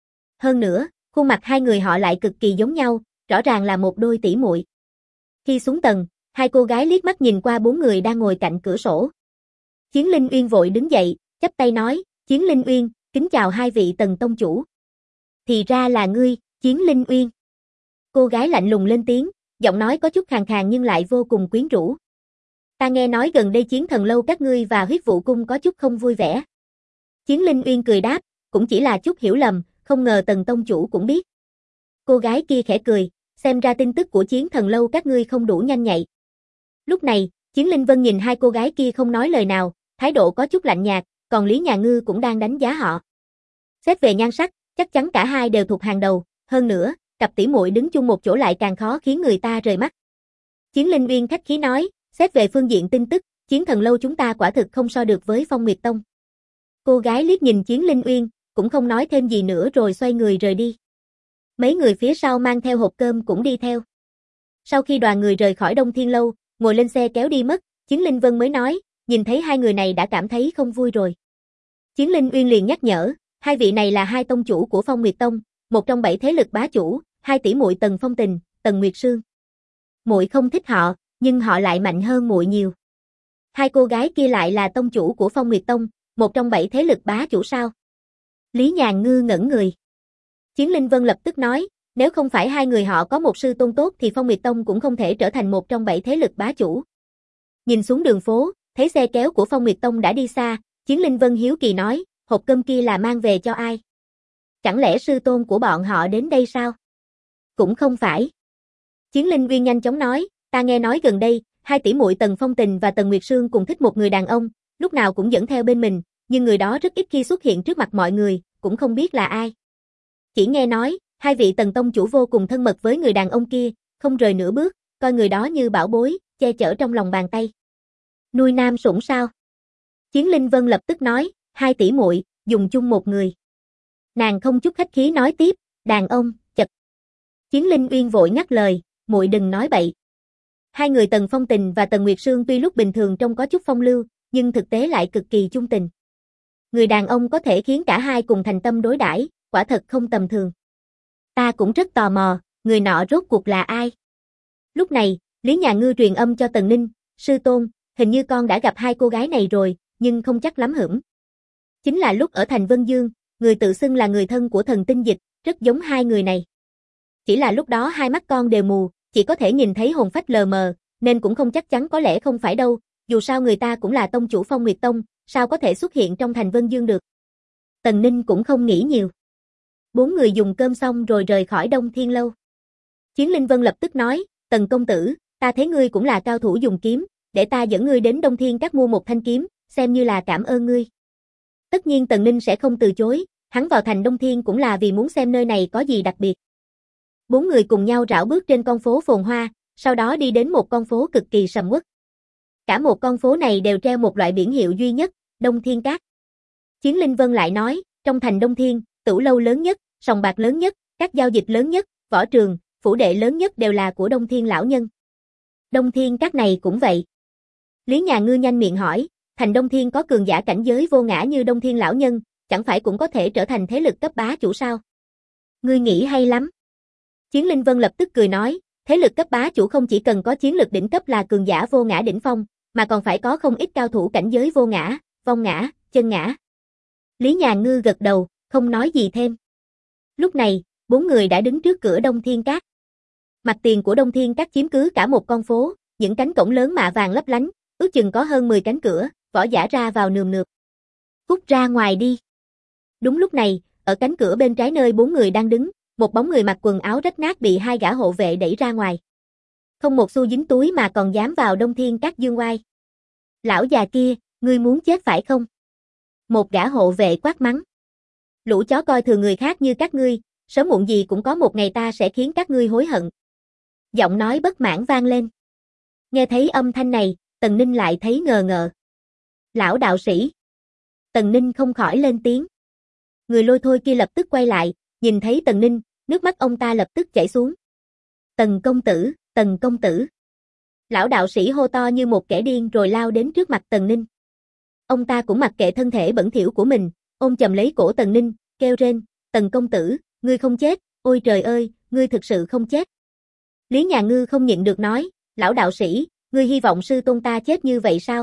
Hơn nữa, khuôn mặt hai người họ lại cực kỳ giống nhau, rõ ràng là một đôi tỷ muội. Khi xuống tầng, 2 cô gái liếc mắt nhìn qua 4 người đang ngồi cạnh cửa sổ. Chiến Linh Uyên vội đứng dậy, chắp tay nói, Chiến Linh Uyên, kính chào 2 vị Tần tông chủ. Thì ra là ngươi, Chiến Linh Uyên. Cô gái lạnh lùng lên tiếng, giọng nói có chút khàn khàn nhưng lại vô cùng quyến rũ. Ta nghe nói gần đây Chiến Thần lâu các ngươi và Huyết Vụ cung có chút không vui vẻ. Chiến Linh Uyên cười đáp, cũng chỉ là chút hiểu lầm, không ngờ Tần tông chủ cũng biết. Cô gái kia khẽ cười, xem ra tin tức của Chiến Thần lâu các ngươi không đủ nhanh nhạy. Lúc này, Chiến Linh Vân nhìn 2 cô gái kia không nói lời nào, thái độ có chút lạnh nhạt, còn Lý Nhà Ngư cũng đang đánh giá họ. Xét về nhan sắc, chắc chắn cả hai đều thuộc hàng đầu, hơn nữa, cặp tỷ muội đứng chung một chỗ lại càng khó khiến người ta rời mắt. Chiến Linh Uyên khách khí nói, xét về phương diện tin tức, Chiến Thần lâu chúng ta quả thực không so được với Phong Nguyệt Tông. Cô gái liếc nhìn Chiến Linh Uyên, cũng không nói thêm gì nữa rồi xoay người rời đi. Mấy người phía sau mang theo hộp cơm cũng đi theo. Sau khi đoàn người rời khỏi Đông Thiên lâu, ngồi lên xe kéo đi mất, Chiến Linh Vân mới nói, nhìn thấy hai người này đã cảm thấy không vui rồi. Chiến Linh Uyên liền nhắc nhở, hai vị này là hai tông chủ của Phong Nguyệt Tông, một trong 7 thế lực bá chủ, hai tỷ muội Tần Phong Tình, Tần Nguyệt Sương. Muội không thích họ, nhưng họ lại mạnh hơn muội nhiều. Hai cô gái kia lại là tông chủ của Phong Nguyệt Tông, một trong 7 thế lực bá chủ sao? Lý Nhàn Ngư ngẩn người. Chiến Linh Vân lập tức nói, nếu không phải hai người họ có một sư tôn tốt thì Phong Nguyệt Tông cũng không thể trở thành một trong 7 thế lực bá chủ. Nhìn xuống đường phố, thấy xe kéo của Phong Nguyệt Tông đã đi xa, Chiến Linh Vân hiếu kỳ nói, hộp cơm kia là mang về cho ai? Chẳng lẽ sư tôn của bọn họ đến đây sao? Cũng không phải. Chiến Linh Uyên nhanh chóng nói, ta nghe nói gần đây, hai tỷ muội Tần Phong Tình và Tần Nguyệt Sương cùng thích một người đàn ông, lúc nào cũng dẫn theo bên mình, nhưng người đó rất ít khi xuất hiện trước mặt mọi người, cũng không biết là ai. Chỉ nghe nói, hai vị Tần tông chủ vô cùng thân mật với người đàn ông kia, không rời nửa bước, coi người đó như bảo bối, che chở trong lòng bàn tay. Nuôi nam sủng sao? Chiến Linh Vân lập tức nói, hai tỷ muội dùng chung một người. Nàng không chút khách khí nói tiếp, đàn ông, chật. Chiến Linh Uyên vội ngắt lời, muội đừng nói bậy. Hai người Tần Phong Tình và Tần Nguyệt Sương tuy lúc bình thường trông có chút phong lưu, nhưng thực tế lại cực kỳ chung tình. Người đàn ông có thể khiến cả hai cùng thành tâm đối đãi, quả thật không tầm thường. Ta cũng rất tò mò, người nọ rốt cuộc là ai? Lúc này, Lý Nhà Ngư truyền âm cho Tần Ninh, sư tôn, hình như con đã gặp hai cô gái này rồi, nhưng không chắc lắm hửng. Chính là lúc ở thành Vân Dương, người tự xưng là người thân của thần tinh dịch, rất giống hai người này. Chỉ là lúc đó hai mắt con đều mù, chỉ có thể nhìn thấy hồn phách lờ mờ, nên cũng không chắc chắn, có lẽ không phải đâu, dù sao người ta cũng là tông chủ Phong Nguyệt Tông, sao có thể xuất hiện trong thành Vân Dương được. Tần Ninh cũng không nghĩ nhiều. Bốn người dùng cơm xong rồi rời khỏi Đông Thiên Lâu. Chiến Linh Vân lập tức nói, Tần công tử, ta thấy ngươi cũng là cao thủ dùng kiếm, để ta dẫn ngươi đến Đông Thiên Các mua một thanh kiếm, xem như là cảm ơn ngươi. Tất nhiên Tần Ninh sẽ không từ chối, hắn vào thành Đông Thiên cũng là vì muốn xem nơi này có gì đặc biệt. Bốn người cùng nhau rảo bước trên con phố phồn hoa, sau đó đi đến một con phố cực kỳ sầm uất. Cả một con phố này đều treo một loại biển hiệu duy nhất, Đông Thiên Các. Chiến Linh Vân lại nói, trong thành Đông Thiên, tửu lâu lớn nhất, sòng bạc lớn nhất, các giao dịch lớn nhất, võ trường, phủ đệ lớn nhất đều là của Đông Thiên lão nhân. Đông Thiên Các này cũng vậy. Lý Nhà Ngư nhanh miệng hỏi, thành Đông Thiên có cường giả cảnh giới vô ngã như Đông Thiên lão nhân, chẳng phải cũng có thể trở thành thế lực cấp bá chủ sao? Ngươi nghĩ hay lắm. Chiến Linh Vân lập tức cười nói, thế lực cấp bá chủ không chỉ cần có chiến lực đỉnh cấp là cường giả vô ngã đỉnh phong, mà còn phải có không ít cao thủ cảnh giới vô ngã, vong ngã, chân ngã. Lý Nhà Ngư gật đầu, không nói gì thêm. Lúc này, bốn người đã đứng trước cửa Đông Thiên Các. Mặt tiền của Đông Thiên Các chiếm cứ cả một con phố, những cánh cổng lớn mạ vàng lấp lánh, ước chừng có hơn 10 cánh cửa, võ giả ra vào nườm nượp. Cút ra ngoài đi. Đúng lúc này, ở cánh cửa bên trái nơi bốn người đang đứng, một bóng người mặc quần áo rách nát bị hai gã hộ vệ đẩy ra ngoài. Không một xu dính túi mà còn dám vào Đông Thiên Các dương oai. Lão già kia, ngươi muốn chết phải không? Một gã hộ vệ quát mắng. Lũ chó coi thường người khác như các ngươi, sớm muộn gì cũng có một ngày ta sẽ khiến các ngươi hối hận. Giọng nói bất mãn vang lên. Nghe thấy âm thanh này, Tần Ninh lại thấy ngờ ngợ. Lão đạo sĩ. Tần Ninh không khỏi lên tiếng. Người lôi thôi kia lập tức quay lại, nhìn thấy Tần Ninh, nước mắt ông ta lập tức chảy xuống. Tần công tử, Tần công tử. Lão đạo sĩ hô to như một kẻ điên rồi lao đến trước mặt Tần Ninh. Ông ta cũng mặc kệ thân thể bẩn thỉu của mình, ôm chầm lấy cổ Tần Ninh, kêu rên, Tần công tử, ngươi không chết, ôi trời ơi, ngươi thực sự không chết. Lý Nhà Ngư không nhịn được nói, lão đạo sĩ, ngươi hy vọng sư tôn ta chết như vậy sao?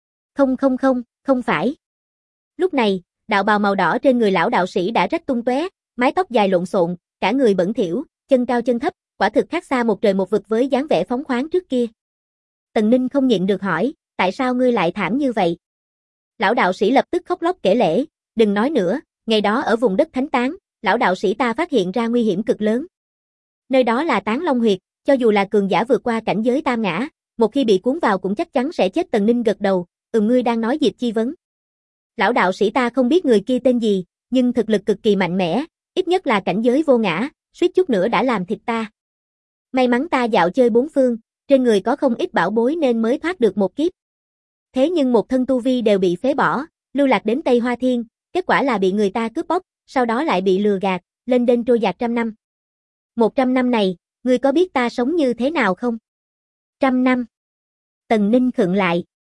Không phải. Lúc này, đạo bào màu đỏ trên người lão đạo sĩ đã rách tung tóe, mái tóc dài lộn xộn, cả người bẩn thỉu, chân cao chân thấp, quả thực khác xa một trời một vực với dáng vẻ phóng khoáng trước kia. Tần Ninh không nhịn được hỏi, tại sao ngươi lại thảm như vậy? Lão đạo sĩ lập tức khóc lóc kể lể, đừng nói nữa, ngày đó ở vùng đất Thánh Tán, lão đạo sĩ ta phát hiện ra nguy hiểm cực lớn. Nơi đó là Tán Long Huyệt, cho dù là cường giả vượt qua cảnh giới tam ngã, một khi bị cuốn vào cũng chắc chắn sẽ chết. Tần Ninh gật đầu, ngươi đang nói Diệp Chi Vấn. Lão đạo sĩ ta không biết người kia tên gì, nhưng thực lực cực kỳ mạnh mẽ, ít nhất là cảnh giới vô ngã, suýt chút nữa đã làm thịt ta. May mắn ta dạo chơi bốn phương, trên người có không ít bảo bối nên mới thoát được một kiếp. Thế nhưng một thân tu vi đều bị phế bỏ, lưu lạc đến Tây Hoa Thiên, kết quả là bị người ta cướp bóc, sau đó lại bị lừa gạt, lên đên trôi dạt 100 năm. 100 năm này, ngươi có biết ta sống như thế nào không? 100 năm. Tần Ninh khựng lại.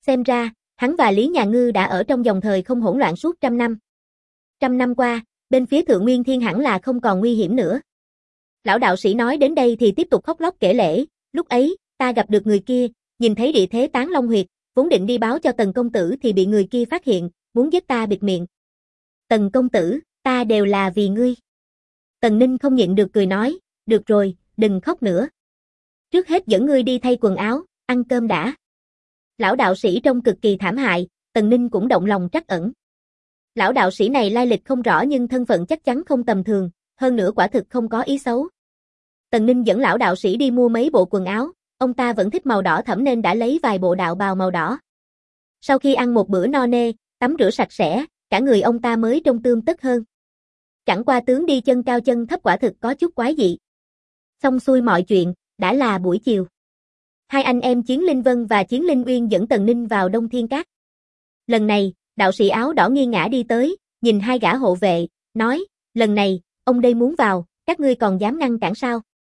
Xem ra, hắn và Lý Nhà Ngư đã ở trong dòng thời không hỗn loạn suốt 100 năm. 100 năm qua, bên phía Thượng Nguyên Thiên hẳn là không còn nguy hiểm nữa. Lão đạo sĩ nói đến đây thì tiếp tục khóc lóc kể lể, lúc ấy, ta gặp được người kia, nhìn thấy địa thế Tán Long Huyệt, vốn định đi báo cho Tần công tử thì bị người kia phát hiện, muốn giết ta bịt miệng. Tần công tử, ta đều là vì ngươi. Tần Ninh không nhịn được cười nói, được rồi, đừng khóc nữa. Trước hết dẫn ngươi đi thay quần áo, ăn cơm đã. Lão đạo sĩ trông cực kỳ thảm hại, Tần Ninh cũng động lòng trắc ẩn. Lão đạo sĩ này lai lịch không rõ nhưng thân phận chắc chắn không tầm thường, hơn nữa quả thực không có ý xấu. Tần Ninh dẫn lão đạo sĩ đi mua mấy bộ quần áo, ông ta vẫn thích màu đỏ thẫm nên đã lấy vài bộ đạo bào màu đỏ. Sau khi ăn một bữa no nê, tắm rửa sạch sẽ, cả người ông ta mới trông tươm tất hơn. Chẳng qua tướng đi chân cao chân thấp quả thực có chút quái dị. Xong xuôi mọi chuyện, đã là buổi chiều. Hai anh em Chiến Linh Vân và Chiến Linh Uyên dẫn Tần Ninh vào Đông Thiên Các. Lần này, đạo sĩ áo đỏ nghiêng ngã đi tới, nhìn hai gã hộ vệ, nói, lần này, ông đây muốn vào, các ngươi còn dám ngăn cản sao?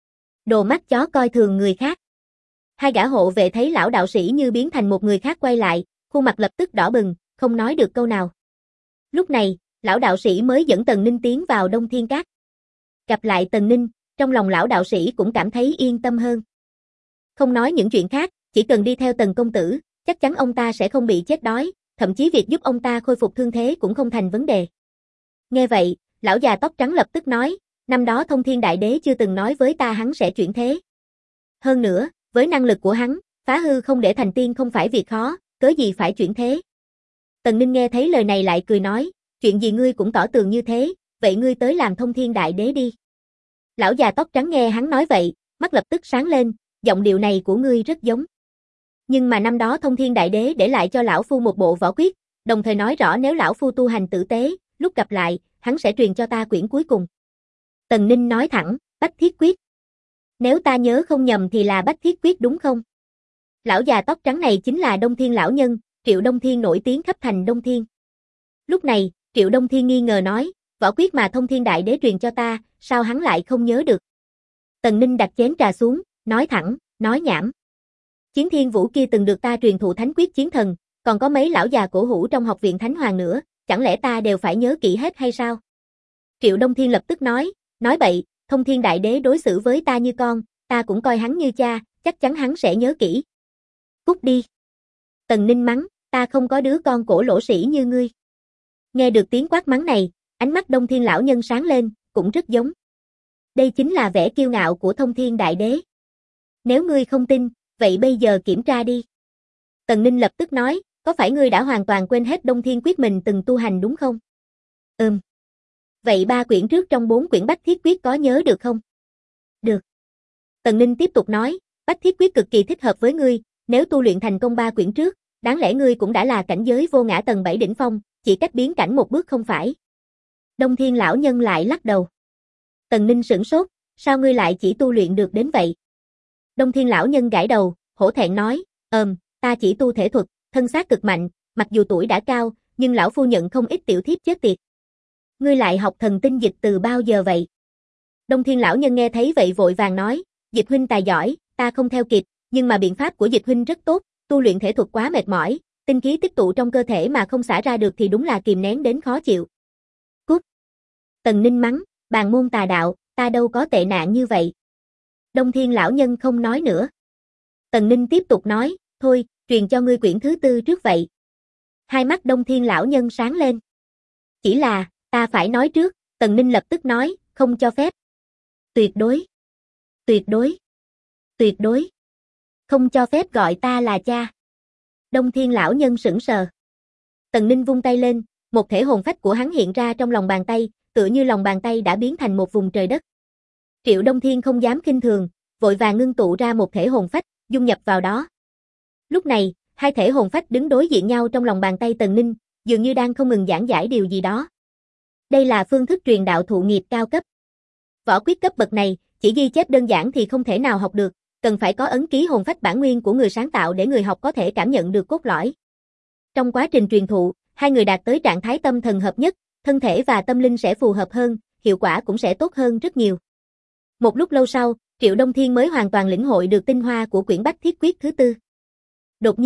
Đồ mắt chó coi thường người khác. Hai gã hộ vệ thấy lão đạo sĩ như biến thành một người khác quay lại, khuôn mặt lập tức đỏ bừng, không nói được câu nào. Lúc này, lão đạo sĩ mới dẫn Tần Ninh tiến vào Đông Thiên Các. Gặp lại Tần Ninh, trong lòng lão đạo sĩ cũng cảm thấy yên tâm hơn. Không nói những chuyện khác, chỉ cần đi theo Tần công tử, chắc chắn ông ta sẽ không bị chết đói, thậm chí việc giúp ông ta khôi phục thương thế cũng không thành vấn đề. Nghe vậy, lão già tóc trắng lập tức nói, năm đó Thông Thiên Đại Đế chưa từng nói với ta hắn sẽ chuyển thế. Hơn nữa, với năng lực của hắn, phá hư không để thành tiên không phải việc khó, cớ gì phải chuyển thế. Tần Ninh nghe thấy lời này lại cười nói, chuyện gì ngươi cũng tỏ tường như thế, vậy ngươi tới làm Thông Thiên Đại Đế đi. Lão già tóc trắng nghe hắn nói vậy, mắt lập tức sáng lên, giọng điệu này của ngươi rất giống. Nhưng mà năm đó Thông Thiên Đại Đế để lại cho lão phu một bộ võ quyết, đồng thời nói rõ nếu lão phu tu hành tử tế, lúc gặp lại, hắn sẽ truyền cho ta quyển cuối cùng. Tần Ninh nói thẳng, Bách Thiết Quyết. Nếu ta nhớ không nhầm thì là Bách Thiết Quyết đúng không? Lão già tóc trắng này chính là Đông Thiên lão nhân, Triệu Đông Thiên nổi tiếng khắp thành Đông Thiên. Lúc này, Triệu Đông Thiên nghi ngờ nói, võ quyết mà Thông Thiên Đại Đế truyền cho ta, sao hắn lại không nhớ được? Tần Ninh đặt chén trà xuống, nói thẳng, nói nhảm. Chiến Thiên Vũ kia từng được ta truyền thụ Thánh Quyết Chiến Thần, còn có mấy lão già cổ hủ trong học viện Thánh Hoàng nữa, chẳng lẽ ta đều phải nhớ kỹ hết hay sao? Triệu Đông Thiên lập tức nói bậy, Thông Thiên Đại Đế đối xử với ta như con, ta cũng coi hắn như cha, chắc chắn hắn sẽ nhớ kỹ. Cút đi. Tần Ninh mắng, ta không có đứa con cổ lỗ sĩ như ngươi. Nghe được tiếng quát mắng này, ánh mắt Đông Thiên lão nhân sáng lên, cũng rất giống. Đây chính là vẻ kiêu ngạo của Thông Thiên Đại Đế. Nếu ngươi không tin, vậy bây giờ kiểm tra đi. Tần Ninh lập tức nói, có phải ngươi đã hoàn toàn quên hết Đông Thiên Quyết mình từng tu hành đúng không? Vậy 3 quyển trước trong 4 quyển Bách Thiết Quyết có nhớ được không? Được. Tần Ninh tiếp tục nói, Bách Thiết Quyết cực kỳ thích hợp với ngươi, nếu tu luyện thành công 3 quyển trước, đáng lẽ ngươi cũng đã là cảnh giới vô ngã tầng 7 đỉnh phong, chỉ cách biến cảnh một bước không phải. Đông Thiên lão nhân lại lắc đầu. Tần Ninh sửng sốt, sao ngươi lại chỉ tu luyện được đến vậy? Đông Thiên lão nhân gãi đầu, hổ thẹn nói, ta chỉ tu thể thuật, thân xác cực mạnh, mặc dù tuổi đã cao, nhưng lão phu nhận không ít tiểu thiếp chết tiệt. Ngươi lại học thần tinh dịch từ bao giờ vậy? Đông Thiên lão nhân nghe thấy vậy vội vàng nói, Dịch huynh tài giỏi, ta không theo kịp, nhưng mà biện pháp của Dịch huynh rất tốt, tu luyện thể thuật quá mệt mỏi, tinh khí tích tụ trong cơ thể mà không xả ra được thì đúng là kìm nén đến khó chịu. Cút. Tần Ninh mắng, bàn môn tà đạo, ta đâu có tệ nạn như vậy. Đông Thiên lão nhân không nói nữa. Tần Ninh tiếp tục nói, thôi, truyền cho ngươi quyển thứ 4 trước vậy. Hai mắt Đông Thiên lão nhân sáng lên. Chỉ là, ta phải nói trước, Tần Ninh lập tức nói, không cho phép. Tuyệt đối. Tuyệt đối. Tuyệt đối. Không cho phép gọi ta là cha. Đông Thiên lão nhân sững sờ. Tần Ninh vung tay lên, một thể hồn phách của hắn hiện ra trong lòng bàn tay, tựa như lòng bàn tay đã biến thành một vùng trời đất. Triệu Đông Thiên không dám khinh thường, vội vàng ngưng tụ ra một thể hồn phách, dung nhập vào đó. Lúc này, hai thể hồn phách đứng đối diện nhau trong lòng bàn tay Tần Ninh, dường như đang không ngừng giảng giải điều gì đó. Đây là phương thức truyền đạo thụ nghiệp cao cấp. Võ quyết cấp bậc này, chỉ ghi chép đơn giản thì không thể nào học được, cần phải có ấn ký hồn phách bản nguyên của người sáng tạo để người học có thể cảm nhận được cốt lõi. Trong quá trình truyền thụ, hai người đạt tới trạng thái tâm thần hợp nhất, thân thể và tâm linh sẽ phù hợp hơn, hiệu quả cũng sẽ tốt hơn rất nhiều. Một lúc lâu sau, Triệu Đông Thiên mới hoàn toàn lĩnh hội được tinh hoa của quyển Bách Thiết Quyết thứ 4. Đột nhiên,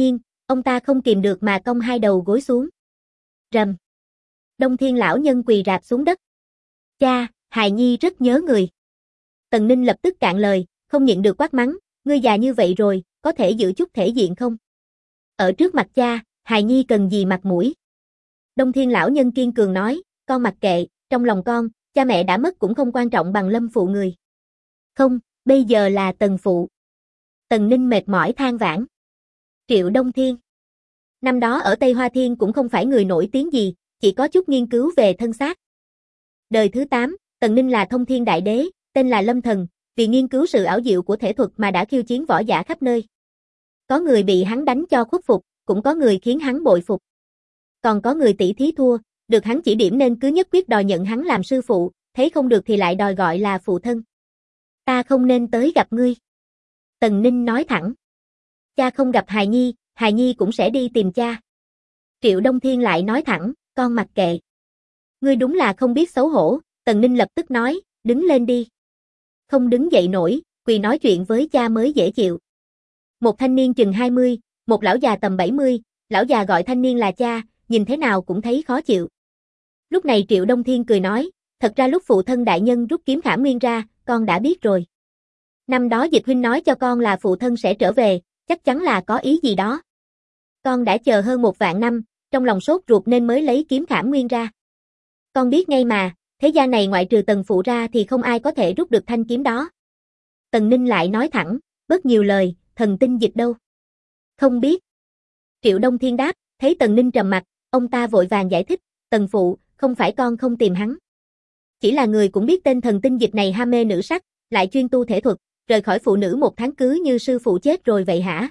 Ông ta không kìm được mà cong hai đầu gối xuống. Rầm. Đông Thiên lão nhân quỳ rạp xuống đất. Cha, hài nhi rất nhớ người. Tần Ninh lập tức cạn lời, không nhịn được quát mắng, ngươi già như vậy rồi, có thể giữ chút thể diện không? Ở trước mặt cha, hài nhi cần gì mặt mũi? Đông Thiên lão nhân kiên cường nói, con mặc kệ, trong lòng con, cha mẹ đã mất cũng không quan trọng bằng Lâm phụ người. Không, bây giờ là Tần phụ. Tần Ninh mệt mỏi than vãn. Triệu Đông Thiên. Năm đó ở Tây Hoa Thiên cũng không phải người nổi tiếng gì, chỉ có chút nghiên cứu về thân xác. Đời thứ 8, Tần Ninh là thông thiên đại đế, tên là Lâm Thần, vì nghiên cứu sự ảo diệu của thể thuật mà đã khiêu chiến võ giả khắp nơi. Có người bị hắn đánh cho khuất phục, cũng có người khiến hắn bội phục. Còn có người tỷ thí thua, được hắn chỉ điểm nên cứ nhất quyết đòi nhận hắn làm sư phụ, thấy không được thì lại đòi gọi là phụ thân. Ta không nên tới gặp ngươi. Tần Ninh nói thẳng. Cha không gặp hài nhi cũng sẽ đi tìm cha. Triệu Đông Thiên lại nói thẳng, con mặc kệ. Ngươi đúng là không biết xấu hổ, Tần Ninh lập tức nói, đứng lên đi. Không đứng dậy nổi, quỳ nói chuyện với cha mới dễ chịu. Một thanh niên chừng 20, một lão già tầm 70, lão già gọi thanh niên là cha, nhìn thế nào cũng thấy khó chịu. Lúc này Triệu Đông Thiên cười nói, thật ra lúc phụ thân đại nhân rút kiếm Khảm Nguyên ra, con đã biết rồi. Năm đó Dịch huynh nói cho con là phụ thân sẽ trở về, chắc chắn là có ý gì đó. Con đã chờ hơn 1.000 năm, trong lòng sốt ruột nên mới lấy kiếm Khảm Nguyên ra. Con biết ngay mà, thế gian này ngoại trừ Tần phụ ra thì không ai có thể rút được thanh kiếm đó. Tần Ninh lại nói thẳng, bớt nhiều lời, thần tinh dịch đâu? Không biết. Triệu Đông Thiên đáp, thấy Tần Ninh trầm mặt, ông ta vội vàng giải thích, Tần phụ, không phải con không tìm hắn. Chỉ là người cũng biết tên thần tinh dịch này ham mê nữ sắc, lại chuyên tu thể thuật, rời khỏi phụ nữ 1 tháng cứ như sư phụ chết rồi vậy hả?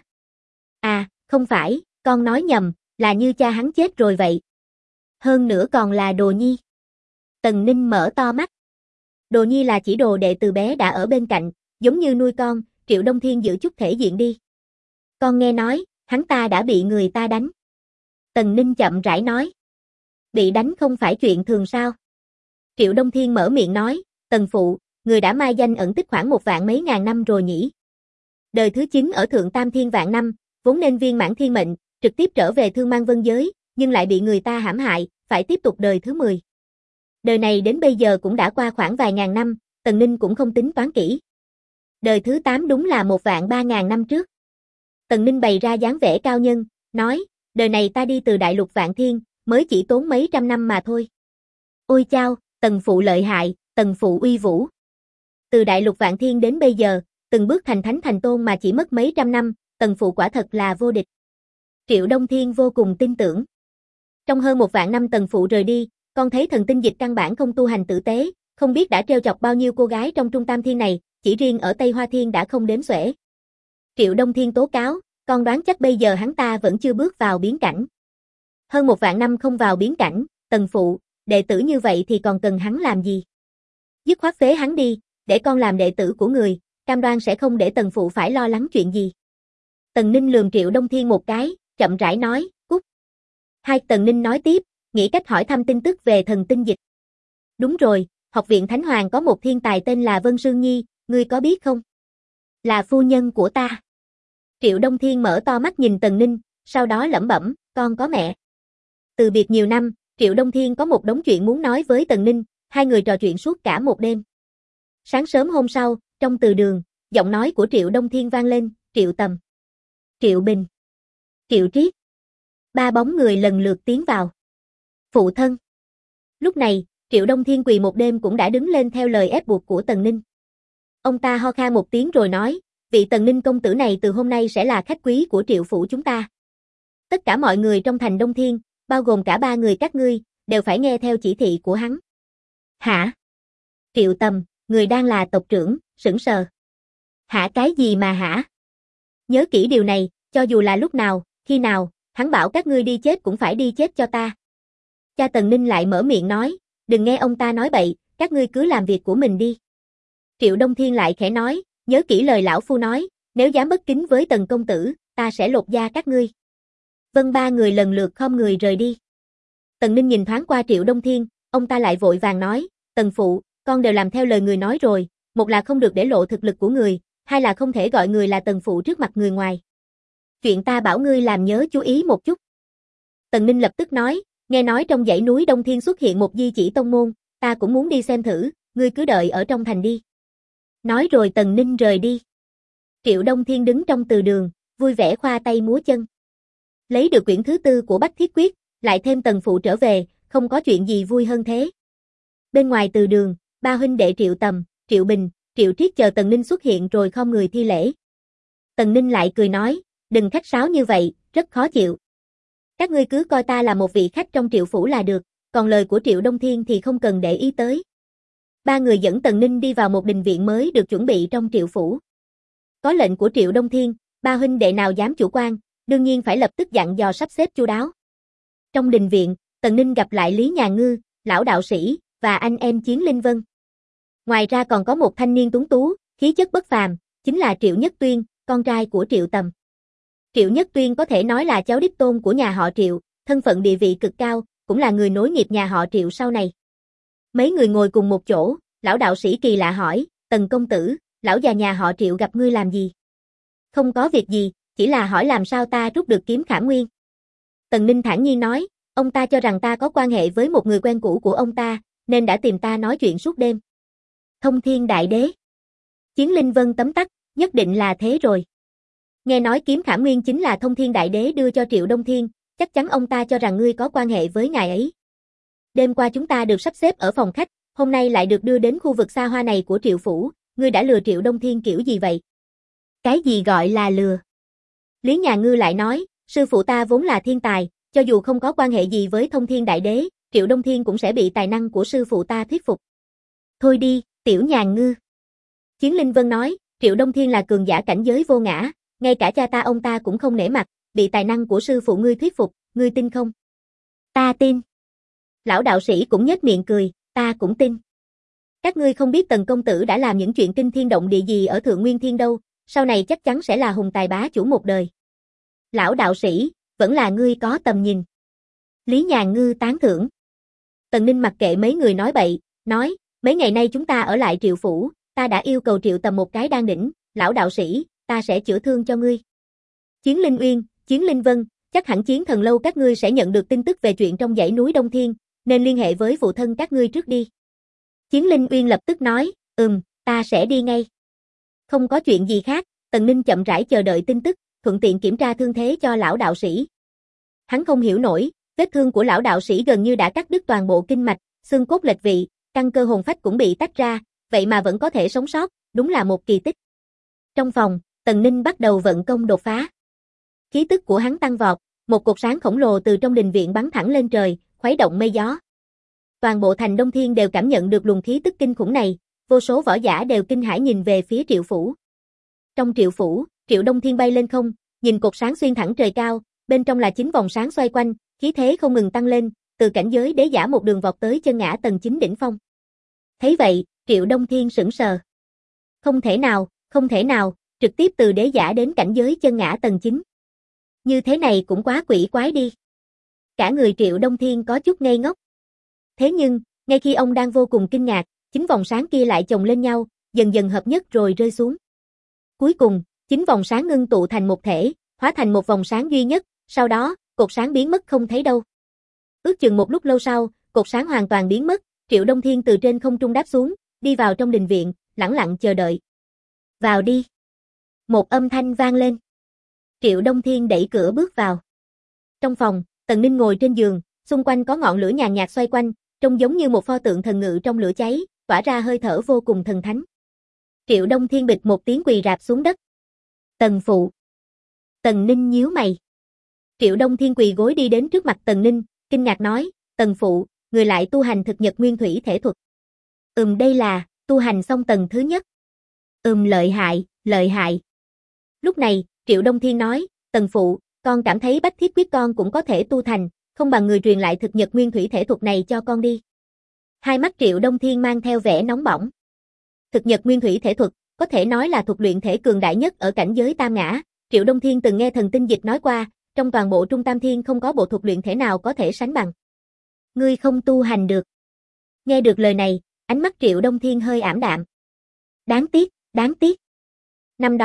À, không phải, con nói nhầm, là như cha hắn chết rồi vậy. Hơn nữa còn là Đồ Nhi. Tần Ninh mở to mắt. Đồ Nhi là chỉ đồ đệ từ bé đã ở bên cạnh, giống như nuôi con, Triệu Đông Thiên giữ chút thể diện đi. Con nghe nói, hắn ta đã bị người ta đánh. Tần Ninh chậm rãi nói. Bị đánh không phải chuyện thường sao? Triệu Đông Thiên mở miệng nói, Tần phụ, người đã mai danh ẩn tích khoảng 1.000 mấy ngàn năm rồi nhỉ. Đời thứ 9 ở Thượng Tam Thiên Vạn năm, vốn nên viên mãn thiên mệnh, trực tiếp trở về Thương Mang Vân giới, nhưng lại bị người ta hãm hại, phải tiếp tục đời thứ 10. Đời này đến bây giờ cũng đã qua khoảng vài ngàn năm, Tần Ninh cũng không tính toán kỹ. Đời thứ 8 đúng là 1.300.000 năm trước. Tần Ninh bày ra dáng vẻ cao nhân, nói, đời này ta đi từ đại lục Vạn Thiên, mới chỉ tốn mấy trăm năm mà thôi. Ôi chao, Tần phụ lợi hại, Tần phụ uy vũ. Từ đại lục Vạn Thiên đến bây giờ, từng bước thành thánh thành tôn mà chỉ mất mấy trăm năm, Tần phụ quả thật là vô địch. Triệu Đông Thiên vô cùng tin tưởng. Trong hơn 1.000 năm Tần phụ rời đi, con thấy thần tinh dịch căn bản không tu hành tử tế, không biết đã trêu chọc bao nhiêu cô gái trong Trung Tam Thiên này, chỉ riêng ở Tây Hoa Thiên đã không đếm xuể. Triệu Đông Thiên tố cáo, con đoán chắc bây giờ hắn ta vẫn chưa bước vào biến cảnh. Hơn 1.000 năm không vào biến cảnh, Tần phụ, đệ tử như vậy thì còn cần hắn làm gì? Dứt khoát phế hắn đi, để con làm đệ tử của người, cam đoan sẽ không để Tần phụ phải lo lắng chuyện gì. Tần Ninh lườm Triệu Đông Thiên một cái, chậm rãi nói, cút. Tần Ninh nói tiếp, nghĩ cách hỏi thăm tin tức về thần tinh dịch. Đúng rồi, học viện Thánh Hoàng có một thiên tài tên là Vân Sương Nhi, ngươi có biết không? Là phu nhân của ta. Triệu Đông Thiên mở to mắt nhìn Tần Ninh, sau đó lẩm bẩm, con có mẹ. Từ biệt nhiều năm, Triệu Đông Thiên có một đống chuyện muốn nói với Tần Ninh, hai người trò chuyện suốt cả một đêm. Sáng sớm hôm sau, trong từ đường, giọng nói của Triệu Đông Thiên vang lên, Triệu Tầm, Triệu Bình, Triệu Triết. 3 bóng người lần lượt tiến vào. Phụ thân. Lúc này, Triệu Đông Thiên quỳ một đêm cũng đã đứng lên theo lời ép buộc của Tần Ninh. Ông ta ho khan một tiếng rồi nói, vị Tần Ninh công tử này từ hôm nay sẽ là khách quý của Triệu phủ chúng ta. Tất cả mọi người trong thành Đông Thiên, bao gồm cả 3 người các ngươi, đều phải nghe theo chỉ thị của hắn. Hả? Triệu Tầm, người đang là tộc trưởng, sững sờ. Hả cái gì mà hả? Nhớ kỹ điều này, cho dù là lúc nào, khi nào, hắn bảo các ngươi đi chết cũng phải đi chết cho ta. Cha Tần Ninh lại mở miệng nói, đừng nghe ông ta nói bậy, các ngươi cứ làm việc của mình đi. Triệu Đông Thiên lại khẽ nói, nhớ kỹ lời lão phu nói, nếu dám bất kính với Tần công tử, ta sẽ lột da các ngươi. Vân 3 người lần lượt khom người rời đi. Tần Ninh nhìn thoáng qua Triệu Đông Thiên, ông ta lại vội vàng nói, Tần phụ, con đều làm theo lời người nói rồi, một là không được để lộ thực lực của người, hai là không thể gọi người là Tần phụ trước mặt người ngoài. Chuyện ta bảo ngươi làm nhớ chú ý một chút. Tần Ninh lập tức nói, nghe nói trong dãy núi Đông Thiên xuất hiện một di chỉ tông môn, ta cũng muốn đi xem thử, ngươi cứ đợi ở trong thành đi. Nói rồi Tần Ninh rời đi. Triệu Đông Thiên đứng trong từ đường, vui vẻ khoa tay múa chân. Lấy được quyển thứ 4 của Bách Thiết Quyết, lại thêm Tần Phụ trở về, không có chuyện gì vui hơn thế. Bên ngoài từ đường, ba huynh đệ Triệu Tầm, Triệu Bình, Triệu Triết chờ Tần Ninh xuất hiện rồi khom người thi lễ. Tần Ninh lại cười nói, đừng khách sáo như vậy, rất khó chịu. Các ngươi cứ coi ta là một vị khách trong Triệu Phủ là được, còn lời của Triệu Đông Thiên thì không cần để ý tới. Ba người dẫn Tần Ninh đi vào một đình viện mới được chuẩn bị trong Triệu Phủ. Có lệnh của Triệu Đông Thiên, ba huynh đệ nào dám chủ quan, đương nhiên phải lập tức dặn dò sắp xếp chu đáo. Trong đình viện, Tần Ninh gặp lại Lý Nhà Ngư, lão đạo sĩ, và anh em Chiến Linh Vân. Ngoài ra còn có một thanh niên tuấn tú, khí chất bất phàm, chính là Triệu Nhất Tuyên, con trai của Triệu Tầm. Triệu Nhất Tuyên có thể nói là cháu đích tôn của nhà họ Triệu, thân phận địa vị cực cao, cũng là người nối nghiệp nhà họ Triệu sau này. Mấy người ngồi cùng một chỗ, lão đạo sĩ kỳ lạ hỏi, Tần công tử, lão già nhà họ Triệu gặp ngươi làm gì? Không có việc gì, chỉ là hỏi làm sao ta rút được kiếm Khảm Nguyên. Tần Ninh thản nhiên nói, ông ta cho rằng ta có quan hệ với một người quen cũ của ông ta, nên đã tìm ta nói chuyện suốt đêm. Thông Thiên Đại Đế. Chiến Linh Vân tấm tắc, nhất định là thế rồi. Nghe nói kiếm Khảm Nguyên chính là Thông Thiên Đại Đế đưa cho Triệu Đông Thiên, chắc chắn ông ta cho rằng ngươi có quan hệ với ngài ấy. Đêm qua chúng ta được sắp xếp ở phòng khách, hôm nay lại được đưa đến khu vực xa hoa này của Triệu Phủ, ngươi đã lừa Triệu Đông Thiên kiểu gì vậy? Cái gì gọi là lừa? Lý Nhà Ngư lại nói, sư phụ ta vốn là thiên tài, cho dù không có quan hệ gì với Thông Thiên Đại Đế, Triệu Đông Thiên cũng sẽ bị tài năng của sư phụ ta thuyết phục. Thôi đi, tiểu Nhà Ngư. Chiến Linh Vân nói, Triệu Đông Thiên là cường giả cảnh giới vô ngã, ngay cả cha ta ông ta cũng không nể mặt, bị tài năng của sư phụ ngươi thuyết phục, ngươi tin không? Ta tin. Lão đạo sĩ cũng nhếch miệng cười, ta cũng tin. Các ngươi không biết Tần công tử đã làm những chuyện kinh thiên động địa gì ở Thượng Nguyên Thiên đâu, sau này chắc chắn sẽ là hùng tài bá chủ một đời. Lão đạo sĩ, vẫn là ngươi có tầm nhìn. Lý Nhà Ngư tán thưởng. Tần Ninh mặc kệ mấy người nói bậy, nói, mấy ngày nay chúng ta ở lại Triệu Phủ, ta đã yêu cầu Triệu Tầm một cái đan đỉnh, lão đạo sĩ, ta sẽ chữa thương cho ngươi. Chiến Linh Uyên, Chiến Linh Vân, chắc hẳn Chiến Thần Lâu các ngươi sẽ nhận được tin tức về chuyện trong dãy núi Đông Thiên, nên liên hệ với phụ thân các ngươi trước đi. Chiến Linh Uyên lập tức nói, ta sẽ đi ngay. Không có chuyện gì khác, Tần Ninh chậm rãi chờ đợi tin tức, thuận tiện kiểm tra thương thế cho lão đạo sĩ. Hắn không hiểu nổi, vết thương của lão đạo sĩ gần như đã cắt đứt toàn bộ kinh mạch, xương cốt lệch vị, căn cơ hồn phách cũng bị tách ra, vậy mà vẫn có thể sống sót, đúng là một kỳ tích. Trong phòng, Tần Ninh bắt đầu vận công đột phá. Khí tức của hắn tăng vọt, một cột sáng khổng lồ từ trong đình viện bắn thẳng lên trời, khuấy động mây gió. Toàn bộ thành Đông Thiên đều cảm nhận được luồng khí tức kinh khủng này, vô số võ giả đều kinh hãi nhìn về phía Triệu Phủ. Trong Triệu Phủ, Triệu Đông Thiên bay lên không, nhìn cột sáng xuyên thẳng trời cao, bên trong là 9 vòng sáng xoay quanh, khí thế không ngừng tăng lên, từ cảnh giới đế giả một đường vọt tới chân ngã tầng 9 đỉnh phong. Thấy vậy, Triệu Đông Thiên sững sờ. Không thể nào, trực tiếp từ đế giả đến cảnh giới chân ngã tầng 9. Như thế này cũng quá quỷ quái đi. Cả người Triệu Đông Thiên có chút ngây ngốc. Thế nhưng, ngay khi ông đang vô cùng kinh ngạc, 9 vòng sáng kia lại chồng lên nhau, dần dần hợp nhất rồi rơi xuống. Cuối cùng, 9 vòng sáng ngưng tụ thành một thể, hóa thành một vòng sáng duy nhất, sau đó, cột sáng biến mất không thấy đâu. Ước chừng một lúc lâu sau, cột sáng hoàn toàn biến mất, Triệu Đông Thiên từ trên không trung đáp xuống, đi vào trong đình viện, lẳng lặng chờ đợi. Vào đi. Một âm thanh vang lên. Triệu Đông Thiên đẩy cửa bước vào. Trong phòng, Tần Ninh ngồi trên giường, xung quanh có ngọn lửa nhàn nhạt xoay quanh, trông giống như một pho tượng thần ngự trong lửa cháy, tỏa ra hơi thở vô cùng thần thánh. Triệu Đông Thiên bịch một tiếng quỳ rạp xuống đất. Tần phụ. Tần Ninh nhíu mày. Triệu Đông Thiên quỳ gối đi đến trước mặt Tần Ninh, kinh ngạc nói, Tần phụ, người lại tu hành thực nhật nguyên thủy thể thuật. Đây là, tu hành xong tầng thứ nhất. Lợi hại. Lúc này, Triệu Đông Thiên nói, Tần phụ, con cảm thấy Bách Thiết Quyết con cũng có thể tu thành, không bằng người truyền lại thực nhật nguyên thủy thể thuật này cho con đi. Hai mắt Triệu Đông Thiên mang theo vẻ nóng bỏng. Thực nhật nguyên thủy thể thuật, có thể nói là thuật luyện thể cường đại nhất ở cảnh giới tam ngã. Triệu Đông Thiên từng nghe Thần Tinh Dịch nói qua, trong toàn bộ Trung Tam Thiên không có bộ thuật luyện thể nào có thể sánh bằng. Ngươi không tu hành được. Nghe được lời này, ánh mắt Triệu Đông Thiên hơi ảm đạm. Đáng tiếc. Năm đó,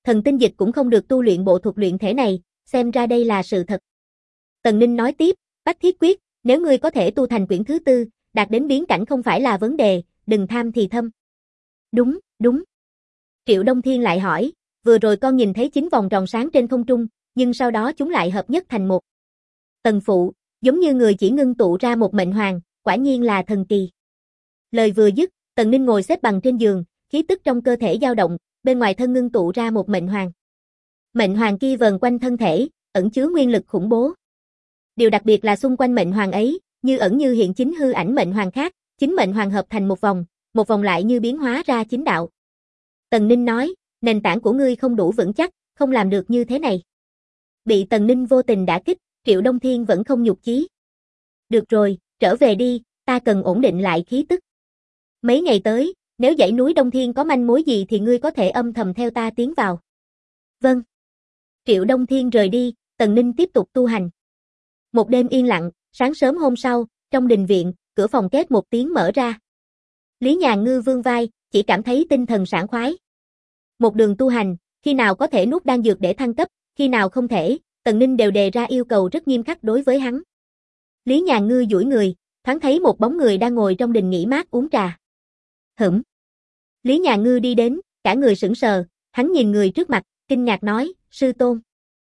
thần tinh dịch cũng không được tu luyện bộ thuật luyện thể này, xem ra đây là sự thật. Tần Ninh nói tiếp, Bách Thiết Quyết, nếu ngươi có thể tu thành quyển thứ tư, đạt đến biến cảnh không phải là vấn đề, đừng tham thì thâm. Đúng, đúng. Triệu Đông Thiên lại hỏi, vừa rồi con nhìn thấy 9 vòng tròn sáng trên không trung, nhưng sau đó chúng lại hợp nhất thành một. Tần phụ, giống như người chỉ ngưng tụ ra một mệnh hoàng, quả nhiên là thần kỳ. Lời vừa dứt, Tần Ninh ngồi xếp bằng trên giường, khí tức trong cơ thể dao động, bên ngoài thân ngưng tụ ra một mệnh hoàng. Mệnh hoàng kia vờn quanh thân thể, ẩn chứa nguyên lực khủng bố. Điều đặc biệt là xung quanh mệnh hoàng ấy, như ẩn như hiện chính hư ảnh mệnh hoàng khác, chính mệnh hoàng hợp thành một vòng lại như biến hóa ra chính đạo. Tần Ninh nói, nền tảng của ngươi không đủ vững chắc, không làm được như thế này. Bị Tần Ninh vô tình đả kích, Triệu Đông Thiên vẫn không nhục chí. Được rồi, trở về đi, ta cần ổn định lại khí tức. Mấy ngày tới, nếu dãy núi Đông Thiên có manh mối gì thì ngươi có thể âm thầm theo ta tiến vào. Vâng. Triệu Đông Thiên rời đi, Tần Ninh tiếp tục tu hành. Một đêm yên lặng, sáng sớm hôm sau, trong đình viện, cửa phòng két một tiếng mở ra. Lý Nhàn Ngư vươn vai, chỉ cảm thấy tinh thần sảng khoái. Một đường tu hành, khi nào có thể nuốt đan dược để thăng cấp, khi nào không thể, Tần Ninh đều đề ra yêu cầu rất nghiêm khắc đối với hắn. Lý Nhàn Ngư duỗi người, thoáng thấy một bóng người đang ngồi trong đình nghỉ mát uống trà. Hửm. Lý Nhàn Ngư đi đến, cả người sững sờ, hắn nhìn người trước mặt, kinh ngạc nói, sư tôn.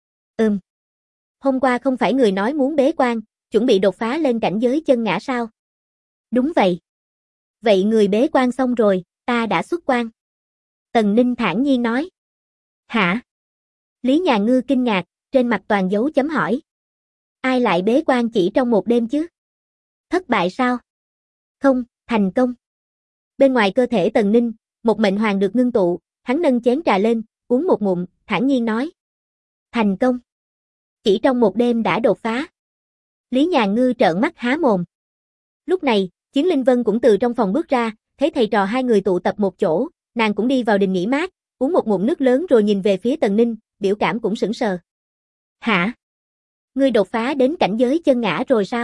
Hôm qua không phải người nói muốn bế quan, chuẩn bị đột phá lên cảnh giới chân ngã sao? Đúng vậy. Vậy người bế quan xong rồi, ta đã xuất quan. Tần Ninh thản nhiên nói. Hả? Lý Nhàn Ngư kinh ngạc, trên mặt toàn dấu chấm hỏi. Ai lại bế quan chỉ trong một đêm chứ? Thất bại sao? Không, thành công. Bên ngoài cơ thể Tần Ninh, một mệnh hoàng được ngưng tụ, hắn nâng chén trà lên, uống một ngụm, thản nhiên nói. Thành công. Chỉ trong một đêm đã đột phá. Lý Nhàn Ngư trợn mắt há mồm. Lúc này, Chiến Linh Vân cũng từ trong phòng bước ra, thấy thầy trò hai người tụ tập một chỗ, nàng cũng đi vào đình nghỉ mát, uống một ngụm nước lớn rồi nhìn về phía Tần Ninh, biểu cảm cũng sững sờ. Hả? Ngươi đột phá đến cảnh giới chân ngã rồi sao?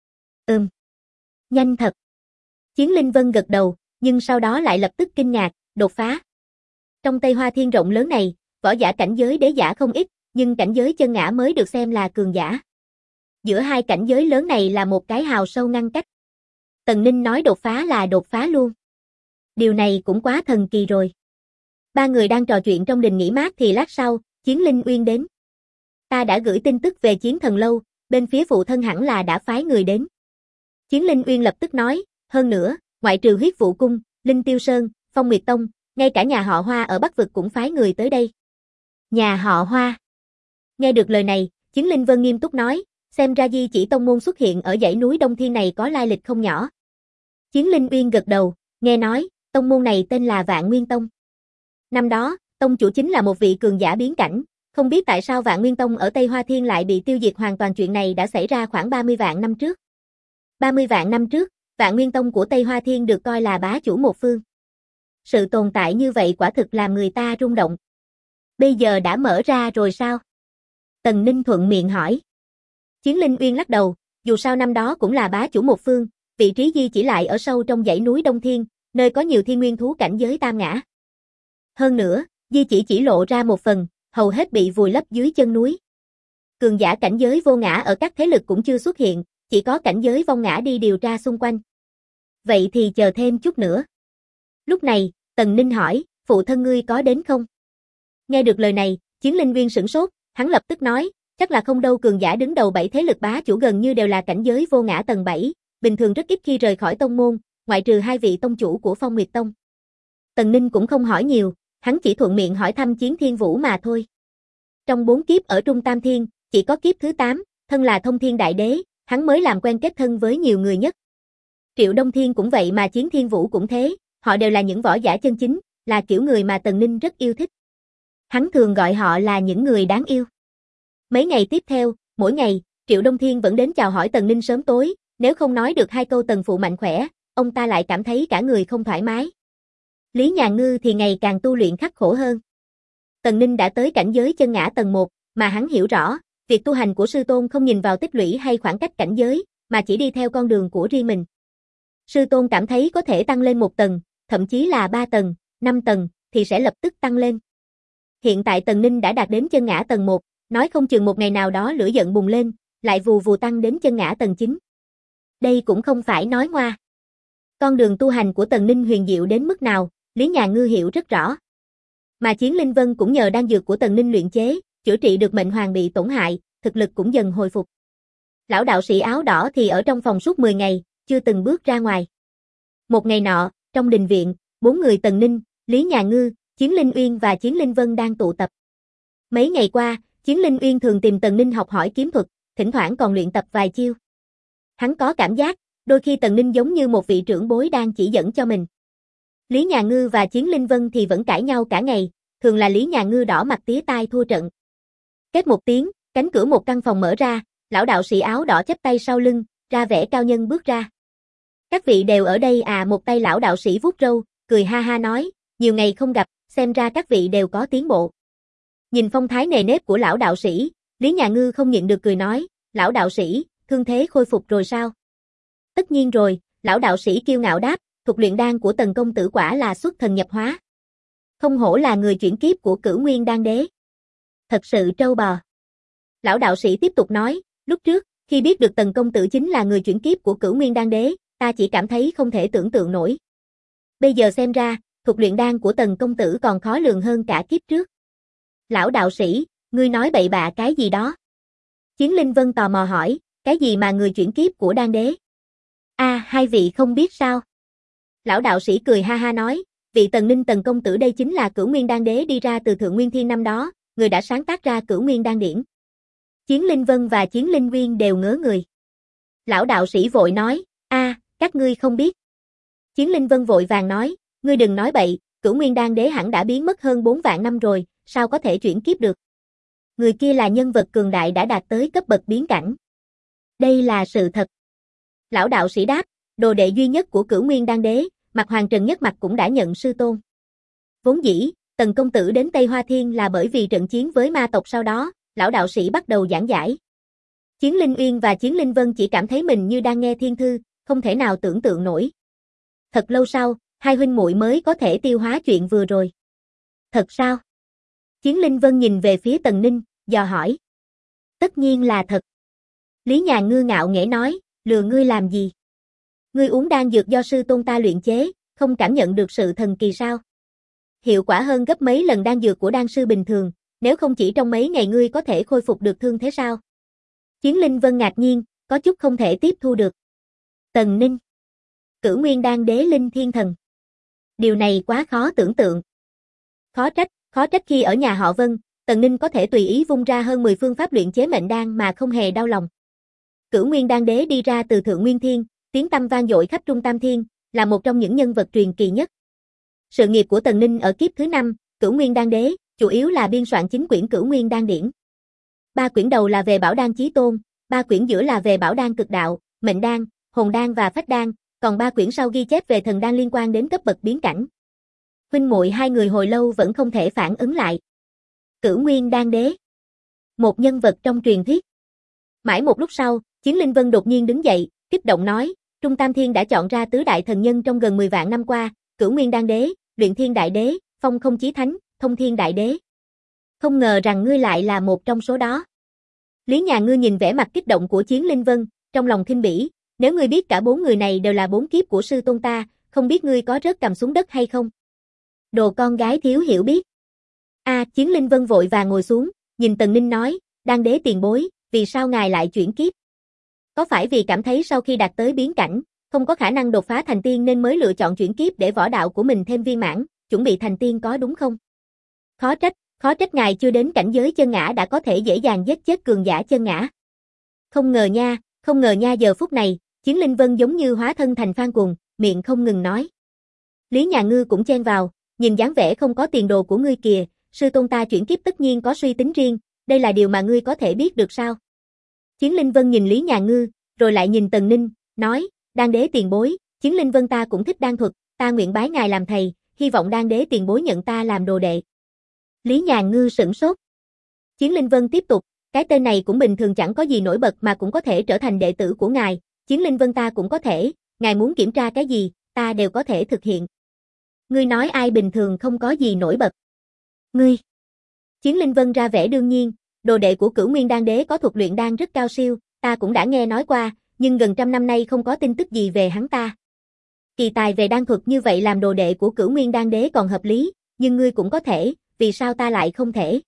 Nhanh thật. Chiến Linh Vân gật đầu, nhưng sau đó lại lập tức kinh ngạc, đột phá. Trong Tây Hoa Thiên rộng lớn này, võ giả cảnh giới đế giả không ít, nhưng cảnh giới chân ngã mới được xem là cường giả. Giữa hai cảnh giới lớn này là một cái hào sâu ngăn cách. Tần Ninh nói đột phá là đột phá luôn. Điều này cũng quá thần kỳ rồi. Ba người đang trò chuyện trong đình nghỉ mát thì lát sau, Chiến Linh Uyên đến. Ta đã gửi tin tức về Chiến Thần Lâu, bên phía phụ thân hẳn là đã phái người đến. Chiến Linh Uyên lập tức nói, hơn nữa, ngoại trừ Huyết Vụ Cung, Linh Tiêu Sơn, Phong Nguyệt Tông, ngay cả nhà họ Hoa ở Bắc Vực cũng phái người tới đây. Nhà họ Hoa. Nghe được lời này, Chiến Linh Vân nghiêm túc nói, xem ra Di Chỉ Tông môn xuất hiện ở dãy núi Đông Thiên này có lai lịch không nhỏ. Chiến Linh Uyên gật đầu, nghe nói, tông môn này tên là Vạn Nguyên Tông. Năm đó, tông chủ chính là một vị cường giả biến cảnh, không biết tại sao Vạn Nguyên Tông ở Tây Hoa Thiên lại bị tiêu diệt hoàn toàn, chuyện này đã xảy ra khoảng 30 vạn năm trước. 30 vạn năm trước, Vạn Nguyên Tông của Tây Hoa Thiên được coi là bá chủ một phương. Sự tồn tại như vậy quả thực làm người ta rung động. Bây giờ đã mở ra rồi sao? Tần Ninh thuận miệng hỏi. Chiến Linh Uyên lắc đầu, dù sao năm đó cũng là bá chủ một phương, vị trí Di Chỉ lại ở sâu trong dãy núi Đông Thiên, nơi có nhiều thiên nguyên thú cảnh giới tam ngã. Hơn nữa, Di Chỉ lộ ra một phần, hầu hết bị vùi lấp dưới chân núi. Cường giả cảnh giới vô ngã ở các thế lực cũng chưa xuất hiện, chỉ có cảnh giới vong ngã đi điều tra xung quanh. Vậy thì chờ thêm chút nữa. Lúc này, Tần Ninh hỏi, phụ thân ngươi có đến không? Nghe được lời này, Chiến Linh Uyên sửng sốt, hắn lập tức nói, chắc là không đâu, cường giả đứng đầu 7 thế lực bá chủ gần như đều là cảnh giới vô ngã tầng 7, bình thường rất ít khi rời khỏi tông môn, ngoại trừ 2 vị tông chủ của Phong Nguyệt Tông. Tần Ninh cũng không hỏi nhiều, hắn chỉ thuận miệng hỏi thăm Chiến Thiên Vũ mà thôi. Trong 4 kiếp ở Trung Tam Thiên, chỉ có kiếp thứ 8, thân là Thông Thiên Đại Đế, hắn mới làm quen kết thân với nhiều người nhất. Triệu Đông Thiên cũng vậy mà Chiến Thiên Vũ cũng thế, họ đều là những võ giả chân chính, là kiểu người mà Tần Ninh rất yêu thích. Hắn thường gọi họ là những người đáng yêu. Mấy ngày tiếp theo, mỗi ngày, Triệu Đông Thiên vẫn đến chào hỏi Tần Ninh sớm tối, nếu không nói được 2 câu Tần phụ mạnh khỏe, ông ta lại cảm thấy cả người không thoải mái. Lý Nhàn Ngư thì ngày càng tu luyện khắc khổ hơn. Tần Ninh đã tới cảnh giới chân ngã tầng 1, mà hắn hiểu rõ, việc tu hành của sư tôn không nhìn vào tích lũy hay khoảng cách cảnh giới, mà chỉ đi theo con đường của riêng mình. Sư tôn cảm thấy có thể tăng lên 1 tầng, thậm chí là 3 tầng, 5 tầng, thì sẽ lập tức tăng lên. Hiện tại Tần Ninh đã đạt đến chân ngã tầng 1, nói không chừng một ngày nào đó lửa giận bùng lên, lại vù vù tăng đến chân ngã tầng 9. Đây cũng không phải nói ngoa. Con đường tu hành của Tần Ninh huyền diệu đến mức nào, Lý Nhà Ngư hiểu rất rõ. Mà Chiến Linh Vân cũng nhờ đan dược của Tần Ninh luyện chế, chữa trị được mệnh hoàng bị tổn hại, thực lực cũng dần hồi phục. Lão đạo sĩ áo đỏ thì ở trong phòng suốt 10 ngày, chưa từng bước ra ngoài. Một ngày nọ, trong đình viện, 4 người Tần Ninh, Lý Nhà Ngư, Chiến Linh Uyên và Chiến Linh Vân đang tụ tập. Mấy ngày qua, Chiến Linh Uyên thường tìm Tần Ninh học hỏi kiếm thuật, thỉnh thoảng còn luyện tập vài chiêu. Hắn có cảm giác, đôi khi Tần Ninh giống như một vị trưởng bối đang chỉ dẫn cho mình. Lý Nhà Ngư và Chiến Linh Vân thì vẫn cãi nhau cả ngày, thường là Lý Nhà Ngư đỏ mặt tía tai thua trận. Kết một tiếng, cánh cửa một căn phòng mở ra, lão đạo sĩ áo đỏ chắp tay sau lưng, ra vẻ cao nhân bước ra. Các vị đều ở đây à? Một tay lão đạo sĩ vuốt râu, cười ha ha nói, nhiều ngày không gặp, xem ra các vị đều có tiến bộ. Nhìn phong thái nề nếp của lão đạo sĩ, Lý Nhà Ngư không nhịn được cười nói, lão đạo sĩ, thương thế khôi phục rồi sao? Tất nhiên rồi, lão đạo sĩ kiêu ngạo đáp, thuật luyện đan của Tần công tử quả là xuất thần nhập hóa. Không hổ là người chuyển kiếp của Cửu Nguyên Đan Đế. Thật sự trâu bò. Lão đạo sĩ tiếp tục nói, lúc trước, khi biết được Tần công tử chính là người chuyển kiếp của Cửu Nguyên Đan Đế, ta chỉ cảm thấy không thể tưởng tượng nổi. Bây giờ xem ra, thuật luyện đan của Tần công tử còn khó lường hơn cả kiếp trước. Lão đạo sĩ, ngươi nói bậy bạ cái gì đó? Chiến Linh Vân tò mò hỏi, cái gì mà người chuyển kiếp của Đan Đế? Hai vị không biết sao? Lão đạo sĩ cười ha ha nói, vị Tần Ninh Tần công tử đây chính là Cửu Nguyên Đan Đế đi ra từ Thượng Nguyên Thiên năm đó, người đã sáng tác ra Cửu Nguyên Đan Điển. Chiến Linh Vân và Chiến Linh Nguyên đều ngớ người. Lão đạo sĩ vội nói, các ngươi không biết. Chiến Linh Vân vội vàng nói, ngươi đừng nói bậy, Cửu Nguyên Đan Đế hẳn đã biến mất hơn 4 vạn năm rồi, sao có thể chuyển kiếp được? Người kia là nhân vật cường đại đã đạt tới cấp bậc biến cảnh. Đây là sự thật. Lão đạo sĩ đáp, đồ đệ duy nhất của Cửu Nguyên Đan Đế, Mạc Hoàng Trần Nhất Mạch cũng đã nhận sư tôn. Vốn dĩ, Tần công tử đến Tây Hoa Thiên là bởi vì trận chiến với ma tộc sau đó, lão đạo sĩ bắt đầu giảng giải. Chiến Linh Uyên và Chiến Linh Vân chỉ cảm thấy mình như đang nghe thiên thư, không thể nào tưởng tượng nổi. Thật lâu sau, hai huynh muội mới có thể tiêu hóa chuyện vừa rồi. Thật sao? Chiến Linh Vân nhìn về phía Tần Ninh, dò hỏi. Tất nhiên là thật. Lý Nhà Ngư ngạo nghễ nói, lừa ngươi làm gì? Ngươi uống đan dược do sư tôn ta luyện chế, không cảm nhận được sự thần kỳ sao? Hiệu quả hơn gấp mấy lần đan dược của đan sư bình thường, nếu không chỉ trong mấy ngày ngươi có thể khôi phục được thương thế sao? Chiến Linh Vân ngạc nhiên, có chút không thể tiếp thu được. Tần Ninh, Cửu Nguyên Đan Đế Linh Thiên Thần. Điều này quá khó tưởng tượng. Khó trách khi ở nhà họ Vân, Tần Ninh có thể tùy ý vung ra hơn 10 phương pháp luyện chế mệnh đan mà không hề đau lòng. Cửu Nguyên Đan Đế đi ra từ Thượng Nguyên Thiên, tiếng tăm vang dội khắp Trung Tam Thiên, là một trong những nhân vật truyền kỳ nhất. Sự nghiệp của Tần Ninh ở kiếp thứ 5, Cửu Nguyên Đan Đế, chủ yếu là biên soạn 9 quyển Cửu Nguyên Đan Điển. 3 quyển đầu là về Bảo Đan Chí Tôn, 3 quyển giữa là về Bảo Đan Cực Đạo, Mệnh Đan, Hồn Đan và Phách Đan, còn 3 quyển sau ghi chép về thần đan liên quan đến cấp bậc biến cảnh. Huynh muội hai người hồi lâu vẫn không thể phản ứng lại. Cửu Nguyên Đan Đế, một nhân vật trong truyền thuyết. Mãi một lúc sau, Chiến Linh Vân đột nhiên đứng dậy, kích động nói, Trung Tam Thiên đã chọn ra tứ đại thần nhân trong gần 10 vạn năm qua, Cửu Nguyên Đan Đế, Luyện Thiên Đại Đế, Phong Không Chí Thánh, Thông Thiên Đại Đế. Không ngờ rằng ngươi lại là một trong số đó. Lý Nhà Ngư nhìn vẻ mặt kích động của Chiến Linh Vân, trong lòng khinh bỉ, nếu ngươi biết cả 4 người này đều là 4 kiếp của sư tôn ta, không biết ngươi có rớt cầm xuống đất hay không? Đồ con gái thiếu hiểu biết. Chiến Linh Vân vội vàng ngồi xuống, nhìn Tần Ninh nói, Đan Đế tiền bối, vì sao ngài lại chuyển kiếp? Có phải vì cảm thấy sau khi đạt tới biến cảnh, không có khả năng đột phá thành tiên nên mới lựa chọn chuyển kiếp để võ đạo của mình thêm viên mãn, chuẩn bị thành tiên có đúng không? Khó trách ngài chưa đến cảnh giới chân ngã đã có thể dễ dàng giết chết cường giả chân ngã. Không ngờ nha giờ phút này, Chiến Linh Vân giống như hóa thân thành Phan Cuồng, miệng không ngừng nói. Lý Nhà Ngư cũng chen vào, nhìn dáng vẻ không có tiền đồ của ngươi kìa, sư tôn ta chuyển kiếp tất nhiên có suy tính riêng, đây là điều mà ngươi có thể biết được sao? Chiến Linh Vân nhìn Lý Nhà Ngư, rồi lại nhìn Tần Ninh, nói, Đan Đế tiền bối, Chiến Linh Vân ta cũng thích đan thuật, ta nguyện bái ngài làm thầy, hy vọng Đan Đế tiền bối nhận ta làm đồ đệ. Lý Nhà Ngư sửng sốt. Chiến Linh Vân tiếp tục, cái tên này cũng bình thường chẳng có gì nổi bật mà cũng có thể trở thành đệ tử của ngài, Chiến Linh Vân ta cũng có thể, ngài muốn kiểm tra cái gì, ta đều có thể thực hiện. Ngươi nói ai bình thường không có gì nổi bật? Ngươi. Chiến Linh Vân ra vẻ đương nhiên, đồ đệ của Cửu Nguyên Đan Đế có thuật luyện đan rất cao siêu, ta cũng đã nghe nói qua, nhưng gần trăm năm nay không có tin tức gì về hắn ta. Kỳ tài về đan thuật như vậy làm đồ đệ của Cửu Nguyên Đan Đế còn hợp lý, nhưng ngươi cũng có thể, vì sao ta lại không thể?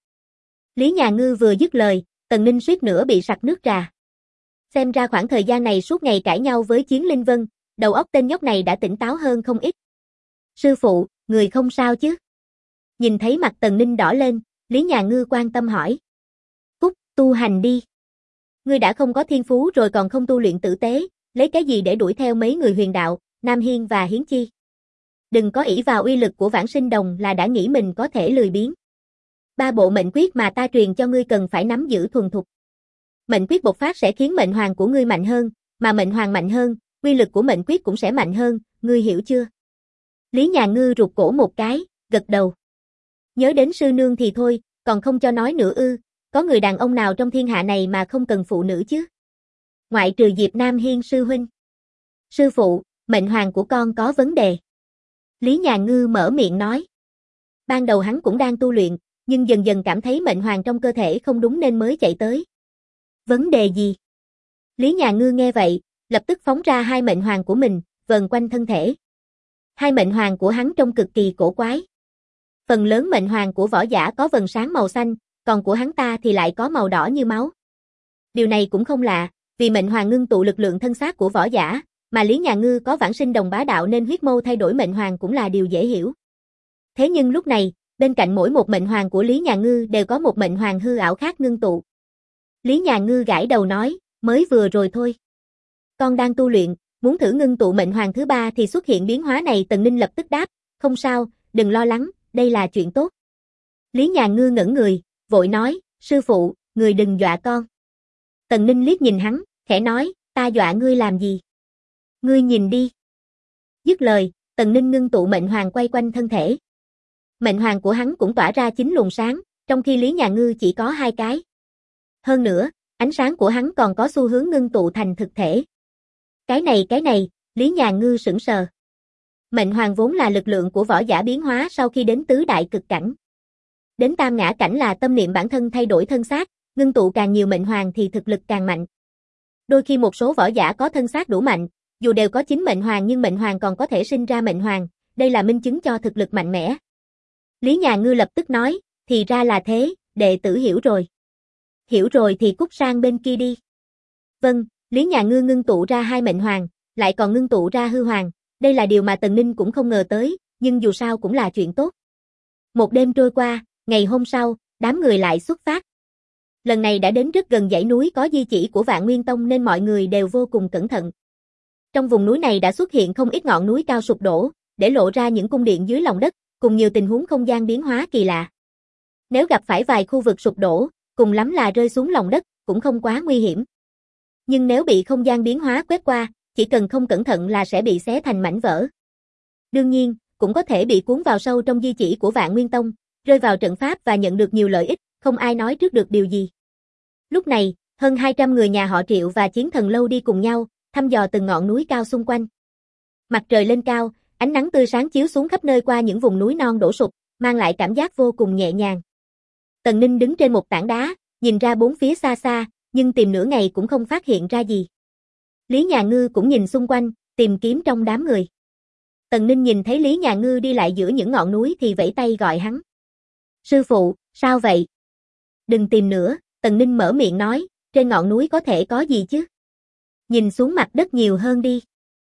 Lý Nhà Ngư vừa dứt lời, Tần Ninh suýt nữa bị sặc nước trà. Xem ra khoảng thời gian này suốt ngày cãi nhau với Chiến Linh Vân, đầu óc tên nhóc này đã tỉnh táo hơn không ít. Sư phụ, người không sao chứ? Nhìn thấy mặt Tần Ninh đỏ lên, Lý Nhà Ngư quan tâm hỏi. Cút, tu hành đi. Ngươi đã không có thiên phú rồi còn không tu luyện tử tế, lấy cái gì để đuổi theo mấy người huyền đạo, Nam Hiên và Hiến Chi? Đừng có ỷ vào uy lực của Vãng Sinh Đồng là đã nghĩ mình có thể lười biếng. 3 bộ mệnh quyết mà ta truyền cho ngươi cần phải nắm giữ thuần thục. Mệnh quyết bộc phát sẽ khiến mệnh hoàng của ngươi mạnh hơn, mà mệnh hoàng mạnh hơn, uy lực của mệnh quyết cũng sẽ mạnh hơn, ngươi hiểu chưa? Lý Nhà Ngư rụt cổ một cái, gật đầu. Nhớ đến sư nương thì thôi, còn không cho nói nữa ư, có người đàn ông nào trong thiên hạ này mà không cần phụ nữ chứ? Ngoại trừ Diệp Nam Hiên sư huynh. Sư phụ, mệnh hoàng của con có vấn đề. Lý Nhà Ngư mở miệng nói. Ban đầu hắn cũng đang tu luyện, nhưng dần dần cảm thấy mệnh hoàng trong cơ thể không đúng nên mới chạy tới. Vấn đề gì? Lý Nhà Ngư nghe vậy, lập tức phóng ra 2 mệnh hoàng của mình, vờn quanh thân thể. 2 mệnh hoàng của hắn trông cực kỳ cổ quái. Phần lớn mệnh hoàng của võ giả có vầng sáng màu xanh, còn của hắn ta thì lại có màu đỏ như máu. Điều này cũng không lạ, vì mệnh hoàng ngưng tụ lực lượng thân xác của võ giả, mà Lý Nhà Ngư có Vãng Sinh Đồng bá đạo nên huyết mâu thay đổi mệnh hoàng cũng là điều dễ hiểu. Thế nhưng lúc này, bên cạnh mỗi một mệnh hoàng của Lý Nhà Ngư đều có một mệnh hoàng hư ảo khác ngưng tụ. Lý Nhà Ngư gãi đầu nói, mới vừa rồi thôi. Con đang tu luyện, muốn thử ngưng tụ mệnh hoàng thứ 3 thì xuất hiện biến hóa này. Tần Ninh lập tức đáp, không sao, đừng lo lắng, đây là chuyện tốt. Lý Nhà Ngư ngẩn người, vội nói, sư phụ, người đừng dọa con. Tần Ninh liếc nhìn hắn, khẽ nói, ta dọa ngươi làm gì? Ngươi nhìn đi. Dứt lời, Tần Ninh ngưng tụ mệnh hoàng quay quanh thân thể. Mệnh hoàng của hắn cũng tỏa ra 9 luồng sáng, trong khi Lý Nhà Ngư chỉ có 2 cái. Hơn nữa, ánh sáng của hắn còn có xu hướng ngưng tụ thành thực thể. Cái này, Lý Nhà Ngư sững sờ. Mệnh hoàng vốn là lực lượng của võ giả biến hóa sau khi đến tứ đại cực cảnh. Đến tam ngã cảnh là tâm niệm bản thân thay đổi thân xác, ngưng tụ càng nhiều mệnh hoàng thì thực lực càng mạnh. Đôi khi một số võ giả có thân xác đủ mạnh, dù đều có 9 mệnh hoàng nhưng mệnh hoàng còn có thể sinh ra mệnh hoàng, đây là minh chứng cho thực lực mạnh mẽ. Lý Nhà Ngư lập tức nói, thì ra là thế, đệ tử hiểu rồi. Hiểu rồi thì cút sang bên kia đi. Vâng, Lý Nhà Ngư ngưng tụ ra 2 mệnh hoàng, lại còn ngưng tụ ra hư hoàng, đây là điều mà Tần Ninh cũng không ngờ tới, nhưng dù sao cũng là chuyện tốt. Một đêm trôi qua, ngày hôm sau, đám người lại xuất phát. Lần này đã đến rất gần dãy núi có di chỉ của Vạn Nguyên Tông nên mọi người đều vô cùng cẩn thận. Trong vùng núi này đã xuất hiện không ít ngọn núi cao sụp đổ, để lộ ra những cung điện dưới lòng đất, cùng nhiều tình huống không gian biến hóa kỳ lạ. Nếu gặp phải vài khu vực sụp đổ, cùng lắm là rơi xuống lòng đất, cũng không quá nguy hiểm. Nhưng nếu bị không gian biến hóa quét qua, chỉ cần không cẩn thận là sẽ bị xé thành mảnh vỡ. Đương nhiên, cũng có thể bị cuốn vào sâu trong di chỉ của Vạn Nguyên Tông, rơi vào trận pháp và nhận được nhiều lợi ích, không ai nói trước được điều gì. Lúc này, hơn 200 người nhà họ Triệu và Chiến Thần Lâu đi cùng nhau, thăm dò từng ngọn núi cao xung quanh. Mặt trời lên cao, ánh nắng tươi sáng chiếu xuống khắp nơi qua những vùng núi non đổ sụp, mang lại cảm giác vô cùng nhẹ nhàng. Tần Ninh đứng trên một tảng đá, nhìn ra bốn phía xa xa, nhưng tìm nửa ngày cũng không phát hiện ra gì. Lý Nhà Ngư cũng nhìn xung quanh, tìm kiếm trong đám người. Tần Ninh nhìn thấy Lý Nhà Ngư đi lại giữa những ngọn núi thì vẫy tay gọi hắn. Sư phụ, sao vậy? Đừng tìm nữa, Tần Ninh mở miệng nói, trên ngọn núi có thể có gì chứ? Nhìn xuống mặt đất nhiều hơn đi.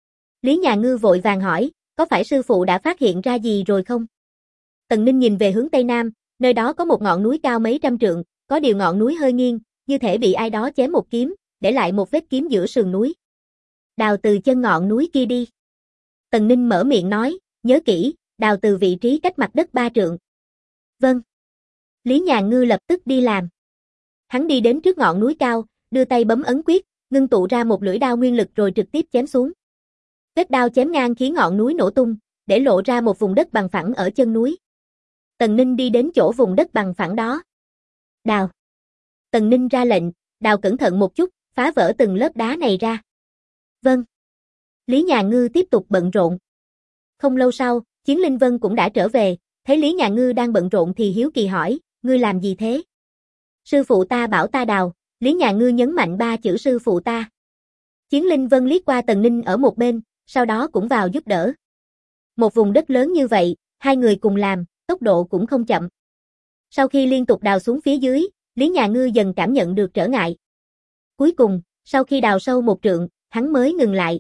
Lý Nhà Ngư vội vàng hỏi, có phải sư phụ đã phát hiện ra gì rồi không? Tần Ninh nhìn về hướng Tây Nam, nơi đó có một ngọn núi cao mấy trăm trượng, có điều ngọn núi hơi nghiêng, như thể bị ai đó chém một kiếm, để lại một vết kiếm giữa sườn núi. Đào từ chân ngọn núi kia đi. Tần Ninh mở miệng nói, nhớ kỹ, đào từ vị trí cách mặt đất 3 trượng. Vâng. Lý Nhà Ngư lập tức đi làm. Hắn đi đến trước ngọn núi cao, đưa tay bấm ấn quyết, ngưng tụ ra một lưỡi đao nguyên lực rồi trực tiếp chém xuống. Vết đao chém ngang khiến ngọn núi nổ tung, để lộ ra một vùng đất bằng phẳng ở chân núi. Tần Ninh đi đến chỗ vùng đất bằng phẳng đó. Đào. Tần Ninh ra lệnh, đào cẩn thận một chút, phá vỡ từng lớp đá này ra. Vâng. Lý Nhà Ngư tiếp tục bận rộn. Không lâu sau, Chiến Linh Vân cũng đã trở về, thấy Lý Nhà Ngư đang bận rộn thì hiếu kỳ hỏi, ngươi làm gì thế? Sư phụ ta bảo ta đào, Lý Nhà Ngư nhấn mạnh 3 chữ sư phụ ta. Chiến Linh Vân liếc qua Tần Ninh ở một bên, sau đó cũng vào giúp đỡ. Một vùng đất lớn như vậy, hai người cùng làm, tốc độ cũng không chậm. Sau khi liên tục đào xuống phía dưới, Lý Nhà Ngư dần cảm nhận được trở ngại. Cuối cùng, sau khi đào sâu 1 trượng, hắn mới ngừng lại.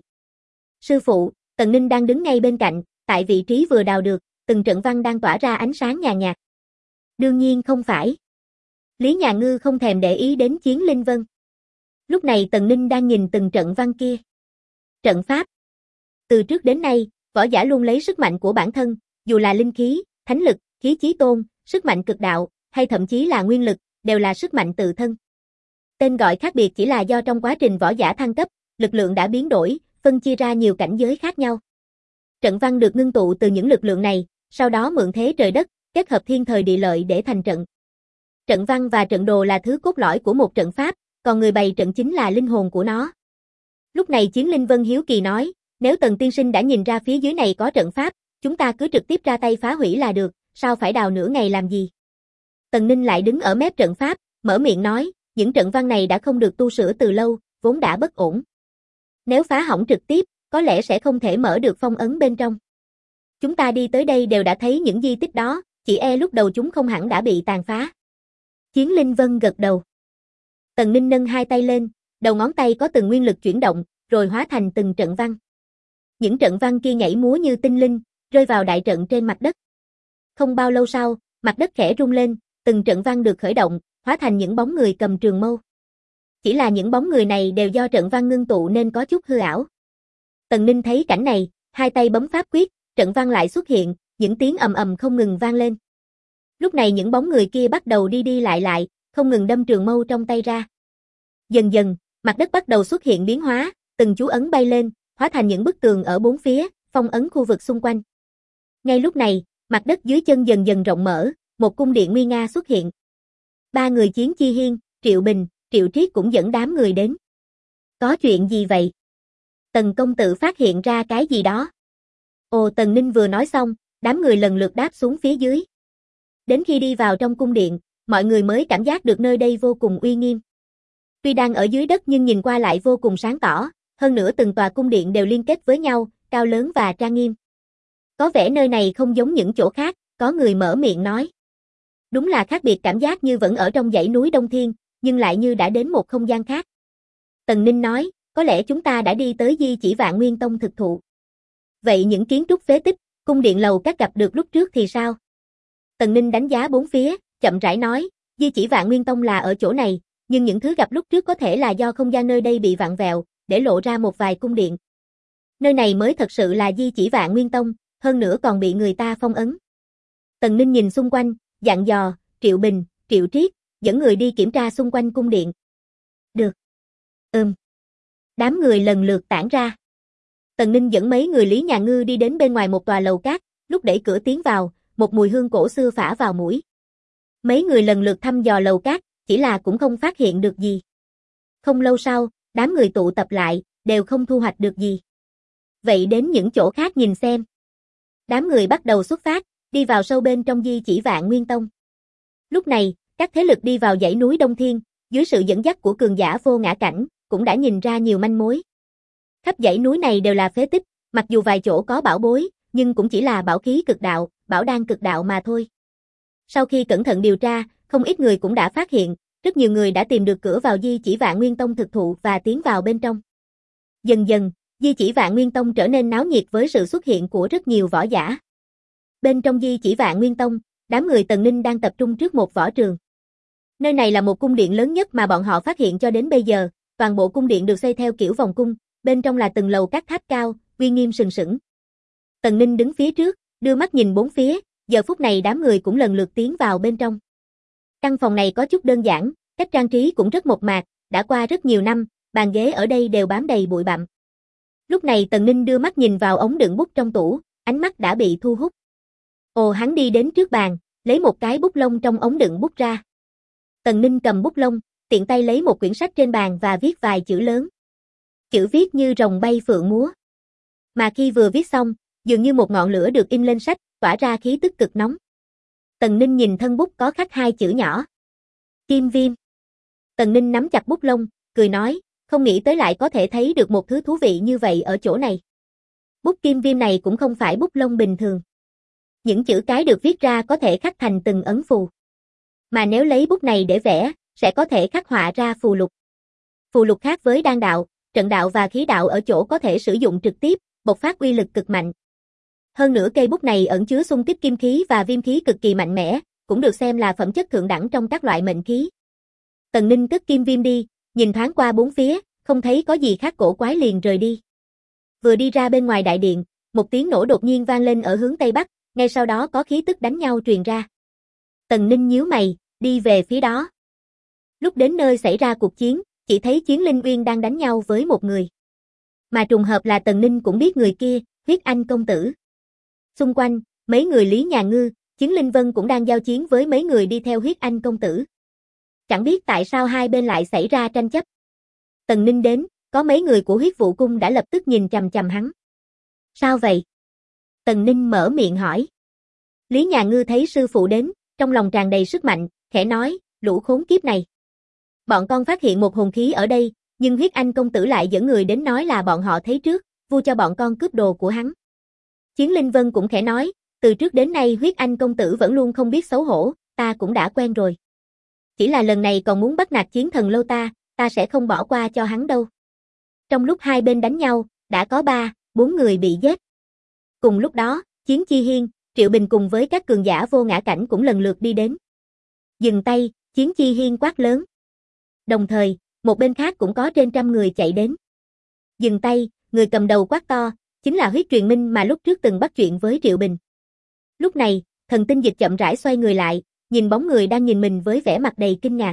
Sư phụ, Tần Ninh đang đứng ngay bên cạnh, tại vị trí vừa đào được, từng trận văn đang tỏa ra ánh sáng nhàn nhạt. Đương nhiên không phải. Lý Nhà Ngư không thèm để ý đến Chiến Linh Vân. Lúc này Tần Ninh đang nhìn từng trận văn kia. Trận pháp. Từ trước đến nay, võ giả luôn lấy sức mạnh của bản thân, dù là linh khí, thánh lực, khí chí tôn, sức mạnh cực đạo, hay thậm chí là nguyên lực, đều là sức mạnh tự thân. Tên gọi khác biệt chỉ là do trong quá trình võ giả thăng cấp, lực lượng đã biến đổi, phân chia ra nhiều cảnh giới khác nhau. Trận văn được ngưng tụ từ những lực lượng này, sau đó mượn thế trời đất, kết hợp thiên thời địa lợi để thành trận. Trận văn và trận đồ là thứ cốt lõi của một trận pháp, còn người bày trận chính là linh hồn của nó. Lúc này Chiến Linh Vân hiếu kỳ nói, nếu Tần tiên sinh đã nhìn ra phía dưới này có trận pháp, chúng ta cứ trực tiếp ra tay phá hủy là được, sao phải đào nửa ngày làm gì? Tần Ninh lại đứng ở mép trận pháp, mở miệng nói, những trận văn này đã không được tu sửa từ lâu, vốn đã bất ổn. Nếu phá hỏng trực tiếp, có lẽ sẽ không thể mở được phong ấn bên trong. Chúng ta đi tới đây đều đã thấy những di tích đó, chỉ e lúc đầu chúng không hẳn đã bị tàn phá. Chiến Linh Vân gật đầu. Tần Ninh nâng 2 tay lên, đầu ngón tay có từng nguyên lực chuyển động, rồi hóa thành từng trận văn. Những trận văn kia nhảy múa như tinh linh, rơi vào đại trận trên mặt đất. Không bao lâu sau, mặt đất khẽ rung lên, từng trận văn được khởi động, hóa thành những bóng người cầm trường mâu. Chỉ là những bóng người này đều do trận văn ngưng tụ nên có chút hư ảo. Tần Ninh thấy cảnh này, 2 tay bấm pháp quyết, trận văn lại xuất hiện, những tiếng ầm ầm không ngừng vang lên. Lúc này những bóng người kia bắt đầu đi đi lại, không ngừng đâm trường mâu trong tay ra. Dần dần, mặt đất bắt đầu xuất hiện biến hóa, từng chú ấn bay lên, hóa thành những bức tường ở 4 phía, phong ấn khu vực xung quanh. Ngay lúc này, mặt đất dưới chân dần dần rộng mở, một cung điện nguy nga xuất hiện. 3 người Chiến Chi Hiên, Triệu Bình, Triệu Triết cũng dẫn đám người đến. Có chuyện gì vậy? Tần công tử phát hiện ra cái gì đó. Ồ, Tần Ninh vừa nói xong, đám người lần lượt đáp xuống phía dưới. Đến khi đi vào trong cung điện, mọi người mới cảm giác được nơi đây vô cùng uy nghiêm. Tuy đang ở dưới đất nhưng nhìn qua lại vô cùng sáng tỏ, hơn nữa từng tòa cung điện đều liên kết với nhau, cao lớn và trang nghiêm. Có vẻ nơi này không giống những chỗ khác, có người mở miệng nói. Đúng là khác biệt, cảm giác như vẫn ở trong dãy núi Đông Thiên, nhưng lại như đã đến một không gian khác. Tần Ninh nói, có lẽ chúng ta đã đi tới di chỉ Vạn Nguyên Tông thực thụ. Vậy những kiến trúc phế tích, cung điện lầu các gặp được lúc trước thì sao? Tần Ninh đánh giá 4 phía, chậm rãi nói, di chỉ Vạn Nguyên Tông là ở chỗ này, nhưng những thứ gặp lúc trước có thể là do không gian nơi đây bị vặn vẹo, để lộ ra một vài cung điện. Nơi này mới thật sự là di chỉ Vạn Nguyên Tông, hơn nữa còn bị người ta phong ấn. Tần Ninh nhìn xung quanh, dặn dò, Triệu Bình, Triệu Triết, dẫn người đi kiểm tra xung quanh cung điện. Được. Đám người lần lượt tản ra. Tần Ninh dẫn mấy người Lý Nhà Ngư đi đến bên ngoài một tòa lầu cát, lúc đẩy cửa tiến vào, một mùi hương cổ xưa phả vào mũi. Mấy người lần lượt thăm dò lầu cát, chỉ là cũng không phát hiện được gì. Không lâu sau, đám người tụ tập lại, đều không thu hoạch được gì. Vậy đến những chỗ khác nhìn xem. Đám người bắt đầu xuất phát, đi vào sâu bên trong di chỉ Vạn Nguyên Tông. Lúc này, các thế lực đi vào dãy núi Đông Thiên, dưới sự dẫn dắt của cường giả vô ngã cảnh, cũng đã nhìn ra nhiều manh mối. Khắp dãy núi này đều là phế tích, mặc dù vài chỗ có bảo bối, nhưng cũng chỉ là bảo khí cực đạo, bảo đan cực đạo mà thôi. Sau khi cẩn thận điều tra, không ít người cũng đã phát hiện, rất nhiều người đã tìm được cửa vào di chỉ Vạn Nguyên Tông thực thụ và tiến vào bên trong. Dần dần, di chỉ Vạn Nguyên Tông trở nên náo nhiệt với sự xuất hiện của rất nhiều võ giả. Bên trong di chỉ Vạn Nguyên Tông, đám người Tần Ninh đang tập trung trước một võ trường. Nơi này là một cung điện lớn nhất mà bọn họ phát hiện cho đến bây giờ, toàn bộ cung điện được xây theo kiểu vòng cung, bên trong là từng lầu các tháp cao, uy nghiêm sừng sững. Tần Ninh đứng phía trước, đưa mắt nhìn 4 phía, giờ phút này đám người cũng lần lượt tiến vào bên trong. Căn phòng này có chút đơn giản, cách trang trí cũng rất mộc mạc, đã qua rất nhiều năm, bàn ghế ở đây đều bám đầy bụi bặm. Lúc này Tần Ninh đưa mắt nhìn vào ống đựng bút trong tủ, ánh mắt đã bị thu hút. Ồ, hắn đi đến trước bàn, lấy một cái bút lông trong ống đựng bút ra. Tần Ninh cầm bút lông, tiện tay lấy một quyển sách trên bàn và viết vài chữ lớn. Chữ viết như rồng bay phượng múa. Mà khi vừa viết xong, dường như một ngọn lửa được in lên sách, tỏa ra khí tức cực nóng. Tần Ninh nhìn thân bút có khắc hai chữ nhỏ. Kim viêm. Tần Ninh nắm chặt bút lông, cười nói, không nghĩ tới lại có thể thấy được một thứ thú vị như vậy ở chỗ này. Bút kim viêm này cũng không phải bút lông bình thường. Những chữ cái được viết ra có thể khắc thành từng ấn phù. Mà nếu lấy bút này để vẽ, sẽ có thể khắc họa ra phù lục. Phù lục khác với đan đạo, trận đạo và khí đạo ở chỗ có thể sử dụng trực tiếp, bộc phát uy lực cực mạnh. Hơn nữa cây bút này ẩn chứa xung kích kim khí và viêm khí cực kỳ mạnh mẽ, cũng được xem là phẩm chất thượng đẳng trong các loại mệnh khí. Tần Ninh cất kim viêm đi, nhìn thoáng qua bốn phía, không thấy có gì khác cổ quái liền rời đi. Vừa đi ra bên ngoài đại điện, một tiếng nổ đột nhiên vang lên ở hướng Tây Bắc, ngay sau đó có khí tức đánh nhau truyền ra. Tần Ninh nhíu mày, đi về phía đó. Lúc đến nơi xảy ra cuộc chiến, chỉ thấy Chiến Linh Uyên đang đánh nhau với một người. Mà trùng hợp là Tần Ninh cũng biết người kia, Huyết Anh công tử. Xung quanh, mấy người Lý Nhà Ngư, Chiến Linh Vân cũng đang giao chiến với mấy người đi theo Huyết Anh công tử. Chẳng biết tại sao hai bên lại xảy ra tranh chấp. Tần Ninh đến, có mấy người của Huyết Vụ Cung đã lập tức nhìn chằm chằm hắn. Sao vậy? Tần Ninh mở miệng hỏi. Lý Nhà Ngư thấy sư phụ đến, trong lòng tràn đầy sức mạnh, khẽ nói, lũ khốn kiếp này. Bọn con phát hiện một hồn khí ở đây, nhưng Huyết Anh công tử lại dẫn người đến nói là bọn họ thấy trước, vu cho bọn con cướp đồ của hắn. Chiến Linh Vân cũng khẽ nói, từ trước đến nay Huyết Anh công tử vẫn luôn không biết xấu hổ, ta cũng đã quen rồi. Chỉ là lần này còn muốn bắt nạt Chiến Thần Lâu ta sẽ không bỏ qua cho hắn đâu. Trong lúc hai bên đánh nhau, đã có 3-4 người bị giết. Cùng lúc đó, Chiến Chi Hiên, Triệu Bình cùng với các cường giả vô ngã cảnh cũng lần lượt đi đến. Dừng tay, Chiến Chi Hiên quát lớn. Đồng thời, một bên khác cũng có trên trăm người chạy đến. Dừng tay, người cầm đầu quát to, chính là Huyết Truyền Minh mà lúc trước từng bắt chuyện với Triệu Bình. Lúc này, Thần Tinh Dịch chậm rãi xoay người lại, nhìn bóng người đang nhìn mình với vẻ mặt đầy kinh ngạc.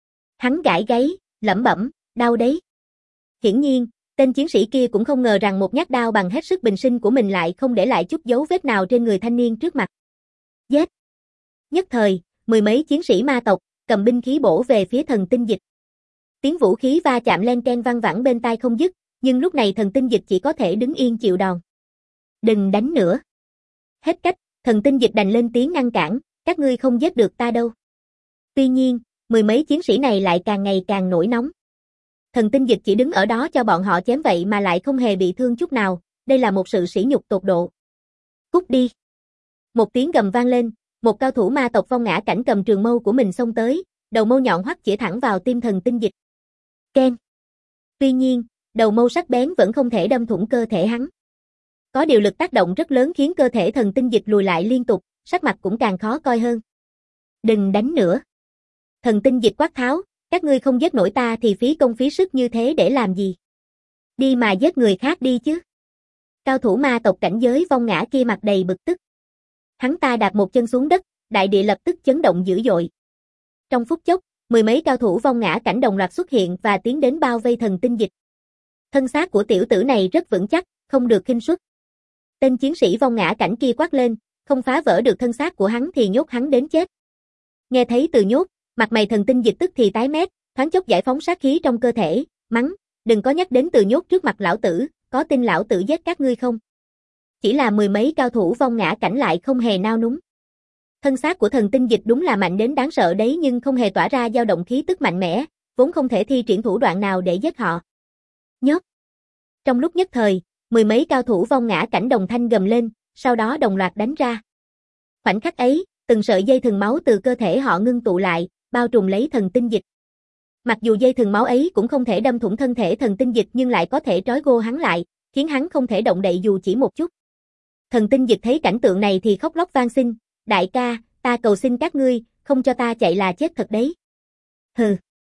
Hắn gãi gáy, lẩm bẩm, đau đấy. Hiển nhiên, tên chiến sĩ kia cũng không ngờ rằng một nhát đao bằng hết sức bình sinh của mình lại không để lại chút dấu vết nào trên người thanh niên trước mặt. Giết! Nhất thời, mười mấy chiến sĩ ma tộc, cầm binh khí bổ về phía Thần Tinh Dịch. Tiếng vũ khí va chạm len keng vang vẳng bên tai không dứt, nhưng lúc này Thần Tinh Dịch chỉ có thể đứng yên chịu đòn. Đừng đánh nữa. Hết cách, Thần Tinh Dịch đành lên tiếng ngăn cản, các ngươi không giết được ta đâu. Tuy nhiên, mười mấy chiến sĩ này lại càng ngày càng nổi nóng. Thần Tinh Dịch chỉ đứng ở đó cho bọn họ chém vậy mà lại không hề bị thương chút nào, đây là một sự sỉ nhục tột độ. Cút đi. Một tiếng gầm vang lên, một cao thủ ma tộc phong ngã cảnh cầm trường mâu của mình xông tới, đầu mâu nhọn hoắt chĩa thẳng vào tim Thần Tinh Dịch. Keng. Tuy nhiên, đầu mâu sắc bén vẫn không thể đâm thủng cơ thể hắn. Có điều lực tác động rất lớn khiến cơ thể Thần Tinh Dịch lùi lại liên tục, sắc mặt cũng càng khó coi hơn. Đừng đánh nữa. Thần Tinh Dịch quát tháo, các ngươi không giết nổi ta thì phí công phí sức như thế để làm gì? Đi mà giết người khác đi chứ. Cao thủ ma tộc cảnh giới vong ngã kia mặt đầy bực tức. Hắn ta đạp một chân xuống đất, đại địa lập tức chấn động dữ dội. Trong phút chốc, mười mấy cao thủ vong ngã cảnh đồng loạt xuất hiện và tiến đến bao vây Thần Tinh Dịch. Thân xác của tiểu tử này rất vững chắc, không được khinh suất. Tên chiến sĩ vong ngã cảnh kia quát lên, không phá vỡ được thân xác của hắn thì nhốt hắn đến chết. Nghe thấy từ nhốt, mặt mày Thần Tinh Dịch tức thì tái mét, thoáng chốc giải phóng sát khí trong cơ thể, mắng, đừng có nhắc đến từ nhốt trước mặt lão tử, có tin lão tử giết các ngươi không? Chỉ là mười mấy cao thủ vong ngã cảnh lại không hề nao núng. Thân xác của Thần Tinh Dịch đúng là mạnh đến đáng sợ đấy nhưng không hề tỏa ra dao động khí tức mạnh mẽ, vốn không thể thi triển thủ đoạn nào để giết họ. Nhốt. Trong lúc nhất thời, mười mấy cao thủ vong ngã cảnh đồng thanh gầm lên, sau đó đồng loạt đánh ra. Khoảnh khắc ấy, từng sợi dây thừng máu từ cơ thể họ ngưng tụ lại, bao trùm lấy Thần Tinh Dịch. Mặc dù dây thừng máu ấy cũng không thể đâm thủng thân thể Thần Tinh Dịch nhưng lại có thể trói gô hắn lại, khiến hắn không thể động đậy dù chỉ một chút. Thần Tinh Dịch thấy cảnh tượng này thì khóc lóc van xin, đại ca, ta cầu xin các ngươi, không cho ta chạy là chết thật đấy. Hừ.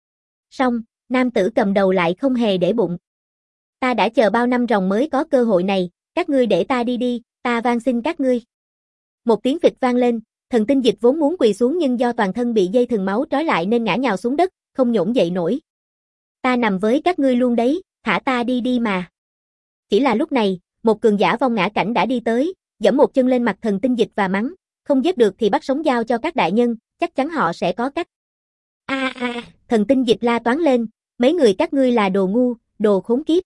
Xong, nam tử cầm đầu lại không hề để bụng. Ta đã chờ bao năm ròng mới có cơ hội này, các ngươi để ta đi đi, ta van xin các ngươi. Một tiếng phịch vang lên, Thần Tinh Dịch vốn muốn quỳ xuống nhưng do toàn thân bị dây thừng máu trói lại nên ngã nhào xuống đất, không nhổn dậy nổi. Ta nằm với các ngươi luôn đấy, thả ta đi đi mà. Chỉ là lúc này, một cường giả vong ngã cảnh đã đi tới, giẫm một chân lên mặt Thần Tinh Dịch và mắng, không giết được thì bắt sống giao cho các đại nhân, chắc chắn họ sẽ có cách. Thần Tinh Dịch la toáng lên, mấy người các ngươi là đồ ngu, đồ khốn kiếp.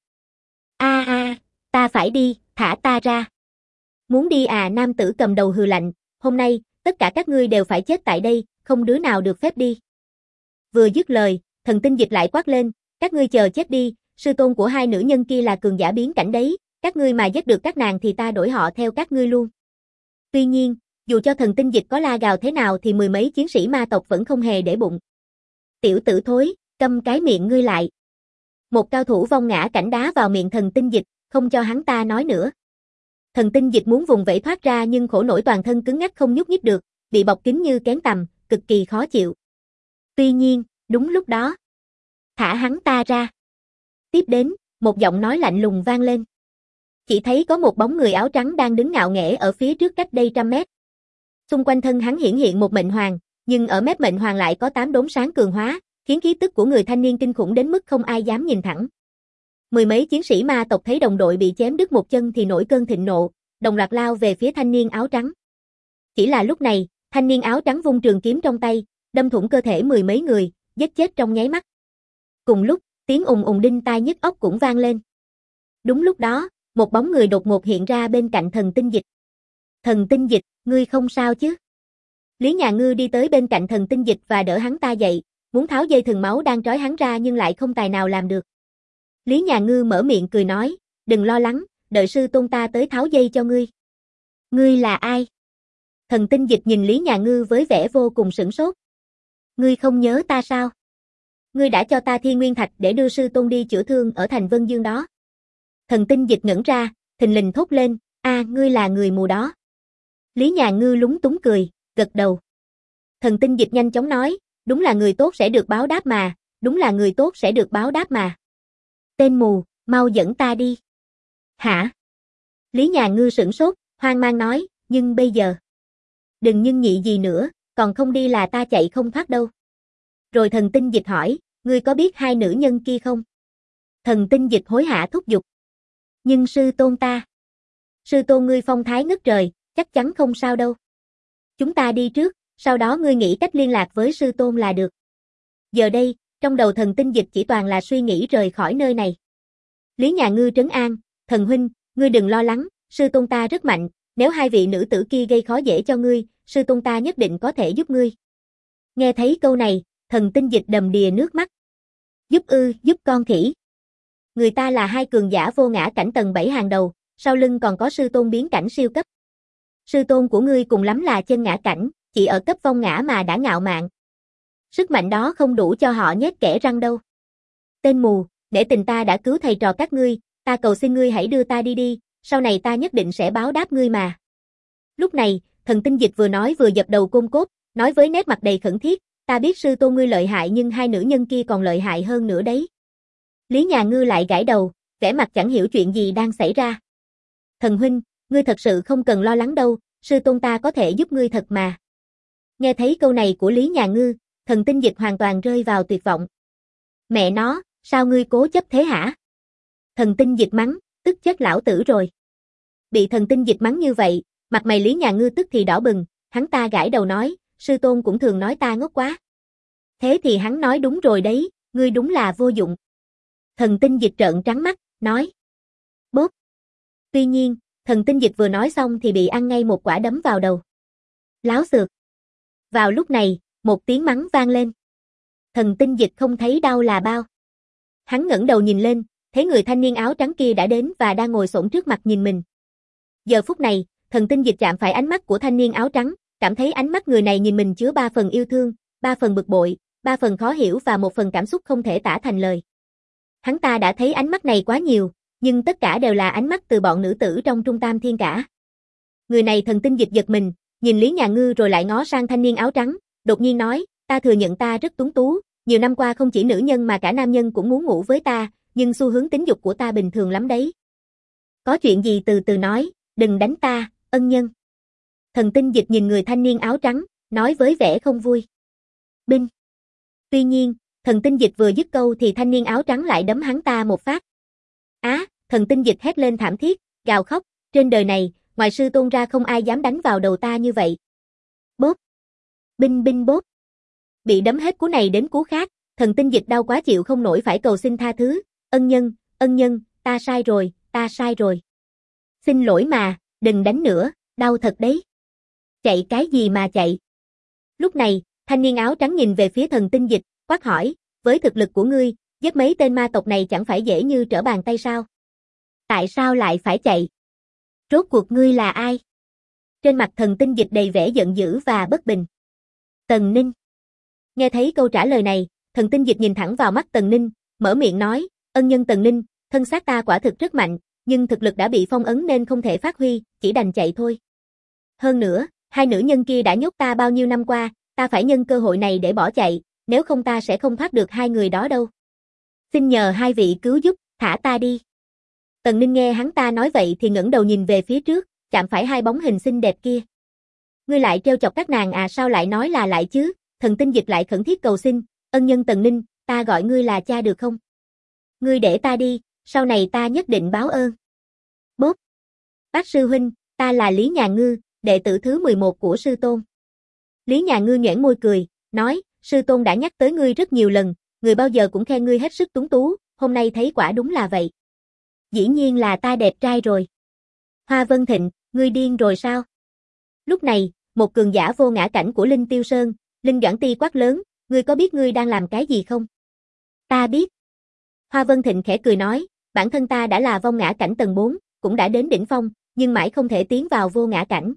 Ta phải đi, thả ta ra. Muốn đi à? Nam tử cầm đầu hừ lạnh, hôm nay, tất cả các ngươi đều phải chết tại đây, không đứa nào được phép đi. Vừa dứt lời, Thần Tinh Dịch lại quát lên, các ngươi chờ chết đi, sư tôn của hai nữ nhân kia là cường giả biến cảnh đấy, các ngươi mà giết được các nàng thì ta đổi họ theo các ngươi luôn. Tuy nhiên, dù cho Thần Tinh Dịch có la gào thế nào thì mười mấy chiến sĩ ma tộc vẫn không hề để bụng. Tiểu tử thối, câm cái miệng ngươi lại. Một cao thủ vong ngã cảnh đá vào miệng Thần Tinh Dịch, không cho hắn ta nói nữa. Thần Tinh Dịch muốn vùng vẫy thoát ra nhưng khổ nổi toàn thân cứng ngắc không nhúc nhích được, bị bọc kín như kén tằm, cực kỳ khó chịu. Tuy nhiên, đúng lúc đó, thả hắn ta ra. Tiếp đến, một giọng nói lạnh lùng vang lên. Chỉ thấy có một bóng người áo trắng đang đứng ngạo nghễ ở phía trước cách đây 100 mét. Xung quanh thân hắn hiển hiện một mệnh hoàng, nhưng ở mép mệnh hoàng lại có 8 đốm sáng cường hóa, khiến khí tức của người thanh niên kinh khủng đến mức không ai dám nhìn thẳng. Mười mấy chiến sĩ ma tộc thấy đồng đội bị chém đứt một chân thì nổi cơn thịnh nộ, đồng loạt lao về phía thanh niên áo trắng. Chỉ là lúc này, thanh niên áo trắng vung trường kiếm trong tay, đâm thủng cơ thể mười mấy người, giết chết trong nháy mắt. Cùng lúc, tiếng ùng ùng đinh tai nhức óc cũng vang lên. Đúng lúc đó, một bóng người đột ngột hiện ra bên cạnh Thần Tinh Dịch. Thần Tinh Dịch, ngươi không sao chứ? Lý Nhà Ngư đi tới bên cạnh Thần Tinh Dịch và đỡ hắn ta dậy, muốn tháo dây thừng máu đang trói hắn ra nhưng lại không tài nào làm được. Lý Nhà Ngư mở miệng cười nói, đừng lo lắng, đợi sư tôn ta tới tháo dây cho ngươi. Ngươi là ai? Thần Tinh Dịch nhìn Lý Nhà Ngư với vẻ vô cùng sửng sốt. Ngươi không nhớ ta sao? Ngươi đã cho ta Thiên Nguyên Thạch để đưa sư tôn đi chữa thương ở thành Vân Dương đó. Thần Tinh Dịch ngẩn ra, thình lình thốt lên, ngươi là người mù đó. Lý Nhà Ngư lúng túng cười, gật đầu. Thần Tinh Dịch nhanh chóng nói, đúng là người tốt sẽ được báo đáp mà, đúng là người tốt sẽ được báo đáp mà. Tên mù, mau dẫn ta đi. Hả? Lý Nhà Ngư sửng sốt, hoang mang nói, nhưng bây giờ. Đừng nhưng nhị gì nữa, còn không đi là ta chạy không thoát đâu. Rồi Thần Tinh Dịch hỏi, ngươi có biết hai nữ nhân kia không? Thần Tinh Dịch hối hả thúc giục. Nhưng sư tôn ta. Sư tôn ngươi phong thái ngất trời, chắc chắn không sao đâu. Chúng ta đi trước, sau đó ngươi nghĩ cách liên lạc với sư tôn là được. Giờ đây, trong đầu Thần Tinh Dịch chỉ toàn là suy nghĩ rời khỏi nơi này. Lý Nhà Ngư trấn an, thần huynh, ngươi đừng lo lắng, sư tôn ta rất mạnh, nếu hai vị nữ tử kia gây khó dễ cho ngươi, sư tôn ta nhất định có thể giúp ngươi. Nghe thấy câu này, Thần Tinh Dịch đầm đìa nước mắt. Giúp con khỉ. Người ta là hai cường giả vô ngã cảnh tầng 7 hàng đầu, sau lưng còn có sư tôn biến cảnh siêu cấp. Sư tôn của ngươi cùng lắm là chân ngã cảnh, chỉ ở cấp vong ngã mà đã ngạo mạn. Sức mạnh đó không đủ cho họ nhét kẽ răng đâu. Tên mù, nể tình ta đã cứu thầy trò các ngươi, ta cầu xin ngươi hãy đưa ta đi đi, sau này ta nhất định sẽ báo đáp ngươi mà. Lúc này, Thần Tinh Dịch vừa nói vừa dập đầu côn cốt, nói với nét mặt đầy khẩn thiết, ta biết sư tôn ngươi lợi hại nhưng hai nữ nhân kia còn lợi hại hơn nữa đấy. Lý Nhà Ngư lại gãi đầu, vẻ mặt chẳng hiểu chuyện gì đang xảy ra. Thần huynh, ngươi thật sự không cần lo lắng đâu, sư tôn ta có thể giúp ngươi thật mà. Nghe thấy câu này của Lý Nhà Ngư, Thần Tinh Dịch hoàn toàn rơi vào tuyệt vọng. Mẹ nó, sao ngươi cố chấp thế hả? Thần Tinh Dịch mắng, tức chết lão tử rồi. Bị Thần Tinh Dịch mắng như vậy, mặt mày Lý Nhà Ngư tức thì đỏ bừng, hắn ta gãi đầu nói, sư tôn cũng thường nói ta ngốc quá. Thế thì hắn nói đúng rồi đấy, ngươi đúng là vô dụng. Thần Tinh Dịch trợn trắng mắt, nói. Bốp. Tuy nhiên, Thần Tinh Dịch vừa nói xong thì bị ăn ngay một quả đấm vào đầu. Láo xược. Vào lúc này, một tiếng mắng vang lên. Thần Tinh Dịch không thấy đau là bao. Hắn ngẩng đầu nhìn lên, thấy người thanh niên áo trắng kia đã đến và đang ngồi xổm trước mặt nhìn mình. Giờ phút này, Thần Tinh Dịch chạm phải ánh mắt của thanh niên áo trắng, cảm thấy ánh mắt người này nhìn mình chứa 3 phần yêu thương, 3 phần bực bội, 3 phần khó hiểu và 1 phần cảm xúc không thể tả thành lời. Hắn ta đã thấy ánh mắt này quá nhiều, nhưng tất cả đều là ánh mắt từ bọn nữ tử trong Trung Tam Thiên cả. Người này Thần Tinh Dịch giật mình, nhìn Lý Nhà Ngư rồi lại ngó sang thanh niên áo trắng, đột nhiên nói, ta thừa nhận ta rất tuấn tú, nhiều năm qua không chỉ nữ nhân mà cả nam nhân cũng muốn ngủ với ta, nhưng xu hướng tính dục của ta bình thường lắm đấy. Có chuyện gì từ từ nói, đừng đánh ta, ân nhân. Thần Tinh Dịch nhìn người thanh niên áo trắng, nói với vẻ không vui. Binh. Tuy nhiên, Thần Tinh Dịch vừa dứt câu thì thanh niên áo trắng lại đấm hắn ta một phát. Thần Tinh Dịch hét lên thảm thiết, gào khóc, trên đời này, ngoài sư tôn ra không ai dám đánh vào đầu ta như vậy. Bốp. Binh binh bốp. Bị đấm hết cú này đến cú khác, Thần Tinh Dịch đau quá chịu không nổi phải cầu xin tha thứ, ân nhân, ta sai rồi. Xin lỗi mà, đừng đánh nữa, đau thật đấy. Chạy cái gì mà chạy? Lúc này, thanh niên áo trắng nhìn về phía thần tinh dịch, quát hỏi, với thực lực của ngươi, giết mấy tên ma tộc này chẳng phải dễ như trở bàn tay sao? Tại sao lại phải chạy? Rốt cuộc ngươi là ai? Trên mặt thần tinh dịch đầy vẻ giận dữ và bất bình. Tần Ninh. Nghe thấy câu trả lời này, thần tinh dịch nhìn thẳng vào mắt Tần Ninh, mở miệng nói, ân nhân Tần Ninh, thân xác ta quả thực rất mạnh, nhưng thực lực đã bị phong ấn nên không thể phát huy, chỉ đành chạy thôi. Hơn nữa, hai nữ nhân kia đã nhốt ta bao nhiêu năm qua, ta phải nhân cơ hội này để bỏ chạy, nếu không ta sẽ không thoát được hai người đó đâu. Xin nhờ hai vị cứu giúp, thả ta đi. Tần Ninh nghe hắn ta nói vậy thì ngẩng đầu nhìn về phía trước, chạm phải hai bóng hình xinh đẹp kia. Ngươi lại trêu chọc các nàng à, sao lại nói là lại chứ? Thần tinh dịch lại khẩn thiết cầu xin, ân nhân Tần Ninh, ta gọi ngươi là cha được không? Ngươi để ta đi, sau này ta nhất định báo ơn. Bốp. Bác sư huynh, ta là Lý Nhà Ngư, đệ tử thứ 11 của sư tôn. Lý Nhà Ngư nhoẻn môi cười, nói, sư tôn đã nhắc tới ngươi rất nhiều lần, người bao giờ cũng khen ngươi hết sức tuấn tú, hôm nay thấy quả đúng là vậy. Dĩ nhiên là ta đẹp trai rồi. Hoa Vân Thịnh, ngươi điên rồi sao? Lúc này, một cường giả vô ngã cảnh của Linh Tiêu Sơn, Linh Doãn Ti quát lớn, ngươi có biết ngươi đang làm cái gì không? Ta biết. Hoa Vân Thịnh khẽ cười nói, bản thân ta đã là vong ngã cảnh tầng 4, cũng đã đến đỉnh phong, nhưng mãi không thể tiến vào vô ngã cảnh.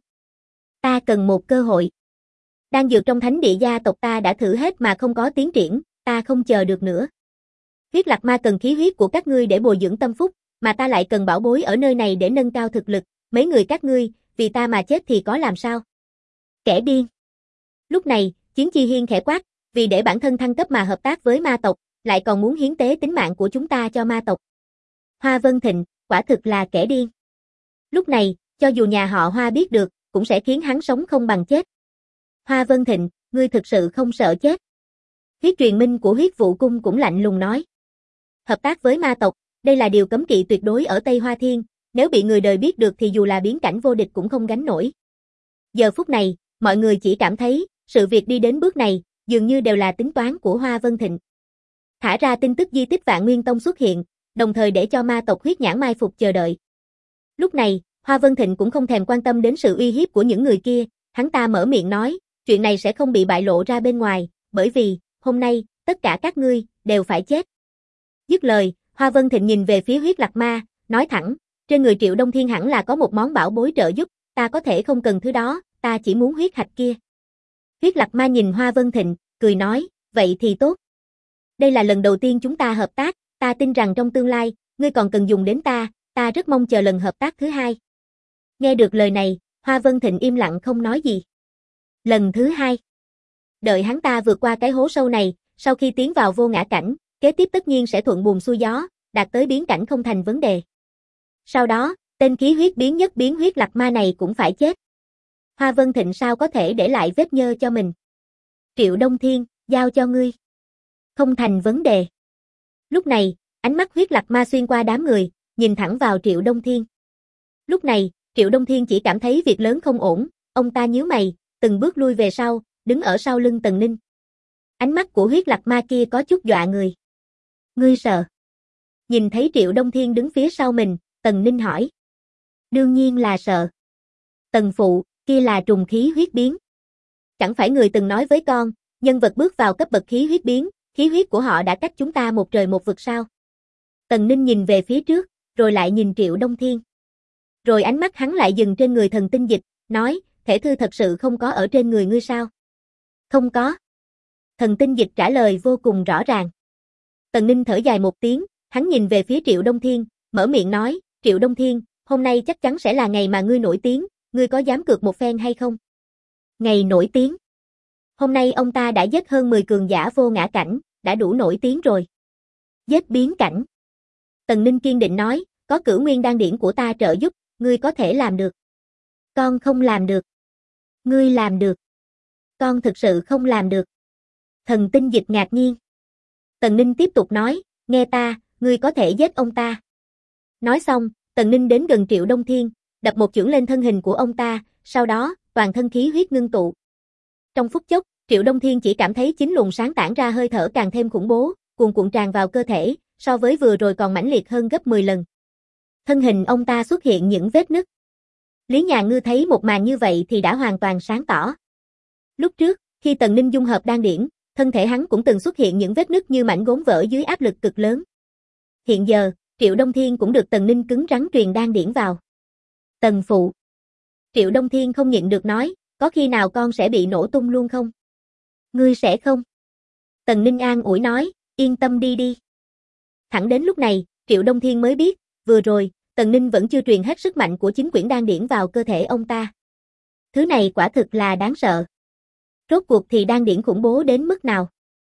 Ta cần một cơ hội. Đan dược trong thánh địa gia tộc ta đã thử hết mà không có tiến triển, ta không chờ được nữa. Huyết Lạc Ma cần khí huyết của các ngươi để bồi dưỡng tâm phúc, mà ta lại cần bảo bối ở nơi này để nâng cao thực lực, mấy người các ngươi, vì ta mà chết thì có làm sao? Kẻ điên. Lúc này, Chiến Chi Hiên khẽ quát, vì để bản thân thăng cấp mà hợp tác với ma tộc, lại còn muốn hiến tế tính mạng của chúng ta cho ma tộc. Hoa Vân Thịnh, quả thực là kẻ điên. Lúc này, cho dù nhà họ Hoa biết được, cũng sẽ khiến hắn sống không bằng chết. Hoa Vân Thịnh, ngươi thực sự không sợ chết. Huyết truyền minh của Huyết Vụ Cung cũng lạnh lùng nói. Hợp tác với ma tộc, đây là điều cấm kỵ tuyệt đối ở Tây Hoa Thiên, nếu bị người đời biết được thì dù là biến cảnh vô địch cũng không gánh nổi. Giờ phút này, mọi người chỉ cảm thấy, sự việc đi đến bước này, dường như đều là tính toán của Hoa Vân Thịnh. Thả ra tin tức di tích Vạn Nguyên Tông xuất hiện, đồng thời để cho ma tộc Huyết Nhãn mai phục chờ đợi. Lúc này, Hoa Vân Thịnh cũng không thèm quan tâm đến sự uy hiếp của những người kia, hắn ta mở miệng nói, chuyện này sẽ không bị bại lộ ra bên ngoài, bởi vì, hôm nay, tất cả các ngươi, đều phải chết. Dứt lời, Hoa Vân Thịnh nhìn về phía Huyết Lạc Ma, nói thẳng, trên người Triệu Đông Thiên hẳn là có một món bảo bối trợ giúp, ta có thể không cần thứ đó, ta chỉ muốn huyết hạch kia. Huyết Lạc Ma nhìn Hoa Vân Thịnh, cười nói, vậy thì tốt. Đây là lần đầu tiên chúng ta hợp tác, ta tin rằng trong tương lai, ngươi còn cần dùng đến ta rất mong chờ lần hợp tác thứ hai. Nghe được lời này, Hoa Vân Thịnh im lặng không nói gì. Lần thứ hai. Đợi hắn ta vượt qua cái hố sâu này, sau khi tiến vào vô ngã cảnh, kế tiếp tất nhiên sẽ thuận buồm xuôi gió, đạt tới biến cảnh không thành vấn đề. Sau đó, tên khí huyết biến nhất biến Huyết Lạc Ma này cũng phải chết. Hoa Vân Thịnh sao có thể để lại vết nhơ cho mình. Triệu Đông Thiên, giao cho ngươi. Không thành vấn đề. Lúc này, ánh mắt Huyết Lạc Ma xuyên qua đám người, nhìn thẳng vào Triệu Đông Thiên. Lúc này, Triệu Đông Thiên chỉ cảm thấy việc lớn không ổn, ông ta nhíu mày, từng bước lui về sau, đứng ở sau lưng Tần Ninh. Ánh mắt của Huyết Lạc Ma kia có chút dọa người. Ngươi sợ? Nhìn thấy Triệu Đông Thiên đứng phía sau mình, Tần Ninh hỏi. Đương nhiên là sợ. Tần phụ, kia là trùng khí huyết biến. Chẳng phải người từng nói với con, nhân vật bước vào cấp bậc khí huyết biến, khí huyết của họ đã cách chúng ta một trời một vực sao? Tần Ninh nhìn về phía trước, rồi lại nhìn Triệu Đông Thiên. Rồi ánh mắt hắn lại dừng trên người thần tinh dịch, nói, thể thư thật sự không có ở trên người ngươi sao? Không có. Thần tinh dịch trả lời vô cùng rõ ràng. Tần Ninh thở dài một tiếng, hắn nhìn về phía Triệu Đông Thiên, mở miệng nói, Triệu Đông Thiên, hôm nay chắc chắn sẽ là ngày mà ngươi nổi tiếng, ngươi có dám cược một phen hay không? Ngày nổi tiếng. Hôm nay ông ta đã giết hơn 10 cường giả vô ngã cảnh, đã đủ nổi tiếng rồi. Giết biến cảnh. Tần Ninh kiên định nói, có Cửu Nguyên Đan điển của ta trợ giúp, ngươi có thể làm được. Con không làm được. Ngươi làm được. Con thực sự không làm được. Thần tinh dịch ngạc nhiên. Tần Ninh tiếp tục nói, nghe ta, ngươi có thể giết ông ta. Nói xong, Tần Ninh đến gần Triệu Đông Thiên, đập một chưởng lên thân hình của ông ta, sau đó, toàn thân khí huyết ngưng tụ. Trong phút chốc, Triệu Đông Thiên chỉ cảm thấy chính luồng sáng tản ra hơi thở càng thêm khủng bố, cuồn cuộn tràn vào cơ thể, so với vừa rồi còn mãnh liệt hơn gấp 10 lần. Thân hình ông ta xuất hiện những vết nứt. Lý Nhà Ngư thấy một màn như vậy thì đã hoàn toàn sáng tỏ. Lúc trước, khi Tần Ninh dung hợp đan điển, thân thể hắn cũng từng xuất hiện những vết nứt như mảnh gốm vỡ dưới áp lực cực lớn. Hiện giờ, Triệu Đông Thiên cũng được Tần Ninh cứng rắn truyền đan điển vào. Tần phụ. Triệu Đông Thiên không nhịn được nói, có khi nào con sẽ bị nổ tung luôn không? Ngươi sẽ không? Tần Ninh an ủi nói, yên tâm đi đi. Thẳng đến lúc này, Triệu Đông Thiên mới biết, vừa rồi, Tần Ninh vẫn chưa truyền hết sức mạnh của chính quyển đan điển vào cơ thể ông ta. Thứ này quả thực là đáng sợ. Rốt cuộc thì đan điển khủng bố đến mức nào?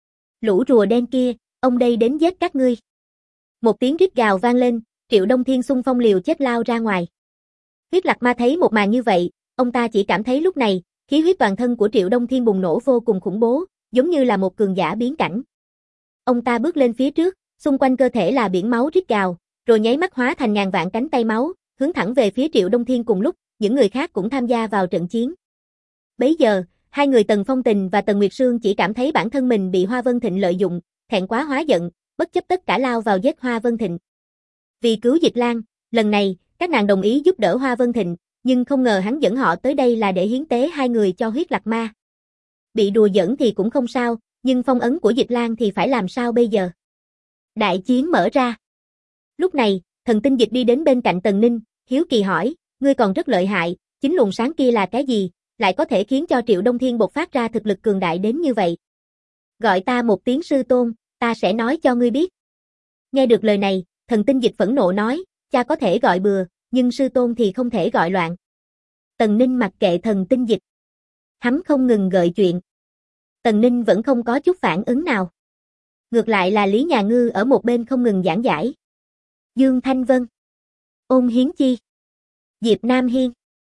Lũ rùa đen kia, ông đây đến giết các ngươi. Một tiếng rít gào vang lên, Triệu Đông Thiên xung phong liều chết lao ra ngoài. Huyết Lạc Ma thấy một màn như vậy, ông ta chỉ cảm thấy lúc này, khí huyết toàn thân của Triệu Đông Thiên bùng nổ vô cùng khủng bố, giống như là một cường giả biến cảnh. Ông ta bước lên phía trước, xung quanh cơ thể là biển máu rít gào, rồi nháy mắt hóa thành ngàn vạn cánh tay máu, hướng thẳng về phía Triệu Đông Thiên cùng lúc, những người khác cũng tham gia vào trận chiến. Bấy giờ, hai người Tần Phong Tình và Tần Nguyệt Sương chỉ cảm thấy bản thân mình bị Hoa Vân Thịnh lợi dụng, thẹn quá hóa giận, bất chấp tất cả lao vào giết Hoa Vân Thịnh. Vì cứu Dịch Lan, lần này, các nàng đồng ý giúp đỡ Hoa Vân Thịnh, nhưng không ngờ hắn dẫn họ tới đây là để hiến tế hai người cho Huyết Lạc Ma. Bị đùa giỡn thì cũng không sao, nhưng phong ấn của Dịch Lan thì phải làm sao bây giờ? Đại chiến mở ra. Lúc này, Thần Tinh Dịch đi đến bên cạnh Tần Ninh, hiếu kỳ hỏi, ngươi còn rất lợi hại, chính luồng sáng kia là cái gì, lại có thể khiến cho Triệu Đông Thiên bộc phát ra thực lực cường đại đến như vậy? Gọi ta một tiếng sư tôn, ta sẽ nói cho ngươi biết. Nghe được lời này, Thần Tinh Dịch phẫn nộ nói, cha có thể gọi bừa, nhưng sư tôn thì không thể gọi loạn. Tần Ninh mặc kệ Thần Tinh Dịch. Hắn không ngừng gợi chuyện. Tần Ninh vẫn không có chút phản ứng nào. Ngược lại là Lý Nhà Ngư ở một bên không ngừng giảng giải. Dương Thanh Vân, Ôn Hiến Chi, Diệp Nam Hiên,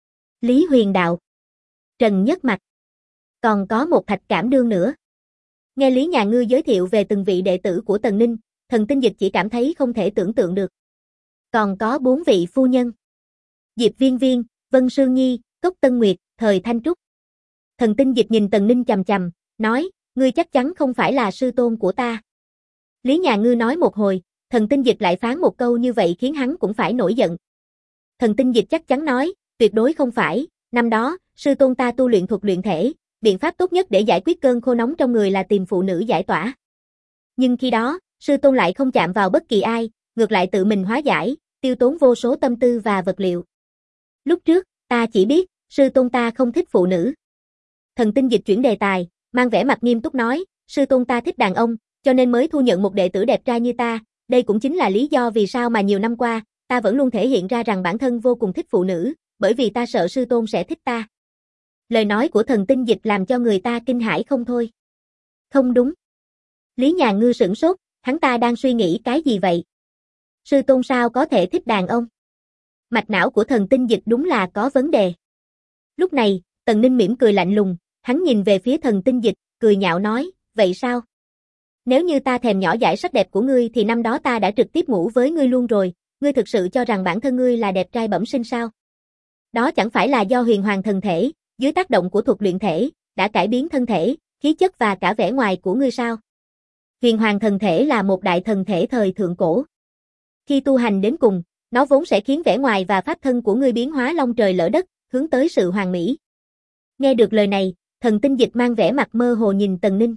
Lý Huyền Đạo, Trần Nhất Mặc. Còn có một Thạch Cảm Đương nữa. Nghe Lý Nhà Ngư giới thiệu về từng vị đệ tử của Tần Ninh, Thần Tinh Dịch chỉ cảm thấy không thể tưởng tượng được. Còn có 4 vị phu nhân. Diệp Viên Viên, Vân Sương Nhi, Cốc Tân Nguyệt, Thời Thanh Trúc. Thần Tinh Dịch nhìn Tần Ninh chằm chằm, nói, ngươi chắc chắn không phải là sư tôn của ta. Lý Nhà Ngư nói một hồi, Thần Tinh Dịch lại phán một câu như vậy khiến hắn cũng phải nổi giận. Thần Tinh Dịch chắc chắn nói, tuyệt đối không phải, năm đó, sư tôn ta tu luyện thuật luyện thể, biện pháp tốt nhất để giải quyết cơn khô nóng trong người là tìm phụ nữ giải tỏa. Nhưng khi đó, sư tôn lại không chạm vào bất kỳ ai, ngược lại tự mình hóa giải, tiêu tốn vô số tâm tư và vật liệu. Lúc trước, ta chỉ biết, sư tôn ta không thích phụ nữ. Thần Tinh Dịch chuyển đề tài, mang vẻ mặt nghiêm túc nói, sư tôn ta thích đàn ông, cho nên mới thu nhận một đệ tử đẹp trai như ta, đây cũng chính là lý do vì sao mà nhiều năm qua, ta vẫn luôn thể hiện ra rằng bản thân vô cùng thích phụ nữ, bởi vì ta sợ sư tôn sẽ thích ta. Lời nói của Thần Tinh Dịch làm cho người ta kinh hãi không thôi. Không đúng. Lý Nhà Ngư sửng sốt, hắn ta đang suy nghĩ cái gì vậy? Sư tôn sao có thể thích đàn ông? Mạch não của Thần Tinh Dịch đúng là có vấn đề. Lúc này, Tần Ninh mỉm cười lạnh lùng, hắn nhìn về phía Thần Tinh Dịch, cười nhạo nói, vậy sao? Nếu như ta thèm nhỏ dãi sắc đẹp của ngươi thì năm đó ta đã trực tiếp ngủ với ngươi luôn rồi, ngươi thực sự cho rằng bản thân ngươi là đẹp trai bẩm sinh sao? Đó chẳng phải là do huyền hoàng thần thể, dưới tác động của thuật luyện thể, đã cải biến thân thể, khí chất và cả vẻ ngoài của ngươi sao? Huyền hoàng thần thể là một đại thần thể thời thượng cổ. Khi tu hành đến cùng, nó vốn sẽ khiến vẻ ngoài và pháp thân của ngươi biến hóa long trời lỡ đất, hướng tới sự hoàn mỹ. Nghe được lời này, Thần Tinh Dịch mang vẻ mặt mơ hồ nhìn Tần Ninh.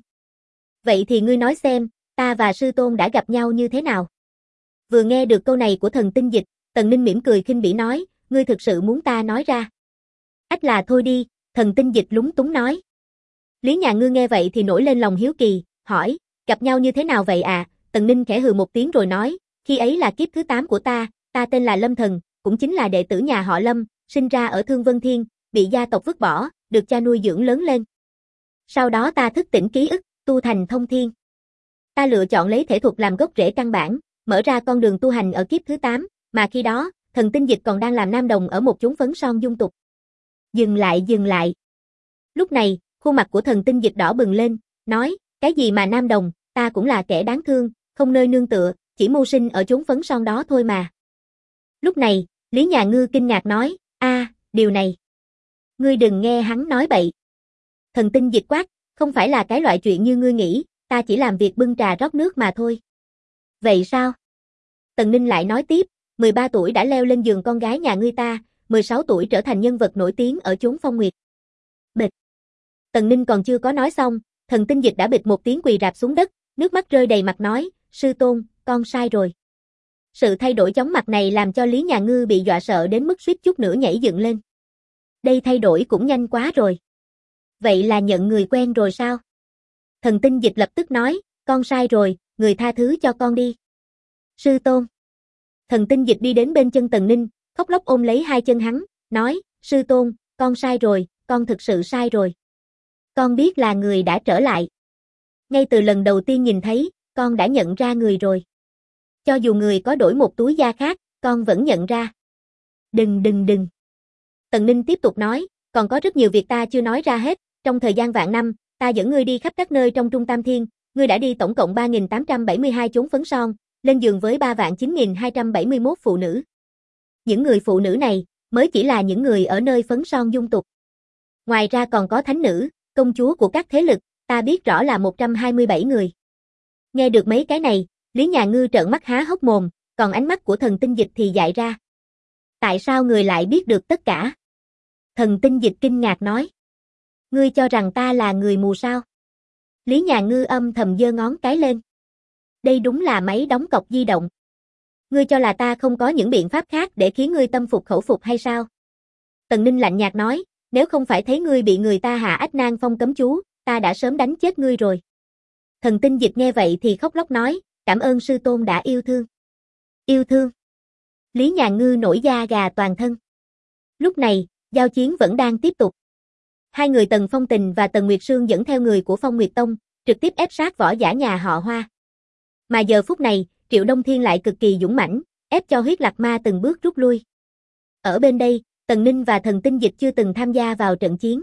Vậy thì ngươi nói xem, ta và sư tôn đã gặp nhau như thế nào? Vừa nghe được câu này của Thần Tinh Dịch, Tần Ninh mỉm cười khinh bỉ nói, ngươi thực sự muốn ta nói ra? Ách là thôi đi, Thần Tinh Dịch lúng túng nói. Lý Nhà Ngư nghe vậy thì nổi lên lòng hiếu kỳ, hỏi, gặp nhau như thế nào vậy à? Tần Ninh khẽ hừ một tiếng rồi nói, khi ấy là kiếp thứ 8 của ta tên là Lâm Thần, cũng chính là đệ tử nhà họ Lâm, sinh ra ở Thương Vân Thiên, bị gia tộc vứt bỏ, được cha nuôi dưỡng lớn lên. Sau đó ta thức tỉnh ký ức, tu thành thông thiên. Ta lựa chọn lấy thể thuật làm gốc rễ căn bản, mở ra con đường tu hành ở kiếp thứ 8, mà khi đó, Thần Tinh Dịch còn đang làm nam đồng ở một chốn phấn son dung tục. Dừng lại. Lúc này, khuôn mặt của Thần Tinh Dịch đỏ bừng lên, nói, cái gì mà nam đồng, ta cũng là kẻ đáng thương, không nơi nương tựa, chỉ mưu sinh ở chốn phấn son đó thôi mà. Lúc này, Lý Nhà Ngư kinh ngạc nói, điều này. Ngươi đừng nghe hắn nói bậy. Thần Tinh Dịch quát, không phải là cái loại chuyện như ngươi nghĩ, ta chỉ làm việc bưng trà rót nước mà thôi. Vậy sao? Tần Ninh lại nói tiếp, 13 tuổi đã leo lên giường con gái nhà ngươi ta, 16 tuổi trở thành nhân vật nổi tiếng ở chốn phong nguyệt. Bịch. Tần Ninh còn chưa có nói xong, Thần Tinh Dịch đã bịch một tiếng quỳ rạp xuống đất, nước mắt rơi đầy mặt nói, sư tôn, con sai rồi. Sự thay đổi chóng mặt này làm cho Lý Nhà Ngư bị dọa sợ đến mức suýt chút nữa nhảy dựng lên. Đây thay đổi cũng nhanh quá rồi. Vậy là nhận người quen rồi sao? Thần Tinh Dịch lập tức nói, con sai rồi, người tha thứ cho con đi. Sư tôn. Thần Tinh Dịch đi đến bên chân Tần Ninh, khóc lóc ôm lấy hai chân hắn, nói, sư tôn, con sai rồi, con thực sự sai rồi. Con biết là người đã trở lại. Ngay từ lần đầu tiên nhìn thấy, con đã nhận ra người rồi. Cho dù người có đổi một túi da khác, con vẫn nhận ra. Đừng. Tần Ninh tiếp tục nói, còn có rất nhiều việc ta chưa nói ra hết, trong thời gian vạn năm, ta dẫn ngươi đi khắp các nơi trong Trung Tam Thiên, ngươi đã đi tổng cộng 3.872 chốn phấn son, lên giường với 3.9271 phụ nữ. Những người phụ nữ này, mới chỉ là những người ở nơi phấn son dung tục. Ngoài ra còn có thánh nữ, công chúa của các thế lực, ta biết rõ là 127 người. Nghe được mấy cái này, Lý Nhà Ngư trợn mắt há hốc mồm, còn ánh mắt của Thần Tinh Dịch thì dại ra. Tại sao người lại biết được tất cả? Thần Tinh Dịch kinh ngạc nói. Ngươi cho rằng ta là người mù sao? Lý Nhà Ngư âm thầm giơ ngón cái lên. Đây đúng là máy đóng cọc di động. Ngươi cho là ta không có những biện pháp khác để khiến ngươi tâm phục khẩu phục hay sao? Tần Ninh lạnh nhạt nói, nếu không phải thấy ngươi bị người ta hạ Ách Nan Phong cấm chú, ta đã sớm đánh chết ngươi rồi. Thần Tinh Dịch nghe vậy thì khóc lóc nói, cảm ơn sư tôn đã yêu thương. Yêu thương. Lý Nhà Ngư nổi da gà toàn thân. Lúc này, giao chiến vẫn đang tiếp tục. Hai người Tần Phong Tình và Tần Nguyệt Sương dẫn theo người của Phong Nguyệt Tông, trực tiếp ép sát võ giả nhà họ Hoa. Mà giờ phút này, Triệu Đông Thiên lại cực kỳ dũng mãnh, ép cho Huyết Lạc Ma từng bước rút lui. Ở bên đây, Tần Ninh và Thần Tinh Dịch chưa từng tham gia vào trận chiến.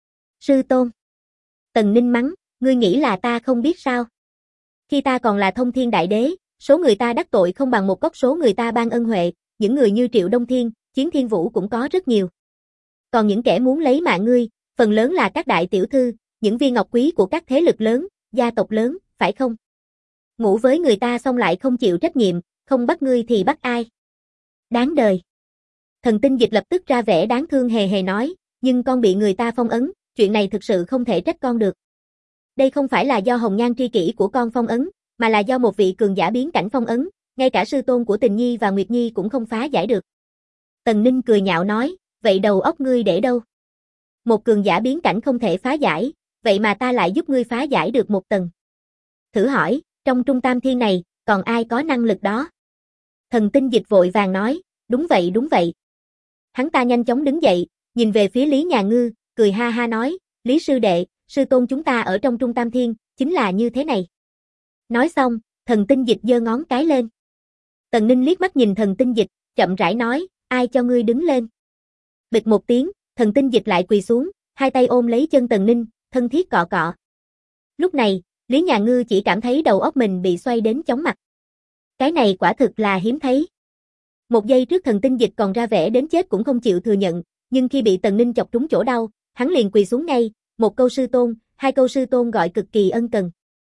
Sư tôn. Tần Ninh mắng, ngươi nghĩ là ta không biết sao? Khi ta còn là Thông Thiên Đại Đế, số người ta đắc tội không bằng một cốc số người ta ban ân huệ, những người như Triệu Đông Thiên, Chiến Thiên Vũ cũng có rất nhiều. Còn những kẻ muốn lấy mạng ngươi, phần lớn là các đại tiểu thư, những viên ngọc quý của các thế lực lớn, gia tộc lớn, phải không? Ngủ với người ta xong lại không chịu trách nhiệm, không bắt ngươi thì bắt ai? Đáng đời. Thần Tinh Dịch lập tức ra vẻ đáng thương hề hề nói, nhưng con bị người ta phong ấn, chuyện này thực sự không thể trách con được. Đây không phải là do hồng nhan tri kỷ của con phong ấn, mà là do một vị cường giả biến cảnh phong ấn, ngay cả sư tôn của Tình Nhi và Nguyệt Nhi cũng không phá giải được. Tần Ninh cười nhạo nói, vậy đầu óc ngươi để đâu? Một cường giả biến cảnh không thể phá giải, vậy mà ta lại giúp ngươi phá giải được một tầng. Thử hỏi, trong Trung Tam Thiên này, còn ai có năng lực đó? Thần Tinh Dịch vội vàng nói, đúng vậy. Hắn ta nhanh chóng đứng dậy, nhìn về phía Lý Nhà Ngư, cười ha ha nói, Lý sư đệ, sư tôn chúng ta ở trong Trung Tam Thiên, chính là như thế này. Nói xong, Thần Tinh Dịch giơ ngón cái lên. Tần Ninh liếc mắt nhìn Thần Tinh Dịch, chậm rãi nói, ai cho ngươi đứng lên? Bịch một tiếng, Thần Tinh Dịch lại quỳ xuống, hai tay ôm lấy chân Tần Ninh, thân thiết cọ cọ. Lúc này, Lý Nhà Ngư chỉ cảm thấy đầu óc mình bị xoay đến chóng mặt. Cái này quả thực là hiếm thấy. Một giây trước Thần Tinh Dịch còn ra vẻ đến chết cũng không chịu thừa nhận, nhưng khi bị Tần Ninh chọc trúng chỗ đau, hắn liền quỳ xuống ngay, một câu sư tôn, hai câu sư tôn gọi cực kỳ ân cần.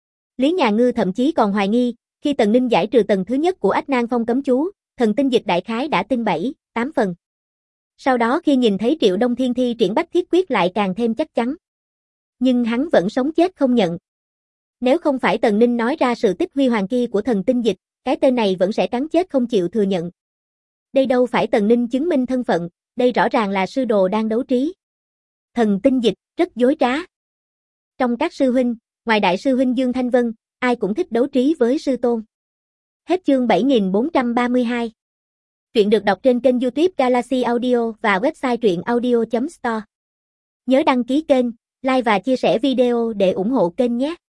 Lý Nhà Ngư thậm chí còn hoài nghi, khi Tần Ninh giải trừ tầng thứ nhất của Ách Nan Phong cấm chú, Thần Tinh Dịch đại khái đã tin 7, 8 phần. Sau đó khi nhìn thấy Triệu Đông Thiên thi triển Bách Thiết Quyết lại càng thêm chắc chắn. Nhưng hắn vẫn sống chết không nhận. Nếu không phải Tần Ninh nói ra sự tích huy hoàng kia của Thần Tinh Dịch, cái tên này vẫn sẽ cắn chết không chịu thừa nhận. Đây đâu phải Tần Ninh chứng minh thân phận, đây rõ ràng là sư đồ đang đấu trí. Thần Tinh Dịch rất dối trá. Trong các sư huynh, ngoài đại sư huynh Dương Thanh Vân, ai cũng thích đấu trí với sư tôn. Hết chương 7432. Truyện được đọc trên kênh YouTube Galaxy Audio và website truyệnaudio.store. Nhớ đăng ký kênh, like và chia sẻ video để ủng hộ kênh nhé.